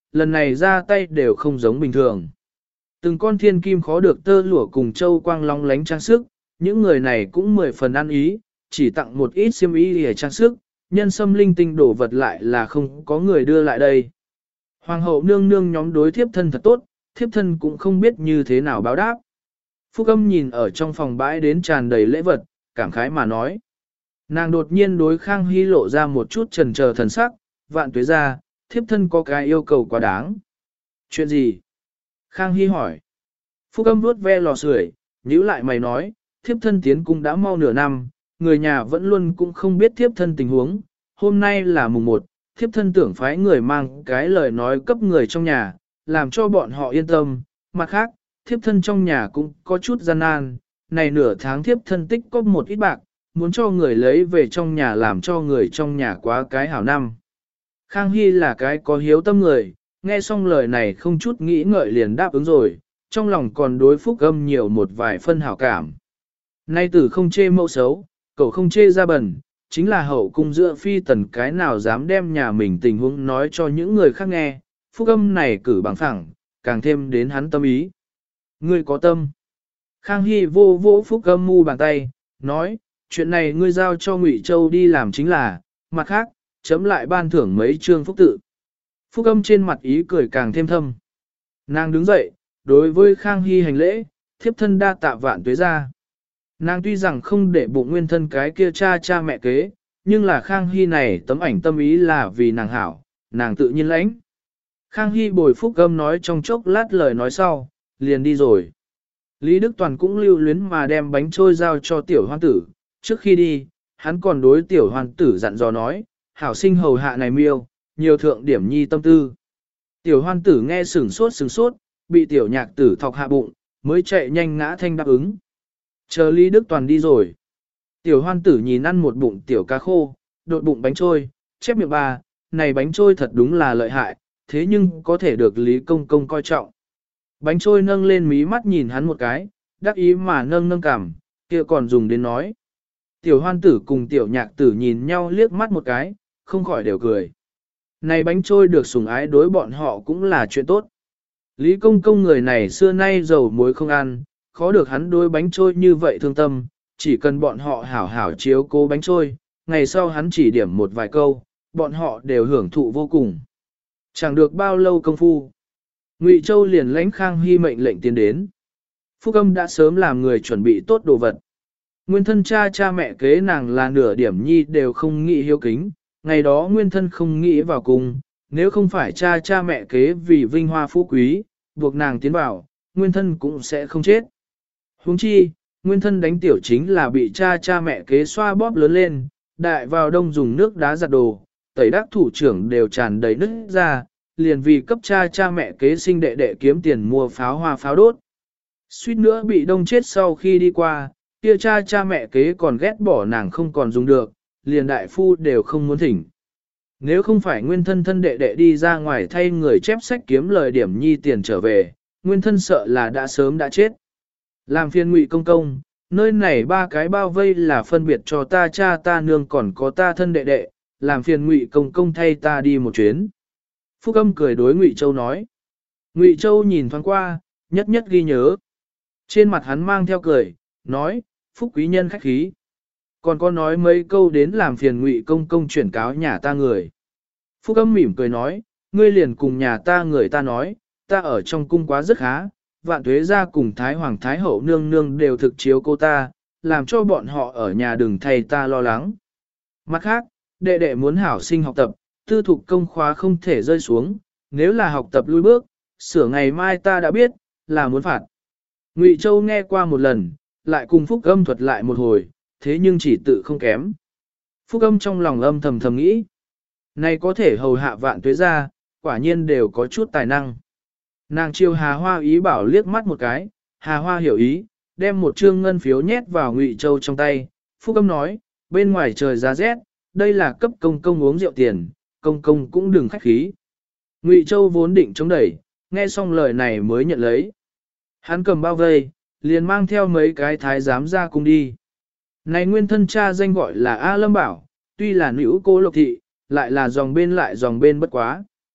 lần này ra tay đều không giống bình thường. Từng con thiên kim khó được tơ lụa cùng châu quang long lánh trang sức, những người này cũng mười phần ăn ý, chỉ tặng một ít xiêm y để trang sức, nhân sâm linh tinh đổ vật lại là không có người đưa lại đây. Hoàng hậu nương nương nhóm đối thiếp thân thật tốt, thiếp thân cũng không biết như thế nào báo đáp. Phúc Âm nhìn ở trong phòng bãi đến tràn đầy lễ vật, cảm khái mà nói. Nàng đột nhiên đối Khang Hy lộ ra một chút chần chờ thần sắc, vạn tuế ra, thiếp thân có cái yêu cầu quá đáng. Chuyện gì? Khang Hy hỏi. Phúc Âm vuốt ve lò sưởi, nhíu lại mày nói, thiếp thân tiến cung đã mau nửa năm, người nhà vẫn luôn cũng không biết thiếp thân tình huống, hôm nay là mùng một, thiếp thân tưởng phái người mang cái lời nói cấp người trong nhà, làm cho bọn họ yên tâm, mặt khác, thiếp thân trong nhà cũng có chút gian nan, này nửa tháng thiếp thân tích có một ít bạc, muốn cho người lấy về trong nhà làm cho người trong nhà quá cái hảo năm. Khang Hy là cái có hiếu tâm người, nghe xong lời này không chút nghĩ ngợi liền đáp ứng rồi, trong lòng còn đối Phúc Âm nhiều một vài phân hảo cảm. Nay tử không chê mẫu xấu, cậu không chê ra bẩn, chính là hậu cung giữa phi tần cái nào dám đem nhà mình tình huống nói cho những người khác nghe, Phúc Âm này cử bằng phẳng, càng thêm đến hắn tâm ý. Ngươi có tâm. Khang Hy vô vô Phúc Âm mu bàn tay, nói, chuyện này ngươi giao cho Ngụy Châu đi làm chính là, mặt khác, chấm lại ban thưởng mấy chương phúc tự. Phúc Âm trên mặt ý cười càng thêm thâm. Nàng đứng dậy, đối với Khang Hy hành lễ, thiếp thân đa tạ vạn tuế ra. Nàng tuy rằng không để bụng nguyên thân cái kia cha cha mẹ kế, nhưng là Khang Hy này tấm ảnh tâm ý là vì nàng hảo, nàng tự nhiên lãnh. Khang Hy bồi Phúc Âm nói trong chốc lát lời nói sau, liền đi rồi. Lý Đức Toàn cũng lưu luyến mà đem bánh trôi giao cho tiểu hoan tử, trước khi đi, hắn còn đối tiểu hoan tử dặn dò nói, hảo sinh hầu hạ này miêu, nhiều thượng điểm nhi tâm tư. Tiểu hoan tử nghe sửng sốt sửng sốt, bị tiểu nhạc tử thọc hạ bụng, mới chạy nhanh ngã thanh đáp ứng. Chờ Lý Đức Toàn đi rồi. Tiểu hoan tử nhìn ăn một bụng tiểu cá khô, đột bụng bánh trôi, chép miệng bà, này bánh trôi thật đúng là lợi hại, thế nhưng có thể được Lý Công Công coi trọng. Bánh trôi nâng lên mí mắt nhìn hắn một cái, đắc ý mà nâng nâng cằm, kia còn dùng đến nói. Tiểu hoan tử cùng tiểu nhạc tử nhìn nhau liếc mắt một cái, không khỏi đều cười. Này bánh trôi được sủng ái đối bọn họ cũng là chuyện tốt. Lý Công Công người này xưa nay dầu muối không ăn, khó được hắn đối bánh trôi như vậy thương tâm, chỉ cần bọn họ hảo hảo chiếu cố bánh trôi, ngày sau hắn chỉ điểm một vài câu, bọn họ đều hưởng thụ vô cùng. Chẳng được bao lâu công phu. Ngụy Châu liền lãnh Khang Hy mệnh lệnh tiến đến. Phúc Âm đã sớm làm người chuẩn bị tốt đồ vật. Nguyên thân cha cha mẹ kế nàng là nửa điểm nhi đều không nghĩ hiếu kính, ngày đó nguyên thân không nghĩ vào cùng, nếu không phải cha cha mẹ kế vì vinh hoa phú quý, buộc nàng tiến vào, nguyên thân cũng sẽ không chết. Huống chi, nguyên thân đánh tiểu chính là bị cha cha mẹ kế xoa bóp lớn lên, đại vào đông dùng nước đá giặt đồ, tẩy đắc thủ trưởng đều tràn đầy nứt ra, liền vì cấp cha cha mẹ kế sinh đệ đệ kiếm tiền mua pháo hoa pháo đốt. Suýt nữa bị đông chết sau khi đi qua, kia cha cha mẹ kế còn ghét bỏ nàng không còn dùng được, liền đại phu đều không muốn thỉnh. Nếu không phải nguyên thân thân đệ đệ đi ra ngoài thay người chép sách kiếm lời điểm nhi tiền trở về, nguyên thân sợ là đã sớm đã chết. Làm phiền Ngụy Công Công, nơi này ba cái bao vây là phân biệt cho ta cha ta nương còn có ta thân đệ đệ, làm phiền Ngụy Công Công thay ta đi một chuyến. Phúc Âm cười đối Ngụy Châu nói. Ngụy Châu nhìn thoáng qua, nhất nhất ghi nhớ. Trên mặt hắn mang theo cười, nói, Phúc quý nhân khách khí. Còn có nói mấy câu đến làm phiền Ngụy Công Công chuyển cáo nhà ta người. Phúc Âm mỉm cười nói, ngươi liền cùng nhà ta người ta nói, ta ở trong cung quá rất khá, vạn tuế gia cùng Thái Hoàng Thái Hậu nương nương đều thực chiếu cô ta, làm cho bọn họ ở nhà đừng thay ta lo lắng. Mặt khác, đệ đệ muốn hảo sinh học tập, tư thục công khóa không thể rơi xuống, nếu là học tập lui bước, sửa ngày mai ta đã biết, là muốn phạt. Ngụy Châu nghe qua một lần, lại cùng Phúc Âm thuật lại một hồi, thế nhưng chỉ tự không kém. Phúc Âm trong lòng âm thầm thầm nghĩ, này có thể hầu hạ vạn tuế gia, quả nhiên đều có chút tài năng. Nàng chiêu Hà Hoa ý bảo liếc mắt một cái, Hà Hoa hiểu ý, đem một trương ngân phiếu nhét vào Ngụy Châu trong tay. Phúc Âm nói, bên ngoài trời giá rét, đây là cấp công công uống rượu tiền, công công cũng đừng khách khí. Ngụy Châu vốn định chống đẩy, nghe xong lời này mới nhận lấy. Hắn cầm bao vây, liền mang theo mấy cái thái giám ra cùng đi. Này nguyên thân cha danh gọi là A Lâm Bảo, tuy là nữ cô lộc thị, lại là dòng bên lại dòng bên bất quá.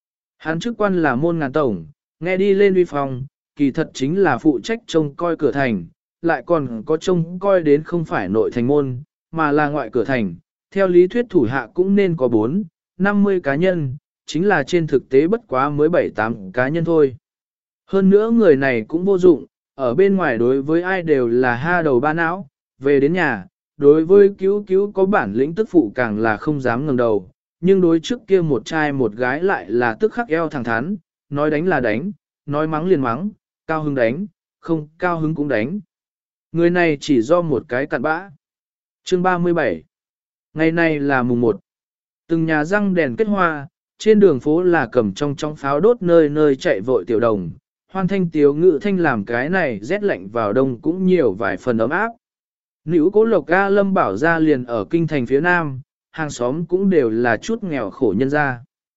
Hắn chức quan là môn ngàn tổng, nghe đi lên uy phong, kỳ thật chính là phụ trách trông coi cửa thành, lại còn có trông coi đến không phải nội thành môn, mà là ngoại cửa thành. Theo lý thuyết thủ hạ cũng nên có bốn, năm mươi cá nhân, chính là trên thực tế bất quá mới bảy tám cá nhân thôi. Hơn nữa người này cũng vô dụng, ở bên ngoài đối với ai đều là ha đầu ba não, về đến nhà, đối với cứu cứu có bản lĩnh tức phụ càng là không dám ngẩng đầu, nhưng đối trước kia một trai một gái lại là tức khắc eo thẳng thắn, nói đánh là đánh, nói mắng liền mắng, cao hứng đánh, không cao hứng cũng đánh. Người này chỉ do một cái cặn bã. Chương ba mươi bảy. Ngày này là mùng một. Từng nhà răng đèn kết hoa, trên đường phố là cầm trong trong pháo đốt nơi nơi chạy vội tiểu đồng. Hoan thanh tiếu ngự thanh làm cái này rét lạnh vào đông cũng nhiều vài phần ấm áp. Nữ cố lộc A Lâm Bảo ra liền ở kinh thành phía nam, hàng xóm cũng đều là chút nghèo khổ nhân gia.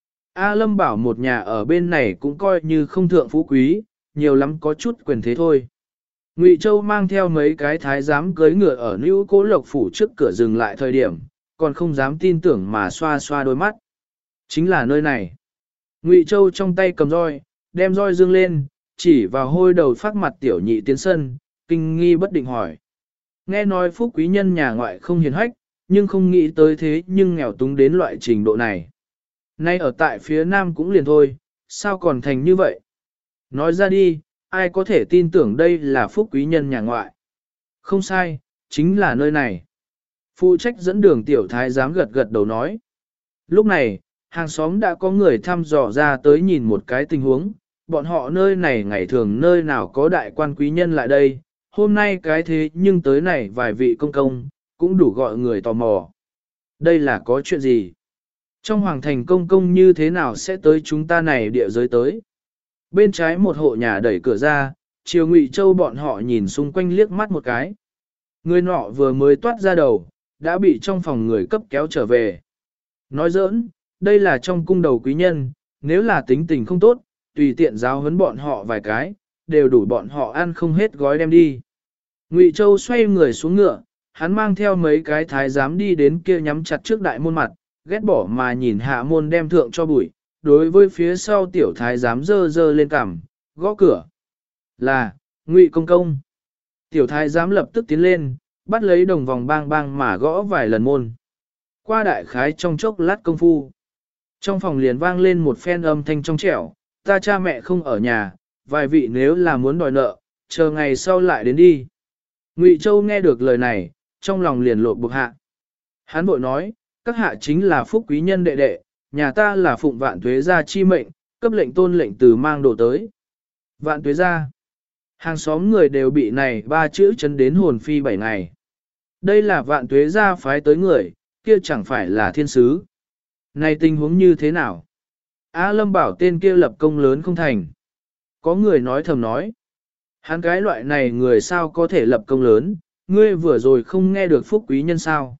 A Lâm Bảo một nhà ở bên này cũng coi như không thượng phú quý, nhiều lắm có chút quyền thế thôi. Ngụy Châu mang theo mấy cái thái giám cưới ngựa ở Nữ Cố Lộc phủ trước cửa dừng lại thời điểm, còn không dám tin tưởng mà xoa xoa đôi mắt. Chính là nơi này. Ngụy Châu trong tay cầm roi, đem roi dương lên, chỉ vào hôi đầu phát mặt tiểu nhị tiến sân, kinh nghi bất định hỏi. Nghe nói phúc quý nhân nhà ngoại không hiền hách, nhưng không nghĩ tới thế nhưng nghèo túng đến loại trình độ này. Nay ở tại phía nam cũng liền thôi, sao còn thành như vậy? Nói ra đi, ai có thể tin tưởng đây là phúc quý nhân nhà ngoại? Không sai, chính là nơi này. Phụ trách dẫn đường tiểu thái giám gật gật đầu nói. Lúc này, hàng xóm đã có người thăm dò ra tới nhìn một cái tình huống, bọn họ nơi này ngày thường nơi nào có đại quan quý nhân lại đây, hôm nay cái thế nhưng tới này vài vị công công, cũng đủ gọi người tò mò. Đây là có chuyện gì? Trong hoàng thành công công như thế nào sẽ tới chúng ta này địa giới tới? Bên trái một hộ nhà đẩy cửa ra, chiều Ngụy Châu bọn họ nhìn xung quanh liếc mắt một cái. Người nọ vừa mới toát ra đầu, đã bị trong phòng người cấp kéo trở về. Nói giỡn, đây là trong cung đầu quý nhân, nếu là tính tình không tốt, tùy tiện giáo huấn bọn họ vài cái, đều đủ bọn họ ăn không hết gói đem đi. Ngụy Châu xoay người xuống ngựa, hắn mang theo mấy cái thái giám đi đến kia nhắm chặt trước đại môn mặt, ghét bỏ mà nhìn hạ môn đem thượng cho bụi, đối với phía sau tiểu thái giám dơ dơ lên cằm, gõ cửa. Là, Ngụy công công. Tiểu thái giám lập tức tiến lên, bắt lấy đồng vòng bang bang mà gõ vài lần môn. Qua đại khái trong chốc lát công phu. Trong phòng liền vang lên một phen âm thanh trong trẻo, ta cha mẹ không ở nhà, vài vị nếu là muốn đòi nợ, chờ ngày sau lại đến đi. Ngụy Châu nghe được lời này, trong lòng liền lột bực hạ. Hắn bội nói, các hạ chính là phúc quý nhân đệ đệ, nhà ta là phụng vạn tuế gia chi mệnh, cấp lệnh tôn lệnh từ mang đồ tới. Vạn tuế gia. Hàng xóm người đều bị này ba chữ chấn đến hồn phi bảy ngày. Đây là vạn tuế gia phái tới người, kia chẳng phải là thiên sứ. Này tình huống như thế nào? A Lâm bảo tên kia lập công lớn không thành. Có người nói thầm nói. Hắn cái loại này người sao có thể lập công lớn, ngươi vừa rồi không nghe được phúc quý nhân sao.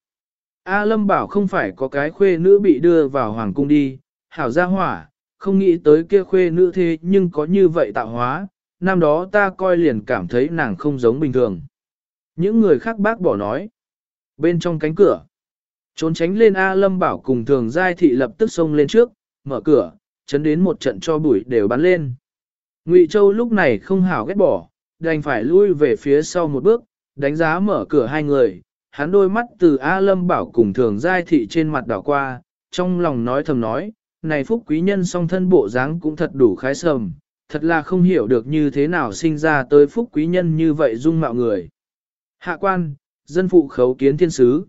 A Lâm bảo không phải có cái khuê nữ bị đưa vào hoàng cung đi, hảo gia hỏa, không nghĩ tới kia khuê nữ thế nhưng có như vậy tạo hóa, năm đó ta coi liền cảm thấy nàng không giống bình thường. Những người khác bác bỏ nói. Bên trong cánh cửa, trốn tránh lên A Lâm bảo cùng thường giai thị lập tức xông lên trước, mở cửa, chấn đến một trận cho bụi đều bắn lên. Ngụy Châu lúc này không hảo ghét bỏ, đành phải lui về phía sau một bước, đánh giá mở cửa hai người, hắn đôi mắt từ A Lâm bảo cùng thường giai thị trên mặt đảo qua, trong lòng nói thầm nói, này phúc quý nhân song thân bộ dáng cũng thật đủ khái sầm, thật là không hiểu được như thế nào sinh ra tới phúc quý nhân như vậy dung mạo người. Hạ quan, dân phụ khấu kiến thiên sứ.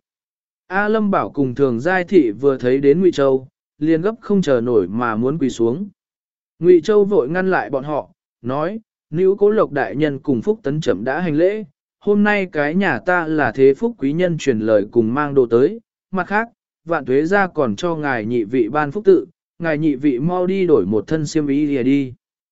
A Lâm bảo cùng thường giai thị vừa thấy đến Ngụy Châu, liền gấp không chờ nổi mà muốn quỳ xuống. Ngụy Châu vội ngăn lại bọn họ, nói, Nữ Cố Lộc đại nhân cùng Phúc Tấn Chậm đã hành lễ, hôm nay cái nhà ta là thế phúc quý nhân truyền lời cùng mang đồ tới, mặt khác, vạn tuế ra còn cho ngài nhị vị ban phúc tự, ngài nhị vị mau đi đổi một thân xiêm y lìa đi.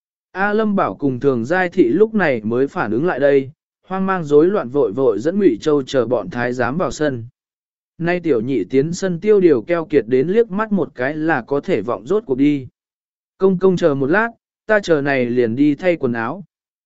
A Lâm bảo cùng thường giai thị lúc này mới phản ứng lại đây, hoang mang rối loạn vội vội dẫn Ngụy Châu chờ bọn thái giám vào sân. Nay tiểu nhị tiến sân tiêu điều keo kiệt đến liếc mắt một cái là có thể vọng rốt cuộc đi. Công công chờ một lát, ta chờ này liền đi thay quần áo.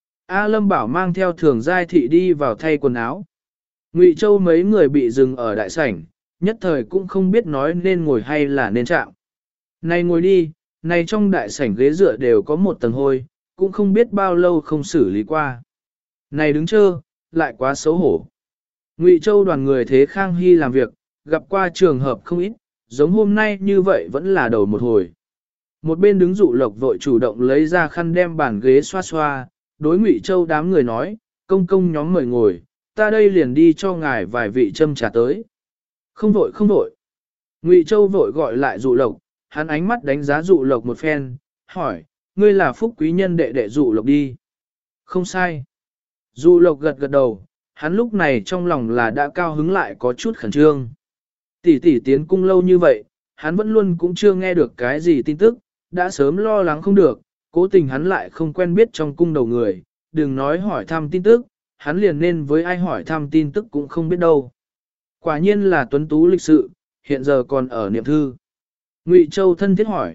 A Lâm bảo mang theo thường giai thị đi vào thay quần áo. Ngụy Châu mấy người bị dừng ở đại sảnh, nhất thời cũng không biết nói nên ngồi hay là nên chạm. Này ngồi đi, này trong đại sảnh ghế dựa đều có một tầng hôi, cũng không biết bao lâu không xử lý qua. Này đứng chơ, lại quá xấu hổ. Ngụy Châu đoàn người thế Khang Hy làm việc, gặp qua trường hợp không ít, giống hôm nay như vậy vẫn là đầu một hồi. Một bên đứng dụ lộc vội chủ động lấy ra khăn đem bàn ghế xoa xoa, đối Ngụy Châu đám người nói, công công nhóm mời ngồi, ta đây liền đi cho ngài vài vị châm trà tới. Không vội không vội. Ngụy Châu vội gọi lại dụ lộc, hắn ánh mắt đánh giá dụ lộc một phen, hỏi, ngươi là phúc quý nhân đệ đệ dụ lộc đi. Không sai. Dụ lộc gật gật đầu, hắn lúc này trong lòng là đã cao hứng lại có chút khẩn trương. Tỷ tỷ tiến cung lâu như vậy, hắn vẫn luôn cũng chưa nghe được cái gì tin tức, đã sớm lo lắng không được, cố tình hắn lại không quen biết trong cung đầu người, đừng nói hỏi thăm tin tức, hắn liền nên với ai hỏi thăm tin tức cũng không biết đâu. Quả nhiên là tuấn tú lịch sự, hiện giờ còn ở niệm thư. Ngụy Châu thân thiết hỏi.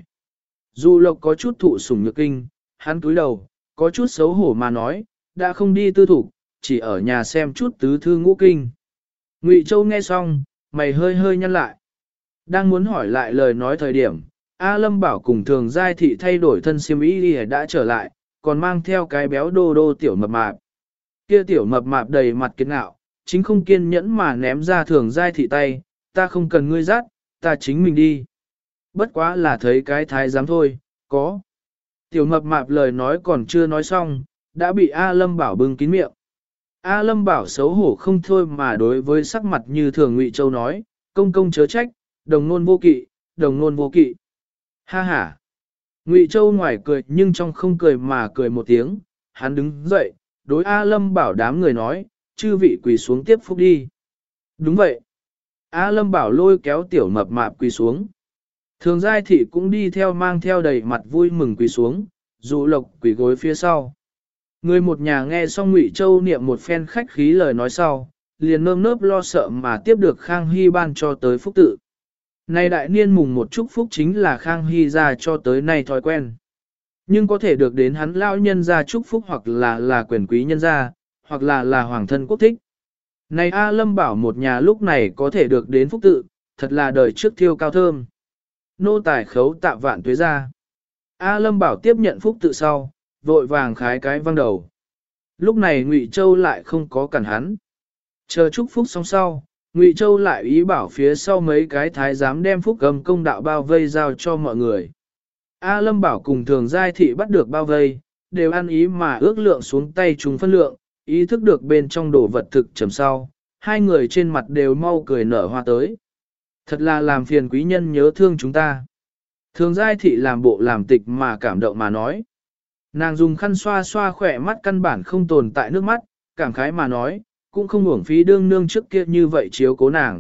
Dù Lộc có chút thụ sủng nhược kinh, hắn cúi đầu, có chút xấu hổ mà nói, đã không đi tư thủ, chỉ ở nhà xem chút tứ thư ngũ kinh. Ngụy Châu nghe xong, mày hơi hơi nhăn lại. Đang muốn hỏi lại lời nói thời điểm, A Lâm Bảo cùng Thường Giai Thị thay đổi thân xiêm y đi đã trở lại, còn mang theo cái béo đô đô tiểu mập mạp. Kia tiểu mập mạp đầy mặt kiên ngạo, chính không kiên nhẫn mà ném ra Thường Giai Thị tay, ta không cần ngươi dắt, ta chính mình đi. Bất quá là thấy cái thái giám thôi, có. Tiểu mập mạp lời nói còn chưa nói xong, đã bị A Lâm Bảo bưng kín miệng. A Lâm Bảo xấu hổ không thôi mà đối với sắc mặt như thường Ngụy Châu nói, công công chớ trách, đồng nôn vô kỵ, đồng nôn vô kỵ. Ha ha. Ngụy Châu ngoài cười nhưng trong không cười mà cười một tiếng, hắn đứng dậy, đối A Lâm Bảo đám người nói, chư vị quỳ xuống tiếp phúc đi. Đúng vậy. A Lâm Bảo lôi kéo tiểu mập mạp quỳ xuống. Thường Giai Thị cũng đi theo mang theo đầy mặt vui mừng quỳ xuống, dụ lộc quỳ gối phía sau. Người một nhà nghe xong Ngụy Châu niệm một phen khách khí lời nói sau, liền nơm nớp lo sợ mà tiếp được Khang Hy ban cho tới phúc tự. Nay đại niên mùng một chúc phúc chính là Khang Hy ra cho tới nay thói quen. Nhưng có thể được đến hắn lão nhân ra chúc phúc hoặc là là quyền quý nhân gia, hoặc là là hoàng thân quốc thích. Này A Lâm Bảo một nhà lúc này có thể được đến phúc tự, thật là đời trước thiêu cao thơm. Nô tài khấu tạ vạn tuế ra. A Lâm Bảo tiếp nhận phúc tự sau, vội vàng khái cái văng đầu. Lúc này Ngụy Châu lại không có cản hắn. Chờ chúc phúc xong sau, Ngụy Châu lại ý bảo phía sau mấy cái thái giám đem phúc cầm công đạo bao vây giao cho mọi người. A Lâm Bảo cùng Thường Giai Thị bắt được bao vây, đều ăn ý mà ước lượng xuống tay chúng phân lượng, ý thức được bên trong đồ vật thực trầm sau, hai người trên mặt đều mau cười nở hoa tới. Thật là làm phiền quý nhân nhớ thương chúng ta. Thường Giai Thị làm bộ làm tịch mà cảm động mà nói. Nàng dùng khăn xoa xoa khỏe mắt căn bản không tồn tại nước mắt, cảm khái mà nói, cũng không uổng phí đương nương trước kia như vậy chiếu cố nàng.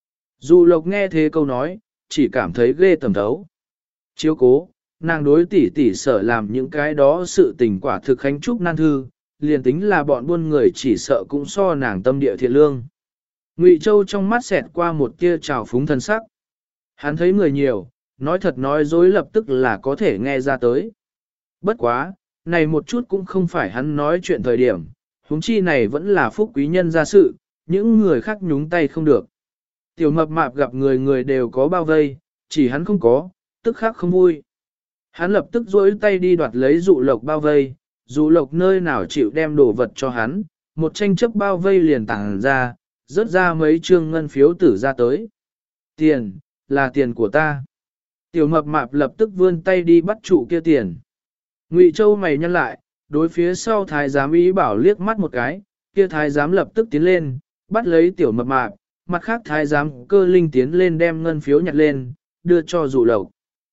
Dù Lộc nghe thế câu nói, chỉ cảm thấy ghê tầm thấu. Chiếu cố, nàng đối tỷ tỷ sở làm những cái đó sự tình quả thực khánh trúc nan thư, liền tính là bọn buôn người chỉ sợ cũng so nàng tâm địa thiện lương. Ngụy Châu trong mắt xẹt qua một tia trào phúng thân sắc. Hắn thấy người nhiều, nói thật nói dối lập tức là có thể nghe ra tới. Bất quá, này một chút cũng không phải hắn nói chuyện thời điểm, huống chi này vẫn là phúc quý nhân gia sự, những người khác nhúng tay không được. Tiểu mập mạp gặp người người đều có bao vây, chỉ hắn không có, tức khắc không vui. Hắn lập tức duỗi tay đi đoạt lấy dụ lộc bao vây, dụ lộc nơi nào chịu đem đồ vật cho hắn, một tranh chấp bao vây liền tàng ra, rớt ra mấy trương ngân phiếu tử ra tới. Tiền, là tiền của ta. Tiểu mập mạp lập tức vươn tay đi bắt trụ kia tiền. Ngụy Châu mày nhăn lại, đối phía sau thái giám ý bảo liếc mắt một cái, kia thái giám lập tức tiến lên, bắt lấy tiểu mập mạp, mặt khác thái giám cơ linh tiến lên đem ngân phiếu nhặt lên, đưa cho dụ lộc.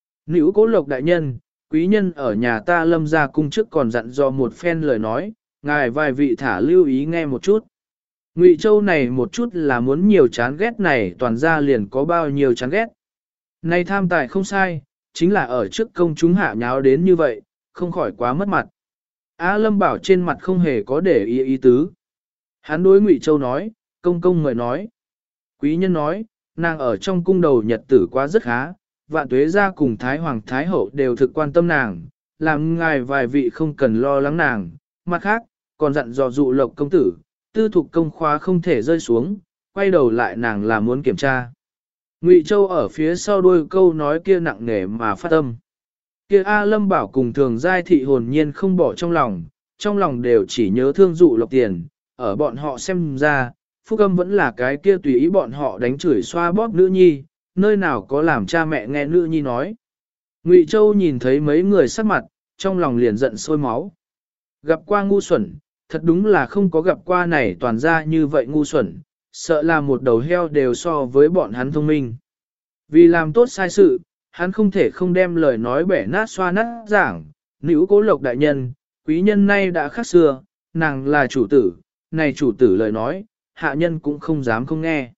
Nữ Cố Lộc đại nhân, quý nhân ở nhà ta Lâm gia cung trước còn dặn dò một phen lời nói, ngài vài vị thả lưu ý nghe một chút. Ngụy Châu này một chút là muốn nhiều chán ghét này toàn ra liền có bao nhiêu chán ghét. Này tham tài không sai, chính là ở trước công chúng hạ nháo đến như vậy, không khỏi quá mất mặt. A Lâm Bảo trên mặt không hề có để ý ý tứ. Hắn đối Ngụy Châu nói, công công mời nói. Quý nhân nói, nàng ở trong cung đầu nhật tử quá rất khá, vạn tuế gia cùng Thái Hoàng Thái Hậu đều thực quan tâm nàng, làm ngài vài vị không cần lo lắng nàng. Mặt khác, còn dặn dò dụ lộc công tử, tư thục công khóa không thể rơi xuống, quay đầu lại nàng là muốn kiểm tra. Ngụy Châu ở phía sau đôi câu nói kia nặng nề mà phát âm. Kia A Lâm Bảo cùng Thường Giai Thị hồn nhiên không bỏ trong lòng, trong lòng đều chỉ nhớ thương dụ lộc tiền, ở bọn họ xem ra, Phúc Âm vẫn là cái kia tùy ý bọn họ đánh chửi xoa bóp nữ nhi, nơi nào có làm cha mẹ nghe nữ nhi nói. Ngụy Châu nhìn thấy mấy người sắc mặt, trong lòng liền giận sôi máu. Gặp qua ngu xuẩn, thật đúng là không có gặp qua này toàn ra như vậy ngu xuẩn, sợ là một đầu heo đều so với bọn hắn thông minh. Vì làm tốt sai sự, hắn không thể không đem lời nói bẻ nát xoa nát giảng, nữ Cố Lộc đại nhân, quý nhân nay đã khác xưa, nàng là chủ tử, này chủ tử lời nói, hạ nhân cũng không dám không nghe.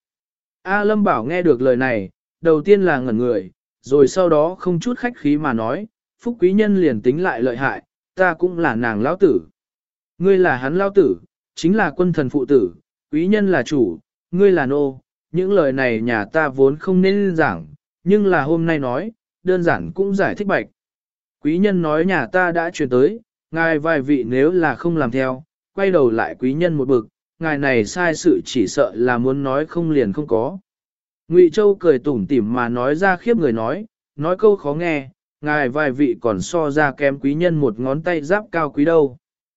A Lâm Bảo nghe được lời này, đầu tiên là ngẩn người, rồi sau đó không chút khách khí mà nói, phúc quý nhân liền tính lại lợi hại, ta cũng là nàng lão tử. Ngươi là hắn lão tử, chính là quân thần phụ tử, quý nhân là chủ, ngươi là nô, những lời này nhà ta vốn không nên giảng, nhưng là hôm nay nói, đơn giản cũng giải thích bạch. Quý nhân nói nhà ta đã truyền tới, ngài vài vị nếu là không làm theo, quay đầu lại quý nhân một bực, ngài này sai sự chỉ sợ là muốn nói không liền không có. Ngụy Châu cười tủm tỉm mà nói ra khiếp người nói, nói câu khó nghe, ngài vài vị còn so ra kém quý nhân một ngón tay giáp cao quý đâu.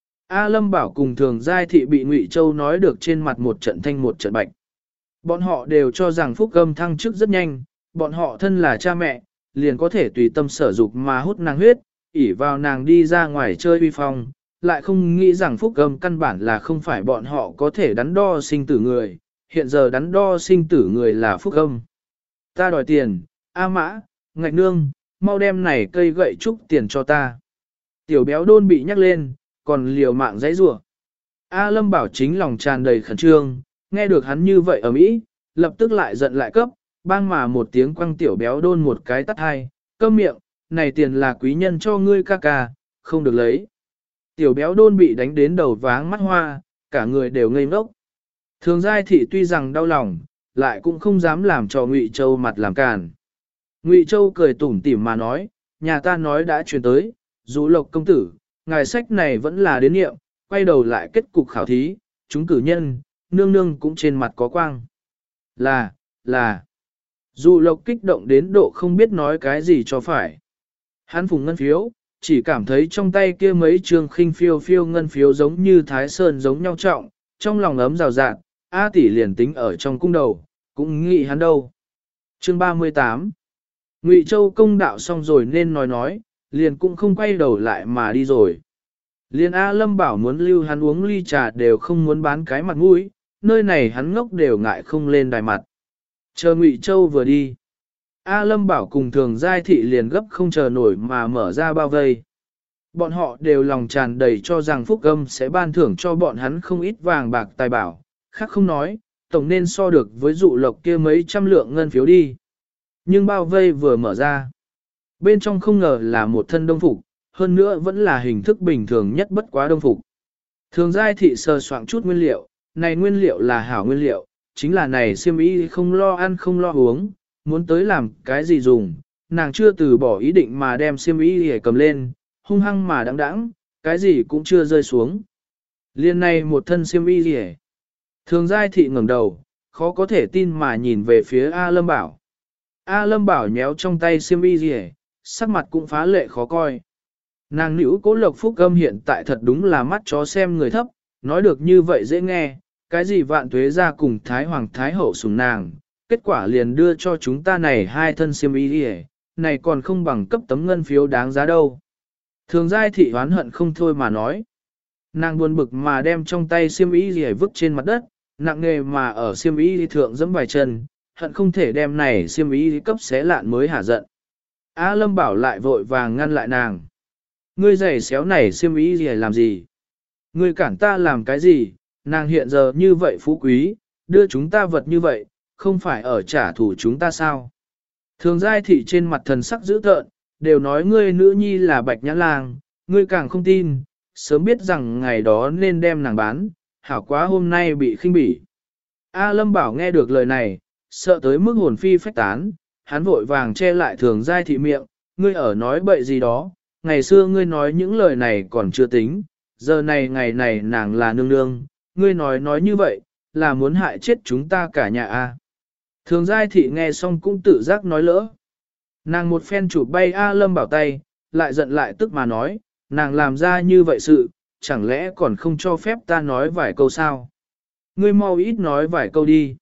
A Lâm Bảo cùng Thường Giai Thị bị Ngụy Châu nói được trên mặt một trận thanh một trận bạch. Bọn họ đều cho rằng Phúc Âm thăng chức rất nhanh, bọn họ thân là cha mẹ, liền có thể tùy tâm sở dục mà hút nàng huyết, ỉ vào nàng đi ra ngoài chơi uy phong, lại không nghĩ rằng Phúc Âm căn bản là không phải bọn họ có thể đắn đo sinh tử người, hiện giờ đắn đo sinh tử người là Phúc Âm. Ta đòi tiền, A Mã, Ngạch Nương, mau đem này cây gậy trúc tiền cho ta. Tiểu béo đôn bị nhắc lên, còn liều mạng giãy giụa. A Lâm Bảo chính lòng tràn đầy khẩn trương, nghe được hắn như vậy ở mỹ, lập tức lại giận lại cấp, bang mà một tiếng quăng tiểu béo đôn một cái tắt hai, câm miệng, này tiền là quý nhân cho ngươi ca ca, không được lấy. Tiểu béo đôn bị đánh đến đầu váng mắt hoa, cả người đều ngây ngốc. Thường Giai Thị tuy rằng đau lòng, lại cũng không dám làm cho Ngụy Châu mặt làm càn. Ngụy Châu cười tủm tỉm mà nói, nhà ta nói đã truyền tới, Dụ Lộc công tử, ngài sách này vẫn là đến nghiệm, quay đầu lại kết cục khảo thí, chúng cử nhân, nương nương cũng trên mặt có quang. Là, là, Dụ Lộc kích động đến độ không biết nói cái gì cho phải. Hắn phùng ngân phiếu, chỉ cảm thấy trong tay kia mấy trường khinh phiêu phiêu ngân phiếu giống như thái sơn giống nhau trọng, trong lòng ấm rào rạt, A tỷ liền tính ở trong cung đầu, cũng nghĩ hắn đâu. Chương ba mươi tám Ngụy Châu công đạo xong rồi nên nói nói, liền cũng không quay đầu lại mà đi rồi. Liền A Lâm Bảo muốn lưu hắn uống ly trà đều không muốn bán cái mặt mũi, nơi này hắn ngốc đều ngại không lên đài mặt. Chờ Ngụy Châu vừa đi. A Lâm Bảo cùng Thường Giai Thị liền gấp không chờ nổi mà mở ra bao vây. Bọn họ đều lòng tràn đầy cho rằng Phúc Âm sẽ ban thưởng cho bọn hắn không ít vàng bạc tài bảo, khác không nói, tổng nên so được với Dụ Lộc kia mấy trăm lượng ngân phiếu đi. Nhưng bao vây vừa mở ra, bên trong không ngờ là một thân đông phục, hơn nữa vẫn là hình thức bình thường nhất bất quá đông phục. Thường Giai Thị sờ soạn chút nguyên liệu, này nguyên liệu là hảo nguyên liệu, chính là này xiêm y không lo ăn không lo uống, muốn tới làm cái gì dùng, nàng chưa từ bỏ ý định mà đem xiêm y để cầm lên, hung hăng mà đắng đắng, cái gì cũng chưa rơi xuống. Liên này một thân xiêm y gì Thường Giai Thị ngẩng đầu, khó có thể tin mà nhìn về phía A Lâm Bảo. A Lâm Bảo nhéo trong tay xiêm y gì sắc mặt cũng phá lệ khó coi. Nàng nữ Cố Lộc Phúc Âm hiện tại thật đúng là mắt chó xem người thấp, nói được như vậy dễ nghe, cái gì vạn tuế ra cùng Thái Hoàng Thái Hậu sủng nàng, kết quả liền đưa cho chúng ta này hai thân xiêm y đi này còn không bằng cấp tấm ngân phiếu đáng giá đâu. Thường Giai Thị oán hận không thôi mà nói. Nàng buồn bực mà đem trong tay xiêm y gì vứt trên mặt đất, nặng nề mà ở xiêm y thượng giẫm vài chân, hận không thể đem này xiêm y cấp xé lạn mới hả giận. A Lâm Bảo lại vội vàng ngăn lại nàng. Ngươi giày xéo này xiêm y gì làm gì? Ngươi cản ta làm cái gì? Nàng hiện giờ như vậy phú quý, đưa chúng ta vật như vậy, không phải ở trả thù chúng ta sao? Thường Giai Thị trên mặt thần sắc dữ tợn, đều nói ngươi nữ nhi là bạch nhã lang, ngươi càng không tin, sớm biết rằng ngày đó nên đem nàng bán, hảo quá hôm nay bị khinh bỉ. A Lâm Bảo nghe được lời này, sợ tới mức hồn phi phách tán, hắn vội vàng che lại Thường Giai Thị miệng, ngươi ở nói bậy gì đó, ngày xưa ngươi nói những lời này còn chưa tính, giờ này ngày này nàng là nương nương, ngươi nói nói như vậy, là muốn hại chết chúng ta cả nhà a. Thường Giai Thị nghe xong cũng tự giác nói lỡ. Nàng một phen chụp bay A Lâm Bảo tay, lại giận lại tức mà nói, nàng làm ra như vậy sự, chẳng lẽ còn không cho phép ta nói vài câu sao? Ngươi mau ít nói vài câu đi.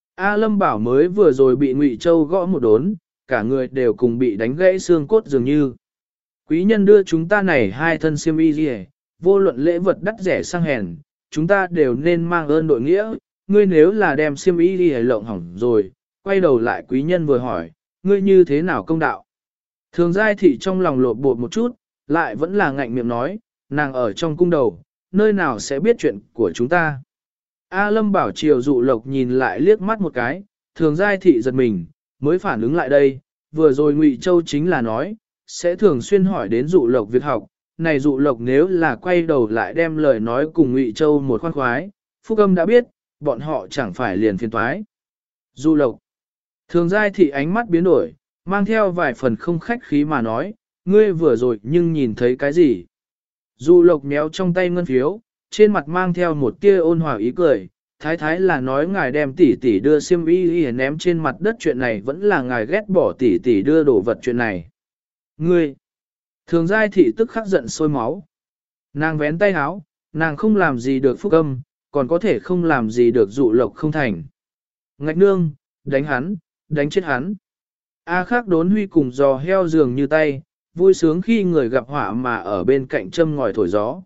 A Lâm Bảo mới vừa rồi bị Ngụy Châu gõ một đốn, cả người đều cùng bị đánh gãy xương cốt dường như. Quý nhân đưa chúng ta này hai thân xiêm y gì, vô luận lễ vật đắt rẻ sang hèn, chúng ta đều nên mang ơn đội nghĩa. Ngươi nếu là đem xiêm y đi lộng hỏng rồi, quay đầu lại quý nhân vừa hỏi, ngươi như thế nào công đạo? Thường giai thị trong lòng lột bột một chút, lại vẫn là ngạnh miệng nói, nàng ở trong cung đầu, nơi nào sẽ biết chuyện của chúng ta. A Lâm Bảo Triều Dụ Lộc nhìn lại liếc mắt một cái, thường giai thị giật mình, mới phản ứng lại đây, vừa rồi Ngụy Châu chính là nói, sẽ thường xuyên hỏi đến Dụ Lộc việc học, này Dụ Lộc nếu là quay đầu lại đem lời nói cùng Ngụy Châu một khoan khoái, Phúc Âm đã biết, bọn họ chẳng phải liền phiền toái. Dụ Lộc, thường giai thị ánh mắt biến đổi, mang theo vài phần không khách khí mà nói, ngươi vừa rồi nhưng nhìn thấy cái gì? Dụ Lộc méo trong tay ngân phiếu, trên mặt mang theo một tia ôn hòa ý cười, thái thái là nói ngài đem tỷ tỷ đưa xiêm y y ném trên mặt đất chuyện này vẫn là ngài ghét bỏ tỷ tỷ đưa đồ vật chuyện này. Ngươi! Thường giai thị tức khắc giận sôi máu. Nàng vén tay áo, nàng không làm gì được Phúc Âm, còn có thể không làm gì được Dụ Lộc không thành. Ngạch nương, đánh hắn, đánh chết hắn. A Khắc Đốn Huy cùng giò heo dường như tay, vui sướng khi người gặp họa mà ở bên cạnh châm ngòi thổi gió.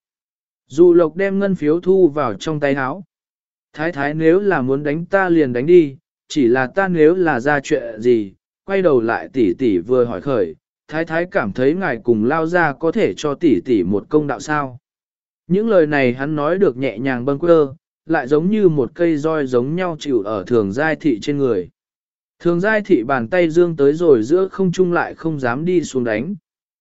Dụ Lộc đem ngân phiếu thu vào trong tay áo. Thái thái nếu là muốn đánh ta liền đánh đi, chỉ là ta nếu là ra chuyện gì, quay đầu lại tỷ tỷ vừa hỏi khởi, thái thái cảm thấy ngài cùng lao ra có thể cho tỷ tỷ một công đạo sao. Những lời này hắn nói được nhẹ nhàng bâng quơ, lại giống như một cây roi giống nhau chịu ở thường giai thị trên người. Thường giai thị bàn tay dương tới rồi giữa không trung lại không dám đi xuống đánh.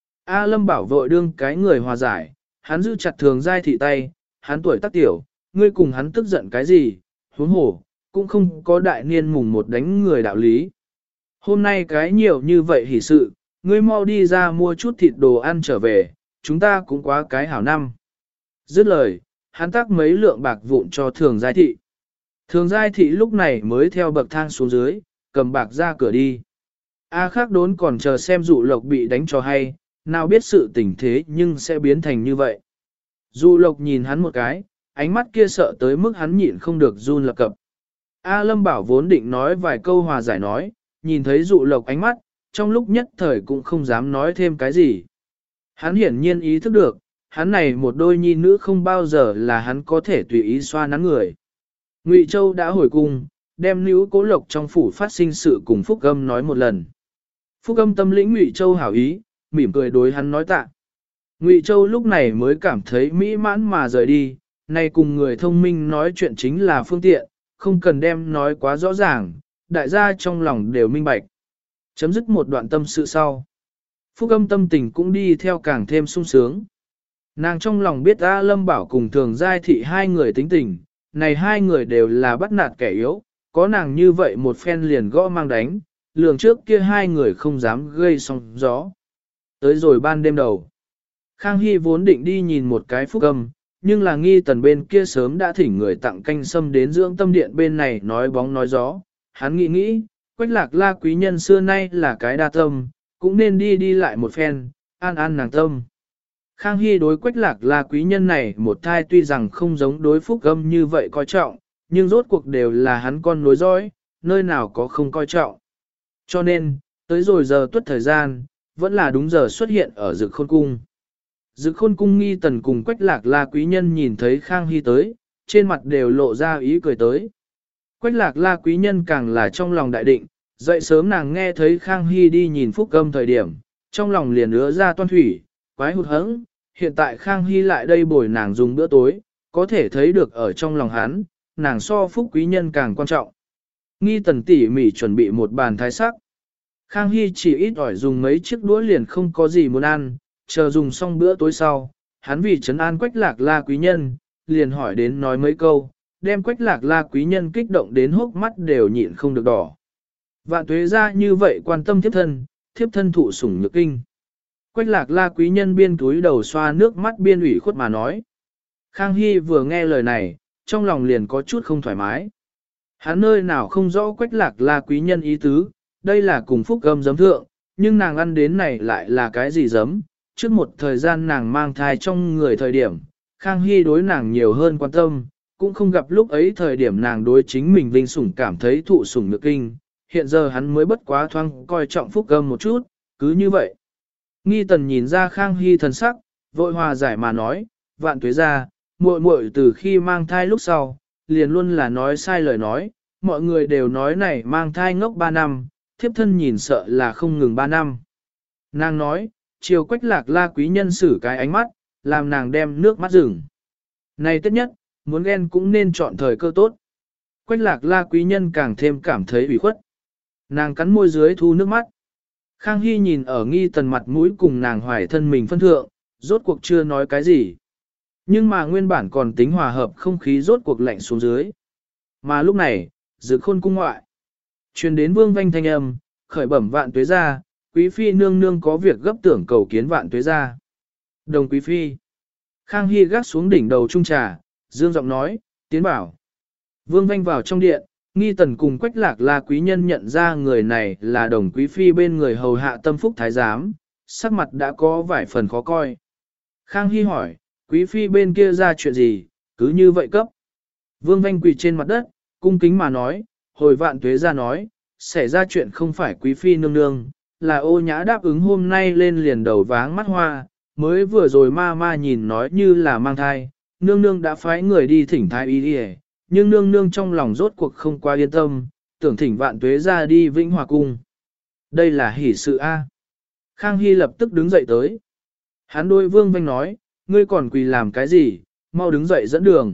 A Lâm Bảo vội đương cái người hòa giải, hắn giữ chặt thường giai thị tay, hắn tuổi tác tiểu, ngươi cùng hắn tức giận cái gì, huống hồ, cũng không có đại niên mùng một đánh người đạo lý. Hôm nay cái nhiều như vậy hỉ sự, ngươi mau đi ra mua chút thịt đồ ăn trở về, chúng ta cũng quá cái hảo năm. Dứt lời, hắn tác mấy lượng bạc vụn cho thường giai thị. Thường giai thị lúc này mới theo bậc thang xuống dưới, cầm bạc ra cửa đi. A Khắc Đốn còn chờ xem Dụ Lộc bị đánh cho hay, nào biết sự tình thế nhưng sẽ biến thành như vậy. Dụ Lộc nhìn hắn một cái, ánh mắt kia sợ tới mức hắn nhịn không được run lập cập. A Lâm Bảo vốn định nói vài câu hòa giải nói, nhìn thấy Dụ Lộc ánh mắt, trong lúc nhất thời cũng không dám nói thêm cái gì. Hắn hiển nhiên ý thức được, hắn này một đôi nhi nữ không bao giờ là hắn có thể tùy ý xoa nắn người. Ngụy Châu đã hồi cung, đem Nữu Cố Lộc trong phủ phát sinh sự cùng Phúc Âm nói một lần. Phúc Âm tâm lĩnh Ngụy Châu hảo ý, mỉm cười đối hắn nói tạ. Ngụy Châu lúc này mới cảm thấy mỹ mãn mà rời đi, nay cùng người thông minh nói chuyện chính là phương tiện, không cần đem nói quá rõ ràng, đại gia trong lòng đều minh bạch. Chấm dứt một đoạn tâm sự sau. Phúc Âm tâm tình cũng đi theo càng thêm sung sướng. Nàng trong lòng biết A Lâm Bảo cùng thường giai thị hai người tính tình, này hai người đều là bắt nạt kẻ yếu, có nàng như vậy một phen liền gõ mang đánh, lường trước kia hai người không dám gây sóng gió. Tới rồi ban đêm đầu, Khang Hy vốn định đi nhìn một cái Phúc Âm, nhưng là Nghi Tần bên kia sớm đã thỉnh người tặng canh sâm đến dưỡng tâm điện bên này nói bóng nói gió. Hắn nghĩ nghĩ, Quách Lạc La quý nhân xưa nay là cái đa tâm, cũng nên đi đi lại một phen, an an nàng tâm. Khang Hy đối Quách Lạc La quý nhân này một thai tuy rằng không giống đối Phúc Âm như vậy coi trọng, nhưng rốt cuộc đều là hắn con nối dõi, nơi nào có không coi trọng. Cho nên, tới rồi giờ tuất thời gian, vẫn là đúng giờ xuất hiện ở Dực Khôn Cung. Dực Khôn Cung Nghi Tần cùng Quách Lạc La quý nhân nhìn thấy Khang Hy tới, trên mặt đều lộ ra ý cười tới. Quách Lạc La quý nhân càng là trong lòng đại định, dậy sớm nàng nghe thấy Khang Hy đi nhìn Phúc Âm thời điểm, trong lòng liền ứa ra toan thủy, quái hụt hẫng. Hiện tại Khang Hy lại đây bồi nàng dùng bữa tối, có thể thấy được ở trong lòng hắn, nàng so Phúc quý nhân càng quan trọng. Nghi Tần tỉ mỉ chuẩn bị một bàn thái sắc. Khang Hy chỉ ít ỏi dùng mấy chiếc đũa liền không có gì muốn ăn, chờ dùng xong bữa tối sau, hắn vì trấn an Quách Lạc La quý nhân, liền hỏi đến nói mấy câu, đem Quách Lạc La quý nhân kích động đến hốc mắt đều nhịn không được đỏ. Vạn tuế ra như vậy quan tâm thiếp thân, thiếp thân thụ sủng nhược kinh. Quách Lạc La quý nhân biên túi đầu xoa nước mắt biên ủy khuất mà nói. Khang Hy vừa nghe lời này, trong lòng liền có chút không thoải mái. Hắn nơi nào không rõ Quách Lạc La quý nhân ý tứ, đây là cùng Phúc Âm giấm thượng, nhưng nàng ăn đến này lại là cái gì giấm, trước một thời gian nàng mang thai trong người thời điểm, Khang Hy đối nàng nhiều hơn quan tâm, cũng không gặp lúc ấy thời điểm nàng đối chính mình vinh sủng cảm thấy thụ sủng nhược kinh, hiện giờ hắn mới bất quá thoáng coi trọng Phúc Âm một chút, cứ như vậy. Nghi Tần nhìn ra Khang Hy thần sắc, vội hòa giải mà nói, vạn tuế ra, muội muội từ khi mang thai lúc sau, liền luôn là nói sai lời nói, mọi người đều nói này mang thai ngốc ba năm, thiếp thân nhìn sợ là không ngừng ba năm. Nàng nói, chiều Quách Lạc La quý nhân xử cái ánh mắt, làm nàng đem nước mắt rừng. Này tất nhất, muốn ghen cũng nên chọn thời cơ tốt. Quách Lạc La quý nhân càng thêm cảm thấy ủy khuất. Nàng cắn môi dưới thu nước mắt. Khang Hy nhìn ở Nghi Tần mặt mũi cùng nàng hoài thân mình phân thượng, rốt cuộc chưa nói cái gì. Nhưng mà nguyên bản còn tính hòa hợp không khí rốt cuộc lạnh xuống dưới. Mà lúc này, dự khôn cung ngoại. Truyền đến Vương Vanh thanh âm, khởi bẩm vạn tuế ra, quý phi nương nương có việc gấp tưởng cầu kiến vạn tuế ra. Đồng quý phi. Khang Hy gác xuống đỉnh đầu trung trà, dương giọng nói, tiến bảo. Vương Vanh vào trong điện, Nghi Tần cùng Quách Lạc La quý nhân nhận ra người này là đồng quý phi bên người hầu hạ tâm phúc thái giám, sắc mặt đã có vài phần khó coi. Khang Hy hỏi, quý phi bên kia ra chuyện gì, cứ như vậy cấp. Vương Vanh quỳ trên mặt đất, cung kính mà nói, hồi vạn tuế ra nói, xảy ra chuyện không phải quý phi nương nương, là Ô Nhã đáp ứng hôm nay lên liền đầu váng mắt hoa, mới vừa rồi ma ma nhìn nói như là mang thai, nương nương đã phái người đi thỉnh thai y đi, nhưng nương nương trong lòng rốt cuộc không quá yên tâm, tưởng thỉnh vạn tuế ra đi Vĩnh Hòa cung. Đây là hỷ sự A. Khang Hy lập tức đứng dậy tới. Hắn đôi Vương Vanh nói, ngươi còn quỳ làm cái gì, mau đứng dậy dẫn đường.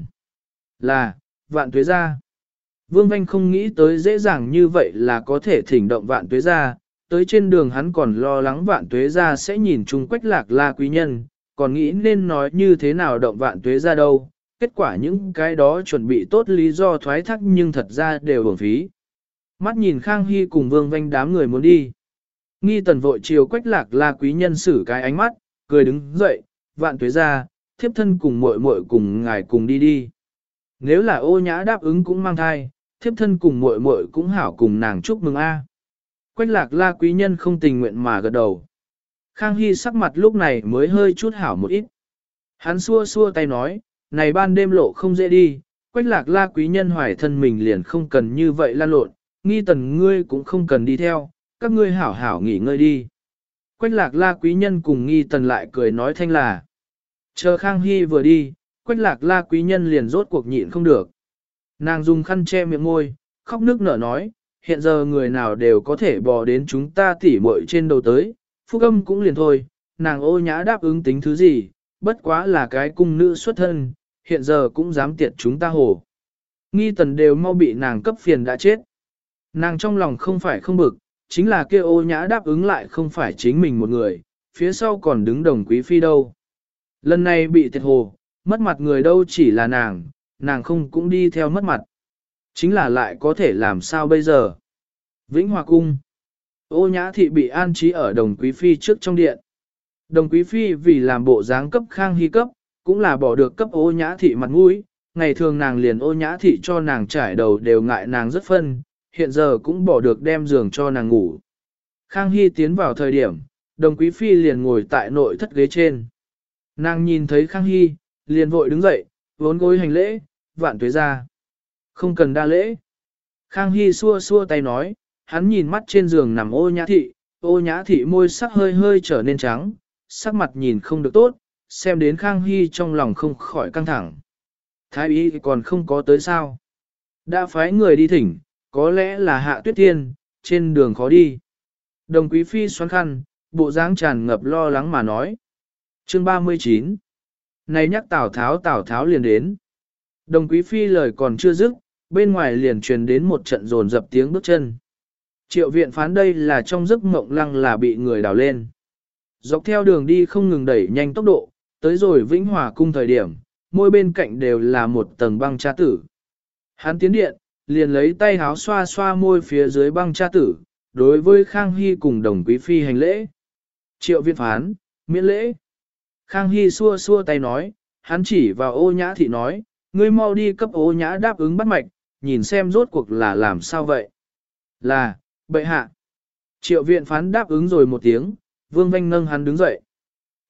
Là, vạn tuế ra. Vương Vanh không nghĩ tới dễ dàng như vậy là có thể thỉnh động vạn tuế ra, tới trên đường hắn còn lo lắng vạn tuế ra sẽ nhìn chung Quách Lạc La quý nhân, còn nghĩ nên nói như thế nào động vạn tuế ra đâu, kết quả những cái đó chuẩn bị tốt lý do thoái thác nhưng thật ra đều uổng phí. Mắt nhìn Khang Hy cùng Vương Vanh đám người muốn đi. Nghi Tần vội chiều Quách Lạc La quý nhân xử cái ánh mắt, cười đứng dậy, vạn tuế ra, thiếp thân cùng muội muội cùng ngài cùng đi đi. Nếu là Ô Nhã đáp ứng cũng mang thai, thiếp thân cùng muội muội cũng hảo cùng nàng chúc mừng a. Quách Lạc La quý nhân không tình nguyện mà gật đầu. Khang Hy sắc mặt lúc này mới hơi chút hảo một ít. Hắn xua xua tay nói, này ban đêm lộ không dễ đi, Quách Lạc La quý nhân hoài thân mình liền không cần như vậy lan lộn, Nghi Tần ngươi cũng không cần đi theo, các ngươi hảo hảo nghỉ ngơi đi. Quách Lạc La quý nhân cùng Nghi Tần lại cười nói thanh là. Chờ Khang Hy vừa đi, Quách Lạc La quý nhân liền rốt cuộc nhịn không được. Nàng dùng khăn che miệng môi, khóc nước nở nói, hiện giờ người nào đều có thể bò đến chúng ta tỉ muội trên đầu tới, Phúc Âm cũng liền thôi, nàng Ô Nhã đáp ứng tính thứ gì, bất quá là cái cung nữ xuất thân, hiện giờ cũng dám tiệt chúng ta hồ. Nghi Tần đều mau bị nàng cấp phiền đã chết. Nàng trong lòng không phải không bực, chính là kia Ô Nhã đáp ứng lại không phải chính mình một người, phía sau còn đứng đồng quý phi đâu. Lần này bị tiệt hồ, mất mặt người đâu chỉ là nàng, nàng không cũng đi theo mất mặt. Chính là lại có thể làm sao bây giờ? Vĩnh Hòa cung. Ô Nhã thị bị an trí ở đồng quý phi trước trong điện. Đồng quý phi vì làm bộ dáng cấp Khang Hy cấp, cũng là bỏ được cấp Ô Nhã thị mặt mũi. Ngày thường nàng liền Ô Nhã thị cho nàng trải đầu đều ngại nàng rất phân, hiện giờ cũng bỏ được đem giường cho nàng ngủ. Khang Hy tiến vào thời điểm, đồng quý phi liền ngồi tại nội thất ghế trên. Nàng nhìn thấy Khang Hy, liền vội đứng dậy, vốn gối hành lễ, vạn tuế ra. Không cần đa lễ. Khang Hy xua xua tay nói, hắn nhìn mắt trên giường nằm Ô Nhã thị, Ô Nhã thị môi sắc hơi hơi trở nên trắng, sắc mặt nhìn không được tốt, xem đến Khang Hy trong lòng không khỏi căng thẳng. Thái y còn không có tới sao. Đã phái người đi thỉnh, có lẽ là Hạ Tuyết Tiên, trên đường khó đi. Đồng quý phi xoắn khăn, bộ dáng tràn ngập lo lắng mà nói. Chương ba mươi chín. Này nhắc Tào Tháo Tào Tháo liền đến. Đồng quý phi lời còn chưa dứt, bên ngoài liền truyền đến một trận rồn dập tiếng bước chân. Triệu viện phán đây là trong giấc mộng lăng là bị người đào lên. Dọc theo đường đi không ngừng đẩy nhanh tốc độ, tới rồi Vĩnh Hòa cung thời điểm, môi bên cạnh đều là một tầng băng cha tử. Hắn tiến điện, liền lấy tay háo xoa xoa môi phía dưới băng cha tử, đối với Khang Hy cùng đồng quý phi hành lễ. Triệu viện phán, miễn lễ. Khang Hy xua xua tay nói, hắn chỉ vào Ô Nhã thị nói, ngươi mau đi cấp Ô Nhã đáp ứng bắt mạch, nhìn xem rốt cuộc là làm sao vậy. Là, bệ hạ. Triệu viện phán đáp ứng rồi một tiếng, Vương Vanh nâng hắn đứng dậy.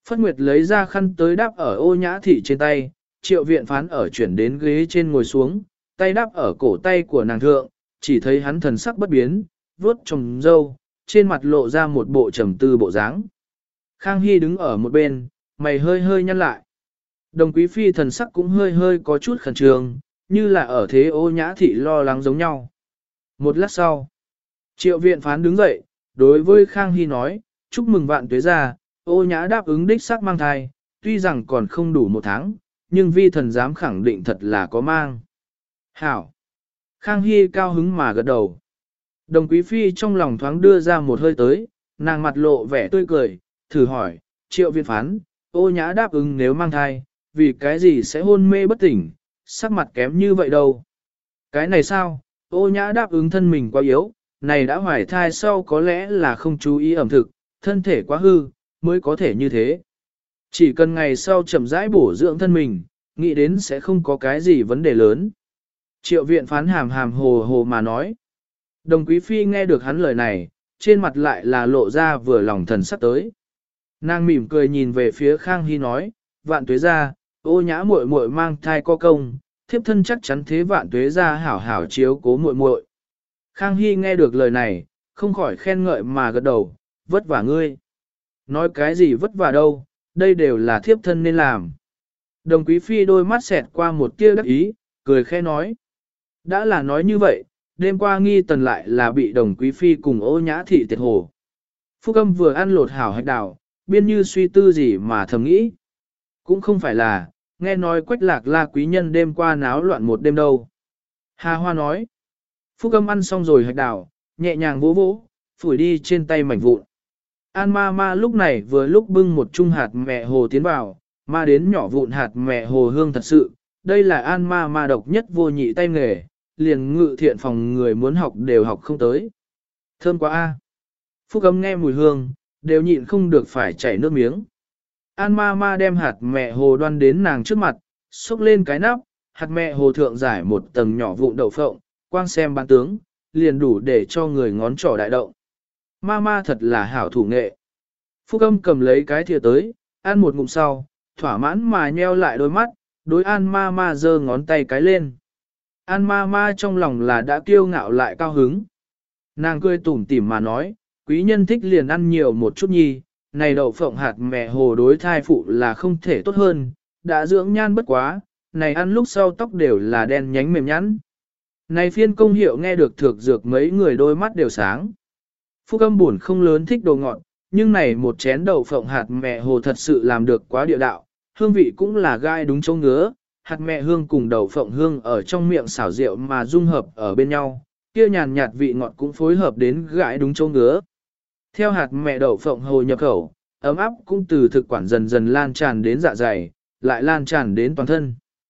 Phất Nguyệt lấy ra khăn tới đắp ở ô nhã thị trên tay, triệu viện phán ở chuyển đến ghế trên ngồi xuống, tay đắp ở cổ tay của nàng thượng, chỉ thấy hắn thần sắc bất biến, vuốt trồng dâu, trên mặt lộ ra một bộ trầm tư bộ dáng. Khang Hy đứng ở một bên, mày hơi hơi nhăn lại. Đồng quý phi thần sắc cũng hơi hơi có chút khẩn trương, như là ở thế ô nhã thị lo lắng giống nhau. Một lát sau, triệu viện phán đứng dậy, đối với Khang Hy nói, chúc mừng vạn tuế gia, ô nhã đáp ứng đích xác mang thai, tuy rằng còn không đủ một tháng, nhưng vi thần dám khẳng định thật là có mang. Hảo! Khang Hy cao hứng mà gật đầu. Đồng quý phi trong lòng thoáng đưa ra một hơi tới, nàng mặt lộ vẻ tươi cười, thử hỏi, triệu viện phán, ô nhã đáp ứng nếu mang thai, vì cái gì sẽ hôn mê bất tỉnh, sắc mặt kém như vậy đâu. Cái này sao, ô nhã đáp ứng thân mình quá yếu, này đã hoài thai sau có lẽ là không chú ý ẩm thực, thân thể quá hư, mới có thể như thế. Chỉ cần ngày sau chậm rãi bổ dưỡng thân mình, nghĩ đến sẽ không có cái gì vấn đề lớn. Triệu viện phán hàm hàm hồ hồ mà nói. Đồng quý phi nghe được hắn lời này, trên mặt lại là lộ ra vừa lòng thần sắc tới. Nàng mỉm cười nhìn về phía Khang Hy nói, vạn tuế gia, ô nhã muội muội mang thai có công, thiếp thân chắc chắn thế vạn tuế gia hảo hảo chiếu cố muội muội. Khang Hy nghe được lời này, không khỏi khen ngợi mà gật đầu, vất vả ngươi. Nói cái gì vất vả đâu, đây đều là thiếp thân nên làm. Đồng quý phi đôi mắt xẹt qua một tia đắc ý, cười khẽ nói. Đã là nói như vậy, đêm qua nghi tần lại là bị đồng quý phi cùng ô nhã thị tiệt hồ. Phúc âm vừa ăn lột hảo hạch đào, biên như suy tư gì mà thầm nghĩ. Cũng không phải là, nghe nói quách lạc la quý nhân đêm qua náo loạn một đêm đâu. Hà Hoa nói. Phúc âm ăn xong rồi hạch đào, nhẹ nhàng vỗ vỗ, phủi đi trên tay mảnh vụn. An ma ma lúc này vừa lúc bưng một chung hạt mẹ hồ tiến vào, ma đến nhỏ vụn hạt mẹ hồ hương thật sự. Đây là an ma ma độc nhất vô nhị tay nghề, liền ngự thiện phòng người muốn học đều học không tới. Thơm quá a. Phúc âm nghe mùi hương, đều nhịn không được phải chảy nước miếng. An ma ma đem hạt mẹ hồ đoan đến nàng trước mặt, xúc lên cái nắp, hạt mẹ hồ thượng giải một tầng nhỏ vụn đậu phộng, quang xem bán tướng, liền đủ để cho người ngón trỏ đại động. Ma ma thật là hảo thủ nghệ. Phúc âm cầm lấy cái thìa tới, ăn một ngụm sau, thỏa mãn mà nheo lại đôi mắt, đối an ma ma giơ ngón tay cái lên. An ma ma trong lòng là đã kiêu ngạo lại cao hứng. Nàng cười tủm tỉm mà nói, quý nhân thích liền ăn nhiều một chút nhi, này đậu phộng hạt mẹ hồ đối thai phụ là không thể tốt hơn, đã dưỡng nhan bất quá, này ăn lúc sau tóc đều là đen nhánh mềm nhẵn. Này phiên công hiệu nghe được thược dược mấy người đôi mắt đều sáng. Phúc âm buồn không lớn thích đồ ngọt, nhưng này một chén đậu phộng hạt mẹ hồ thật sự làm được quá địa đạo, hương vị cũng là gai đúng chỗ ngứa, hạt mẹ hương cùng đậu phộng hương ở trong miệng xảo rượu mà dung hợp ở bên nhau, kia nhàn nhạt vị ngọt cũng phối hợp đến gãi đúng chỗ ngứa. Theo hạt mẹ đậu phộng hồ nhập khẩu, ấm áp cũng từ thực quản dần dần lan tràn đến dạ dày, lại lan tràn đến toàn thân.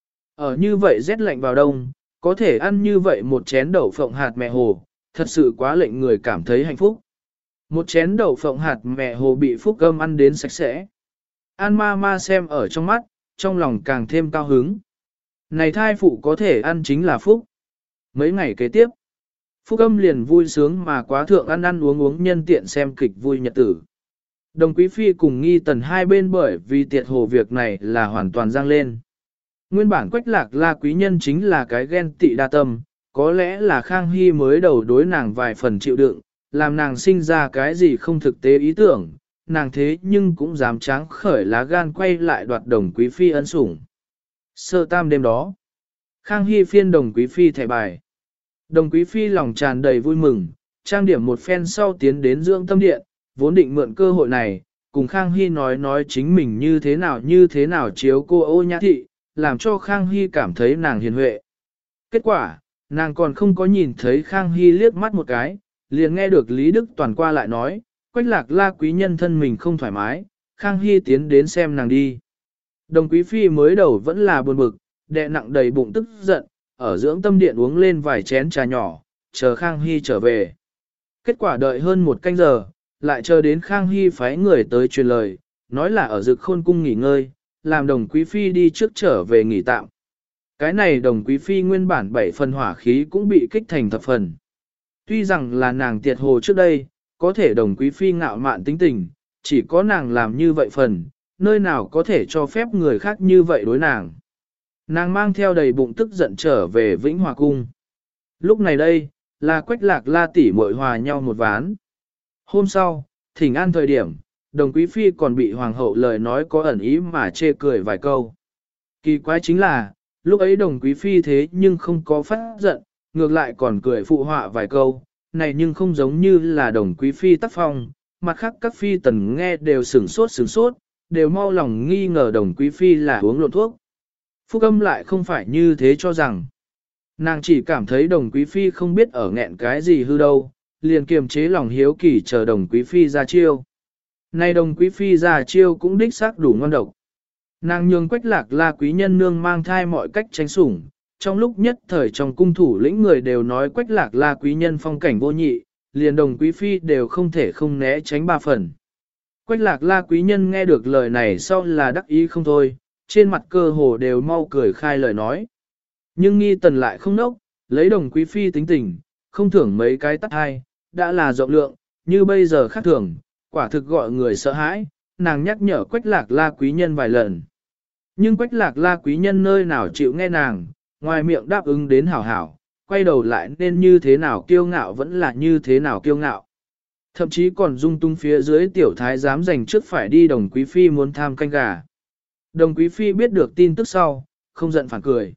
Ở như vậy rét lạnh vào đông, có thể ăn như vậy một chén đậu phộng hạt mẹ hồ, thật sự quá lệnh người cảm thấy hạnh phúc. Một chén đậu phộng hạt mẹ hồ bị Phúc Âm ăn đến sạch sẽ. An ma ma xem ở trong mắt, trong lòng càng thêm cao hứng. Này thai phụ có thể ăn chính là Phúc. Mấy ngày kế tiếp, Phúc Âm liền vui sướng mà quá thượng ăn ăn uống uống nhân tiện xem kịch vui nhật tử. Đồng Quý Phi cùng Nghi Tần hai bên bởi vì tiệt hồ việc này là hoàn toàn giang lên. Nguyên bản Quách Lạc La quý nhân chính là cái ghen tị đa tâm, có lẽ là Khang Hy mới đầu đối nàng vài phần chịu đựng, làm nàng sinh ra cái gì không thực tế ý tưởng, nàng thế nhưng cũng dám tráng khởi lá gan quay lại đoạt Đồng Quý Phi ân sủng. Sơ tam đêm đó, Khang Hy phiên Đồng Quý Phi thẻ bài. Đồng Quý Phi lòng tràn đầy vui mừng, trang điểm một phen sau tiến đến dưỡng tâm điện, vốn định mượn cơ hội này, cùng Khang Hy nói nói chính mình như thế nào như thế nào chiếu cô Ô Nhã Thị, làm cho Khang Hy cảm thấy nàng hiền huệ. Kết quả, nàng còn không có nhìn thấy Khang Hy liếc mắt một cái, liền nghe được Lý Đức Toàn qua lại nói, Quách Lạc La quý nhân thân mình không thoải mái, Khang Hy tiến đến xem nàng đi. Đồng Quý Phi mới đầu vẫn là buồn bực, đè nặng đầy bụng tức giận, ở dưỡng tâm điện uống lên vài chén trà nhỏ, chờ Khang Hy trở về. Kết quả đợi hơn một canh giờ, lại chờ đến Khang Hy phái người tới truyền lời, nói là ở Dực Khôn cung nghỉ ngơi, làm Đồng Quý Phi đi trước trở về nghỉ tạm. Cái này Đồng Quý Phi nguyên bản bảy phần hỏa khí cũng bị kích thành thập phần. Tuy rằng là nàng tiệt hồ trước đây, có thể Đồng Quý Phi ngạo mạn tính tình, chỉ có nàng làm như vậy phần, nơi nào có thể cho phép người khác như vậy đối nàng. Nàng mang theo đầy bụng tức giận trở về Vĩnh Hòa Cung. Lúc này đây, là Quách Lạc La tỷ muội hòa nhau một ván. Hôm sau, thỉnh an thời điểm, Đồng Quý Phi còn bị Hoàng hậu lời nói có ẩn ý mà chê cười vài câu. Kỳ quái chính là, lúc ấy Đồng Quý Phi thế nhưng không có phát giận, ngược lại còn cười phụ họa vài câu, này nhưng không giống như là Đồng Quý Phi tác phong, mặt khác các phi tần nghe đều sửng sốt sửng sốt, đều mau lòng nghi ngờ Đồng Quý Phi là uống lộn thuốc. Phúc Âm lại không phải như thế cho rằng. Nàng chỉ cảm thấy Đồng Quý Phi không biết ở nghẹn cái gì hư đâu, liền kiềm chế lòng hiếu kỳ chờ Đồng Quý Phi ra chiêu. Nay Đồng Quý Phi ra chiêu cũng đích xác đủ ngon độc. Nàng nhường Quách Lạc La quý nhân nương mang thai mọi cách tránh sủng, trong lúc nhất thời trong cung thủ lĩnh người đều nói Quách Lạc La quý nhân phong cảnh vô nhị, liền Đồng Quý Phi đều không thể không né tránh ba phần. Quách Lạc La quý nhân nghe được lời này sau là đắc ý không thôi, trên mặt cơ hồ đều mau cười khai lời nói. Nhưng nghi tần lại không nốc, lấy Đồng Quý Phi tính tình, không thưởng mấy cái tắt hai, đã là rộng lượng, như bây giờ khác thường, quả thực gọi người sợ hãi, nàng nhắc nhở Quách Lạc La quý nhân vài lần. Nhưng Quách Lạc La quý nhân nơi nào chịu nghe nàng, ngoài miệng đáp ứng đến hảo hảo, quay đầu lại nên như thế nào kiêu ngạo vẫn là như thế nào kiêu ngạo. Thậm chí còn dung tung phía dưới tiểu thái dám giành trước phải đi Đồng Quý Phi muốn tham canh gà. Đồng Quý Phi biết được tin tức sau, không giận phản cười.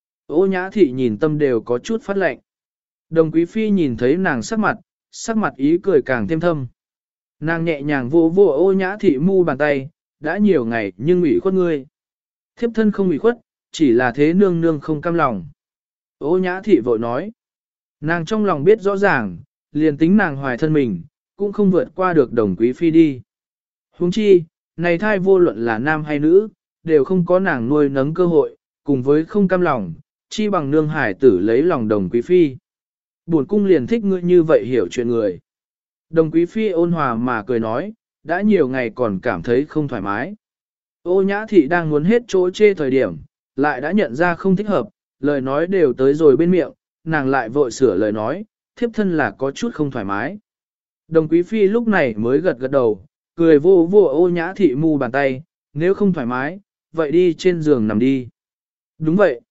Ô Nhã Thị nhìn tâm đều có chút phát lạnh. Đồng Quý Phi nhìn thấy nàng sắc mặt, sắc mặt ý cười càng thêm thâm. Nàng nhẹ nhàng vô vô Ô Nhã Thị mu bàn tay, đã nhiều ngày nhưng ủy khuất ngươi. Thiếp thân không ủy khuất, chỉ là thế nương nương không cam lòng. Ô Nhã Thị vội nói. Nàng trong lòng biết rõ ràng, liền tính nàng hoài thân mình, cũng không vượt qua được Đồng Quý Phi đi. Huống chi, này thai vô luận là nam hay nữ, đều không có nàng nuôi nấng cơ hội, cùng với không cam lòng, chi bằng nương hải tử lấy lòng Đồng Quý Phi. Buồn cung liền thích ngươi như vậy hiểu chuyện người. Đồng Quý Phi ôn hòa mà cười nói, đã nhiều ngày còn cảm thấy không thoải mái. Ô Nhã Thị đang muốn hết chỗ chê thời điểm, lại đã nhận ra không thích hợp, lời nói đều tới rồi bên miệng, nàng lại vội sửa lời nói, thiếp thân là có chút không thoải mái. Đồng Quý Phi lúc này mới gật gật đầu, cười vô vô Ô Nhã Thị mu bàn tay, nếu không thoải mái, vậy đi trên giường nằm đi. Đúng vậy.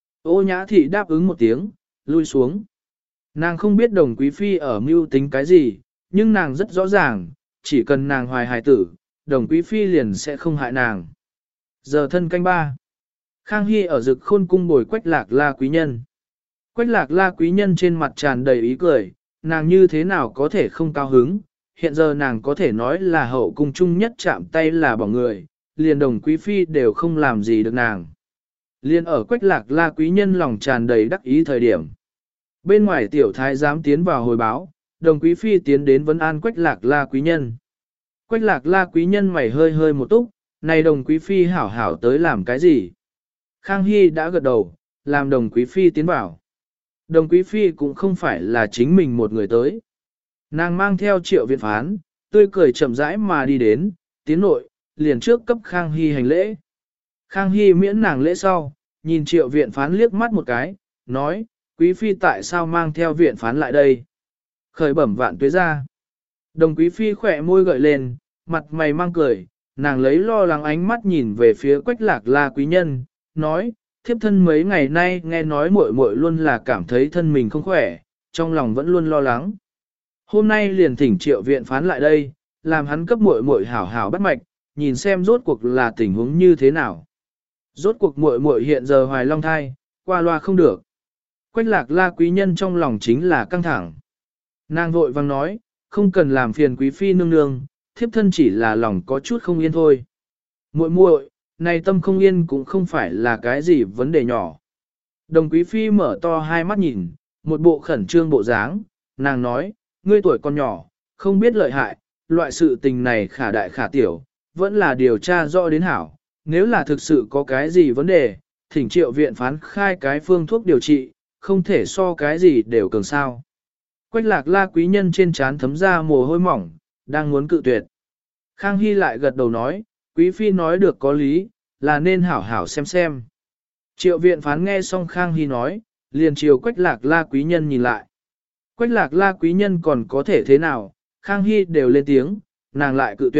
Ô Nhã Thị đáp ứng một tiếng, lui xuống. Nàng không biết Đồng Quý Phi ở mưu tính cái gì, nhưng nàng rất rõ ràng, chỉ cần nàng hoài hài tử, Đồng Quý Phi liền sẽ không hại nàng. Giờ thân canh ba. Khang Hy ở Dực Khôn cung bồi Quách Lạc La quý nhân. Quách Lạc La quý nhân trên mặt tràn đầy ý cười, nàng như thế nào có thể không cao hứng, hiện giờ nàng có thể nói là hậu cung chung nhất chạm tay là bỏ người, liền Đồng Quý Phi đều không làm gì được nàng. Liên ở Quách Lạc La quý nhân lòng tràn đầy đắc ý thời điểm. Bên ngoài tiểu thái giám tiến vào hồi báo, Đồng Quý Phi tiến đến vấn an Quách Lạc La quý nhân. Quách Lạc La quý nhân mày hơi hơi một túc, này Đồng Quý Phi hảo hảo tới làm cái gì? Khang Hy đã gật đầu, làm Đồng Quý Phi tiến vào. Đồng Quý Phi cũng không phải là chính mình một người tới. Nàng mang theo Triệu Viện Phán, tươi cười chậm rãi mà đi đến, tiến nội, liền trước cấp Khang Hy hành lễ. Khang Hy miễn nàng lễ sau, nhìn Triệu Viện Phán liếc mắt một cái, nói, Quý Phi tại sao mang theo Viện Phán lại đây? Khởi bẩm vạn tuế ra. Đồng Quý Phi khỏe môi gợi lên, mặt mày mang cười, nàng lấy lo lắng ánh mắt nhìn về phía Quách Lạc La quý nhân, nói, thiếp thân mấy ngày nay nghe nói muội muội luôn là cảm thấy thân mình không khỏe, trong lòng vẫn luôn lo lắng. Hôm nay liền thỉnh Triệu Viện Phán lại đây, làm hắn cấp muội muội hảo hảo bắt mạch, nhìn xem rốt cuộc là tình huống như thế nào. Rốt cuộc muội muội hiện giờ hoài long thai, qua loa không được. Quách Lạc La quý nhân trong lòng chính là căng thẳng. Nàng vội vang nói, không cần làm phiền Quý Phi nương nương, thiếp thân chỉ là lòng có chút không yên thôi. Muội muội, này tâm không yên cũng không phải là cái gì vấn đề nhỏ. Đồng Quý Phi mở to hai mắt nhìn, một bộ khẩn trương bộ dáng, nàng nói, ngươi tuổi còn nhỏ, không biết lợi hại, loại sự tình này khả đại khả tiểu, vẫn là điều tra rõ đến hảo. Nếu là thực sự có cái gì vấn đề, thỉnh Triệu Viện Phán khai cái phương thuốc điều trị, không thể so cái gì đều cường sao. Quách Lạc La quý nhân trên trán thấm ra mồ hôi mỏng, đang muốn cự tuyệt. Khang Hy lại gật đầu nói, Quý Phi nói được có lý, là nên hảo hảo xem xem. Triệu Viện Phán nghe xong Khang Hy nói, liền chiều Quách Lạc La quý nhân nhìn lại. Quách Lạc La quý nhân còn có thể thế nào, Khang Hy đều lên tiếng, nàng lại cự tuyệt,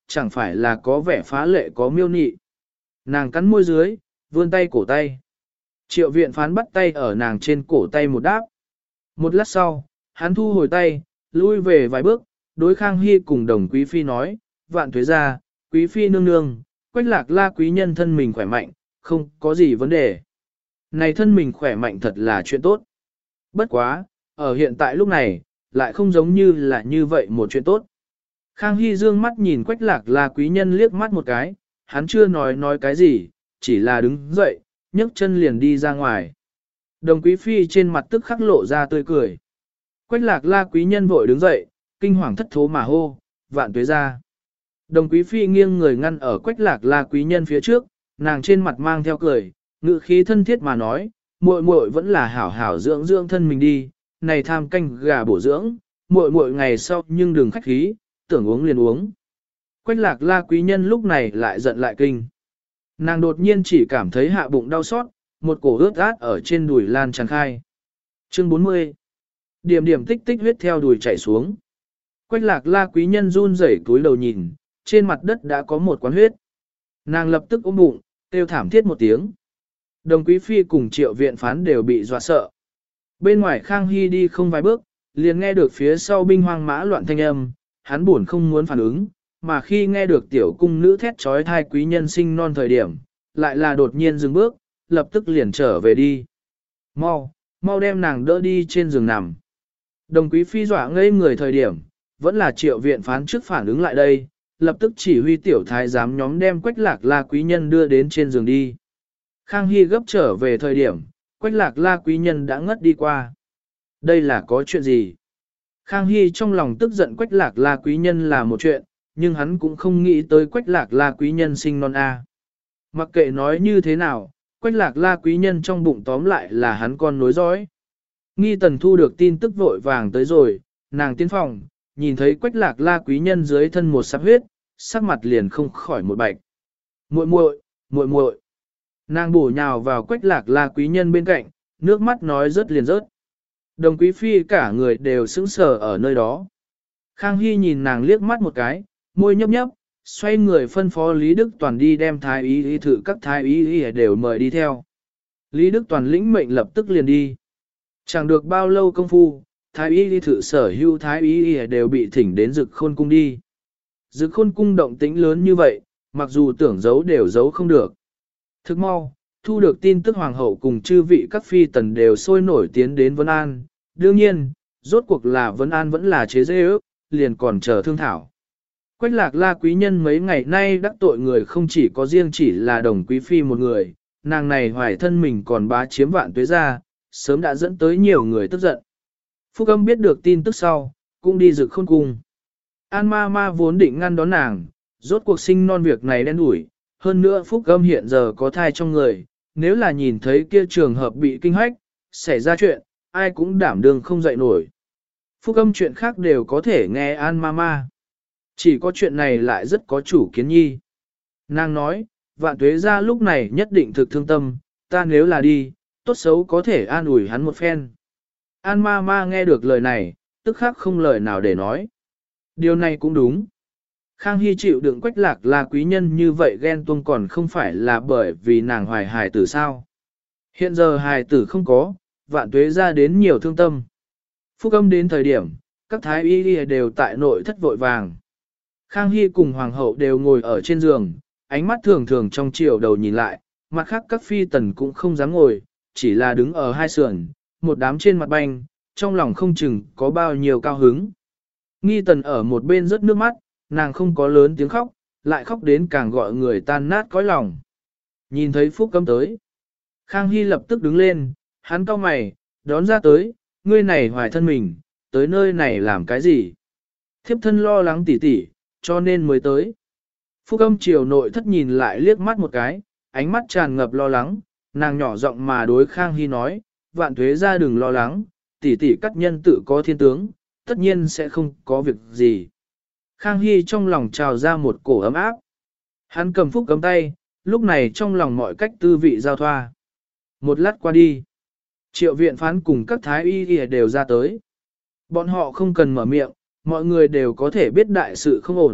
chẳng phải là có vẻ phá lệ có miêu nị. Nàng cắn môi dưới, vươn tay cổ tay. Triệu viện phán bắt tay ở nàng trên cổ tay một đáp. Một lát sau, hắn thu hồi tay, lui về vài bước, đối Khang Hy cùng đồng quý phi nói, vạn thuế ra, quý phi nương nương, Quách Lạc La quý nhân thân mình khỏe mạnh, không có gì vấn đề. Này thân mình khỏe mạnh thật là chuyện tốt. Bất quá, ở hiện tại lúc này, lại không giống như là như vậy một chuyện tốt. Khang Hy dương mắt nhìn Quách Lạc La quý nhân liếc mắt một cái, hắn chưa nói nói cái gì, chỉ là đứng dậy, nhấc chân liền đi ra ngoài. Đồng quý phi trên mặt tức khắc lộ ra tươi cười. Quách Lạc La quý nhân vội đứng dậy, kinh hoàng thất thố mà hô, vạn tuế ra. Đồng quý phi nghiêng người ngăn ở Quách Lạc La quý nhân phía trước, nàng trên mặt mang theo cười, ngữ khí thân thiết mà nói, muội muội vẫn là hảo hảo dưỡng dưỡng thân mình đi, này tham canh gà bổ dưỡng, muội muội ngày sau nhưng đừng khách khí, tưởng uống liền uống. Quách Lạc La quý nhân lúc này lại giận lại kinh. Nàng đột nhiên chỉ cảm thấy hạ bụng đau xót, một cổ ướt át ở trên đùi lan tràn khai. Chương bốn mươi. Điểm điểm tích tích huyết theo đùi chảy xuống. Quách Lạc La quý nhân run rẩy cúi đầu nhìn, trên mặt đất đã có một quán huyết. Nàng lập tức ôm bụng, kêu thảm thiết một tiếng. Đồng quý phi cùng Triệu viện phán đều bị dọa sợ. Bên ngoài Khang Hy đi không vài bước, liền nghe được phía sau binh hoang mã loạn thanh âm, hắn buồn không muốn phản ứng, mà khi nghe được tiểu cung nữ thét trói thai quý nhân sinh non thời điểm, lại là đột nhiên dừng bước, lập tức liền trở về đi. Mau, mau đem nàng đỡ đi trên giường nằm. Đồng quý phi dọa ngây người thời điểm, vẫn là Triệu viện phán trước phản ứng lại đây, lập tức chỉ huy tiểu thái giám nhóm đem Quách Lạc La quý nhân đưa đến trên giường đi. Khang Hy gấp trở về thời điểm, Quách Lạc La quý nhân đã ngất đi qua. Đây là có chuyện gì? Khang Hy trong lòng tức giận Quách Lạc La quý nhân là một chuyện, nhưng hắn cũng không nghĩ tới Quách Lạc La quý nhân sinh non A. Mặc kệ nói như thế nào, Quách Lạc La quý nhân trong bụng tóm lại là hắn con nối dõi. Nghi Tần thu được tin tức vội vàng tới rồi, nàng tiến phòng, nhìn thấy Quách Lạc La quý nhân dưới thân một sắp huyết, sắc mặt liền không khỏi một bạch. Muội muội, muội muội. Nàng bổ nhào vào Quách Lạc La quý nhân bên cạnh, nước mắt nói rớt liền rớt. Đồng quý phi cả người đều sững sờ ở nơi đó. Khang Hy nhìn nàng liếc mắt một cái, môi nhấp nhấp, xoay người phân phó Lý Đức Toàn đi đem thái y y thử các thái y y đều mời đi theo. Lý Đức Toàn lĩnh mệnh lập tức liền đi. Chẳng được bao lâu công phu, thái y y thử sở hữu thái y y đều bị thỉnh đến Dực Khôn cung đi. Dực Khôn cung động tĩnh lớn như vậy, mặc dù tưởng giấu đều giấu không được. Thức mau, thu được tin tức hoàng hậu cùng chư vị các phi tần đều sôi nổi tiến đến Vân An. Đương nhiên, rốt cuộc là Vân An vẫn là chế dê ước, liền còn chờ thương thảo. Quách Lạc La quý nhân mấy ngày nay đắc tội người không chỉ có riêng chỉ là đồng quý phi một người, nàng này hoài thân mình còn bá chiếm vạn tuế ra, sớm đã dẫn tới nhiều người tức giận. Phúc Âm biết được tin tức sau, cũng đi Dực Khôn cung. An ma ma vốn định ngăn đón nàng, rốt cuộc sinh non việc này đen đủi, hơn nữa Phúc Âm hiện giờ có thai trong người, nếu là nhìn thấy kia trường hợp bị kinh hách, xảy ra chuyện, ai cũng đảm đương không dậy nổi. Phúc Âm chuyện khác đều có thể nghe An ma ma. Chỉ có chuyện này lại rất có chủ kiến nhi. Nàng nói, vạn tuế ra lúc này nhất định thực thương tâm, ta nếu là đi, tốt xấu có thể an ủi hắn một phen. An ma ma nghe được lời này, tức khắc không lời nào để nói. Điều này cũng đúng. Khang Hy chịu đựng Quách Lạc là quý nhân như vậy ghen tuông còn không phải là bởi vì nàng hoài hài tử sao. Hiện giờ hài tử không có, vạn tuế ra đến nhiều thương tâm. Phúc Âm đến thời điểm, các thái y đều tại nội thất vội vàng. Khang Hy cùng Hoàng hậu đều ngồi ở trên giường, ánh mắt thường thường trong chiều đầu nhìn lại, mặt khác các phi tần cũng không dám ngồi, chỉ là đứng ở hai sườn, một đám trên mặt banh, trong lòng không chừng có bao nhiêu cao hứng. Nghi Tần ở một bên rớt nước mắt, nàng không có lớn tiếng khóc, lại khóc đến càng gọi người tan nát cõi lòng. Nhìn thấy Phúc Âm tới, Khang Hy lập tức đứng lên, hắn cau mày, đón ra tới, ngươi này hoài thân mình, tới nơi này làm cái gì? Thiếp thân lo lắng tỉ tỉ, cho nên mới tới. Phúc Âm chiều nội thất nhìn lại liếc mắt một cái, ánh mắt tràn ngập lo lắng, nàng nhỏ giọng mà đối Khang Hy nói, vạn tuế ra đừng lo lắng, tỷ tỷ các nhân tự có thiên tướng, tất nhiên sẽ không có việc gì. Khang Hy trong lòng trào ra một cổ ấm áp. Hắn cầm Phúc Âm tay, lúc này trong lòng mọi cách tư vị giao thoa. Một lát qua đi, Triệu viện phán cùng các thái y đều ra tới. Bọn họ không cần mở miệng, mọi người đều có thể biết đại sự không ổn,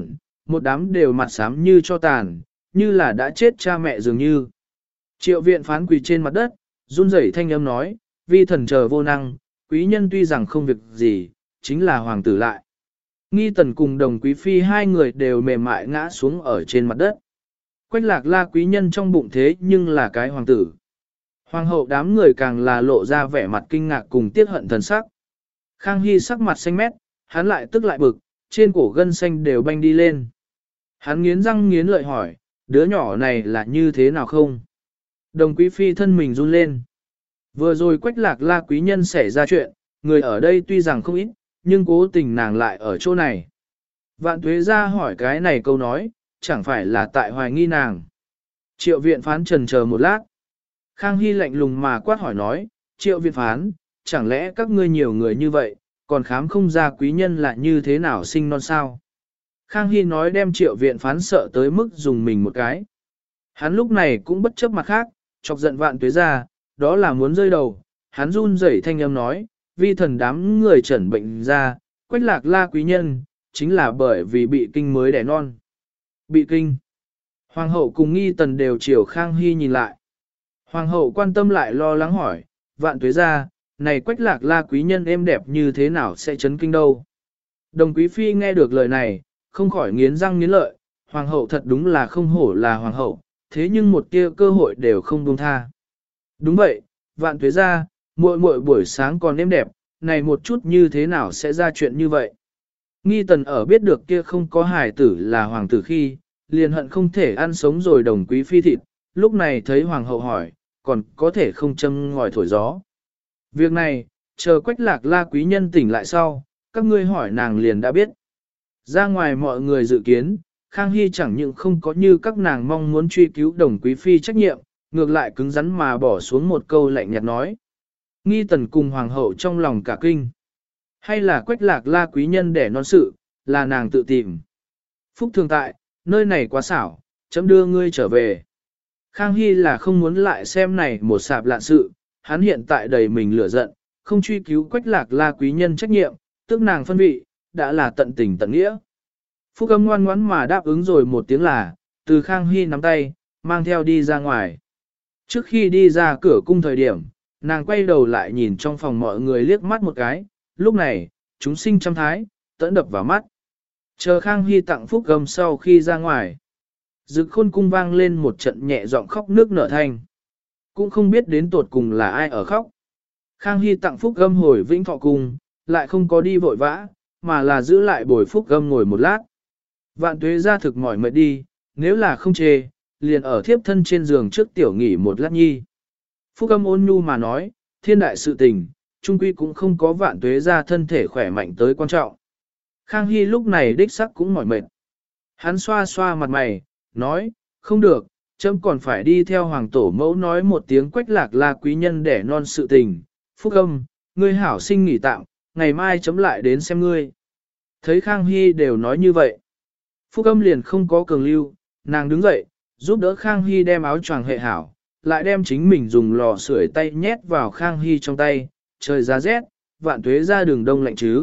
một đám đều mặt xám như cho tàn, như là đã chết cha mẹ dường như. Triệu viện phán quỳ trên mặt đất, run rẩy thanh âm nói, vi thần chờ vô năng, quý nhân tuy rằng không việc gì, chính là hoàng tử lại. Nghi tần cùng đồng quý phi hai người đều mềm mại ngã xuống ở trên mặt đất. Quách lạc la quý nhân trong bụng thế nhưng là cái hoàng tử. Hoàng hậu đám người càng là lộ ra vẻ mặt kinh ngạc cùng tiếc hận thần sắc. Khang Hy sắc mặt xanh mét, hắn lại tức lại bực, trên cổ gân xanh đều banh đi lên. Hắn nghiến răng nghiến lợi hỏi, đứa nhỏ này là như thế nào không? Đồng quý phi thân mình run lên. Vừa rồi quách lạc la quý nhân xảy ra chuyện, người ở đây tuy rằng không ít, nhưng cố tình nàng lại ở chỗ này. Vạn tuế ra hỏi cái này câu nói, chẳng phải là tại hoài nghi nàng. Triệu viện phán trần chờ một lát. Khang Hy lạnh lùng mà quát hỏi nói, triệu viện phán, chẳng lẽ các ngươi nhiều người như vậy, còn khám không ra quý nhân là như thế nào sinh non sao? Khang Hy nói đem triệu viện phán sợ tới mức dùng mình một cái. Hắn lúc này cũng bất chấp mặt khác, chọc giận vạn tuế ra, đó là muốn rơi đầu. Hắn run rẩy thanh âm nói, vi thần đám người chẩn bệnh ra, quách lạc la quý nhân, chính là bởi vì bị kinh mới đẻ non. Bị kinh. Hoàng hậu cùng nghi tần đều chiều Khang Hy nhìn lại. Hoàng hậu quan tâm lại lo lắng hỏi, vạn tuế ra, này quách lạc la quý nhân êm đẹp như thế nào sẽ chấn kinh đâu. Đồng quý phi nghe được lời này, không khỏi nghiến răng nghiến lợi, hoàng hậu thật đúng là không hổ là hoàng hậu, thế nhưng một tia cơ hội đều không buông tha. Đúng vậy, vạn tuế ra, muội muội buổi sáng còn êm đẹp, này một chút như thế nào sẽ ra chuyện như vậy. Nghi tần ở biết được kia không có hài tử là hoàng tử khi, liền hận không thể ăn sống rồi đồng quý phi thịt, lúc này thấy hoàng hậu hỏi, còn có thể không châm ngòi thổi gió. Việc này, chờ quách lạc la quý nhân tỉnh lại sau, các ngươi hỏi nàng liền đã biết. Ra ngoài mọi người dự kiến, Khang Hy chẳng những không có như các nàng mong muốn truy cứu đồng quý phi trách nhiệm, ngược lại cứng rắn mà bỏ xuống một câu lạnh nhạt nói. Nghi tần cùng hoàng hậu trong lòng cả kinh. Hay là quách lạc la quý nhân để non sự, là nàng tự tìm. Phúc thường tại, nơi này quá xảo, chấm đưa ngươi trở về. Khang Hy là không muốn lại xem này một sạp lạ sự, hắn hiện tại đầy mình lửa giận, không truy cứu quách lạc la quý nhân trách nhiệm, tức nàng phân vị, đã là tận tình tận nghĩa. Phúc âm ngoan ngoãn mà đáp ứng rồi một tiếng là, từ Khang Hy nắm tay, mang theo đi ra ngoài. Trước khi đi ra cửa cung thời điểm, nàng quay đầu lại nhìn trong phòng mọi người liếc mắt một cái, lúc này, chúng sinh trăm thái, tẫn đập vào mắt. Chờ Khang Hy tặng Phúc âm sau khi ra ngoài. Dực khôn cung vang lên một trận nhẹ giọng khóc nước nở thanh. Cũng không biết đến tột cùng là ai ở khóc. Khang Hy tặng Phúc âm hồi Vĩnh Thọ cung, lại không có đi vội vã, mà là giữ lại bồi Phúc âm ngồi một lát. Vạn tuế ra thực mỏi mệt đi, nếu là không chê, liền ở thiếp thân trên giường trước tiểu nghỉ một lát nhi. Phúc âm ôn nhu mà nói, thiên đại sự tình, trung quy cũng không có vạn tuế ra thân thể khỏe mạnh tới quan trọng. Khang Hy lúc này đích sắc cũng mỏi mệt. Hắn xoa xoa mặt mày, nói, không được, chấm còn phải đi theo hoàng tổ mẫu nói một tiếng quách lạc la quý nhân để non sự tình. Phúc âm, ngươi hảo sinh nghỉ tạm, ngày mai chấm lại đến xem ngươi. Thấy Khang Hy đều nói như vậy. Phúc âm liền không có cường lưu, nàng đứng dậy, giúp đỡ Khang Hy đem áo choàng hệ hảo, lại đem chính mình dùng lò sưởi tay nhét vào Khang Hy trong tay, trời giá rét, vạn tuế ra đường đông lạnh chứ.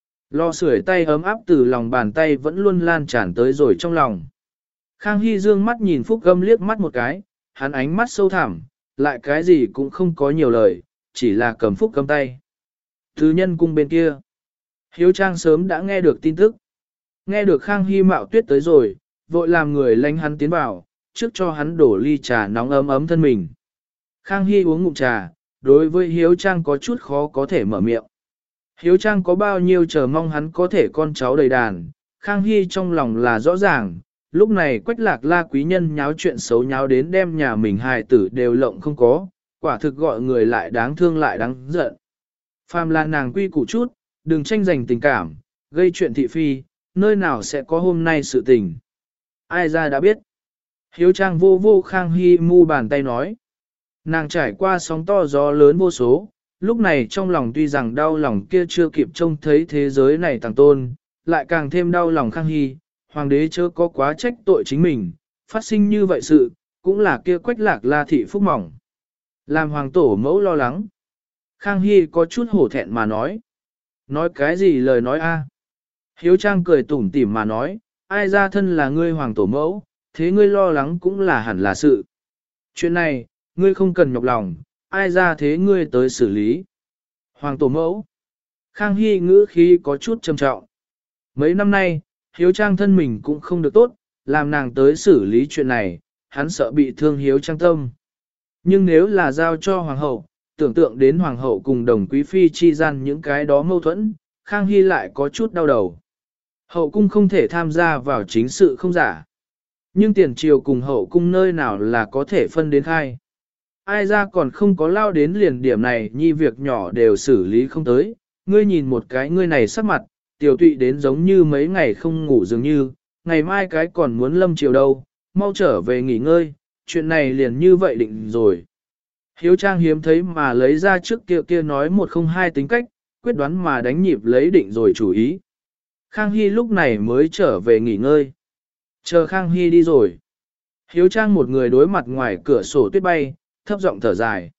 Lò sưởi tay ấm áp từ lòng bàn tay vẫn luôn lan tràn tới rồi trong lòng. Khang Hy dương mắt nhìn Phúc âm liếc mắt một cái, hắn ánh mắt sâu thẳm, lại cái gì cũng không có nhiều lời, chỉ là cầm Phúc âm tay. Thứ nhân cung bên kia, Hiếu Trang sớm đã nghe được tin tức. Nghe được Khang Hy mạo tuyết tới rồi, vội làm người lánh hắn tiến vào, trước cho hắn đổ ly trà nóng ấm ấm thân mình. Khang Hy uống ngụm trà, đối với Hiếu Trang có chút khó có thể mở miệng. Hiếu Trang có bao nhiêu chờ mong hắn có thể con cháu đầy đàn, Khang Hy trong lòng là rõ ràng, lúc này quách lạc la quý nhân nháo chuyện xấu nháo đến đem nhà mình hài tử đều lộng không có, quả thực gọi người lại đáng thương lại đáng giận. Phàm là nàng quy củ chút, đừng tranh giành tình cảm, gây chuyện thị phi, nơi nào sẽ có hôm nay sự tình. Ai ra đã biết. Hiếu Trang vô vô Khang Hy mu bàn tay nói. Nàng trải qua sóng to gió lớn vô số, lúc này trong lòng tuy rằng đau lòng kia chưa kịp trông thấy thế giới này tàng tôn, lại càng thêm đau lòng Khang Hy, hoàng đế chớ có quá trách tội chính mình, phát sinh như vậy sự, cũng là kia quách lạc la thị phúc mỏng. Làm hoàng tổ mẫu lo lắng. Khang Hy có chút hổ thẹn mà nói. Nói cái gì lời nói a? Hiếu Trang cười tủm tỉm mà nói, ai ra thân là ngươi hoàng tổ mẫu, thế ngươi lo lắng cũng là hẳn là sự. Chuyện này, ngươi không cần nhọc lòng, ai ra thế ngươi tới xử lý. Hoàng tổ mẫu. Khang Hy ngữ khí có chút trầm trọng. Mấy năm nay, Hiếu Trang thân mình cũng không được tốt, làm nàng tới xử lý chuyện này, hắn sợ bị thương Hiếu Trang tâm. Nhưng nếu là giao cho Hoàng hậu, tưởng tượng đến Hoàng hậu cùng đồng quý phi chi gian những cái đó mâu thuẫn, Khang Hy lại có chút đau đầu. Hậu cung không thể tham gia vào chính sự không giả. Nhưng tiền triều cùng hậu cung nơi nào là có thể phân đến khai. Ai ra còn không có lao đến liền điểm này nhi việc nhỏ đều xử lý không tới. Ngươi nhìn một cái ngươi này sắc mặt, tiểu tụy đến giống như mấy ngày không ngủ dường như, ngày mai cái còn muốn lâm chiều đâu, mau trở về nghỉ ngơi, chuyện này liền như vậy định rồi. Hiếu Trang hiếm thấy mà lấy ra trước kia kia nói một không hai tính cách, quyết đoán mà đánh nhịp lấy định rồi chủ ý. Khang Hy lúc này mới trở về nghỉ ngơi. Chờ Khang Hy đi rồi. Hiếu Trang một người đối mặt ngoài cửa sổ tuyết bay, thấp giọng thở dài.